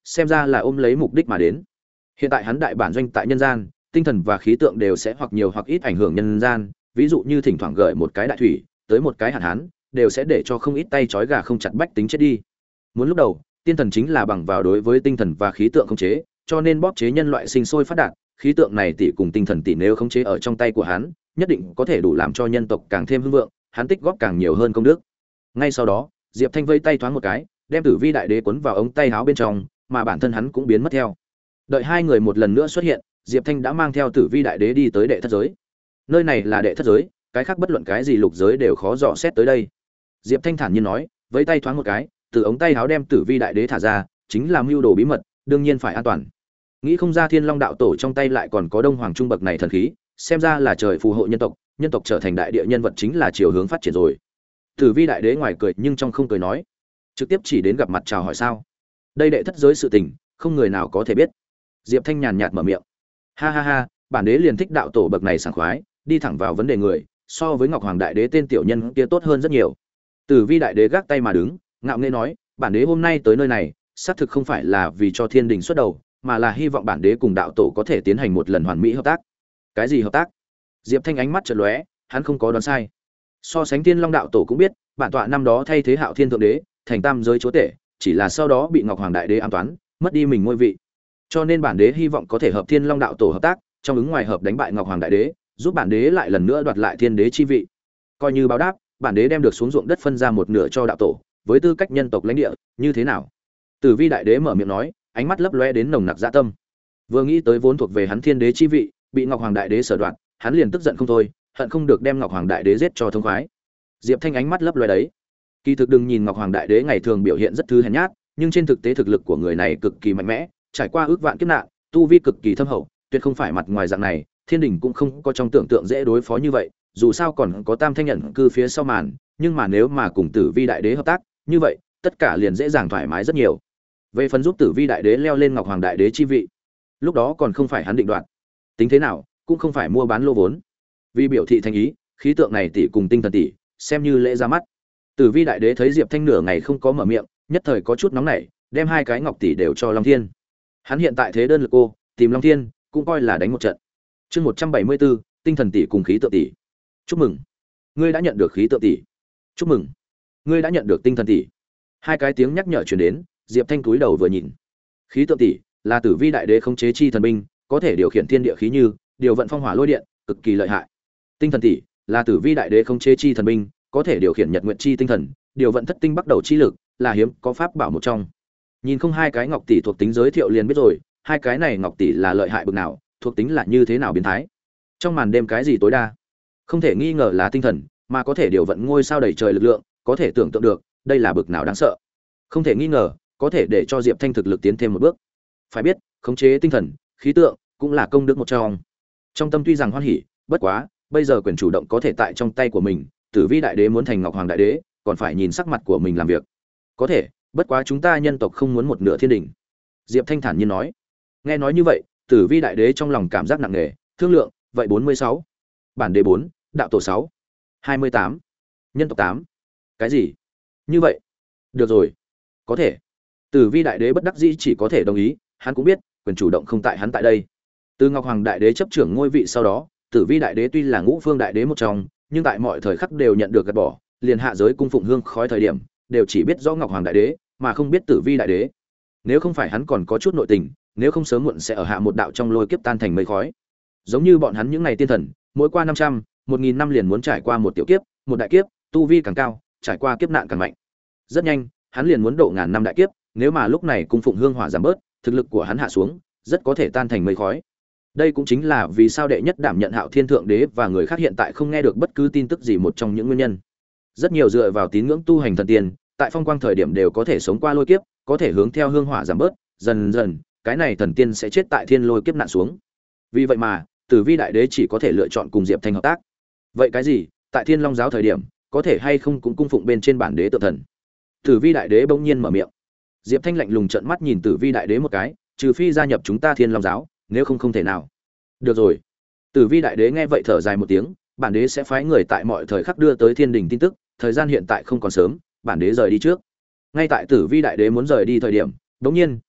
xem ra là ôm lấy mục đích mà đến. Hiện tại hắn đại bản doanh tại nhân gian, tinh thần và khí tượng đều sẽ hoặc nhiều hoặc ít ảnh hưởng nhân gian, ví dụ như thỉnh thoảng gợi một cái đại thủy, tới một cái hạn hán, đều sẽ để cho không ít tay trói gà không chặt bách tính chết đi. Muốn lúc đầu, tiên thần chính là bằng vào đối với tinh thần và khí tượng khống chế, cho nên bóp chế nhân loại sinh sôi phát đạt, khí tượng này tỷ cùng tinh thần tỷ nếu khống chế ở trong tay của hắn, nhất định có thể đủ làm cho nhân tộc càng thêm hưng vượng, hắn tích góp càng nhiều hơn công đức. Ngay sau đó, Diệp Thanh vây tay thoáng một cái, đem Tử Vi đại đế cuốn vào ống tay áo bên trong, mà bản thân hắn cũng biến mất theo. Đợi hai người một lần nữa xuất hiện, Diệp Thanh đã mang theo Tử Vi đại đế đi tới đệ thất giới. Nơi này là đệ thất giới, cái khác bất luận cái gì lục giới đều khó dò xét tới đây. Diệp Thanh thản nhiên nói, vẫy tay thoáng một cái, từ ống tay áo đem Tử Vi đại đế thả ra, chính là mưu đồ bí mật, đương nhiên phải an toàn. Nghĩ không ra Thiên Long đạo tổ trong tay lại còn có Đông Hoàng trung bậc này thần khí, xem ra là trời phù hộ nhân tộc, nhân tộc trở thành đại địa nhân vật chính là chiều hướng phát triển rồi. Tử Vi đại đế ngoài cười nhưng trong không cười nói, trực tiếp chỉ đến gặp mặt chào hỏi sao? Đây đệ thất giới sự tình, không người nào có thể biết. Diệp Thanh nhàn nhạt mở miệng, ha ha ha, bản đế liền thích đạo tổ bậc này sảng khoái, đi thẳng vào vấn đề người, so với Ngọc Hoàng đại đế tên tiểu nhân kia tốt hơn rất nhiều. Tử Vi đại đế gác tay mà đứng, ngạo nghễ nói, bản đế hôm nay tới nơi này, xác thực không phải là vì cho thiên đình xuất đầu, mà là hy vọng bản đế cùng đạo tổ có thể tiến hành một lần hoàn mỹ hợp tác. Cái gì hợp tác? Diệp Thanh ánh mắt chợt lóe, hắn không có đoán sai. So sánh Thiên Long đạo tổ cũng biết, bản tọa năm đó thay thế Hạo Thiên thượng đế, thành tam giới chúa tể, chỉ là sau đó bị Ngọc Hoàng đại đế ám toán, mất đi mình ngôi vị. Cho nên bản đế hy vọng có thể hợp Thiên Long đạo tổ hợp tác, trong ứng ngoài hợp đánh bại Ngọc Hoàng đại đế, giúp bản đế lại lần nữa đoạt lại thiên đế chi vị. Coi như báo đáp, bản đế đem được xuống ruộng đất phân ra một nửa cho đạo tổ, với tư cách nhân tộc lãnh địa, như thế nào? Tử Vi đại đế mở miệng nói, ánh mắt lấp lóe đến nồng nặc dạ tâm. Vừa nghĩ tới vốn thuộc về hắn thiên đế chi vị, bị Ngọc Hoàng đại đế sở đoạt, hắn liền tức giận không thôi, hận không được đem Ngọc Hoàng đại đế giết cho thông khoái. Diệp Thanh ánh mắt lấp lóe đấy. Kỳ thực đừng nhìn Ngọc Hoàng đại đế ngày thường biểu hiện rất thứ hèn nhát, nhưng trên thực tế thực lực của người này cực kỳ mạnh mẽ, trải qua ước vạn kiếp nạn, tu vi cực kỳ thâm hậu, tuyệt không phải mặt ngoài dạng này, thiên đình cũng không có trong tưởng tượng dễ đối phó như vậy, dù sao còn có Tam Thanh nhận cư phía sau màn, nhưng mà nếu mà cùng Tử Vi đại đế hợp tác, như vậy, tất cả liền dễ dàng thoải mái rất nhiều. Về phần giúp Tử Vi đại đế leo lên Ngọc Hoàng đại đế chi vị, lúc đó còn không phải hắn định đoạt. Tính thế nào, cũng không phải mua bán lô vốn. Vì biểu thị thành ý, khí tượng này tỷ cùng tinh thần tỷ, xem như lễ ra mắt. Tử Vi đại đế thấy Diệp Thanh nửa ngày không có mở miệng, nhất thời có chút nóng nảy, đem hai cái ngọc tỷ đều cho Long Thiên. Hắn hiện tại thế đơn lực cô, tìm Long Thiên cũng coi là đánh một trận. Chương một trăm bảy mươi bốn, tinh thần tỷ cùng khí tượng tỷ. Chúc mừng, ngươi đã nhận được khí tượng tỷ. Chúc mừng, ngươi đã nhận được tinh thần tỷ. Hai cái tiếng nhắc nhở truyền đến, Diệp Thanh cúi đầu vừa nhìn. Khí tượng tỷ là Tử Vi đại đế khống chế chi thần binh, có thể điều khiển thiên địa khí như, điều vận phong hỏa lôi điện, cực kỳ lợi hại. Tinh thần tỷ là Tử Vi đại đế khống chế chi thần binh, có thể điều khiển nhật nguyệt chi tinh thần, điều vận thất tinh bắt đầu chi lực, là hiếm có pháp bảo một trong. Nhìn không hai cái ngọc tỷ thuộc tính giới thiệu liền biết rồi, hai cái này ngọc tỷ là lợi hại bực nào, thuộc tính là như thế nào biến thái. Trong màn đêm cái gì tối đa? Không thể nghi ngờ là tinh thần, mà có thể điều vận ngôi sao đầy trời lực lượng, có thể tưởng tượng được, đây là bực nào đáng sợ. Không thể nghi ngờ, có thể để cho Diệp Thanh thực lực tiến thêm một bước. Phải biết, khống chế tinh thần, khí tượng cũng là công đức một trong. Trong tâm tuy rằng hoan hỉ, bất quá, bây giờ quyền chủ động có thể tại trong tay của mình, Tử Vi đại đế muốn thành Ngọc Hoàng đại đế, còn phải nhìn sắc mặt của mình làm việc. Có thể, bất quá chúng ta nhân tộc không muốn một nửa thiên đình. Diệp Thanh thản nhiên nói. Nghe nói như vậy, Tử Vi đại đế trong lòng cảm giác nặng nề, thương lượng, vậy bốn mươi sáu, bản đế bốn, đạo tổ sáu, hai mươi tám, nhân tộc tám. Cái gì? Như vậy? Được rồi, có thể. Tử Vi đại đế bất đắc dĩ chỉ có thể đồng ý, hắn cũng biết, quyền chủ động không tại hắn tại đây. Từ Ngọc Hoàng đại đế chấp trưởng ngôi vị sau đó, Tử Vi đại đế tuy là ngũ phương đại đế một trong, nhưng tại mọi thời khắc đều nhận được gạt bỏ, liền hạ giới cung phụng hương khói thời điểm, đều chỉ biết rõ Ngọc Hoàng đại đế, mà không biết Tử Vi đại đế. Nếu không phải hắn còn có chút nội tình, nếu không sớm muộn sẽ ở hạ một đạo trong lôi kiếp tan thành mây khói. Giống như bọn hắn những ngày tiên thần, mỗi qua năm trăm, một nghìn năm liền muốn trải qua một tiểu kiếp, một đại kiếp, tu vi càng cao, trải qua kiếp nạn càng mạnh. Rất nhanh, hắn liền muốn độ ngàn năm đại kiếp, nếu mà lúc này cung phụng hương hỏa giảm bớt, thực lực của hắn hạ xuống, rất có thể tan thành mây khói. Đây cũng chính là vì sao đệ nhất đảm nhận Hạo Thiên thượng đế và người khác hiện tại không nghe được bất cứ tin tức gì một trong những nguyên nhân. Rất nhiều dựa vào tín ngưỡng tu hành thần tiên, tại phong quang thời điểm đều có thể sống qua lôi kiếp, có thể hướng theo hương hỏa giảm bớt, dần dần, cái này thần tiên sẽ chết tại thiên lôi kiếp nạn xuống. Vì vậy mà, Tử Vi đại đế chỉ có thể lựa chọn cùng Diệp Thanh hợp tác. Vậy cái gì? Tại Thiên Long giáo thời điểm, có thể hay không cũng cung phụng bên trên bản đế tự thần? Tử Vi đại đế bỗng nhiên mở miệng. Diệp Thanh lạnh lùng trợn mắt nhìn Tử Vi đại đế một cái, trừ phi gia nhập chúng ta Thiên Long giáo, nếu không không thể nào. Được rồi. Tử Vi đại đế nghe vậy thở dài một tiếng, bản đế sẽ phái người tại mọi thời khắc đưa tới thiên đình tin tức, thời gian hiện tại không còn sớm, bản đế rời đi trước. Ngay tại Tử Vi đại đế muốn rời đi thời điểm, đột nhiên,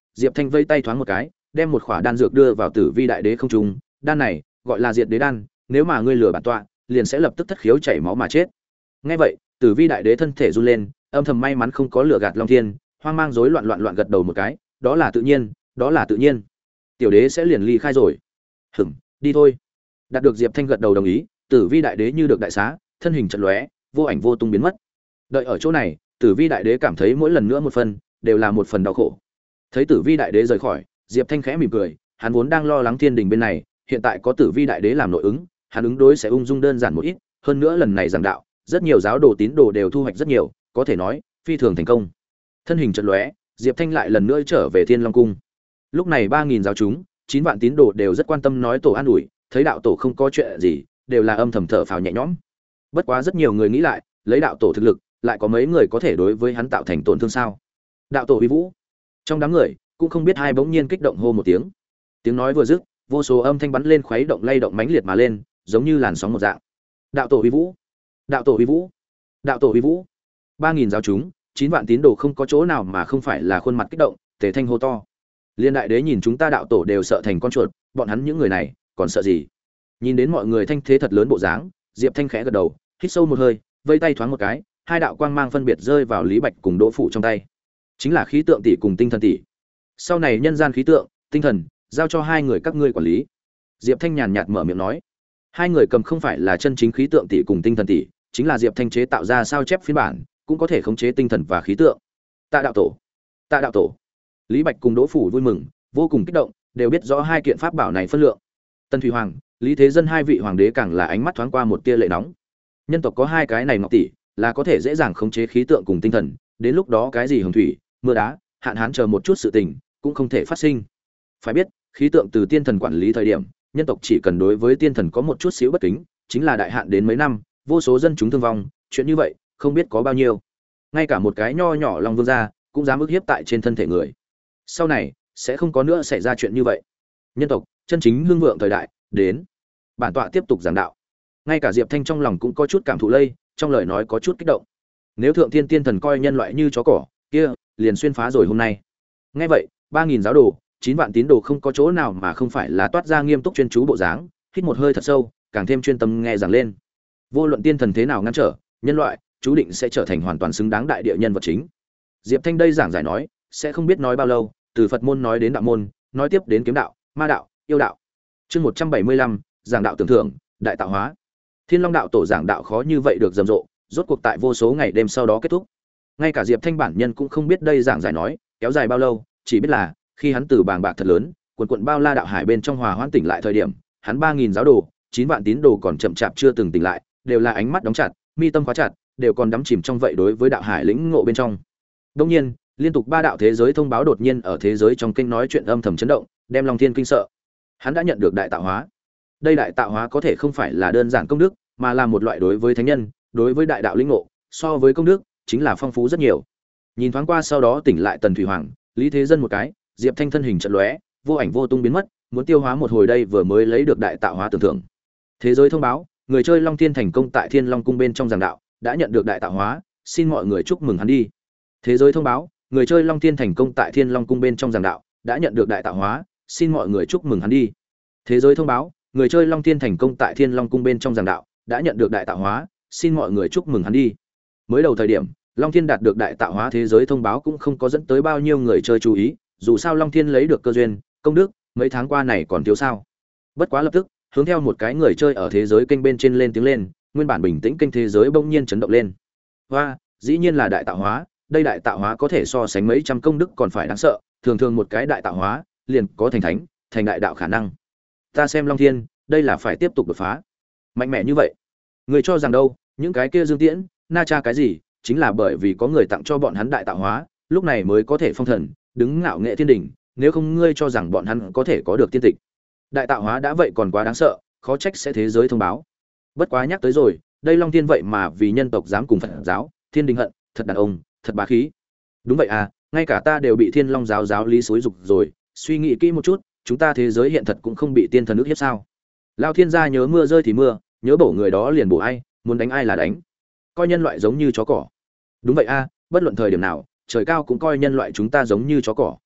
Diệp Thanh vây tay thoáng một cái, đem một khỏa đan dược đưa vào Tử Vi Đại Đế không trung, đan này gọi là Diệt Đế đan, nếu mà ngươi lừa bản tọa, liền sẽ lập tức thất khiếu chảy máu mà chết. Nghe vậy, Tử Vi Đại Đế thân thể run lên, âm thầm may mắn không có lừa gạt Long Thiên, hoang mang rối loạn loạn loạn gật đầu một cái, đó là tự nhiên, đó là tự nhiên. Tiểu đế sẽ liền ly khai rồi. Hửm, đi thôi. Đạt được Diệp Thanh gật đầu đồng ý, Tử Vi Đại Đế như được đại xá, thân hình chợt lóe, vô ảnh vô tung biến mất. Đợi ở chỗ này, Tử Vi Đại Đế cảm thấy mỗi lần nữa một phần, đều là một phần đau khổ. Thấy Tử Vi Đại Đế rời khỏi, Diệp Thanh khẽ mỉm cười, hắn vốn đang lo lắng Thiên Đình bên này, hiện tại có Tử Vi Đại Đế làm nội ứng, hắn ứng đối sẽ ung dung đơn giản một ít, hơn nữa lần này giảng đạo, rất nhiều giáo đồ tín đồ đều thu hoạch rất nhiều, có thể nói phi thường thành công. Thân hình chợt lóe, Diệp Thanh lại lần nữa trở về Thiên Long cung. Lúc này ba nghìn giáo chúng, chín vạn tín đồ đều rất quan tâm nói tổ an ủi, thấy đạo tổ không có chuyện gì, đều là âm thầm thở phào nhẹ nhõm. Bất quá rất nhiều người nghĩ lại, lấy đạo tổ thực lực, lại có mấy người có thể đối với hắn tạo thành tổn thương sao? Đạo tổ uy vũ. Trong đám người, cũng không biết hai bỗng nhiên kích động hô một tiếng. Tiếng nói vừa dứt, vô số âm thanh bắn lên khuấy động lay động mãnh liệt mà lên, giống như làn sóng một dạng. Đạo tổ uy vũ, đạo tổ uy vũ, đạo tổ uy vũ. Ba nghìn giáo chúng, chín vạn tín đồ không có chỗ nào mà không phải là khuôn mặt kích động, tề thanh hô to. Liên Đại Đế nhìn chúng ta đạo tổ đều sợ thành con chuột, bọn hắn những người này còn sợ gì? Nhìn đến mọi người thanh thế thật lớn bộ dáng, Diệp Thanh khẽ gật đầu, hít sâu một hơi, vây tay thoáng một cái, hai đạo quang mang phân biệt rơi vào Lý Bạch cùng Đỗ Phủ trong tay. Chính là khí tượng tỷ cùng tinh thần tỷ. Sau này nhân gian khí tượng, tinh thần, giao cho hai người các ngươi quản lý. Diệp Thanh nhàn nhạt mở miệng nói. Hai người cầm không phải là chân chính khí tượng tỷ cùng tinh thần tỷ, chính là Diệp Thanh chế tạo ra sao chép phiên bản, cũng có thể khống chế tinh thần và khí tượng. Tạ đạo tổ, Tạ đạo tổ. Lý Bạch cùng Đỗ Phủ vui mừng, vô cùng kích động, đều biết rõ hai kiện pháp bảo này phân lượng. Tân Thủy Hoàng, Lý Thế Dân hai vị hoàng đế càng là ánh mắt thoáng qua một tia lệ nóng. Nhân tộc có hai cái này ngọc tỷ, là có thể dễ dàng khống chế khí tượng cùng tinh thần, đến lúc đó cái gì hồng thủy, mưa đá, hạn hán chờ một chút sự tình, cũng không thể phát sinh. Phải biết, khí tượng từ tiên thần quản lý thời điểm, nhân tộc chỉ cần đối với tiên thần có một chút xíu bất kính, chính là đại hạn đến mấy năm, vô số dân chúng thương vong, chuyện như vậy, không biết có bao nhiêu. Ngay cả một cái nho nhỏ Long Vương gia, cũng dám ức hiếp tại trên thân thể người. Sau này, sẽ không có nữa xảy ra chuyện như vậy. Nhân tộc, chân chính hưng vượng thời đại, đến. Bản tọa tiếp tục giảng đạo. Ngay cả Diệp Thanh trong lòng cũng có chút cảm thụ lây, trong lời nói có chút kích động. Nếu thượng thiên tiên thần coi nhân loại như chó cỏ, kia liền xuyên phá rồi hôm nay. Nghe vậy, ba nghìn giáo đồ, chín vạn tín đồ không có chỗ nào mà không phải là toát ra nghiêm túc chuyên chú bộ dáng, hít một hơi thật sâu, càng thêm chuyên tâm nghe giảng lên. Vô luận tiên thần thế nào ngăn trở, nhân loại chú định sẽ trở thành hoàn toàn xứng đáng đại địa nhân vật chính. Diệp Thanh đây giảng giải nói, sẽ không biết nói bao lâu, từ Phật môn nói đến đạo môn, nói tiếp đến kiếm đạo, ma đạo, yêu đạo. Chương một trăm bảy mươi lăm, giảng đạo tưởng thưởng, đại tạo hóa. Thiên Long đạo tổ giảng đạo khó như vậy được rầm rộ, rốt cuộc tại vô số ngày đêm sau đó kết thúc. Ngay cả Diệp Thanh bản nhân cũng không biết đây giảng giải nói kéo dài bao lâu, chỉ biết là khi hắn từ bàng bạc thật lớn, quần quần bao la đạo hải bên trong hòa hoãn tỉnh lại thời điểm, hắn ba nghìn giáo đồ, chín vạn tín đồ còn chậm chạp chưa từng tỉnh lại, đều là ánh mắt đóng chặt, mi tâm khóa chặt, đều còn đắm chìm trong vậy đối với đạo hải lĩnh ngộ bên trong. Đương nhiên, liên tục ba đạo thế giới thông báo đột nhiên ở thế giới trong kinh nói chuyện âm thầm chấn động, đem Long Thiên kinh sợ. Hắn đã nhận được đại tạo hóa. Đây đại tạo hóa có thể không phải là đơn giản công đức, mà là một loại đối với thánh nhân, đối với đại đạo lĩnh ngộ, so với công đức, chính là phong phú rất nhiều. Nhìn thoáng qua sau đó tỉnh lại Tần Thủy Hoàng, Lý Thế Dân một cái, Diệp Thanh thân hình chợt lóe, vô ảnh vô tung biến mất, muốn tiêu hóa một hồi đây vừa mới lấy được đại tạo hóa tưởng thưởng. Thế giới thông báo, người chơi Long Thiên thành công tại Thiên Long cung bên trong giảng đạo, đã nhận được đại tạo hóa, xin mọi người chúc mừng hắn đi. Thế giới thông báo, người chơi Long Thiên thành công tại Thiên Long cung bên trong giảng đạo, đã nhận được đại tạo hóa, xin mọi người chúc mừng hắn đi. Thế giới thông báo, người chơi Long Thiên thành công tại Thiên Long cung bên trong giảng đạo, đã nhận được đại tạo hóa, xin mọi người chúc mừng hắn đi. Mới đầu thời điểm, Long Thiên đạt được đại tạo hóa thế giới thông báo cũng không có dẫn tới bao nhiêu người chơi chú ý, dù sao Long Thiên lấy được cơ duyên, công đức, mấy tháng qua này còn thiếu sao. Bất quá lập tức, hướng theo một cái người chơi ở thế giới kênh bên trên lên tiếng lên, nguyên bản bình tĩnh kênh thế giới bỗng nhiên chấn động lên. Hoa, dĩ nhiên là đại tạo hóa, đây đại tạo hóa có thể so sánh mấy trăm công đức còn phải đáng sợ, thường thường một cái đại tạo hóa, liền có thành thánh, thành đại đạo khả năng. Ta xem Long Thiên, đây là phải tiếp tục đột phá. Mạnh mẽ như vậy. Người cho rằng đâu, những cái kia Dương Tiễn, Na Cha cái gì, chính là bởi vì có người tặng cho bọn hắn đại tạo hóa, lúc này mới có thể phong thần, đứng ngạo nghệ thiên đỉnh, nếu không ngươi cho rằng bọn hắn có thể có được tiên tịch. Đại tạo hóa đã vậy còn quá đáng sợ, khó trách sẽ thế giới thông báo. Bất quá nhắc tới rồi, đây Long Thiên vậy mà vì nhân tộc dám cùng Phật giáo, Thiên Đình hận, thật đàn ông, thật bá khí. Đúng vậy à, ngay cả ta đều bị Thiên Long giáo giáo lý xúi dục rồi, suy nghĩ kỹ một chút, chúng ta thế giới hiện thật cũng không bị tiên thần ức hiếp sao? Lao Thiên gia nhớ mưa rơi thì mưa, nhớ bổ người đó liền bổ ai, muốn đánh ai là đánh. Coi nhân loại giống như chó cỏ. Đúng vậy a, bất luận thời điểm nào, trời cao cũng coi nhân loại chúng ta giống như chó cỏ.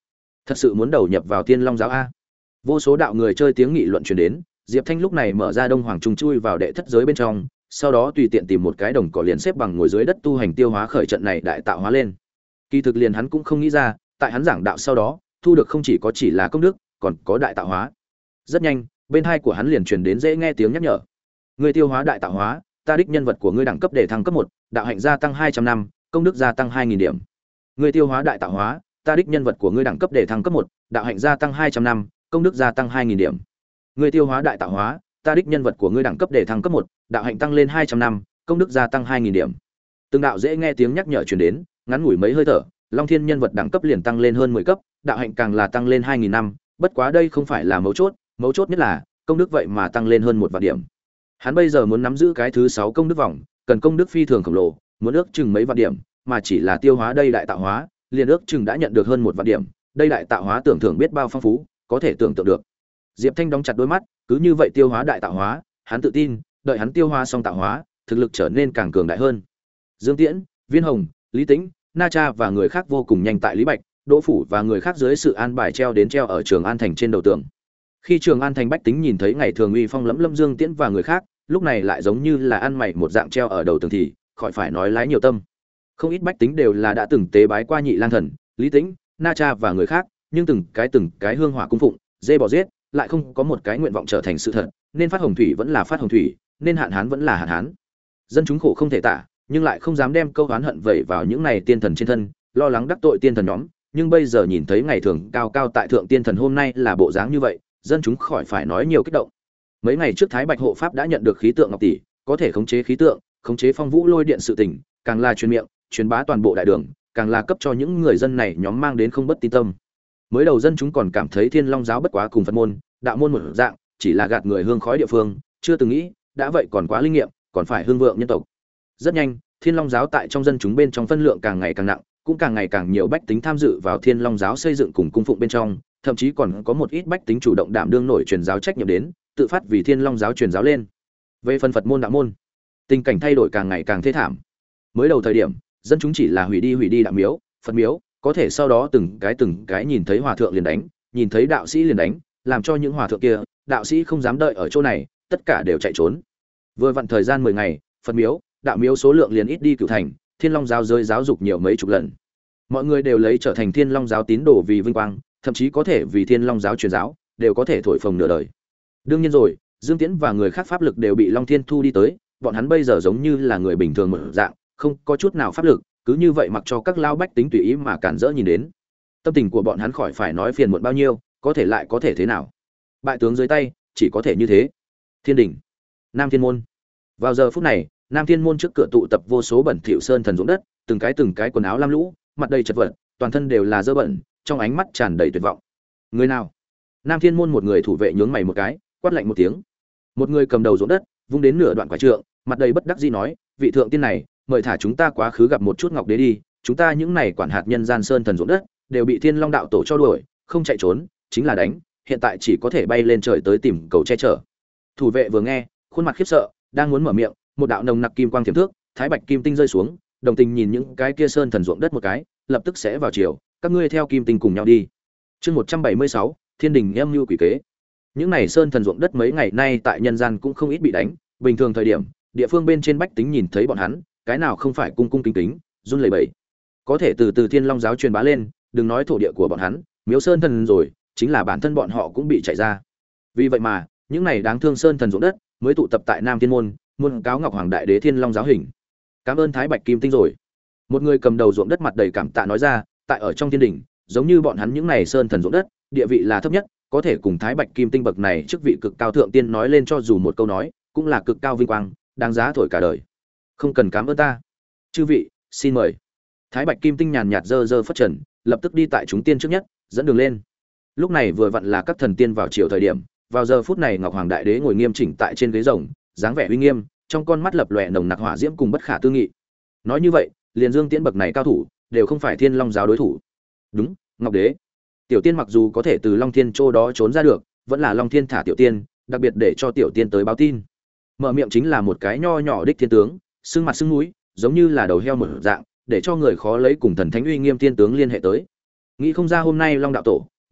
Thật sự muốn đầu nhập vào Thiên Long giáo a? Vô số đạo người chơi tiếng nghị luận truyền đến, Diệp Thanh lúc này mở ra Đông Hoàng trùng chui vào đệ thất giới bên trong, sau đó tùy tiện tìm một cái đồng cỏ liền xếp bằng ngồi dưới đất tu hành tiêu hóa khởi trận này đại tạo hóa lên. Kỳ thực liền hắn cũng không nghĩ ra, tại hắn giảng đạo sau đó, thu được không chỉ có chỉ là công đức, còn có đại tạo hóa. Rất nhanh, bên hai của hắn liền truyền đến dễ nghe tiếng nhắc nhở. Ngươi tiêu hóa đại tạo hóa, ta đích nhân vật của ngươi đẳng cấp để thăng cấp một, đạo hạnh gia tăng hai trăm năm, công đức gia tăng hai nghìn điểm. Ngươi tiêu hóa đại tạo hóa, ta đích nhân vật của ngươi đẳng cấp để thăng cấp một, đạo hạnh gia tăng hai trăm năm, công đức gia tăng hai nghìn điểm. Ngươi tiêu hóa đại tạo hóa, ta đích nhân vật của ngươi đẳng cấp để thăng cấp một, đạo hạnh tăng lên hai trăm năm, công đức gia tăng hai nghìn điểm. Từng đạo dễ nghe tiếng nhắc nhở truyền đến, ngắn ngủi mấy hơi thở, Long Thiên nhân vật đẳng cấp liền tăng lên hơn mười cấp, đạo hạnh càng là tăng lên hai nghìn năm, bất quá đây không phải là mấu chốt, mấu chốt nhất là công đức vậy mà tăng lên hơn một vạn điểm. Hắn bây giờ muốn nắm giữ cái thứ sáu công đức vòng, cần công đức phi thường khổng lồ, muốn ước chừng mấy vạn điểm, mà chỉ là tiêu hóa đây đại tạo hóa, liền ước chừng đã nhận được hơn một vạn điểm, đây đại tạo hóa tưởng thưởng biết bao phong phú, có thể tưởng tượng được. Diệp Thanh đóng chặt đôi mắt, cứ như vậy tiêu hóa đại tạo hóa, hắn tự tin, đợi hắn tiêu hóa xong tạo hóa, thực lực trở nên càng cường đại hơn. Dương Tiễn, Viên Hồng, Lý Tĩnh, Na Cha và người khác vô cùng nhanh tại Lý Bạch, Đỗ Phủ và người khác dưới sự an bài treo đến treo ở Trường An thành trên đầu tường. Khi Trường An thành bách tính nhìn thấy ngày thường uy phong lẫm lâm Dương Tiễn và người khác, lúc này lại giống như là ăn mày một dạng treo ở đầu tường thì, khỏi phải nói lái nhiều tâm. Không ít bách tính đều là đã từng tế bái qua Nhị Lang thần, Lý Tĩnh, Na Cha và người khác, nhưng từng cái từng cái hương hỏa cung phụng, dê bò giết, lại không có một cái nguyện vọng trở thành sự thật, nên phát hồng thủy vẫn là phát hồng thủy, nên hạn hán vẫn là hạn hán. Dân chúng khổ không thể tả, nhưng lại không dám đem câu oán hận vẩy vào những này tiên thần trên thân, lo lắng đắc tội tiên thần nhóm, nhưng bây giờ nhìn thấy ngày thường cao cao tại thượng tiên thần hôm nay là bộ dáng như vậy, dân chúng khỏi phải nói nhiều kích động. Mấy ngày trước Thái Bạch hộ pháp đã nhận được khí tượng ngọc tỷ, có thể khống chế khí tượng, khống chế phong vũ lôi điện sự tình, càng là truyền miệng, truyền bá toàn bộ đại đường, càng là cấp cho những người dân này nhóm mang đến không bất tin tâm. Mới đầu dân chúng còn cảm thấy Thiên Long giáo bất quá cùng Phật môn, đạo môn một dạng, chỉ là gạt người hương khói địa phương, chưa từng nghĩ, đã vậy còn quá linh nghiệm, còn phải hương vượng nhân tộc. Rất nhanh, Thiên Long giáo tại trong dân chúng bên trong phân lượng càng ngày càng nặng, cũng càng ngày càng nhiều bách tính tham dự vào Thiên Long giáo xây dựng cùng cung phụng bên trong, thậm chí còn có một ít bách tính chủ động đảm đương nổi truyền giáo trách nhiệm đến, tự phát vì Thiên Long giáo truyền giáo lên. Về phần Phật môn đạo môn, tình cảnh thay đổi càng ngày càng thê thảm. Mới đầu thời điểm, dân chúng chỉ là hủy đi hủy đi đạo miếu, Phật miếu, có thể sau đó từng cái từng cái nhìn thấy hòa thượng liền đánh, nhìn thấy đạo sĩ liền đánh, làm cho những hòa thượng kia, đạo sĩ không dám đợi ở chỗ này, tất cả đều chạy trốn. Vừa vặn thời gian mười ngày, Phật miếu, đạo miếu số lượng liền ít đi cửu thành, Thiên Long giáo rơi giáo dục nhiều mấy chục lần. Mọi người đều lấy trở thành Thiên Long giáo tín đồ vì vinh quang, thậm chí có thể vì Thiên Long giáo truyền giáo, đều có thể thổi phồng nửa đời. Đương nhiên rồi, Dương Tiễn và người khác pháp lực đều bị Long Thiên thu đi tới, bọn hắn bây giờ giống như là người bình thường một dạng, không có chút nào pháp lực, cứ như vậy mặc cho các lao bách tính tùy ý mà cản rỡ nhìn đến. Tâm tình của bọn hắn khỏi phải nói phiền muộn bao nhiêu, có thể lại có thể thế nào? Bại tướng dưới tay, chỉ có thể như thế. Thiên đỉnh, Nam Thiên môn. Vào giờ phút này, Nam Thiên môn trước cửa tụ tập vô số bẩn thỉu sơn thần ruộng đất, từng cái từng cái quần áo lam lũ, mặt đầy chật vật, toàn thân đều là dơ bẩn, trong ánh mắt tràn đầy tuyệt vọng. Người nào? Nam Thiên môn một người thủ vệ nhướng mày một cái, quát lạnh một tiếng. Một người cầm đầu ruộng đất, vung đến nửa đoạn quả trượng, mặt đầy bất đắc dĩ nói, vị thượng tiên này, mời thả chúng ta quá khứ gặp một chút Ngọc Đế đi, chúng ta những này quản hạt nhân gian sơn thần ruộng đất, đều bị Thiên Long đạo tổ cho đuổi, không chạy trốn, chính là đánh, hiện tại chỉ có thể bay lên trời tới tìm cầu che chở. Thủ vệ vừa nghe, khuôn mặt khiếp sợ, đang muốn mở miệng, một đạo nồng nặc kim quang thiểm thước, thái bạch kim tinh rơi xuống, đồng tình nhìn những cái kia sơn thần ruộng đất một cái, lập tức sẽ vào chiều, các ngươi theo kim tinh cùng nhau đi. Chương một trăm bảy mươi sáu, Thiên đình âm mưu quỷ kế. Những này sơn thần ruộng đất mấy ngày nay tại nhân gian cũng không ít bị đánh, bình thường thời điểm, địa phương bên trên bách tính nhìn thấy bọn hắn, cái nào không phải cung cung kính kính, run lẩy bẩy. Có thể từ từ Thiên Long giáo truyền bá lên, đừng nói thổ địa của bọn hắn, miếu sơn thần rồi, chính là bản thân bọn họ cũng bị chạy ra. Vì vậy mà, những này đáng thương sơn thần ruộng đất mới tụ tập tại Nam Thiên môn, muốn cáo Ngọc Hoàng Đại Đế Thiên Long giáo hình. Cảm ơn Thái Bạch Kim Tinh rồi. Một người cầm đầu ruộng đất mặt đầy cảm tạ nói ra, tại ở trong thiên đình, giống như bọn hắn những này sơn thần ruộng đất, địa vị là thấp nhất, có thể cùng Thái Bạch Kim Tinh bậc này chức vị cực cao thượng tiên nói lên cho dù một câu nói, cũng là cực cao vinh quang, đáng giá thổi cả đời. Không cần cảm ơn ta. Chư vị, xin mời. Thái Bạch Kim Tinh nhàn nhạt dơ dơ phất trần, lập tức đi tại chúng tiên trước nhất, dẫn đường lên. Lúc này vừa vặn là các thần tiên vào chiều thời điểm, vào giờ phút này Ngọc Hoàng Đại Đế ngồi nghiêm chỉnh tại trên ghế rồng, dáng vẻ uy nghiêm, trong con mắt lập lòe nồng nặc hỏa diễm cùng bất khả tư nghị. Nói như vậy, liền Dương Tiễn bậc này cao thủ, đều không phải Thiên Long giáo đối thủ. Đúng, Ngọc Đế. Tiểu tiên mặc dù có thể từ Long Thiên Châu đó trốn ra được, vẫn là Long Thiên thả tiểu tiên, đặc biệt để cho tiểu tiên tới báo tin. Mở miệng chính là một cái nho nhỏ đích thiên tướng, sưng mặt sưng mũi, giống như là đầu heo mở dạng, để cho người khó lấy cùng thần thánh uy nghiêm thiên tướng liên hệ tới. Nghĩ không ra hôm nay Long đạo tổ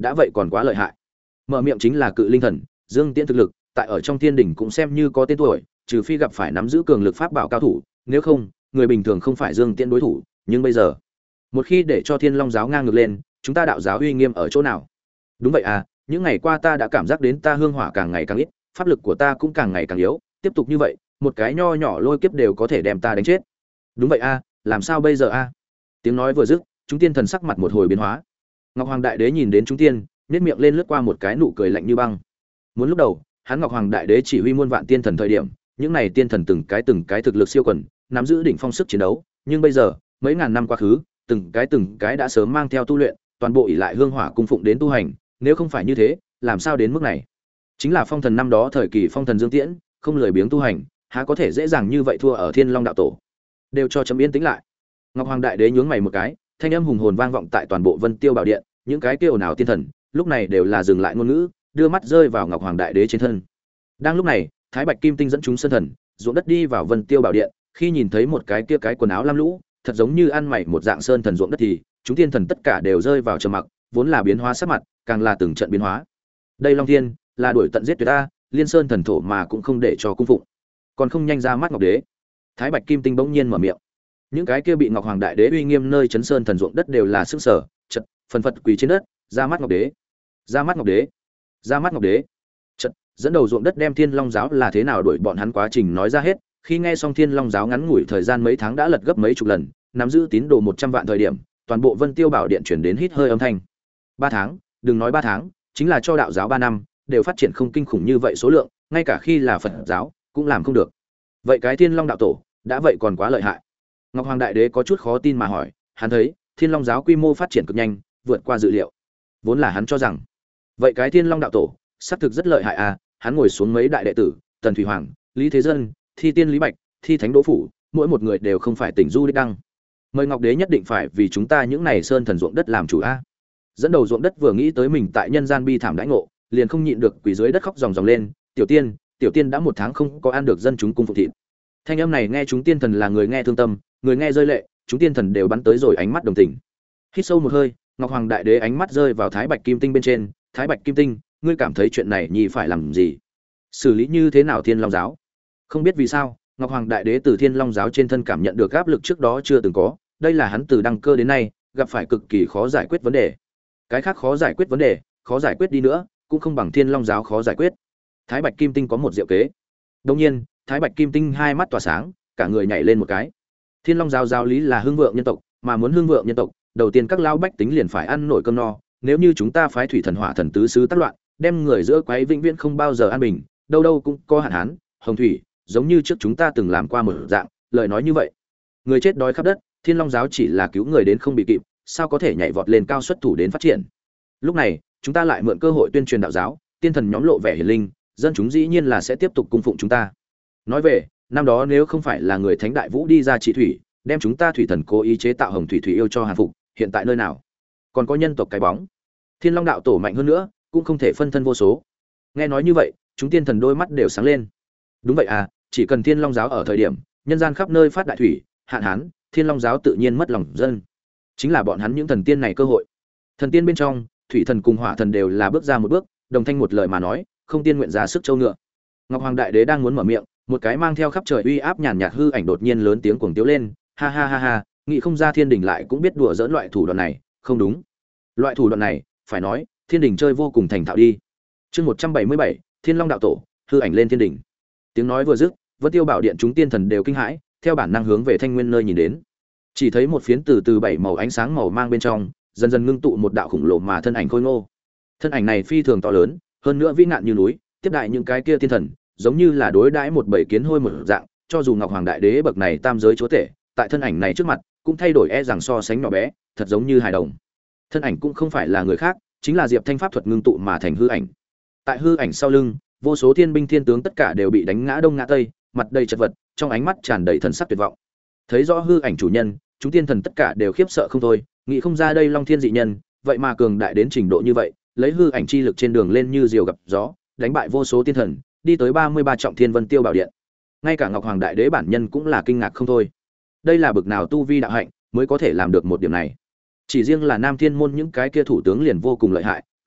đã vậy còn quá lợi hại. Mở miệng chính là cự linh thần, Dương Tiễn thực lực, tại ở trong thiên đỉnh cũng xem như có tên tuổi, trừ phi gặp phải nắm giữ cường lực pháp bảo cao thủ, nếu không, người bình thường không phải Dương Tiễn đối thủ, nhưng bây giờ, một khi để cho Thiên Long giáo ngang ngược lên, chúng ta đạo giáo uy nghiêm ở chỗ nào? Đúng vậy à, những ngày qua ta đã cảm giác đến ta hương hỏa càng ngày càng ít, pháp lực của ta cũng càng ngày càng yếu, tiếp tục như vậy, một cái nho nhỏ lôi kiếp đều có thể đem ta đánh chết. Đúng vậy a, làm sao bây giờ a? Tiếng nói vừa dứt, chúng tiên thần sắc mặt một hồi biến hóa. Ngọc Hoàng Đại Đế nhìn đến chúng tiên, nhếch miệng lên lướt qua một cái nụ cười lạnh như băng. Muốn lúc đầu, hắn Ngọc Hoàng Đại Đế chỉ huy muôn vạn tiên thần thời điểm, những này tiên thần từng cái từng cái thực lực siêu quần, nắm giữ đỉnh phong sức chiến đấu, nhưng bây giờ, mấy ngàn năm quá khứ, từng cái từng cái đã sớm mang theo tu luyện, toàn bộ ỷ lại hương hỏa cung phụng đến tu hành, nếu không phải như thế, làm sao đến mức này? Chính là phong thần năm đó thời kỳ phong thần Dương Tiễn, không lười biếng tu hành, há có thể dễ dàng như vậy thua ở Thiên Long đạo tổ. Đều cho chấm yên tĩnh lại. Ngọc Hoàng Đại Đế nhướng mày một cái, thanh âm hùng hồn vang vọng tại toàn bộ Vân Tiêu Bảo Điện, những cái kêu nào tiên thần, lúc này đều là dừng lại ngôn ngữ, đưa mắt rơi vào Ngọc Hoàng Đại Đế trên thân. Đang lúc này, Thái Bạch Kim Tinh dẫn chúng sơn thần, ruộng đất đi vào Vân Tiêu Bảo Điện, khi nhìn thấy một cái kia cái quần áo lam lũ, thật giống như ăn mày một dạng sơn thần ruộng đất thì, chúng tiên thần tất cả đều rơi vào trầm mặc, vốn là biến hóa sắc mặt, càng là từng trận biến hóa. Đây Long Thiên, là đuổi tận giết tuyệt ta, liên sơn thần thổ mà cũng không để cho cung phụng, còn không nhanh ra mắt Ngọc Đế. Thái Bạch Kim Tinh bỗng nhiên mở miệng. Những cái kia bị Ngọc Hoàng Đại Đế uy nghiêm nơi chấn sơn thần ruộng đất đều là sức sở, chật, phần phật quỳ trên đất, ra mắt Ngọc Đế, ra mắt Ngọc Đế, ra mắt Ngọc Đế. Chật, dẫn đầu ruộng đất đem Thiên Long giáo là thế nào đuổi bọn hắn quá trình nói ra hết, khi nghe xong Thiên Long giáo ngắn ngủi thời gian mấy tháng đã lật gấp mấy chục lần, nắm giữ tín đồ một trăm vạn thời điểm, toàn bộ Vân Tiêu Bảo Điện chuyển đến hít hơi âm thanh. Ba tháng, đừng nói ba tháng, chính là cho đạo giáo ba năm, đều phát triển không kinh khủng như vậy số lượng, ngay cả khi là Phật giáo cũng làm không được. Vậy cái Thiên Long đạo tổ, đã vậy còn quá lợi hại. Ngọc Hoàng Đại Đế có chút khó tin mà hỏi, hắn thấy, Thiên Long giáo quy mô phát triển cực nhanh, vượt qua dự liệu. Vốn là hắn cho rằng, vậy cái Thiên Long đạo tổ, xác thực rất lợi hại à, hắn ngồi xuống mấy đại đệ tử, Tần Thủy Hoàng, Lý Thế Dân, Thi Tiên Lý Bạch, Thi Thánh Đỗ Phủ, mỗi một người đều không phải tỉnh du đích đăng. Mời Ngọc Đế nhất định phải vì chúng ta những này sơn thần ruộng đất làm chủ a. Dẫn đầu ruộng đất vừa nghĩ tới mình tại nhân gian bi thảm đãi ngộ, liền không nhịn được quỳ dưới đất khóc ròng ròng lên, "Tiểu tiên, tiểu tiên đã một tháng không có ăn được dân chúng cung phục thịt." Thanh âm này nghe chúng tiên thần là người nghe thương tâm, người nghe rơi lệ, chúng tiên thần đều bắn tới rồi ánh mắt đồng tình. Hít sâu một hơi, Ngọc Hoàng Đại Đế ánh mắt rơi vào Thái Bạch Kim Tinh bên trên, "Thái Bạch Kim Tinh, ngươi cảm thấy chuyện này nhì phải làm gì? Xử lý như thế nào Thiên Long giáo?" Không biết vì sao, Ngọc Hoàng Đại Đế từ Thiên Long giáo trên thân cảm nhận được áp lực trước đó chưa từng có, đây là hắn từ đăng cơ đến nay gặp phải cực kỳ khó giải quyết vấn đề. Cái khác khó giải quyết vấn đề, khó giải quyết đi nữa, cũng không bằng Thiên Long giáo khó giải quyết. Thái Bạch Kim Tinh có một diệu kế. Đương nhiên, Thái Bạch Kim Tinh hai mắt tỏa sáng, cả người nhảy lên một cái. Thiên Long giáo giáo lý là hưng vượng nhân tộc, mà muốn hưng vượng nhân tộc, đầu tiên các lão bách tính liền phải ăn nổi cơm no, nếu như chúng ta phái thủy thần hỏa thần tứ sứ tác loạn, đem người giữa quấy vĩnh viễn không bao giờ an bình, đâu đâu cũng có hạn hán, hồng thủy, giống như trước chúng ta từng làm qua một dạng, lời nói như vậy, người chết đói khắp đất, Thiên Long giáo chỉ là cứu người đến không bị kịp, sao có thể nhảy vọt lên cao xuất thủ đến phát triển. Lúc này, chúng ta lại mượn cơ hội tuyên truyền đạo giáo, tiên thần nhóm lộ vẻ hiển linh, dân chúng dĩ nhiên là sẽ tiếp tục cung phụng chúng ta. Nói về, năm đó nếu không phải là người Thánh Đại Vũ đi ra trị thủy, đem chúng ta thủy thần cố ý chế tạo hồng thủy thủy yêu cho hàn phục, hiện tại nơi nào còn có nhân tộc cái bóng. Thiên Long đạo tổ mạnh hơn nữa, cũng không thể phân thân vô số. Nghe nói như vậy, chúng tiên thần đôi mắt đều sáng lên. Đúng vậy à, chỉ cần Thiên Long giáo ở thời điểm, nhân gian khắp nơi phát đại thủy, hạn hán, Thiên Long giáo tự nhiên mất lòng dân. Chính là bọn hắn những thần tiên này cơ hội. Thần tiên bên trong, thủy thần cùng hỏa thần đều là bước ra một bước, đồng thanh một lời mà nói, không tiên nguyện ra sức châu ngựa. Ngọc Hoàng Đại Đế đang muốn mở miệng, một cái mang theo khắp trời uy áp nhàn nhạt hư ảnh đột nhiên lớn tiếng cuồng tiếu lên, ha ha ha ha, nghĩ không ra Thiên Đình lại cũng biết đùa giỡn loại thủ đoạn này, không đúng. Loại thủ đoạn này, phải nói, Thiên Đình chơi vô cùng thành thạo đi. Chương một trăm bảy mươi bảy, Thiên Long đạo tổ, hư ảnh lên Thiên Đình. Tiếng nói vừa dứt, Vân Tiêu Bảo Điện chúng tiên thần đều kinh hãi, theo bản năng hướng về Thanh Nguyên nơi nhìn đến. Chỉ thấy một phiến từ từ bảy màu ánh sáng màu mang bên trong, dần dần ngưng tụ một đạo khủng lồ mà thân ảnh khôi ngô. Thân ảnh này phi thường to lớn, hơn nữa vĩ nạn như núi, tiếp đại những cái kia tiên thần, giống như là đối đãi một bầy kiến hôi một dạng, cho dù Ngọc Hoàng Đại Đế bậc này tam giới chúa tể, tại thân ảnh này trước mặt, cũng thay đổi e rằng so sánh nhỏ bé, thật giống như hài đồng. Thân ảnh cũng không phải là người khác, chính là Diệp Thanh pháp thuật ngưng tụ mà thành hư ảnh. Tại hư ảnh sau lưng, vô số thiên binh thiên tướng tất cả đều bị đánh ngã đông ngã tây, mặt đầy chật vật, trong ánh mắt tràn đầy thần sắc tuyệt vọng. Thấy rõ hư ảnh chủ nhân, chúng tiên thần tất cả đều khiếp sợ không thôi, nghĩ không ra đây Long Thiên dị nhân, vậy mà cường đại đến trình độ như vậy, lấy hư ảnh chi lực trên đường lên như diều gặp gió, đánh bại vô số tiên thần, đi tới ba mươi ba trọng thiên Vân Tiêu Bảo Điện. Ngay cả Ngọc Hoàng Đại Đế bản nhân cũng là kinh ngạc không thôi. Đây là bực nào tu vi đạo hạnh mới có thể làm được một điểm này. Chỉ riêng là Nam Thiên môn những cái kia thủ tướng liền vô cùng lợi hại,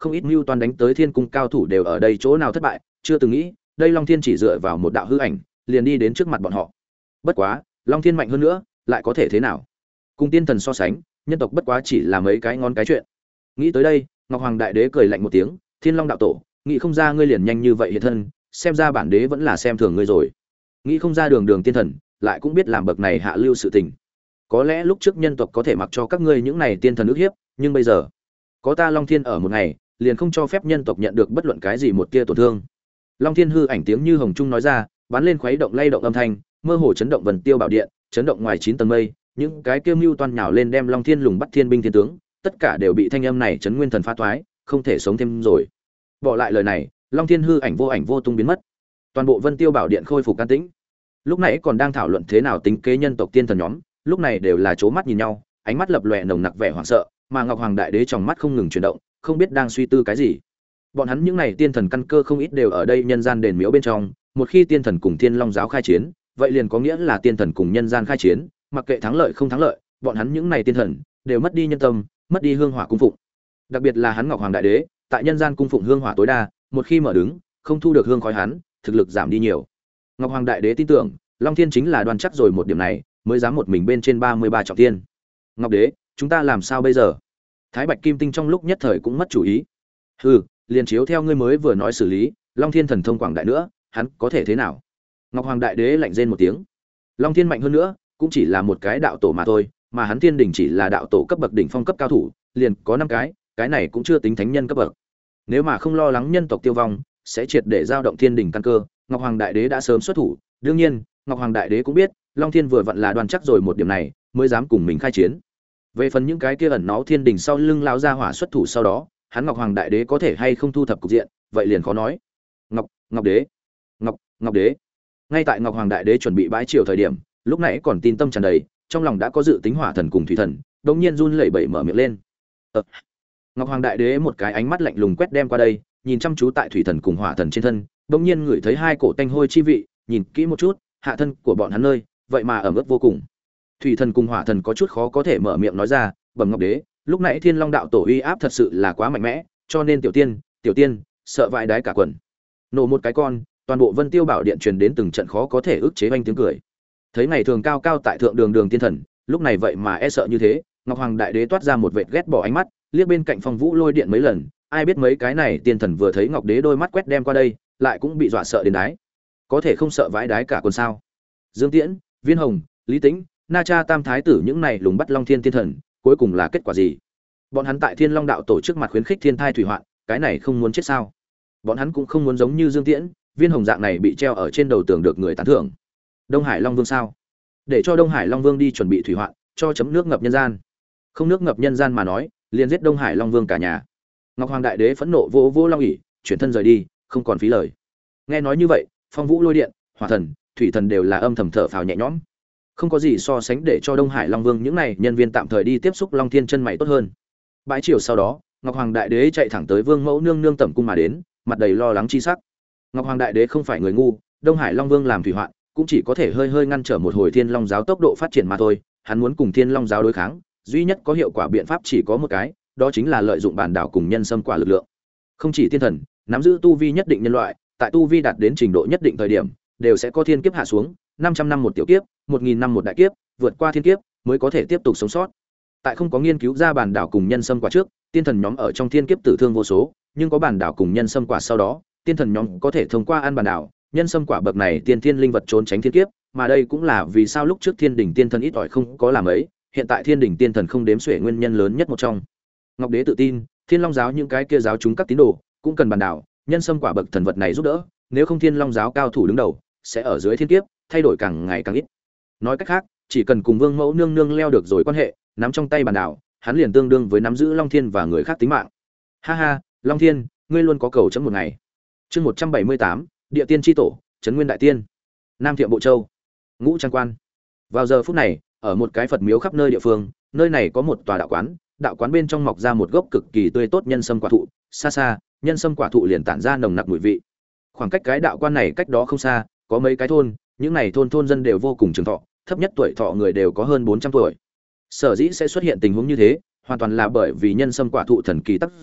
không ít mưu toan đánh tới thiên cung cao thủ đều ở đây chỗ nào thất bại, chưa từng nghĩ đây Long Thiên chỉ dựa vào một đạo hư ảnh liền đi đến trước mặt bọn họ. Bất quá Long Thiên mạnh hơn nữa lại có thể thế nào? Cùng tiên thần so sánh, nhân tộc bất quá chỉ là mấy cái ngón cái chuyện. Nghĩ tới đây, Ngọc Hoàng Đại Đế cười lạnh một tiếng, Thiên Long đạo tổ, nghĩ không ra ngươi liền nhanh như vậy hiện thân, xem ra bản đế vẫn là xem thường ngươi rồi. Nghĩ không ra đường đường tiên thần, lại cũng biết làm bậc này hạ lưu sự tình. Có lẽ lúc trước nhân tộc có thể mặc cho các ngươi những này tiên thần ức hiếp, nhưng bây giờ, có ta Long Thiên ở một ngày, liền không cho phép nhân tộc nhận được bất luận cái gì một tia tổn thương. Long Thiên hư ảnh tiếng như hồng trung nói ra, bắn lên khuấy động lay động âm thanh, mơ hồ chấn động vần tiêu bảo điện, chấn động ngoài chín tầng mây, những cái kêu mưu toan nhào lên đem Long Thiên lùng bắt thiên binh thiên tướng, tất cả đều bị thanh âm này chấn nguyên thần phá toái, không thể sống thêm rồi. Bỏ lại lời này, Long Thiên hư ảnh vô ảnh vô tung biến mất. Toàn bộ Vân Tiêu bảo điện khôi phục an tĩnh. Lúc nãy còn đang thảo luận thế nào tính kế nhân tộc tiên thần nhóm, lúc này đều là chố mắt nhìn nhau, ánh mắt lập lòe nồng nặc vẻ hoảng sợ, mà Ngọc Hoàng Đại Đế trong mắt không ngừng chuyển động, không biết đang suy tư cái gì. Bọn hắn những này tiên thần căn cơ không ít đều ở đây nhân gian đền miếu bên trong, một khi tiên thần cùng Thiên Long giáo khai chiến, vậy liền có nghĩa là tiên thần cùng nhân gian khai chiến, mặc kệ thắng lợi không thắng lợi, bọn hắn những này tiên thần đều mất đi nhân tâm, mất đi hương hỏa cung phụng. Đặc biệt là hắn Ngọc Hoàng Đại Đế, tại nhân gian cung phụng hương hỏa tối đa, một khi mở đứng, không thu được hương khói hắn, thực lực giảm đi nhiều. Ngọc Hoàng Đại Đế tin tưởng, Long Thiên chính là đoan chắc rồi một điểm này, mới dám một mình bên trên ba mươi ba trọng thiên. Ngọc Đế, chúng ta làm sao bây giờ? Thái Bạch Kim Tinh trong lúc nhất thời cũng mất chủ ý. Hừ, liền chiếu theo ngươi mới vừa nói xử lý, Long Thiên thần thông quảng đại nữa, hắn có thể thế nào? Ngọc Hoàng Đại Đế lạnh rên một tiếng. Long Thiên mạnh hơn nữa, cũng chỉ là một cái đạo tổ mà thôi, mà hắn Thiên Đình chỉ là đạo tổ cấp bậc đỉnh phong cấp cao thủ, liền có năm cái, cái này cũng chưa tính thánh nhân cấp bậc. Nếu mà không lo lắng nhân tộc tiêu vong, sẽ triệt để giao động Thiên Đình căn cơ, Ngọc Hoàng Đại Đế đã sớm xuất thủ. Đương nhiên, Ngọc Hoàng Đại Đế cũng biết, Long Thiên vừa vặn là đoan chắc rồi một điểm này, mới dám cùng mình khai chiến. Về phần những cái kia ẩn náu Thiên Đình sau lưng lão gia hỏa xuất thủ sau đó, hắn Ngọc Hoàng Đại Đế có thể hay không thu thập cục diện, vậy liền khó nói. Ngọc, Ngọc Đế, Ngọc, Ngọc Đế. Ngay tại Ngọc Hoàng Đại Đế chuẩn bị bãi triều thời điểm, lúc nãy còn tin tâm tràn đầy, trong lòng đã có dự tính hỏa thần cùng thủy thần, đột nhiên run lẩy bẩy mở miệng lên. Ờ. Ngọc Hoàng Đại Đế một cái ánh mắt lạnh lùng quét đem qua đây, nhìn chăm chú tại thủy thần cùng hỏa thần trên thân, đột nhiên ngửi thấy hai cổ tanh hôi chi vị, nhìn kỹ một chút, hạ thân của bọn hắn nơi, vậy mà ẩm ướt vô cùng. Thủy thần cùng hỏa thần có chút khó có thể mở miệng nói ra, bẩm Ngọc Đế, lúc nãy Thiên Long đạo tổ uy áp thật sự là quá mạnh mẽ, cho nên tiểu tiên, tiểu tiên, sợ vãi đái cả quần. Nổ một cái con, toàn bộ Vân Tiêu bảo điện truyền đến từng trận khó có thể ức chế oanh tiếng cười. Thấy ngày thường cao cao tại thượng đường đường tiên thần, lúc này vậy mà e sợ như thế, Ngọc Hoàng Đại Đế toát ra một vệt ghét bỏ ánh mắt, liếc bên cạnh Phong Vũ lôi điện mấy lần, ai biết mấy cái này tiên thần vừa thấy Ngọc Đế đôi mắt quét đem qua đây, lại cũng bị dọa sợ đến đái. Có thể không sợ vãi đái cả quần sao? Dương Tiễn, Viên Hồng, Lý Tĩnh, Na Cha Tam thái tử những này lùng bắt Long Thiên tiên thần, cuối cùng là kết quả gì? Bọn hắn tại Thiên Long đạo tổ trước mặt khuyến khích thiên thai thủy hoạn, cái này không muốn chết sao? Bọn hắn cũng không muốn giống như Dương Tiễn, Viên Hồng dạng này bị treo ở trên đầu tường được người tán thưởng. Đông Hải Long Vương sao? Để cho Đông Hải Long Vương đi chuẩn bị thủy hoạn, cho chấm nước ngập nhân gian. Không nước ngập nhân gian mà nói, liền giết Đông Hải Long Vương cả nhà. Ngọc Hoàng Đại Đế phẫn nộ vô vô long ỷ, chuyển thân rời đi, không còn phí lời. Nghe nói như vậy, Phong Vũ lôi điện, hỏa thần, thủy thần đều là âm thầm thở phào nhẹ nhõm. Không có gì so sánh để cho Đông Hải Long Vương những này nhân viên tạm thời đi tiếp xúc Long Thiên chân mày tốt hơn. Bãi chiều sau đó, Ngọc Hoàng Đại Đế chạy thẳng tới Vương Mẫu nương nương tẩm cung mà đến, mặt đầy lo lắng chi sắc. Ngọc Hoàng Đại Đế không phải người ngu, Đông Hải Long Vương làm thủy hoạn, cũng chỉ có thể hơi hơi ngăn trở một hồi Thiên Long giáo tốc độ phát triển mà thôi, hắn muốn cùng Thiên Long giáo đối kháng, duy nhất có hiệu quả biện pháp chỉ có một cái, đó chính là lợi dụng bản đảo cùng nhân sâm quả lực lượng. Không chỉ tiên thần, nắm giữ tu vi nhất định nhân loại, tại tu vi đạt đến trình độ nhất định thời điểm, đều sẽ có thiên kiếp hạ xuống, năm trăm năm một tiểu kiếp, một nghìn năm một đại kiếp, vượt qua thiên kiếp mới có thể tiếp tục sống sót. Tại không có nghiên cứu ra bản đảo cùng nhân sâm quả trước, tiên thần nhóm ở trong thiên kiếp tử thương vô số, nhưng có bản đảo cùng nhân sâm quả sau đó, tiên thần nhóm có thể thông qua ăn bản đảo, nhân sâm quả bậc này tiên thiên linh vật trốn tránh thiên kiếp, mà đây cũng là vì sao lúc trước Thiên Đỉnh tiên thần ít ỏi không có làm ấy, hiện tại Thiên Đỉnh tiên thần không đếm xuể nguyên nhân lớn nhất một trong. Ngọc Đế tự tin, Thiên Long giáo những cái kia giáo chúng các tín đồ, cũng cần bản đảo, nhân sâm quả bậc thần vật này giúp đỡ, nếu không Thiên Long giáo cao thủ đứng đầu sẽ ở dưới thiên kiếp thay đổi càng ngày càng ít. Nói cách khác, chỉ cần cùng Vương Mẫu nương nương leo được rồi quan hệ, nắm trong tay bản đảo, hắn liền tương đương với nắm giữ Long Thiên và người khác tính mạng. Ha ha, Long Thiên, ngươi luôn có cầu chấm một ngày. Chương một trăm bảy mươi tám, Địa Tiên chi tổ, Trấn Nguyên đại tiên. Nam Thiệm Bộ Châu, Ngũ Trang Quan. Vào giờ phút này, ở một cái Phật miếu khắp nơi địa phương, nơi này có một tòa đạo quán, đạo quán bên trong mọc ra một gốc cực kỳ tươi tốt nhân sâm quả thụ, xa xa, nhân sâm quả thụ liền tản ra nồng nặc mùi vị. Khoảng cách cái đạo quan này cách đó không xa, có mấy cái thôn, những này thôn thôn dân đều vô cùng trường thọ, thấp nhất tuổi thọ người đều có hơn bốn trăm tuổi. Sở dĩ sẽ xuất hiện tình huống như thế, hoàn toàn là bởi vì nhân sâm quả thụ thần kỳ tác dụng,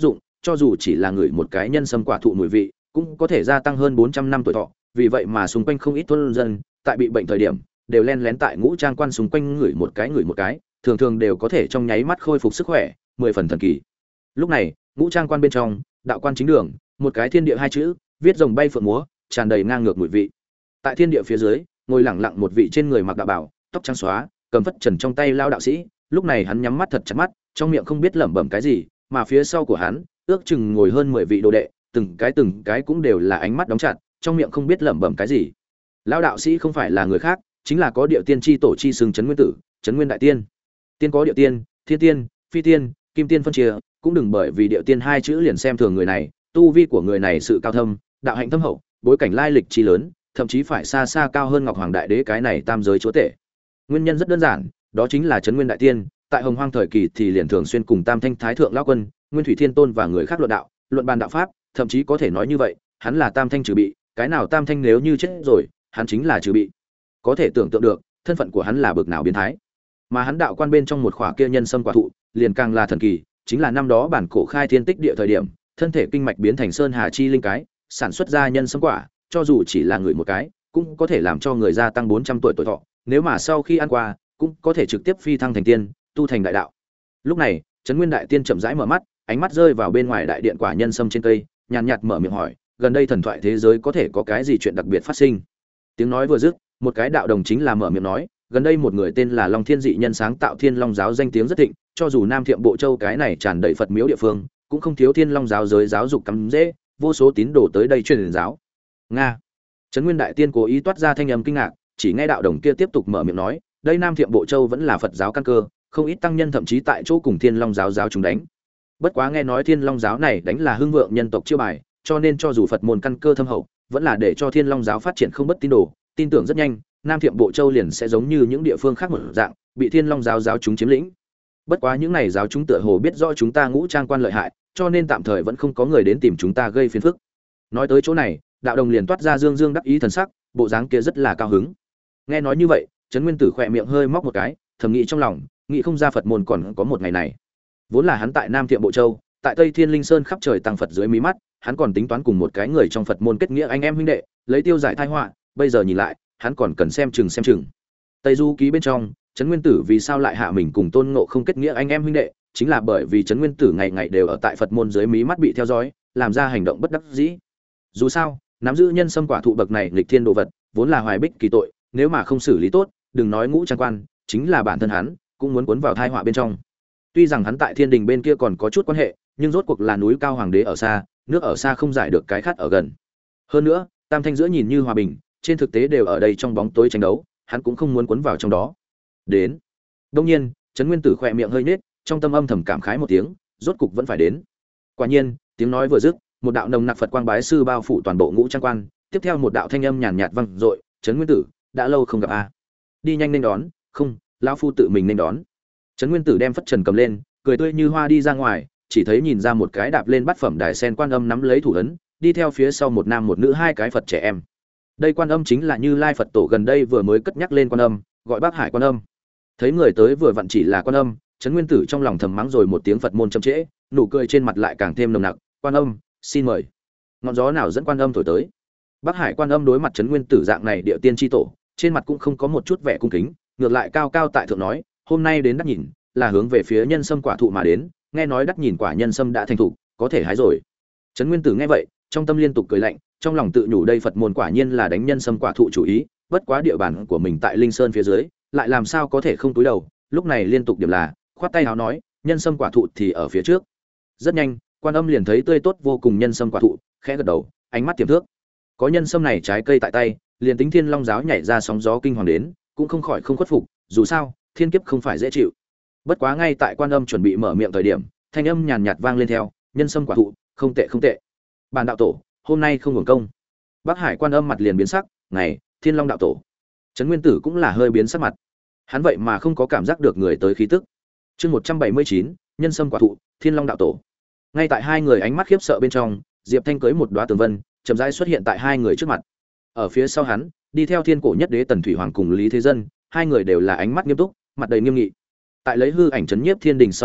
cho dù chỉ là người một cái nhân sâm quả thụ mùi vị cũng có thể gia tăng hơn bốn trăm năm tuổi thọ, vì vậy mà xung quanh không ít thôn dân tại bị bệnh thời điểm đều len lén tại ngũ trang quan xung quanh người một cái người một cái, thường thường đều có thể trong nháy mắt khôi phục sức khỏe, mười phần thần kỳ. Lúc này, ngũ trang quan bên trong, đạo quan chính đường, một cái thiên địa hai chữ, viết rồng bay phượng múa, tràn đầy ngang ngược mùi vị. Tại thiên địa phía dưới, ngồi lẳng lặng một vị trên người mặc đạo bào, tóc trắng xóa, cầm phất trần trong tay lao đạo sĩ, lúc này hắn nhắm mắt thật chặt mắt, trong miệng không biết lẩm bẩm cái gì, mà phía sau của hắn, ước chừng ngồi hơn mười vị đồ đệ, từng cái từng cái cũng đều là ánh mắt đóng chặt, trong miệng không biết lẩm bẩm cái gì. Lão đạo sĩ không phải là người khác, chính là có điệu tiên chi tổ chi xưng Trấn Nguyên Tử, Trấn Nguyên đại tiên. Tiên có điệu tiên, thiên tiên, phi tiên, kim tiên phân chia, cũng đừng bởi vì điệu tiên hai chữ liền xem thường người này, tu vi của người này sự cao thâm, đạo hạnh thâm hậu, bối cảnh lai lịch chi lớn, thậm chí phải xa xa cao hơn Ngọc Hoàng Đại Đế cái này tam giới chúa tể. Nguyên nhân rất đơn giản, đó chính là Trấn Nguyên đại tiên, tại Hồng Hoang thời kỳ thì liền thường xuyên cùng Tam Thanh Thái thượng lão quân, Nguyên Thủy Thiên Tôn và người khác luận đạo, luận bàn đạo pháp, thậm chí có thể nói như vậy, hắn là Tam Thanh trừ bị, cái nào Tam Thanh nếu như chết rồi, hắn chính là trừ bị. Có thể tưởng tượng được, thân phận của hắn là bực nào biến thái. Mà hắn đạo quan bên trong một khỏa kia nhân sâm quả thụ, liền càng là thần kỳ, chính là năm đó bản cổ khai thiên tích địa thời điểm, thân thể kinh mạch biến thành sơn hà chi linh cái, sản xuất ra nhân sâm quả, cho dù chỉ là người một cái, cũng có thể làm cho người gia tăng bốn trăm tuổi tuổi thọ, nếu mà sau khi ăn qua, cũng có thể trực tiếp phi thăng thành tiên, tu thành đại đạo. Lúc này, Trấn Nguyên đại tiên chậm rãi mở mắt, ánh mắt rơi vào bên ngoài đại điện quả nhân sâm trên cây, nhàn nhạt mở miệng hỏi, gần đây thần thoại thế giới có thể có cái gì chuyện đặc biệt phát sinh? Tiếng nói vừa dứt, một cái đạo đồng chính là mở miệng nói, gần đây một người tên là Long Thiên dị nhân sáng tạo Thiên Long giáo danh tiếng rất thịnh, cho dù Nam Thiệm Bộ Châu cái này tràn đầy Phật miếu địa phương, cũng không thiếu Thiên Long giáo giới giáo dục cắm dễ, vô số tín đồ tới đây truyền giáo. Nga. Trấn Nguyên đại tiên cố ý toát ra thanh âm kinh ngạc, chỉ nghe đạo đồng kia tiếp tục mở miệng nói, đây Nam Thiệm Bộ Châu vẫn là Phật giáo căn cơ, không ít tăng nhân thậm chí tại chỗ cùng Thiên Long giáo giáo chúng đánh. Bất quá nghe nói Thiên Long giáo này đánh là hưng vượng nhân tộc chiêu bài, cho nên cho dù Phật môn căn cơ thâm hậu, vẫn là để cho Thiên Long giáo phát triển không bất tín đồ, tin tưởng rất nhanh, Nam Thiệm Bộ Châu liền sẽ giống như những địa phương khác một dạng, bị Thiên Long giáo giáo chúng chiếm lĩnh. Bất quá những này giáo chúng tựa hồ biết rõ chúng ta ngũ trang quan lợi hại, cho nên tạm thời vẫn không có người đến tìm chúng ta gây phiền phức. Nói tới chỗ này, đạo đồng liền toát ra dương dương đắc ý thần sắc, bộ dáng kia rất là cao hứng. Nghe nói như vậy, Trấn Nguyên Tử khỏe miệng hơi móc một cái, thầm nghĩ trong lòng, nghĩ không ra Phật môn còn có một ngày này. Vốn là hắn tại Nam Thiệm Bộ Châu, tại Tây Thiên Linh Sơn khắp trời tăng Phật dưới mí mắt, hắn còn tính toán cùng một cái người trong Phật môn kết nghĩa anh em huynh đệ, lấy tiêu giải tai họa, bây giờ nhìn lại, hắn còn cần xem chừng xem chừng. Tây Du ký bên trong, Trấn Nguyên Tử vì sao lại hạ mình cùng Tôn Ngộ không kết nghĩa anh em huynh đệ, chính là bởi vì Trấn Nguyên Tử ngày ngày đều ở tại Phật môn dưới mí mắt bị theo dõi, làm ra hành động bất đắc dĩ. Dù sao, nắm giữ nhân sâm quả thụ bậc này nghịch thiên đồ vật, vốn là hoài bích kỳ tội, nếu mà không xử lý tốt, đừng nói ngũ trang quan, chính là bản thân hắn cũng muốn cuốn vào tai họa bên trong. Tuy rằng hắn tại Thiên Đình bên kia còn có chút quan hệ, nhưng rốt cuộc là núi cao hoàng đế ở xa, nước ở xa không giải được cái khát ở gần. Hơn nữa, Tam Thanh giữa nhìn như hòa bình, trên thực tế đều ở đây trong bóng tối tranh đấu, hắn cũng không muốn cuốn vào trong đó. Đến. Đương nhiên, Trấn Nguyên Tử khẽ miệng hơi nhếch, trong tâm âm thầm cảm khái một tiếng, rốt cục vẫn phải đến. Quả nhiên, tiếng nói vừa dứt, một đạo nồng nặc Phật quang bái sư bao phủ toàn bộ ngũ trang quan, tiếp theo một đạo thanh âm nhàn nhạt vang dội, "Trấn Nguyên Tử, đã lâu không gặp a." Đi nhanh nên đón, "Không, lão phu tự mình nên đón." Trấn Nguyên Tử đem phất trần cầm lên, cười tươi như hoa đi ra ngoài, chỉ thấy nhìn ra một cái đạp lên bát phẩm đài sen quan âm nắm lấy thủ ấn, đi theo phía sau một nam một nữ hai cái Phật trẻ em. Đây quan âm chính là Như Lai Phật Tổ gần đây vừa mới cất nhắc lên quan âm, gọi Bác Hải quan âm. Thấy người tới vừa vặn chỉ là quan âm, Trấn Nguyên Tử trong lòng thầm mắng rồi một tiếng Phật môn chậm trễ, nụ cười trên mặt lại càng thêm nồng nặc, "Quan âm, xin mời." Ngọn gió nào dẫn quan âm thổi tới? Bác Hải quan âm đối mặt Trấn Nguyên Tử dạng này địa tiên chi tổ, trên mặt cũng không có một chút vẻ cung kính, ngược lại cao cao tại thượng nói, "Hôm nay đến đắc nhìn, là hướng về phía nhân sâm quả thụ mà đến, nghe nói đắc nhìn quả nhân sâm đã thành thụ, có thể hái rồi." Trấn Nguyên Tử nghe vậy, trong tâm liên tục cười lạnh, trong lòng tự nhủ đây Phật môn quả nhiên là đánh nhân sâm quả thụ chủ ý, bất quá địa bàn của mình tại Linh Sơn phía dưới, lại làm sao có thể không túi đầu, lúc này liên tục điểm là, khoát tay áo nói, nhân sâm quả thụ thì ở phía trước. Rất nhanh, quan âm liền thấy tươi tốt vô cùng nhân sâm quả thụ, khẽ gật đầu, ánh mắt tiềm thước. Có nhân sâm này trái cây tại tay, liền tính Thiên Long giáo nhảy ra sóng gió kinh hoàng đến, cũng không khỏi không khuất phục, dù sao, thiên kiếp không phải dễ chịu. Bất quá ngay tại quan âm chuẩn bị mở miệng thời điểm, thanh âm nhàn nhạt vang lên theo, nhân sâm quả thụ, không tệ không tệ. Bản đạo tổ, hôm nay không hưởng công. Bắc Hải quan âm mặt liền biến sắc, ngày, Thiên Long đạo tổ. Trấn Nguyên Tử cũng là hơi biến sắc mặt. Hắn vậy mà không có cảm giác được người tới khí tức. Chương một trăm bảy mươi chín, nhân sâm quả thụ, Thiên Long đạo tổ. Ngay tại hai người ánh mắt khiếp sợ bên trong, Diệp Thanh cưới một đóa tường vân, chậm rãi xuất hiện tại hai người trước mặt. Ở phía sau hắn, đi theo Thiên Cổ Nhất Đế Tần Thủy Hoàng cùng Lý Thế Dân, hai người đều là ánh mắt nghiêm túc, mặt đầy nghiêm nghị. Tại lấy hư ảnh chấn nhiếp thiên đình sau đó,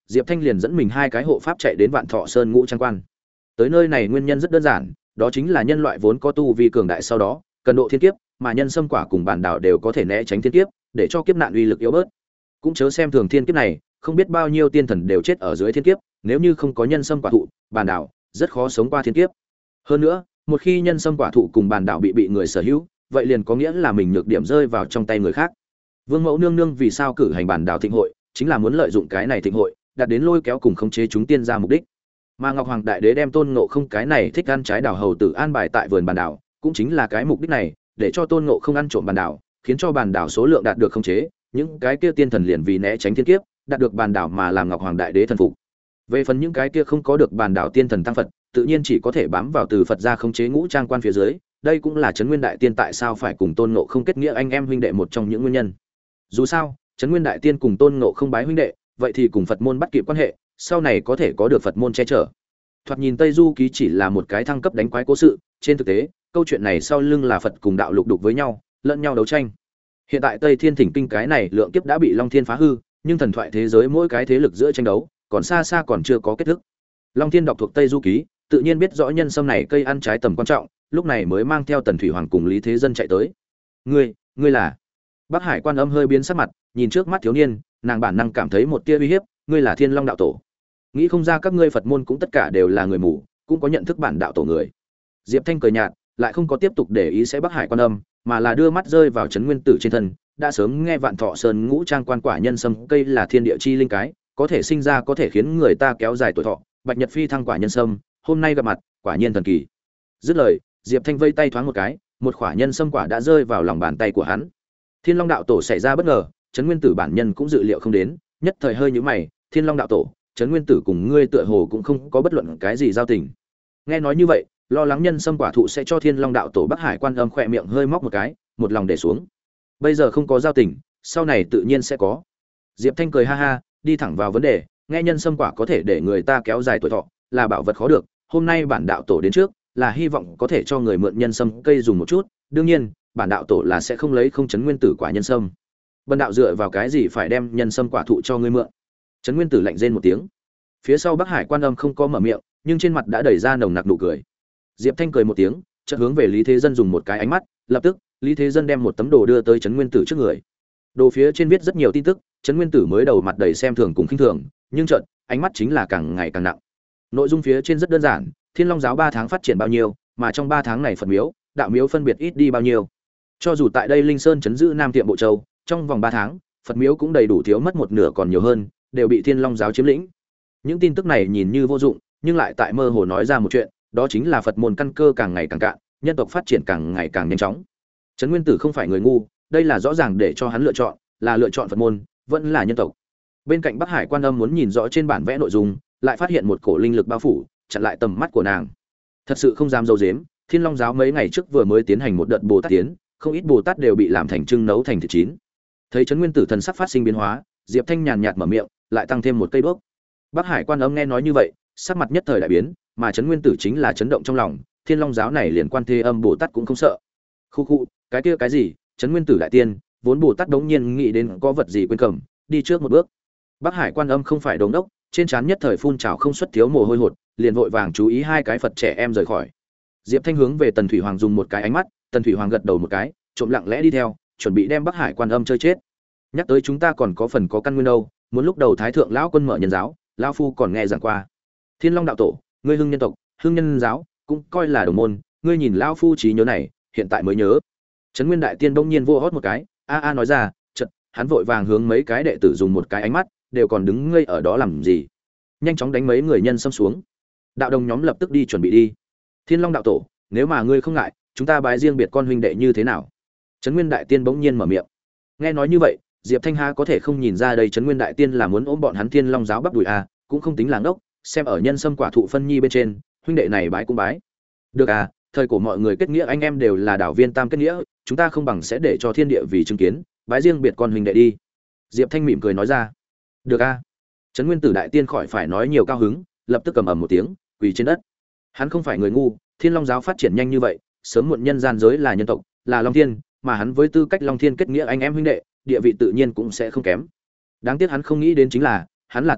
Diệp Thanh liền dẫn mình hai cái hộ pháp chạy đến Vạn Thọ Sơn Ngũ Trang Quan. Tới nơi này nguyên nhân rất đơn giản, đó chính là nhân loại vốn có tu vi cường đại, sau đó cần độ thiên kiếp, mà nhân sâm quả cùng bản đảo đều có thể né tránh thiên kiếp, để cho kiếp nạn uy lực yếu bớt. Cũng chớ xem thường thiên kiếp này, không biết bao nhiêu tiên thần đều chết ở dưới thiên kiếp, nếu như không có nhân sâm quả thụ, bản đảo rất khó sống qua thiên kiếp. Hơn nữa, một khi nhân sâm quả thụ cùng bản đảo bị bị người sở hữu, vậy liền có nghĩa là mình nhược điểm rơi vào trong tay người khác. Vương Mẫu nương nương vì sao cử hành bản đảo thịnh hội, chính là muốn lợi dụng cái này thịnh hội, đạt đến lôi kéo cùng khống chế chúng tiên ra mục đích. Mà Ngọc Hoàng Đại Đế đem Tôn Ngộ Không cái này thích ăn trái đào hầu tử an bài tại vườn bản đảo, cũng chính là cái mục đích này, để cho Tôn Ngộ Không ăn trộm bản đảo, khiến cho bản đảo số lượng đạt được khống chế, những cái kia tiên thần liền vì né tránh thiên kiếp, đạt được bản đảo mà làm Ngọc Hoàng Đại Đế thần phục. Về phần những cái kia không có được bản đảo tiên thần tăng Phật, tự nhiên chỉ có thể bám vào từ Phật ra khống chế Ngũ Trang Quan phía dưới, đây cũng là Trấn Nguyên Đại Tiên tại sao phải cùng Tôn Ngộ Không kết nghĩa anh em huynh đệ một trong những nguyên nhân. Dù sao, Trấn Nguyên Đại Tiên cùng Tôn Ngộ Không bái huynh đệ, vậy thì cùng Phật môn bắt kịp quan hệ, sau này có thể có được Phật môn che chở. Thoạt nhìn Tây Du ký chỉ là một cái thăng cấp đánh quái cố sự, trên thực tế, câu chuyện này sau lưng là Phật cùng đạo lục đục với nhau, lẫn nhau đấu tranh. Hiện tại Tây Thiên Thỉnh Kinh cái này lượng kiếp đã bị Long Thiên phá hư, nhưng thần thoại thế giới mỗi cái thế lực giữa tranh đấu, còn xa xa còn chưa có kết thúc. Long Thiên đọc thuộc Tây Du ký, tự nhiên biết rõ nhân sâm này cây ăn trái tầm quan trọng, lúc này mới mang theo Tần Thủy Hoàng cùng Lý Thế Dân chạy tới. "Ngươi, ngươi là?" Bắc Hải Quan Âm hơi biến sắc mặt, nhìn trước mắt thiếu niên, nàng bản năng cảm thấy một tia uy hiếp, "Ngươi là Thiên Long đạo tổ?" Nghĩ không ra các ngươi Phật môn cũng tất cả đều là người mù, cũng có nhận thức bản đạo tổ người. Diệp Thanh cười nhạt, lại không có tiếp tục để ý sẽ Bắc Hải Quan Âm, mà là đưa mắt rơi vào Trấn Nguyên Tử trên thân, đã sớm nghe Vạn Thọ Sơn Ngũ Trang Quan quả nhân sâm cây là thiên địa chi linh cái, có thể sinh ra có thể khiến người ta kéo dài tuổi thọ, Bạch Nhật Phi thăng quả nhân sâm, hôm nay gặp mặt, quả nhiên thần kỳ. Dứt lời, Diệp Thanh vây tay thoáng một cái, một quả nhân sâm quả đã rơi vào lòng bàn tay của hắn. Thiên Long đạo tổ xảy ra bất ngờ, Trấn Nguyên Tử bản nhân cũng dự liệu không đến, nhất thời hơi nhíu mày, "Thiên Long đạo tổ, Trấn Nguyên Tử cùng ngươi tựa hồ cũng không có bất luận cái gì giao tình." Nghe nói như vậy, lo lắng nhân sâm quả thụ sẽ cho Thiên Long đạo tổ Bắc Hải Quan Âm khỏe miệng hơi móc một cái, một lòng để xuống. Bây giờ không có giao tình, sau này tự nhiên sẽ có. Diệp Thanh cười ha ha, đi thẳng vào vấn đề, nghe nhân sâm quả có thể để người ta kéo dài tuổi thọ, là bảo vật khó được, hôm nay bản đạo tổ đến trước, là hy vọng có thể cho người mượn nhân sâm cây dùng một chút, đương nhiên, bản đạo tổ là sẽ không lấy không Trấn Nguyên Tử quả nhân sâm. Bần đạo dựa vào cái gì phải đem nhân sâm quả thụ cho ngươi mượn? Trấn Nguyên Tử lạnh rên một tiếng. Phía sau Bắc Hải Quan Âm không có mở miệng, nhưng trên mặt đã đầy ra nồng nặc nụ cười. Diệp Thanh cười một tiếng, chợt hướng về Lý Thế Dân dùng một cái ánh mắt, lập tức, Lý Thế Dân đem một tấm đồ đưa tới Trấn Nguyên Tử trước người. Đồ phía trên viết rất nhiều tin tức, Trấn Nguyên Tử mới đầu mặt đầy xem thường cùng khinh thường, nhưng chợt, ánh mắt chính là càng ngày càng nặng. Nội dung phía trên rất đơn giản, Thiên Long giáo ba tháng phát triển bao nhiêu, mà trong ba tháng này Phật miếu, đạo miếu phân biệt ít đi bao nhiêu. Cho dù tại đây Linh Sơn trấn giữ Nam Tiệm Bộ Châu, trong vòng ba tháng, Phật miếu cũng đầy đủ thiếu mất một nửa còn nhiều hơn, đều bị Thiên Long giáo chiếm lĩnh. Những tin tức này nhìn như vô dụng, nhưng lại tại mơ hồ nói ra một chuyện, đó chính là Phật môn căn cơ càng ngày càng cạn, nhân tộc phát triển càng ngày càng nhanh chóng. Trấn Nguyên Tử không phải người ngu, đây là rõ ràng để cho hắn lựa chọn, là lựa chọn Phật môn, vẫn là nhân tộc. Bên cạnh Bắc Hải Quan Âm muốn nhìn rõ trên bản vẽ nội dung, lại phát hiện một cổ linh lực bao phủ, chặn lại tầm mắt của nàng. Thật sự không dám giấu giếm, Thiên Long giáo mấy ngày trước vừa mới tiến hành một đợt Bồ Tát tiến, không ít Bồ Tát đều bị làm thành trưng nấu thành thịt chín. Thấy Trấn Nguyên Tử thần sắc phát sinh biến hóa, Diệp Thanh nhàn nhạt mở miệng, lại tăng thêm một cây đuốc. Bắc Hải Quan Âm nghe nói như vậy, sắc mặt nhất thời đại biến, mà Trấn Nguyên Tử chính là chấn động trong lòng, Thiên Long giáo này liền Quan Thế Âm Bồ Tát cũng không sợ. Khu khu, cái kia cái gì? Trấn Nguyên Tử đại tiên, vốn Bồ Tát đống nhiên nghĩ đến có vật gì quên cầm, đi trước một bước. Bắc Hải Quan Âm không phải đống đốc, trên trán nhất thời phun trào không xuất thiếu mồ hôi hột, liền vội vàng chú ý hai cái Phật trẻ em rời khỏi. Diệp Thanh hướng về Tần Thủy Hoàng dùng một cái ánh mắt, Tần Thủy Hoàng gật đầu một cái, trộm lặng lẽ đi theo, chuẩn bị đem Bắc Hải Quan Âm chơi chết. Nhắc tới chúng ta còn có phần có căn nguyên đâu, muốn lúc đầu Thái thượng lão quân mở nhân giáo, lão phu còn nghe giảng qua. Thiên Long đạo tổ, ngươi hưng nhân tộc, hưng nhân giáo, cũng coi là đồng môn, ngươi nhìn lão phu trí nhớ này, hiện tại mới nhớ. Trấn Nguyên đại tiên bỗng nhiên vô hót một cái, a a nói ra, chợt, hắn vội vàng hướng mấy cái đệ tử dùng một cái ánh mắt, đều còn đứng ngây ở đó làm gì? Nhanh chóng đánh mấy người nhân xâm xuống. Đạo đồng nhóm lập tức đi chuẩn bị đi. Thiên Long đạo tổ, nếu mà ngươi không ngại, chúng ta bái riêng biệt con huynh đệ như thế nào? Trấn Nguyên đại tiên bỗng nhiên mở miệng. Nghe nói như vậy, Diệp Thanh Ha có thể không nhìn ra đây Trấn Nguyên đại tiên là muốn ôm bọn hắn Thiên Long giáo bắp đùi à, cũng không tính là ngốc, xem ở nhân sâm quả thụ phân nhi bên trên, huynh đệ này bái cũng bái. Được à, thời cổ mọi người kết nghĩa anh em đều là đảo viên tam kết nghĩa, chúng ta không bằng sẽ để cho thiên địa vì chứng kiến, bái riêng biệt con huynh đệ đi. Diệp Thanh mỉm cười nói ra. Được à. Trấn Nguyên Tử đại tiên khỏi phải nói nhiều cao hứng, lập tức cầm ầm một tiếng, quỳ trên đất. Hắn không phải người ngu, Thiên Long giáo phát triển nhanh như vậy, sớm muộn nhân gian giới là nhân tộc, là Long Thiên, mà hắn với tư cách Long Thiên kết nghĩa anh em huynh đệ, địa vị tự nhiên cũng sẽ không kém. Đáng tiếc hắn không nghĩ đến chính là, hắn là tiên,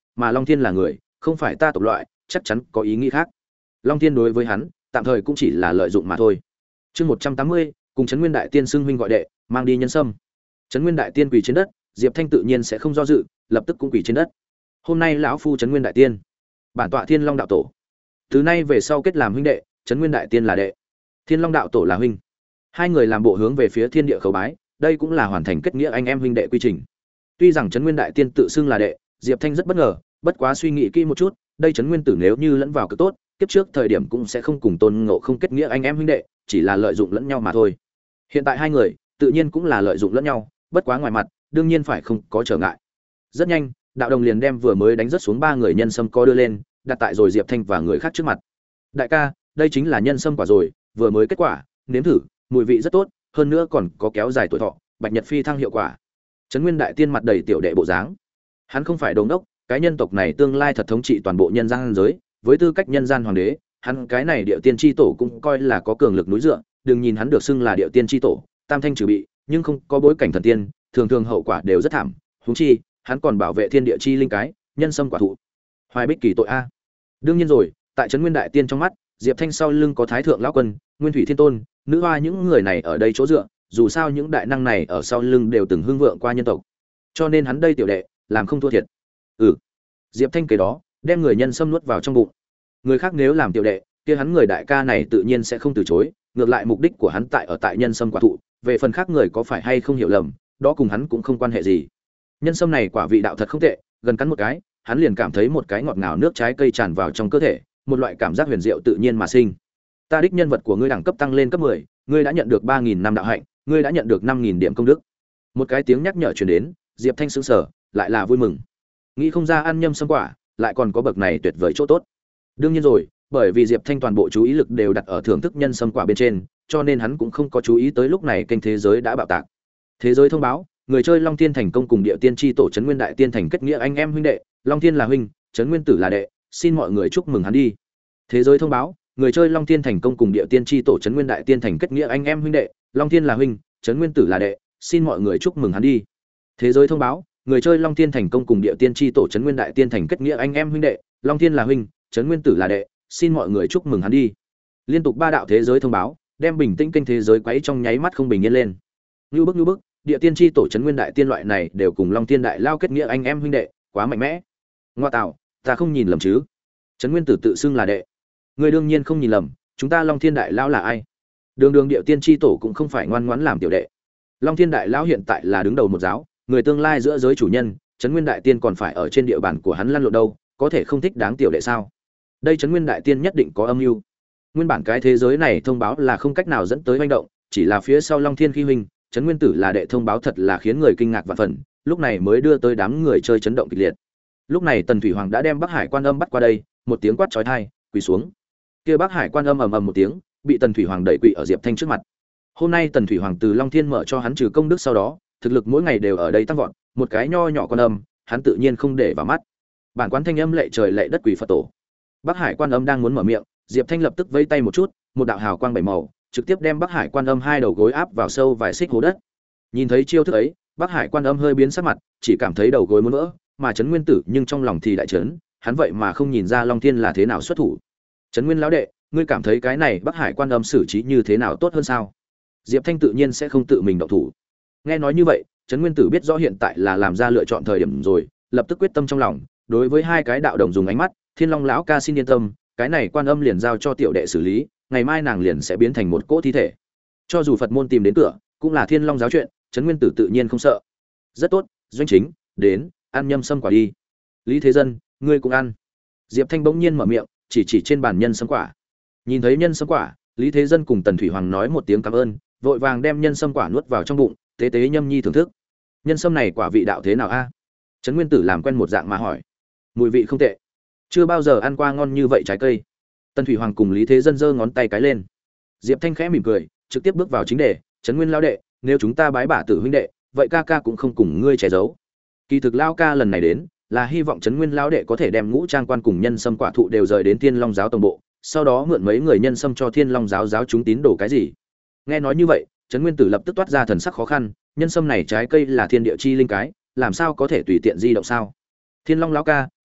mà Long Thiên là người, không phải ta tộc loại, chắc chắn có ý nghĩ khác. Long Thiên đối với hắn, tạm thời cũng chỉ là lợi dụng mà thôi. Chương một trăm tám mươi, cùng Trấn Nguyên đại tiên xưng huynh gọi đệ, mang đi nhân sâm. Trấn Nguyên đại tiên quỳ trên đất, Diệp Thanh tự nhiên sẽ không do dự, lập tức cũng quỳ trên đất. Hôm nay lão phu Trấn Nguyên đại tiên, bản tọa Thiên Long đạo tổ, từ nay về sau kết làm huynh đệ, Trấn Nguyên đại tiên là đệ, Thiên Long đạo tổ là huynh. Hai người làm bộ hướng về phía thiên địa khấu bái, đây cũng là hoàn thành kết nghĩa anh em huynh đệ quy trình. Tuy rằng Trấn Nguyên đại tiên tự xưng là đệ, Diệp Thanh rất bất ngờ, bất quá suy nghĩ kỹ một chút, đây Trấn Nguyên tử nếu như lẫn vào cực tốt, kiếp trước thời điểm cũng sẽ không cùng Tôn Ngộ không kết nghĩa anh em huynh đệ, chỉ là lợi dụng lẫn nhau mà thôi. Hiện tại hai người, tự nhiên cũng là lợi dụng lẫn nhau, bất quá ngoài mặt, đương nhiên phải không có trở ngại. Rất nhanh, đạo đồng liền đem vừa mới đánh rất xuống ba người nhân sâm co đưa lên, đặt tại rồi Diệp Thanh và người khác trước mặt. Đại ca, đây chính là nhân sâm quả rồi, vừa mới kết quả, nếm thử, mùi vị rất tốt, hơn nữa còn có kéo dài tuổi thọ, bạch nhật phi thăng hiệu quả. Trấn Nguyên đại tiên mặt đầy tiểu đệ bộ dáng. Hắn không phải đồ đốc, cái nhân tộc này tương lai thật thống trị toàn bộ nhân gian giới, với tư cách nhân gian hoàng đế, hắn cái này điệu tiên tri tổ cũng coi là có cường lực núi dựa, đừng nhìn hắn được xưng là điệu tiên tri tổ, tam thanh trừ bị, nhưng không có bối cảnh thần tiên, thường thường hậu quả đều rất thảm, huống chi, hắn còn bảo vệ thiên địa chi linh cái, nhân sâm quả thụ. Hoài Bích kỳ tội a. Đương nhiên rồi, tại Trấn Nguyên đại tiên trong mắt, Diệp Thanh sau lưng có Thái thượng lão quân, Nguyên Thủy Thiên Tôn, nữ hoa những người này ở đây chỗ dựa, dù sao những đại năng này ở sau lưng đều từng hưng vượng qua nhân tộc. Cho nên hắn đây tiểu đệ, làm không thua thiệt. Ừ. Diệp Thanh kế đó, đem người nhân sâm nuốt vào trong bụng. Người khác nếu làm tiểu đệ, kia hắn người đại ca này tự nhiên sẽ không từ chối, ngược lại mục đích của hắn tại ở tại nhân sâm quả thụ, về phần khác người có phải hay không hiểu lầm, đó cùng hắn cũng không quan hệ gì. Nhân sâm này quả vị đạo thật không tệ, gần cắn một cái, hắn liền cảm thấy một cái ngọt ngào nước trái cây tràn vào trong cơ thể, một loại cảm giác huyền diệu tự nhiên mà sinh. Ta đích nhân vật của ngươi đẳng cấp tăng lên cấp mười, ngươi đã nhận được ba nghìn năm đạo hạnh, ngươi đã nhận được năm nghìn điểm công đức. Một cái tiếng nhắc nhở truyền đến, Diệp Thanh sững sờ, lại là vui mừng. Nghĩ không ra ăn nhâm sâm quả, lại còn có bậc này tuyệt vời chỗ tốt. Đương nhiên rồi, bởi vì Diệp Thanh toàn bộ chú ý lực đều đặt ở thưởng thức nhân sâm quả bên trên, cho nên hắn cũng không có chú ý tới lúc này kênh thế giới đã bạo tạc. Thế giới thông báo, người chơi Long Thiên thành công cùng Địa Tiên chi tổ Trấn Nguyên đại tiên thành kết nghĩa anh em huynh đệ, Long Thiên là huynh, Trấn Nguyên tử là đệ, xin mọi người chúc mừng hắn đi. Thế giới thông báo, người chơi Long Thiên thành công cùng Địa Tiên chi tổ Trấn Nguyên đại tiên thành kết nghĩa anh em huynh đệ, Long Thiên là huynh, Trấn Nguyên tử là đệ, xin mọi người chúc mừng hắn đi. Thế giới thông báo, người chơi Long Thiên thành công cùng Địa Tiên chi tổ Trấn Nguyên đại tiên thành kết nghĩa anh em huynh đệ, Long Thiên là huynh, Trấn Nguyên tử là đệ, xin mọi người chúc mừng hắn đi. Liên tục ba đạo thế giới thông báo, đem bình tĩnh kênh thế giới quấy trong nháy mắt không bình yên lên. Như bức như bức, Địa Tiên chi tổ Trấn Nguyên đại tiên loại này đều cùng Long Thiên đại lao kết nghĩa anh em huynh đệ, quá mạnh mẽ. Ngoa tạo, ta không nhìn lầm chứ? Trấn Nguyên tử tự xưng là đệ. Người đương nhiên không nhìn lầm, chúng ta Long Thiên đại lao là ai? Đường đường Địa Tiên chi tổ cũng không phải ngoan ngoãn làm tiểu đệ. Long Thiên đại lão hiện tại là đứng đầu một giáo, người tương lai giữa giới chủ nhân, Trấn Nguyên đại tiên còn phải ở trên địa bàn của hắn lăn lộn đâu, có thể không thích đáng tiểu đệ sao? Đây Trấn Nguyên đại tiên nhất định có âm mưu. Nguyên bản cái thế giới này thông báo là không cách nào dẫn tới manh động, chỉ là phía sau Long Thiên khi huynh, Trấn Nguyên tử là đệ thông báo thật là khiến người kinh ngạc vạn phần, lúc này mới đưa tới đám người chơi chấn động kịch liệt. Lúc này Tần Thủy Hoàng đã đem Bắc Hải Quan Âm bắt qua đây, một tiếng quát chói tai, quỳ xuống. Kia Bắc Hải Quan Âm ầm ầm một tiếng, bị Tần Thủy Hoàng đẩy quỳ ở Diệp Thanh trước mặt. Hôm nay Tần Thủy Hoàng từ Long Thiên mở cho hắn trừ công đức sau đó, thực lực mỗi ngày đều ở đây tăng vọt, một cái nho nhỏ Quan Âm, hắn tự nhiên không để vào mắt. Bản quán thanh âm lệ trời lệ đất quỳ Phật tổ. Bắc Hải Quan Âm đang muốn mở miệng, Diệp Thanh lập tức vẫy tay một chút, một đạo hào quang bảy màu, trực tiếp đem Bắc Hải Quan Âm hai đầu gối áp vào sâu vài xích hố đất. Nhìn thấy chiêu thức ấy, Bắc Hải Quan Âm hơi biến sắc mặt, chỉ cảm thấy đầu gối muốn vỡ, mà Trấn Nguyên tử nhưng trong lòng thì đại chấn, hắn vậy mà không nhìn ra Long Thiên là thế nào xuất thủ. Trấn Nguyên lão đệ, ngươi cảm thấy cái này Bắc Hải Quan Âm xử trí như thế nào tốt hơn sao? Diệp Thanh tự nhiên sẽ không tự mình động thủ. Nghe nói như vậy, Trấn Nguyên tử biết rõ hiện tại là làm ra lựa chọn thời điểm rồi, lập tức quyết tâm trong lòng, đối với hai cái đạo đồng dùng ánh mắt, Thiên Long lão ca xin yên tâm, cái này Quan Âm liền giao cho tiểu đệ xử lý, ngày mai nàng liền sẽ biến thành một cỗ thi thể. Cho dù Phật môn tìm đến cửa, cũng là Thiên Long giáo chuyện, Trấn Nguyên tử tự nhiên không sợ. Rất tốt, Doanh Chính, đến, ăn nhâm sâm quả đi. Lý Thế Dân, ngươi cũng ăn. Diệp Thanh bỗng nhiên mở miệng, chỉ chỉ trên bàn nhân sâm quả. Nhìn thấy nhân sâm quả, Lý Thế Dân cùng Tần Thủy Hoàng nói một tiếng cảm ơn, vội vàng đem nhân sâm quả nuốt vào trong bụng, tế tế nhâm nhi thưởng thức. Nhân sâm này quả vị đạo thế nào a? Trấn Nguyên tử làm quen một dạng mà hỏi. Mùi vị không tệ, chưa bao giờ ăn qua ngon như vậy trái cây. Tần Thủy Hoàng cùng Lý Thế Dân giơ ngón tay cái lên. Diệp Thanh khẽ mỉm cười, trực tiếp bước vào chính đề, Trấn Nguyên lão đệ, nếu chúng ta bái bả tử huynh đệ, vậy ca ca cũng không cùng ngươi che giấu. Kỳ thực lão ca lần này đến, là hy vọng Trấn Nguyên lão đệ có thể đem Ngũ Trang quan cùng nhân sâm quả thụ đều rời đến Thiên Long giáo tổng bộ, sau đó mượn mấy người nhân sâm cho Thiên Long giáo giáo chúng tín đồ cái gì. Nghe nói như vậy, Trấn Nguyên tử lập tức toát ra thần sắc khó khăn, nhân sâm này trái cây là thiên địa chi linh cái, làm sao có thể tùy tiện di động sao? Thiên Long lão ca,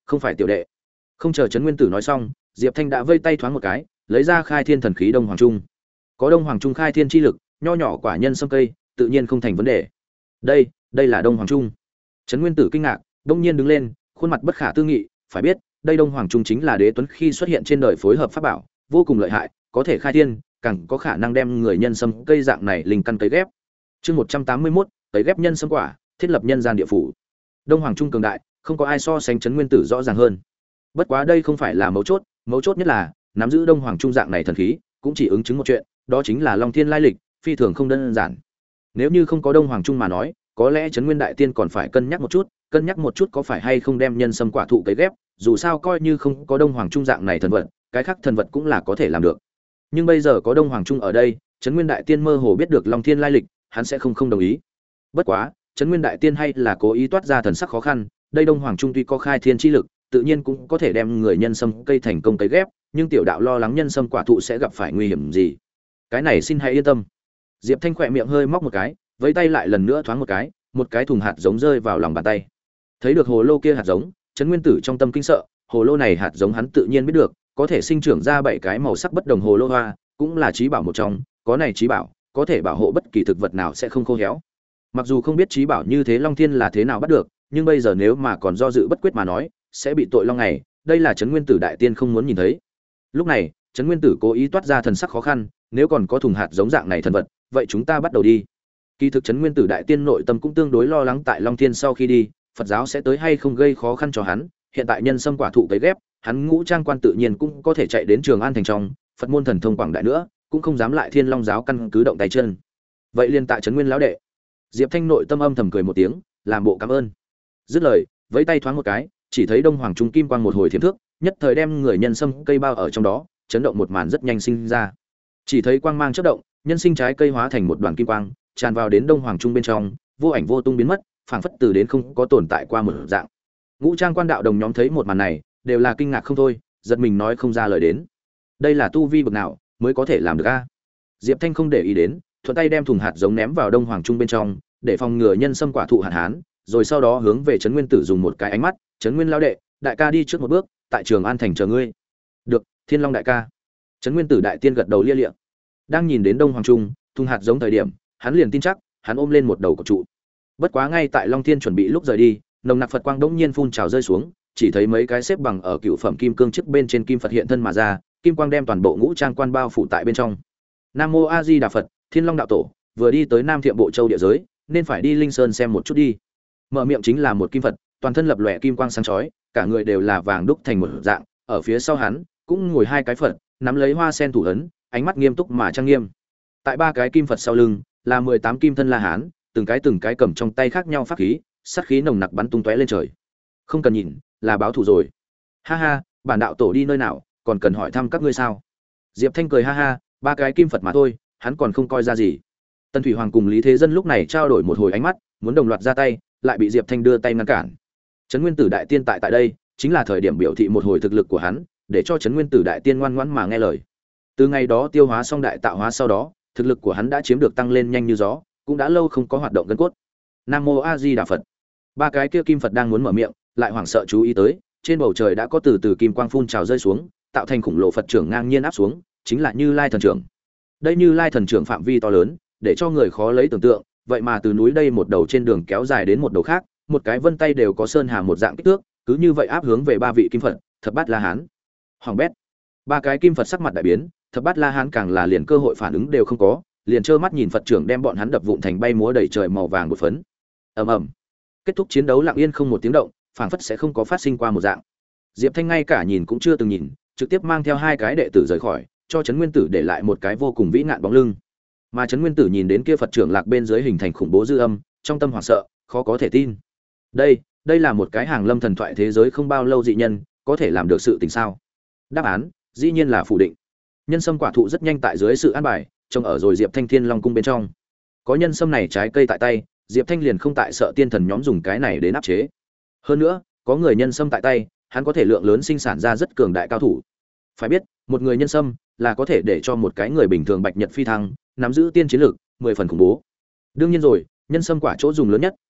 không phải tiểu đệ. Không chờ Trấn Nguyên Tử nói xong, Diệp Thanh đã vây tay thoáng một cái, lấy ra khai thiên thần khí Đông Hoàng Trung. Có Đông Hoàng Trung khai thiên chi lực, nho nhỏ quả nhân sâm cây, tự nhiên không thành vấn đề. Đây, đây là Đông Hoàng Trung. Trấn Nguyên Tử kinh ngạc, đông nhiên đứng lên, khuôn mặt bất khả tư nghị, phải biết, đây Đông Hoàng Trung chính là Đế Tuấn khi xuất hiện trên đời phối hợp pháp bảo, vô cùng lợi hại, có thể khai thiên, càng có khả năng đem người nhân sâm cây dạng này linh căn cấy ghép. Chương một trăm tám mươi mốt, cấy ghép nhân sâm quả, thiết lập nhân gian địa phủ. Đông Hoàng Trung cường đại, không có ai so sánh Trấn Nguyên Tử rõ ràng hơn. Bất quá đây không phải là mấu chốt, mấu chốt nhất là nắm giữ Đông Hoàng Trung dạng này thần khí, cũng chỉ ứng chứng một chuyện, đó chính là Long Thiên lai lịch, phi thường không đơn giản. Nếu như không có Đông Hoàng Trung mà nói, có lẽ Trấn Nguyên Đại Tiên còn phải cân nhắc một chút, cân nhắc một chút có phải hay không đem nhân sâm quả thụ cấy ghép, dù sao coi như không có Đông Hoàng Trung dạng này thần vật, cái khác thần vật cũng là có thể làm được. Nhưng bây giờ có Đông Hoàng Trung ở đây, Trấn Nguyên Đại Tiên mơ hồ biết được Long Thiên lai lịch, hắn sẽ không không đồng ý. Bất quá, Trấn Nguyên Đại Tiên hay là cố ý toát ra thần sắc khó khăn, đây Đông Hoàng Trung tuy có khai thiên chi lực, tự nhiên cũng có thể đem người nhân sâm cây thành công cấy ghép, nhưng tiểu đạo lo lắng nhân sâm quả thụ sẽ gặp phải nguy hiểm gì. Cái này xin hãy yên tâm. Diệp Thanh khỏe miệng hơi móc một cái, vẫy tay lại lần nữa thoáng một cái, một cái thùng hạt giống rơi vào lòng bàn tay. Thấy được hồ lô kia hạt giống, Trấn Nguyên Tử trong tâm kinh sợ, hồ lô này hạt giống hắn tự nhiên biết được, có thể sinh trưởng ra bảy cái màu sắc bất đồng hồ lô hoa, cũng là trí bảo một trong, có này trí bảo, có thể bảo hộ bất kỳ thực vật nào sẽ không khô héo. Mặc dù không biết trí bảo như thế Long Thiên là thế nào bắt được, nhưng bây giờ nếu mà còn do dự bất quyết mà nói, sẽ bị tội long này, đây là Trấn Nguyên Tử Đại Tiên không muốn nhìn thấy. Lúc này, Trấn Nguyên Tử cố ý toát ra thần sắc khó khăn, nếu còn có thùng hạt giống dạng này thần vật, vậy chúng ta bắt đầu đi. Kỳ thực Trấn Nguyên Tử Đại Tiên nội tâm cũng tương đối lo lắng tại Long Thiên sau khi đi, Phật giáo sẽ tới hay không gây khó khăn cho hắn, hiện tại nhân sâm quả thụ cấy ghép, hắn ngũ trang quan tự nhiên cũng có thể chạy đến Trường An thành trong, Phật môn thần thông quảng đại nữa, cũng không dám lại Thiên Long giáo căn cứ động tay chân. Vậy liên tại Trấn Nguyên lão đệ. Diệp Thanh nội tâm âm thầm cười một tiếng, làm bộ cảm ơn. Dứt lời, vẫy tay thoáng một cái, chỉ thấy Đông Hoàng Trung kim quang một hồi thiểm thước, nhất thời đem người nhân sâm cây bao ở trong đó, chấn động một màn rất nhanh sinh ra. Chỉ thấy quang mang chớp động, nhân sinh trái cây hóa thành một đoàn kim quang, tràn vào đến Đông Hoàng Trung bên trong, vô ảnh vô tung biến mất, phảng phất từ đến không có tồn tại qua một dạng. Ngũ Trang quan đạo đồng nhóm thấy một màn này, đều là kinh ngạc không thôi, giật mình nói không ra lời đến. Đây là tu vi bậc nào mới có thể làm được a? Diệp Thanh không để ý đến, thuận tay đem thùng hạt giống ném vào Đông Hoàng Trung bên trong, để phòng ngừa nhân sâm quả thụ hạn hán, rồi sau đó hướng về Trấn Nguyên Tử dùng một cái ánh mắt, "Trấn Nguyên lão đệ, đại ca đi trước một bước, tại Trường An thành chờ ngươi." "Được, Thiên Long đại ca." Trấn Nguyên Tử Đại Tiên gật đầu lia lịa. Đang nhìn đến Đông Hoàng Trung, thùng hạt giống thời điểm, hắn liền tin chắc, hắn ôm lên một đầu cột trụ. Bất quá ngay tại Long Thiên chuẩn bị lúc rời đi, nồng nặc Phật quang đống nhiên phun trào rơi xuống, chỉ thấy mấy cái xếp bằng ở cựu phẩm kim cương trước bên trên kim Phật hiện thân mà ra, kim quang đem toàn bộ ngũ trang quan bao phủ tại bên trong. Nam mô A Di Đà Phật, Thiên Long đạo tổ, vừa đi tới Nam Thiệm Bộ Châu địa giới, nên phải đi Linh Sơn xem một chút đi. Mở miệng chính là một kim Phật, toàn thân lập lòe kim quang sáng chói, cả người đều là vàng đúc thành một dạng, ở phía sau hắn cũng ngồi hai cái Phật, nắm lấy hoa sen thủ ấn, ánh mắt nghiêm túc mà trang nghiêm. Tại ba cái kim Phật sau lưng, là mười tám kim thân La Hán, từng cái từng cái cầm trong tay khác nhau pháp khí, sát khí nồng nặc bắn tung tóe lên trời. Không cần nhìn, là báo thù rồi. Ha ha, bản đạo tổ đi nơi nào, còn cần hỏi thăm các ngươi sao? Diệp Thanh cười ha ha, ba cái kim Phật mà thôi, hắn còn không coi ra gì. Tần Thủy Hoàng cùng Lý Thế Dân lúc này trao đổi một hồi ánh mắt, muốn đồng loạt ra tay, lại bị Diệp Thanh đưa tay ngăn cản. Trấn Nguyên Tử Đại Tiên tại tại đây, chính là thời điểm biểu thị một hồi thực lực của hắn, để cho Trấn Nguyên Tử Đại Tiên ngoan ngoãn mà nghe lời. Từ ngày đó tiêu hóa xong đại tạo hóa sau đó, thực lực của hắn đã chiếm được tăng lên nhanh như gió, cũng đã lâu không có hoạt động gân cốt. Nam mô A Di Đà Phật. Ba cái kia kim Phật đang muốn mở miệng, lại hoảng sợ chú ý tới, trên bầu trời đã có từ từ kim quang phun trào rơi xuống, tạo thành khủng lồ Phật trưởng ngang nhiên áp xuống, chính là Như Lai thần trưởng. Đây Như Lai thần trưởng phạm vi to lớn, để cho người khó lấy tưởng tượng, vậy mà từ núi đây một đầu trên đường kéo dài đến một đầu khác, một cái vân tay đều có sơn hà một dạng kích thước, cứ như vậy áp hướng về ba vị kim Phật, Thập Bát La Hán. Hoàng bét. Ba cái kim Phật sắc mặt đại biến, Thập Bát La Hán càng là liền cơ hội phản ứng đều không có, liền trơ mắt nhìn Phật trưởng đem bọn hắn đập vụn thành bay múa đầy trời màu vàng một phấn. Ầm ầm. Kết thúc chiến đấu lặng yên không một tiếng động, phảng phất sẽ không có phát sinh qua một dạng. Diệp Thanh ngay cả nhìn cũng chưa từng nhìn, trực tiếp mang theo hai cái đệ tử rời khỏi, cho Trấn Nguyên Tử để lại một cái vô cùng vĩ ngạn bóng lưng. Mà Trấn Nguyên Tử nhìn đến kia Phật trưởng lạc bên dưới hình thành khủng bố dư âm, trong tâm hoảng sợ, khó có thể tin. Đây, đây là một cái hàng lâm thần thoại thế giới không bao lâu dị nhân, có thể làm được sự tình sao? Đáp án, dĩ nhiên là phủ định. Nhân sâm quả thụ rất nhanh tại dưới sự an bài, trông ở rồi Diệp Thanh Thiên Long cung bên trong. Có nhân sâm này trái cây tại tay, Diệp Thanh liền không tại sợ tiên thần nhóm dùng cái này đến áp chế. Hơn nữa, có người nhân sâm tại tay, hắn có thể lượng lớn sinh sản ra rất cường đại cao thủ. Phải biết, một người nhân sâm là có thể để cho một cái người bình thường bạch nhật phi thăng, nắm giữ tiên chiến lực, mười phần khủng bố. Đương nhiên rồi, nhân sâm quả chỗ dùng lớn nhất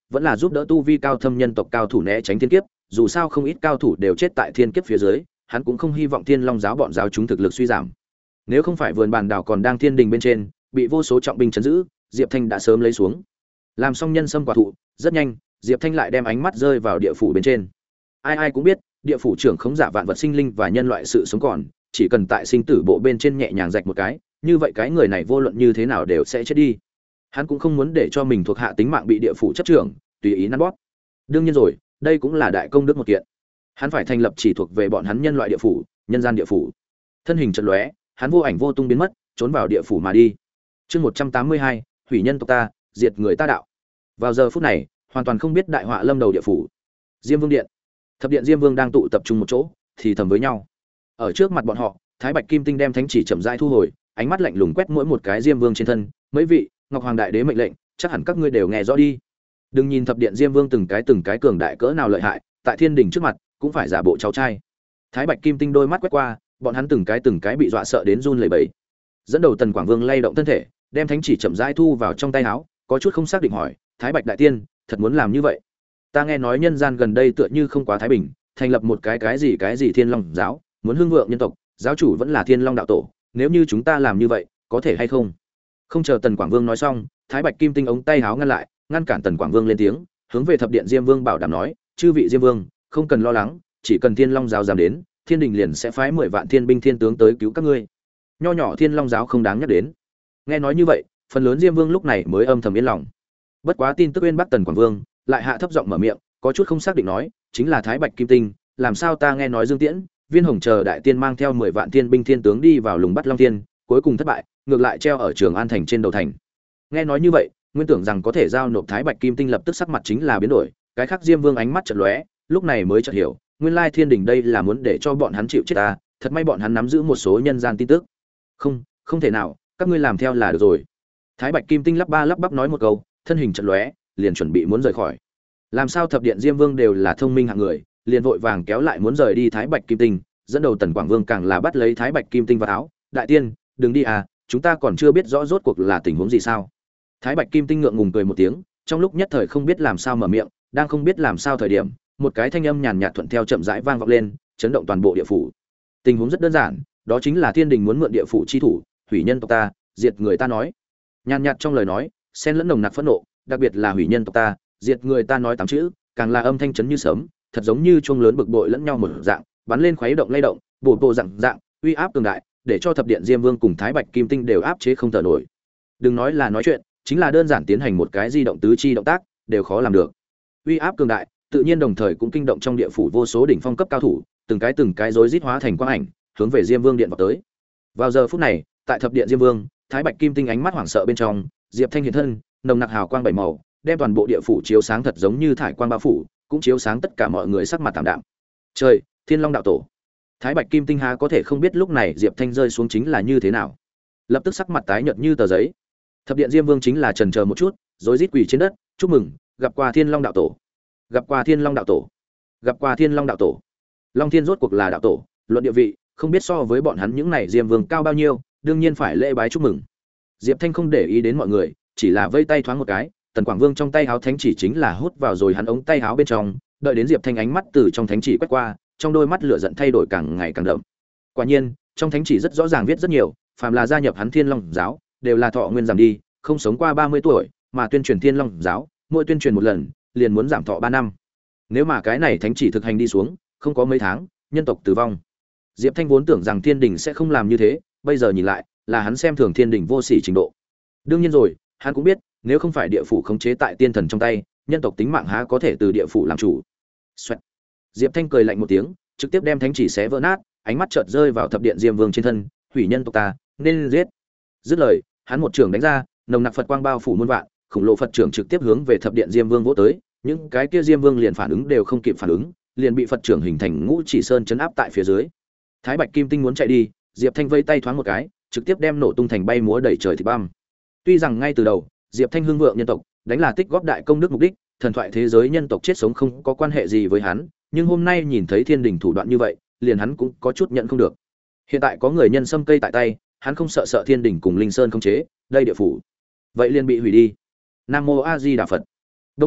vẫn là giúp đỡ tu vi cao thâm nhân tộc cao thủ né tránh thiên kiếp, dù sao không ít cao thủ đều chết tại thiên kiếp phía dưới, hắn cũng không hy vọng Thiên Long giáo bọn giáo chúng thực lực suy giảm. Nếu không phải vườn bàn đảo còn đang thiên đình bên trên, bị vô số trọng binh trấn giữ, Diệp Thanh đã sớm lấy xuống. Làm xong nhân sâm quả thụ, rất nhanh, Diệp Thanh lại đem ánh mắt rơi vào địa phủ bên trên. Ai ai cũng biết, địa phủ trưởng khống giả vạn vật sinh linh và nhân loại sự sống còn, chỉ cần tại sinh tử bộ bên trên nhẹ nhàng rạch một cái, như vậy cái người này vô luận như thế nào đều sẽ chết đi. Hắn cũng không muốn để cho mình thuộc hạ tính mạng bị địa phủ chấp trưởng, tùy ý nắn bóp. Đương nhiên rồi, đây cũng là đại công đức một kiện. Hắn phải thành lập chỉ thuộc về bọn hắn nhân loại địa phủ, nhân gian địa phủ. Thân hình chợt lóe, hắn vô ảnh vô tung biến mất, trốn vào địa phủ mà đi. Chương một trăm tám mươi hai, hủy nhân tộc ta, diệt người ta đạo. Vào giờ phút này, hoàn toàn không biết đại họa lâm đầu địa phủ. Diêm Vương điện. Thập điện Diêm Vương đang tụ tập trung một chỗ, thì thầm với nhau. Ở trước mặt bọn họ, Thái Bạch Kim Tinh đem thánh chỉ chậm rãi thu hồi, ánh mắt lạnh lùng quét mỗi một cái Diêm Vương trên thân, "Mấy vị, Ngọc Hoàng đại đế mệnh lệnh, chắc hẳn các ngươi đều nghe rõ đi. Đừng nhìn thập điện Diêm Vương từng cái từng cái cường đại cỡ nào lợi hại, tại thiên đình trước mặt, cũng phải giả bộ cháu trai." Thái Bạch Kim Tinh đôi mắt quét qua, bọn hắn từng cái từng cái bị dọa sợ đến run lẩy bẩy. Dẫn đầu Tần Quảng Vương lay động thân thể, đem thánh chỉ chậm rãi thu vào trong tay áo, có chút không xác định hỏi, "Thái Bạch đại tiên, thật muốn làm như vậy? Ta nghe nói nhân gian gần đây tựa như không quá thái bình, thành lập một cái cái gì cái gì Thiên Long giáo, muốn hưng vượng nhân tộc, giáo chủ vẫn là Thiên Long đạo tổ, nếu như chúng ta làm như vậy, có thể hay không?" Không chờ Tần Quảng Vương nói xong, Thái Bạch Kim Tinh ống tay áo ngăn lại, ngăn cản Tần Quảng Vương lên tiếng, hướng về thập điện Diêm Vương bảo đảm nói, "Chư vị Diêm Vương, không cần lo lắng, chỉ cần Thiên Long giáo dám đến, Thiên đình liền sẽ phái mười vạn thiên binh thiên tướng tới cứu các ngươi. Nho nhỏ Thiên Long giáo không đáng nhắc đến." Nghe nói như vậy, phần lớn Diêm Vương lúc này mới âm thầm yên lòng. Bất quá tin tức bên Bắc Tần Quảng Vương lại hạ thấp giọng mở miệng, có chút không xác định nói, "Chính là Thái Bạch Kim Tinh, làm sao ta nghe nói Dương Tiễn, Viên Hồng chờ đại tiên mang theo mười vạn thiên binh thiên tướng đi vào lùng bắt Long Thiên, cuối cùng thất bại, ngược lại treo ở Trường An thành trên đầu thành." Nghe nói như vậy, nguyên tưởng rằng có thể giao nộp Thái Bạch Kim Tinh lập tức sắc mặt chính là biến đổi, cái khác Diêm Vương ánh mắt chợt lóe, lúc này mới chợt hiểu, nguyên lai Thiên đình đây là muốn để cho bọn hắn chịu chết ta, thật may bọn hắn nắm giữ một số nhân gian tin tức. "Không, không thể nào, các ngươi làm theo là được rồi." Thái Bạch Kim Tinh lắp ba lắp bắp nói một câu, thân hình chợt lóe, liền chuẩn bị muốn rời khỏi. Làm sao thập điện Diêm Vương đều là thông minh hạng người, liền vội vàng kéo lại muốn rời đi Thái Bạch Kim Tinh, dẫn đầu Tần Quảng Vương càng là bắt lấy Thái Bạch Kim Tinh vào áo, "Đại tiên, đừng đi à, chúng ta còn chưa biết rõ rốt cuộc là tình huống gì sao?" Thái Bạch Kim Tinh ngượng ngùng cười một tiếng, trong lúc nhất thời không biết làm sao mở miệng, đang không biết làm sao thời điểm, một cái thanh âm nhàn nhạt thuận theo chậm rãi vang vọng lên, chấn động toàn bộ địa phủ. Tình huống rất đơn giản, đó chính là Thiên đình muốn mượn địa phủ chi thủ, hủy nhân tộc ta, diệt người ta nói. Nhàn nhạt trong lời nói, xen lẫn nồng nặc phẫn nộ, đặc biệt là hủy nhân tộc ta, diệt người ta nói tám chữ, càng là âm thanh chấn như sớm, thật giống như chuông lớn bực bội lẫn nhau một dạng, bắn lên khuấy động lay động, bổ bộ dạng dạng, uy áp cường đại, để cho thập điện Diêm Vương cùng Thái Bạch Kim Tinh đều áp chế không thở nổi. Đừng nói là nói chuyện, chính là đơn giản tiến hành một cái di động tứ chi động tác, đều khó làm được. Uy áp cường đại, tự nhiên đồng thời cũng kinh động trong địa phủ vô số đỉnh phong cấp cao thủ, từng cái từng cái rối rít hóa thành quang ảnh, hướng về Diêm Vương điện vào tới. Vào giờ phút này, tại thập điện Diêm Vương, Thái Bạch Kim Tinh ánh mắt hoảng sợ bên trong, Diệp Thanh hiện thân, nồng nặc hào quang bảy màu, đem toàn bộ địa phủ chiếu sáng thật giống như thải quang bao phủ, cũng chiếu sáng tất cả mọi người sắc mặt tạm đạm. Trời, Thiên Long đạo tổ. Thái Bạch Kim Tinh há có thể không biết lúc này Diệp Thanh rơi xuống chính là như thế nào. Lập tức sắc mặt tái nhợt như tờ giấy. Thập điện Diêm Vương chính là chần chờ một chút, rối rít quỳ trên đất, chúc mừng, gặp qua Thiên Long đạo tổ. Gặp qua Thiên Long đạo tổ. Gặp qua Thiên Long đạo tổ. Long Thiên rốt cuộc là đạo tổ, luận địa vị, không biết so với bọn hắn những này Diêm Vương cao bao nhiêu, đương nhiên phải lễ bái chúc mừng. Diệp Thanh không để ý đến mọi người, chỉ là vây tay thoáng một cái, Tần Quảng Vương trong tay háo thánh chỉ chính là hút vào rồi hắn ống tay háo bên trong, đợi đến Diệp Thanh ánh mắt từ trong thánh chỉ quét qua, trong đôi mắt lửa giận thay đổi càng ngày càng đậm. Quả nhiên, trong thánh chỉ rất rõ ràng viết rất nhiều, phàm là gia nhập hắn Thiên Long giáo, đều là thọ nguyên giảm đi, không sống qua ba mươi tuổi, mà tuyên truyền Thiên Long giáo, mỗi tuyên truyền một lần, liền muốn giảm thọ ba năm. Nếu mà cái này thánh chỉ thực hành đi xuống, không có mấy tháng, nhân tộc tử vong. Diệp Thanh vốn tưởng rằng Thiên đình sẽ không làm như thế, bây giờ nhìn lại, là hắn xem thường Thiên đình vô sỉ trình độ. Đương nhiên rồi, hắn cũng biết, nếu không phải địa phủ khống chế tại tiên thần trong tay, nhân tộc tính mạng há có thể từ địa phủ làm chủ. Xoẹt. Diệp Thanh cười lạnh một tiếng, trực tiếp đem thánh chỉ xé vỡ nát, ánh mắt chợt rơi vào thập điện Diêm Vương trên thân, hủy nhân tộc ta, nên giết. Dứt lời, hắn một trường đánh ra, nồng nặc Phật quang bao phủ muôn vạn, khủng lồ Phật trưởng trực tiếp hướng về thập điện Diêm Vương vỗ tới, những cái kia Diêm Vương liền phản ứng đều không kịp phản ứng, liền bị Phật trưởng hình thành ngũ chỉ sơn chấn áp tại phía dưới. Thái Bạch Kim Tinh muốn chạy đi, Diệp Thanh vây tay thoáng một cái, trực tiếp đem nổ tung thành bay múa đầy trời thịt băm. Tuy rằng ngay từ đầu, Diệp Thanh hưng vượng nhân tộc, đánh là tích góp đại công đức mục đích, thần thoại thế giới nhân tộc chết sống không có quan hệ gì với hắn, nhưng hôm nay nhìn thấy Thiên đình thủ đoạn như vậy, liền hắn cũng có chút nhận không được. Hiện tại có người nhân sâm cây tại tay, hắn không sợ sợ Thiên đình cùng Linh Sơn không chế, đây địa phủ, vậy liền bị hủy đi. Nam mô A Di Đà Phật. Đương nhiên,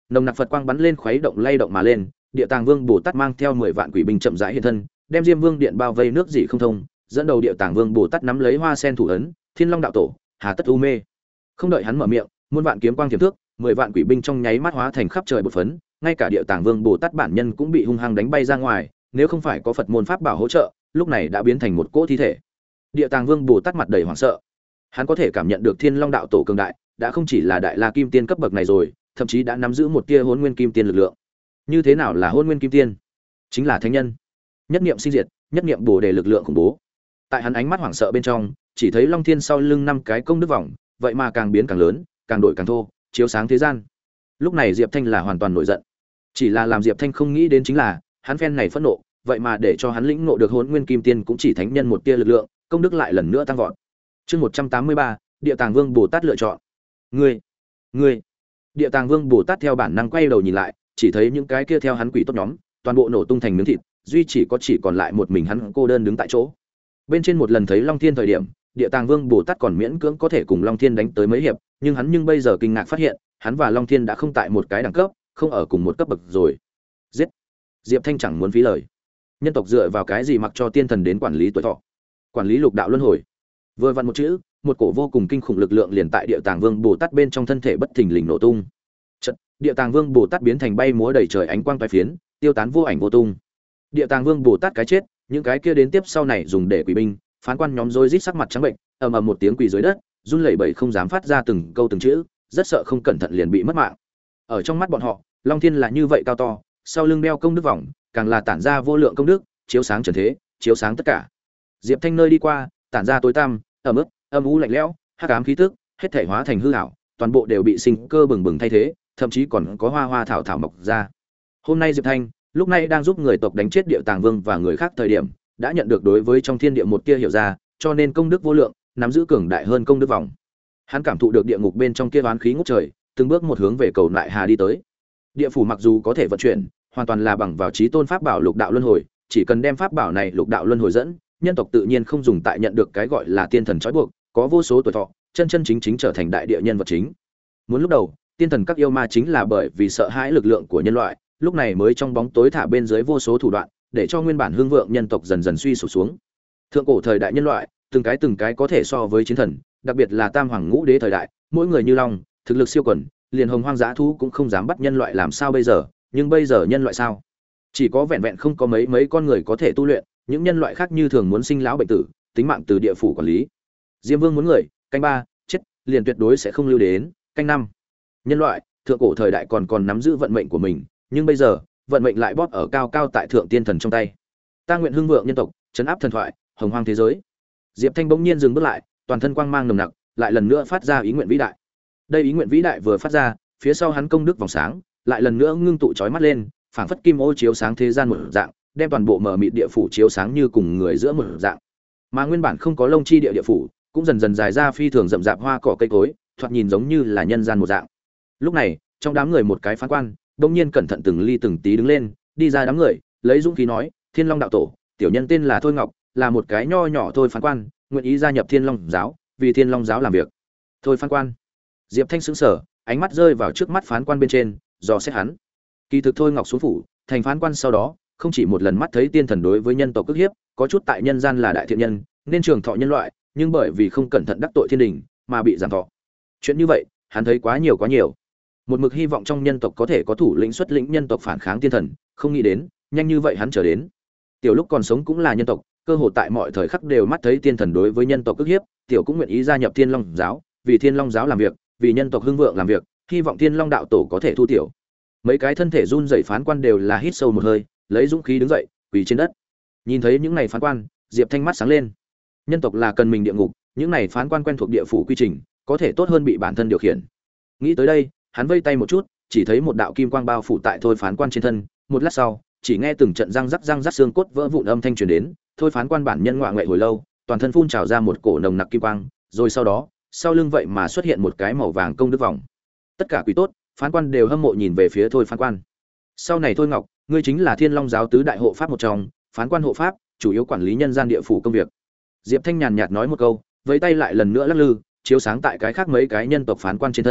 nồng nặc Phật quang bắn lên khuấy động lay động mà lên, Địa Tàng Vương Bồ Tát mang theo mười vạn quỷ binh chậm rãi hiện thân, đem Diêm Vương điện bao vây nước dị không thông, dẫn đầu Địa Tàng Vương Bồ Tát nắm lấy hoa sen thủ ấn, Thiên Long đạo tổ, hà tất u mê. Không đợi hắn mở miệng, muôn vạn kiếm quang tiềm thước, mười vạn quỷ binh trong nháy mắt hóa thành khắp trời bột phấn, ngay cả Địa Tàng Vương Bồ Tát bản nhân cũng bị hung hăng đánh bay ra ngoài, nếu không phải có Phật môn pháp bảo hỗ trợ, lúc này đã biến thành một cỗ thi thể. Địa Tàng Vương Bồ Tát mặt đầy hoảng sợ. Hắn có thể cảm nhận được Thiên Long đạo tổ cường đại, đã không chỉ là đại la kim tiên cấp bậc này rồi, thậm chí đã nắm giữ một tia hỗn nguyên kim tiên lực lượng. Như thế nào là hỗn nguyên kim tiên? Chính là thánh nhân. Nhất niệm sinh diệt, nhất niệm bổ đề lực lượng khủng bố. Tại hắn ánh mắt hoảng sợ bên trong, chỉ thấy Long Thiên sau lưng năm cái công đức vòng, vậy mà càng biến càng lớn, càng đổi càng thô, chiếu sáng thế gian. Lúc này Diệp Thanh là hoàn toàn nổi giận. Chỉ là làm Diệp Thanh không nghĩ đến chính là, hắn phen này phẫn nộ, vậy mà để cho hắn lĩnh ngộ được hỗn nguyên kim tiên cũng chỉ thánh nhân một tia lực lượng, công đức lại lần nữa tăng vọt. Chương một trăm tám mươi ba, Địa Tàng Vương Bồ Tát lựa chọn. Ngươi, ngươi. Địa Tàng Vương Bồ Tát theo bản năng quay đầu nhìn lại, chỉ thấy những cái kia theo hắn quỷ tốt nhóm, toàn bộ nổ tung thành miếng thịt, duy chỉ có chỉ còn lại một mình hắn cô đơn đứng tại chỗ. Bên trên một lần thấy Long Thiên thời điểm, Địa Tàng Vương Bồ Tát còn miễn cưỡng có thể cùng Long Thiên đánh tới mấy hiệp, nhưng hắn nhưng bây giờ kinh ngạc phát hiện, hắn và Long Thiên đã không tại một cái đẳng cấp, không ở cùng một cấp bậc rồi. Giết. Diệp Thanh chẳng muốn phí lời. Nhân tộc dựa vào cái gì mặc cho tiên thần đến quản lý tuổi thọ, quản lý lục đạo luân hồi? Vừa vặn một chữ, một cổ vô cùng kinh khủng lực lượng liền tại Địa Tàng Vương Bồ Tát bên trong thân thể bất thình lình nổ tung. Chợt, Địa Tàng Vương Bồ Tát biến thành bay múa đầy trời ánh quang toái phiến, tiêu tán vô ảnh vô tung. Địa Tàng Vương Bồ Tát cái chết, những cái kia đến tiếp sau này dùng để quỷ binh, phán quan nhóm rối rít sắc mặt trắng bệnh, ầm ầm một tiếng quỳ dưới đất, run lẩy bẩy không dám phát ra từng câu từng chữ, rất sợ không cẩn thận liền bị mất mạng. Ở trong mắt bọn họ, Long Thiên là như vậy cao to, sau lưng đeo công đức vòng, càng là tản ra vô lượng công đức, chiếu sáng trần thế, chiếu sáng tất cả. Diệp Thanh nơi đi qua, tản ra tối tăm, ẩm ướt, âm u lạnh lẽo, hắc ám khí tức, hết thảy hóa thành hư ảo, toàn bộ đều bị sinh cơ bừng bừng thay thế, thậm chí còn có hoa hoa thảo thảo mọc ra. Hôm nay Diệp Thanh, lúc này đang giúp người tộc đánh chết Địa Tàng Vương và người khác thời điểm, đã nhận được đối với trong thiên địa một kia hiểu ra, cho nên công đức vô lượng, nắm giữ cường đại hơn công đức vòng. Hắn cảm thụ được địa ngục bên trong kia oán khí ngút trời, từng bước một hướng về cầu lại hà đi tới. Địa phủ mặc dù có thể vận chuyển, hoàn toàn là bằng vào chí tôn pháp bảo lục đạo luân hồi, chỉ cần đem pháp bảo này lục đạo luân hồi dẫn, nhân tộc tự nhiên không dùng tại nhận được cái gọi là tiên thần trói buộc, có vô số tuổi thọ, chân chân chính chính trở thành đại địa nhân vật chính. Muốn lúc đầu, tiên thần các yêu ma chính là bởi vì sợ hãi lực lượng của nhân loại, lúc này mới trong bóng tối thả bên dưới vô số thủ đoạn, để cho nguyên bản hương vượng nhân tộc dần dần suy sụp xuống. Thượng cổ thời đại nhân loại, từng cái từng cái có thể so với chiến thần, đặc biệt là Tam Hoàng Ngũ Đế thời đại, mỗi người như long, thực lực siêu quần, liền hồng hoang dã thú cũng không dám bắt nhân loại làm sao bây giờ, nhưng bây giờ nhân loại sao? Chỉ có vẹn vẹn không có mấy mấy con người có thể tu luyện, những nhân loại khác như thường muốn sinh lão bệnh tử, tính mạng từ địa phủ quản lý. Diêm Vương muốn người, canh ba, chết, liền tuyệt đối sẽ không lưu đến, canh năm. Nhân loại, thượng cổ thời đại còn còn nắm giữ vận mệnh của mình, nhưng bây giờ, vận mệnh lại bóp ở cao cao tại thượng tiên thần trong tay. Ta nguyện hưng vượng nhân tộc, trấn áp thần thoại, hồng hoang thế giới. Diệp Thanh bỗng nhiên dừng bước lại, toàn thân quang mang nồng nặc, lại lần nữa phát ra ý nguyện vĩ đại. Đây ý nguyện vĩ đại vừa phát ra, phía sau hắn công đức vòng sáng, lại lần nữa ngưng tụ chói mắt lên, phảng phất kim ô chiếu sáng thế gian một dạng, đem toàn bộ mở mịt địa phủ chiếu sáng như cùng người giữa một dạng. Mà nguyên bản không có lông chi địa địa phủ, cũng dần dần dài ra phi thường rậm rạp hoa cỏ cây cối, thoạt nhìn giống như là nhân gian một dạng. Lúc này, trong đám người một cái phán quan, bỗng nhiên cẩn thận từng ly từng tí đứng lên, đi ra đám người, lấy dũng khí nói, Thiên Long đạo tổ, tiểu nhân tên là Thôi Ngọc, là một cái nho nhỏ thôi phán quan, nguyện ý gia nhập Thiên Long giáo, vì Thiên Long giáo làm việc. Thôi phán quan. Diệp Thanh sững sờ, ánh mắt rơi vào trước mắt phán quan bên trên, dò xét hắn. Kỳ thực Thôi Ngọc xuống phủ, thành phán quan sau đó, không chỉ một lần mắt thấy tiên thần đối với nhân tộc ức hiếp, có chút tại nhân gian là đại thiện nhân, nên trường thọ nhân loại, nhưng bởi vì không cẩn thận đắc tội thiên đình, mà bị giảm thọ. Chuyện như vậy, hắn thấy quá nhiều quá nhiều. Một mực hy vọng trong nhân tộc có thể có thủ lĩnh xuất lĩnh nhân tộc phản kháng tiên thần, không nghĩ đến, nhanh như vậy hắn trở đến. Tiểu lúc còn sống cũng là nhân tộc, cơ hội tại mọi thời khắc đều mắt thấy tiên thần đối với nhân tộc ức hiếp, tiểu cũng nguyện ý gia nhập Thiên Long giáo, vì Thiên Long giáo làm việc, vì nhân tộc hưng vượng làm việc, hy vọng Thiên Long đạo tổ có thể thu tiểu. Mấy cái thân thể run rẩy phán quan đều là hít sâu một hơi, lấy dũng khí đứng dậy, quỳ trên đất. Nhìn thấy những này phán quan, Diệp Thanh mắt sáng lên. Nhân tộc là cần mình địa ngục, những này phán quan quen thuộc địa phủ quy trình, có thể tốt hơn bị bản thân điều khiển. Nghĩ tới đây, hắn vây tay một chút, chỉ thấy một đạo kim quang bao phủ tại thôi phán quan trên thân, một lát sau, chỉ nghe từng trận răng rắc răng rắc xương cốt vỡ vụn âm thanh truyền đến, thôi phán quan bản nhân ngọa ngoại hồi lâu, toàn thân phun trào ra một cổ nồng nặc kim quang, rồi sau đó, sau lưng vậy mà xuất hiện một cái màu vàng công đức vòng. Tất cả quý tốt, phán quan đều hâm mộ nhìn về phía thôi phán quan. Sau này Thôi Ngọc, ngươi chính là Thiên Long giáo tứ đại hộ pháp một trong, phán quan hộ pháp, chủ yếu quản lý nhân gian địa phủ công việc. Diệp Thanh nhàn nhạt nói một câu, vẫy tay lại lần nữa lắc lư, chiếu sáng tại cái khác mấy cái nhân tộc phán quan trên thân,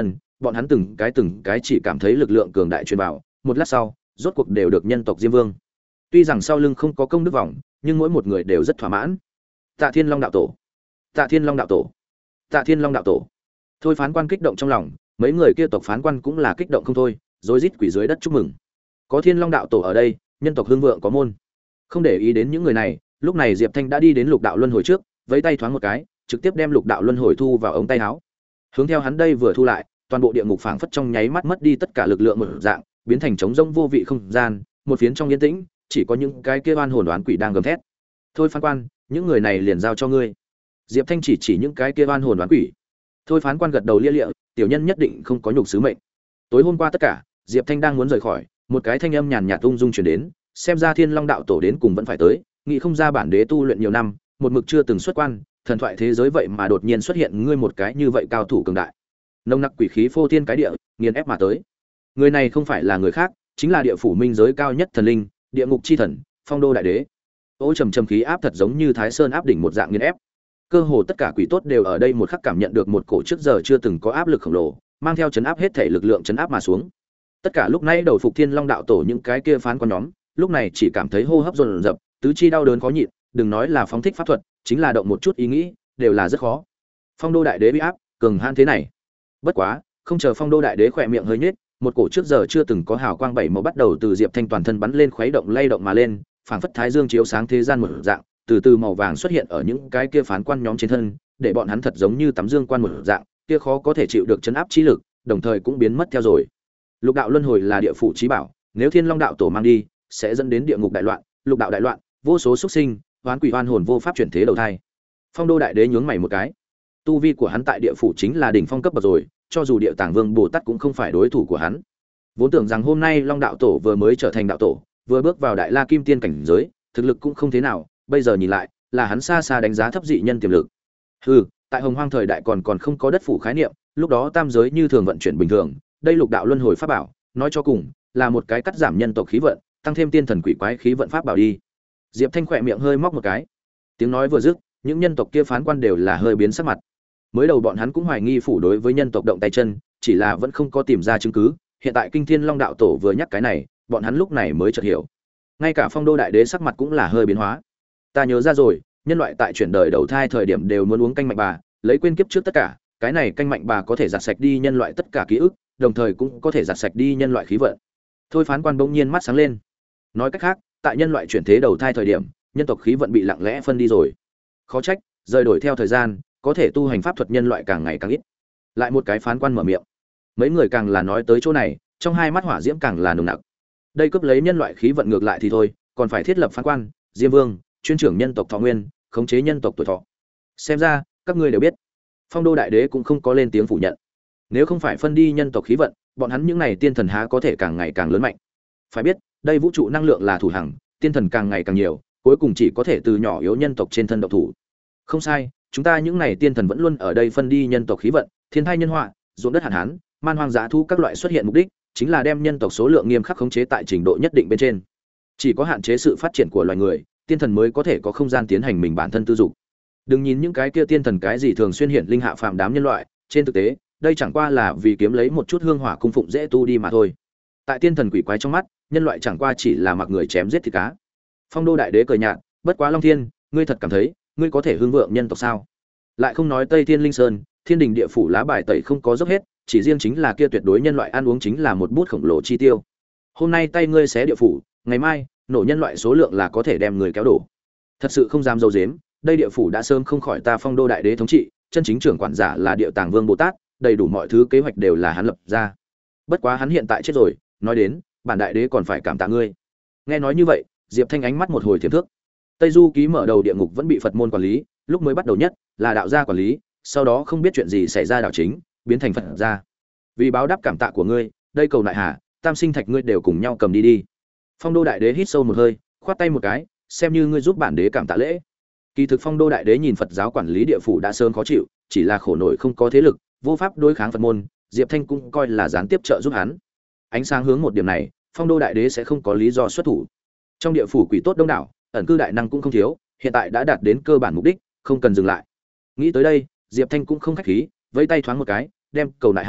bọn hắn từng cái từng cái chỉ cảm thấy lực lượng cường đại truyền vào, một lát sau, rốt cuộc đều được nhân tộc Diêm Vương. Tuy rằng sau lưng không có công đức vòng, nhưng mỗi một người đều rất thỏa mãn. Tạ Thiên Long đạo tổ, Tạ Thiên Long đạo tổ, Tạ Thiên Long đạo tổ. Thôi phán quan kích động trong lòng, mấy người kia tộc phán quan cũng là kích động không thôi, rối rít quỳ dưới đất chúc mừng. Có Thiên Long đạo tổ ở đây, nhân tộc hưng vượng có môn. Không để ý đến những người này, lúc này Diệp Thanh đã đi đến Lục Đạo Luân Hồi trước, vẫy tay thoáng một cái, trực tiếp đem Lục Đạo Luân Hồi thu vào ống tay áo. Hướng theo hắn đây vừa thu lại, toàn bộ địa ngục phảng phất trong nháy mắt mất đi tất cả lực lượng một dạng, biến thành trống rỗng vô vị không gian, một phiến trong yên tĩnh, chỉ có những cái kia oan hồn đoán quỷ đang gầm thét. Thôi phán quan, những người này liền giao cho ngươi. Diệp Thanh chỉ chỉ những cái kia oan hồn đoán quỷ. Thôi phán quan gật đầu lia lịa, tiểu nhân nhất định không có nhục sứ mệnh. Tối hôm qua tất cả, Diệp Thanh đang muốn rời khỏi, một cái thanh âm nhàn nhạt ung dung truyền đến, xem ra Thiên Long đạo tổ đến cùng vẫn phải tới, nghĩ không ra bản đế tu luyện nhiều năm, một mực chưa từng xuất quan, thần thoại thế giới vậy mà đột nhiên xuất hiện ngươi một cái như vậy cao thủ cường đại. Nồng nặc quỷ khí phô thiên cái địa, nghiền ép mà tới. Người này không phải là người khác, chính là địa phủ minh giới cao nhất thần linh, địa ngục chi thần, Phong Đô đại đế. Ô trầm trầm khí áp thật giống như Thái Sơn áp đỉnh một dạng nghiền ép. Cơ hồ tất cả quỷ tốt đều ở đây một khắc cảm nhận được một cổ trước giờ chưa từng có áp lực khổng lồ, mang theo chấn áp hết thể lực lượng chấn áp mà xuống. Tất cả lúc nãy đầu phục Thiên Long đạo tổ những cái kia phán quan nhóm, lúc này chỉ cảm thấy hô hấp dồn dập, tứ chi đau đớn khó nhịn, đừng nói là phóng thích pháp thuật, chính là động một chút ý nghĩ, đều là rất khó. Phong Đô đại đế uy áp, cường hãn thế này. Bất quá, không chờ Phong Đô đại đế khỏe miệng hơi nhếch, một cổ trước giờ chưa từng có hào quang bảy màu bắt đầu từ Diệp Thanh toàn thân bắn lên khuấy động lay động mà lên, phảng phất thái dương chiếu sáng thế gian một dạng, từ từ màu vàng xuất hiện ở những cái kia phán quan nhóm trên thân, để bọn hắn thật giống như tắm dương quan một dạng, kia khó có thể chịu được chấn áp chi lực, đồng thời cũng biến mất theo rồi. Lục đạo luân hồi là địa phủ chí bảo, nếu Thiên Long đạo tổ mang đi, sẽ dẫn đến địa ngục đại loạn, lục đạo đại loạn, vô số xuất sinh, oán quỷ oan hồn vô pháp chuyển thế đầu thai. Phong Đô đại đế nhướng mày một cái. Tu vi của hắn tại địa phủ chính là đỉnh phong cấp bậc rồi, cho dù địa tàng vương Bồ Tát cũng không phải đối thủ của hắn. Vốn tưởng rằng hôm nay Long đạo tổ vừa mới trở thành đạo tổ, vừa bước vào đại la kim tiên cảnh giới, thực lực cũng không thế nào, bây giờ nhìn lại, là hắn xa xa đánh giá thấp dị nhân tiềm lực. Hừ, tại Hồng Hoang thời đại còn còn không có đất phủ khái niệm, lúc đó tam giới như thường vận chuyển bình thường, đây lục đạo luân hồi pháp bảo, nói cho cùng, là một cái cắt giảm nhân tộc khí vận, tăng thêm tiên thần quỷ quái khí vận pháp bảo đi. Diệp Thanh khỏe miệng hơi móc một cái. Tiếng nói vừa dứt, những nhân tộc kia phán quan đều là hơi biến sắc mặt. Mới đầu bọn hắn cũng hoài nghi phủ đối với nhân tộc động tay chân, chỉ là vẫn không có tìm ra chứng cứ, hiện tại Kinh Thiên Long đạo tổ vừa nhắc cái này, bọn hắn lúc này mới chợt hiểu. Ngay cả Phong Đô đại đế sắc mặt cũng là hơi biến hóa. Ta nhớ ra rồi, nhân loại tại chuyển đời đầu thai thời điểm đều muốn uống canh mạnh bà, lấy quên kiếp trước tất cả, cái này canh mạnh bà có thể giặt sạch đi nhân loại tất cả ký ức, đồng thời cũng có thể giặt sạch đi nhân loại khí vận. Thôi phán quan bỗng nhiên mắt sáng lên. Nói cách khác, tại nhân loại chuyển thế đầu thai thời điểm, nhân tộc khí vận bị lặng lẽ phân đi rồi. Khó trách, rời đổi theo thời gian, có thể tu hành pháp thuật nhân loại càng ngày càng ít. Lại một cái phán quan mở miệng. Mấy người càng là nói tới chỗ này, trong hai mắt hỏa diễm càng là nồng nặc. Đây cướp lấy nhân loại khí vận ngược lại thì thôi, còn phải thiết lập phán quan, Diêm Vương, chuyên trưởng nhân tộc thọ nguyên, khống chế nhân tộc tuổi thọ. Xem ra, các ngươi đều biết. Phong Đô đại đế cũng không có lên tiếng phủ nhận. Nếu không phải phân đi nhân tộc khí vận, bọn hắn những này tiên thần há có thể càng ngày càng lớn mạnh. Phải biết, đây vũ trụ năng lượng là thủ hằng, tiên thần càng ngày càng nhiều, cuối cùng chỉ có thể từ nhỏ yếu nhân tộc trên thân độc thủ. Không sai, chúng ta những này tiên thần vẫn luôn ở đây phân đi nhân tộc khí vận, thiên thai nhân họa, ruộng đất hạn hán, man hoang dã thu các loại xuất hiện mục đích, chính là đem nhân tộc số lượng nghiêm khắc khống chế tại trình độ nhất định bên trên. Chỉ có hạn chế sự phát triển của loài người, tiên thần mới có thể có không gian tiến hành mình bản thân tư dục. Đừng nhìn những cái kia tiên thần cái gì thường xuyên hiện linh hạ phàm đám nhân loại, trên thực tế, đây chẳng qua là vì kiếm lấy một chút hương hỏa cung phụng dễ tu đi mà thôi. Tại tiên thần quỷ quái trong mắt, nhân loại chẳng qua chỉ là mặc người chém giết thịt cá. Phong Đô đại đế cười nhạt, bất quá Long Thiên, ngươi thật cảm thấy, ngươi có thể hương vượng nhân tộc sao? Lại không nói Tây Thiên Linh Sơn, Thiên Đình địa phủ lá bài tẩy không có dốc hết, chỉ riêng chính là kia tuyệt đối nhân loại ăn uống chính là một bút khổng lồ chi tiêu. Hôm nay tay ngươi xé địa phủ, ngày mai, nổ nhân loại số lượng là có thể đem người kéo đổ. Thật sự không dám dâu dếm, đây địa phủ đã sớm không khỏi ta Phong Đô đại đế thống trị, chân chính trưởng quản giả là Địa Tàng Vương Bồ Tát, đầy đủ mọi thứ kế hoạch đều là hắn lập ra. Bất quá hắn hiện tại chết rồi, nói đến, bản đại đế còn phải cảm tạ ngươi. Nghe nói như vậy, Diệp Thanh ánh mắt một hồi thiểm thước. Tây Du ký mở đầu địa ngục vẫn bị Phật môn quản lý, lúc mới bắt đầu nhất là đạo gia quản lý, sau đó không biết chuyện gì xảy ra đạo chính, biến thành Phật gia. Vì báo đáp cảm tạ của ngươi, đây cầu nại hà, tam sinh thạch ngươi đều cùng nhau cầm đi đi. Phong Đô đại đế hít sâu một hơi, khoát tay một cái, xem như ngươi giúp bản đế cảm tạ lễ. Kỳ thực Phong Đô đại đế nhìn Phật giáo quản lý địa phủ đã sớm khó chịu, chỉ là khổ nổi không có thế lực, vô pháp đối kháng Phật môn, Diệp Thanh cũng coi là gián tiếp trợ giúp hắn. Ánh sáng hướng một điểm này, Phong Đô đại đế sẽ không có lý do xuất thủ. Trong địa phủ quỷ tốt đông đảo, ẩn cư đại năng cũng không thiếu, hiện tại đã đạt đến cơ bản mục đích, không cần dừng lại. Nghĩ tới đây, Diệp Thanh cũng không khách khí, vẫy tay thoáng một cái, đem cầu nại hà,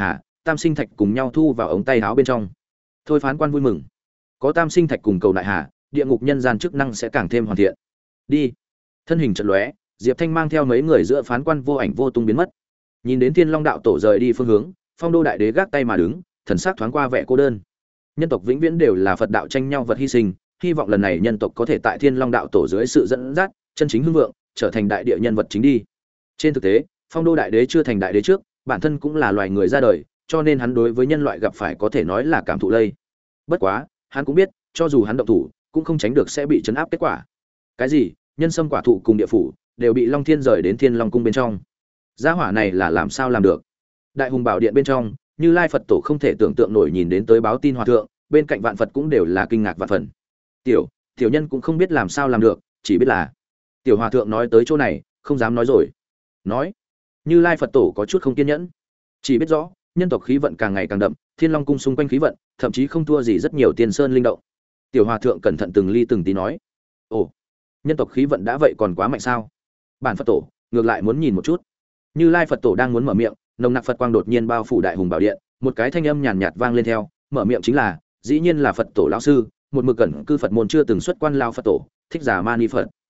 tam sinh thạch cùng nhau thu vào ống tay áo bên trong. Thôi phán quan vui mừng, có tam sinh thạch cùng cầu đại hà, địa ngục nhân gian chức năng sẽ càng thêm hoàn thiện. Đi. Thân hình chợt lóe, Diệp Thanh mang theo mấy người giữa phán quan vô ảnh vô tung biến mất. Nhìn đến Thiên Long đạo tổ rời đi phương hướng, Phong Đô đại đế gác tay mà đứng, thần sắc thoáng qua vẻ cô đơn. Nhân tộc vĩnh viễn đều là Phật đạo tranh nhau vật hy sinh, hy vọng lần này nhân tộc có thể tại Thiên Long đạo tổ dưới sự dẫn dắt, chân chính hưng vượng, trở thành đại địa nhân vật chính đi. Trên thực tế, Phong Đô đại đế chưa thành đại đế trước, bản thân cũng là loài người ra đời, cho nên hắn đối với nhân loại gặp phải có thể nói là cảm thụ lây. Bất quá, hắn cũng biết, cho dù hắn động thủ, cũng không tránh được sẽ bị trấn áp kết quả. Cái gì? Nhân sâm quả thụ cùng địa phủ đều bị Long Thiên rời đến Thiên Long cung bên trong. Gia hỏa này là làm sao làm được? Đại hùng bảo điện bên trong, Như Lai Phật tổ không thể tưởng tượng nổi nhìn đến tới báo tin hòa thượng, bên cạnh vạn Phật cũng đều là kinh ngạc vạn phần. Tiểu, tiểu nhân cũng không biết làm sao làm được, chỉ biết là tiểu hòa thượng nói tới chỗ này, không dám nói rồi. Nói, Như Lai Phật tổ có chút không kiên nhẫn, chỉ biết rõ, nhân tộc khí vận càng ngày càng đậm, Thiên Long cung xung quanh khí vận, thậm chí không thua gì rất nhiều tiên sơn linh động. Tiểu hòa thượng cẩn thận từng ly từng tí nói, ồ, nhân tộc khí vận đã vậy còn quá mạnh sao? Bản Phật tổ ngược lại muốn nhìn một chút. Như Lai Phật tổ đang muốn mở miệng, nồng nặc Phật quang đột nhiên bao phủ đại hùng bảo điện, một cái thanh âm nhàn nhạt vang lên theo, mở miệng chính là, dĩ nhiên là Phật tổ lão sư, một mực cẩn cư Phật môn chưa từng xuất quan lao Phật tổ, Thích Giả Mani Phật.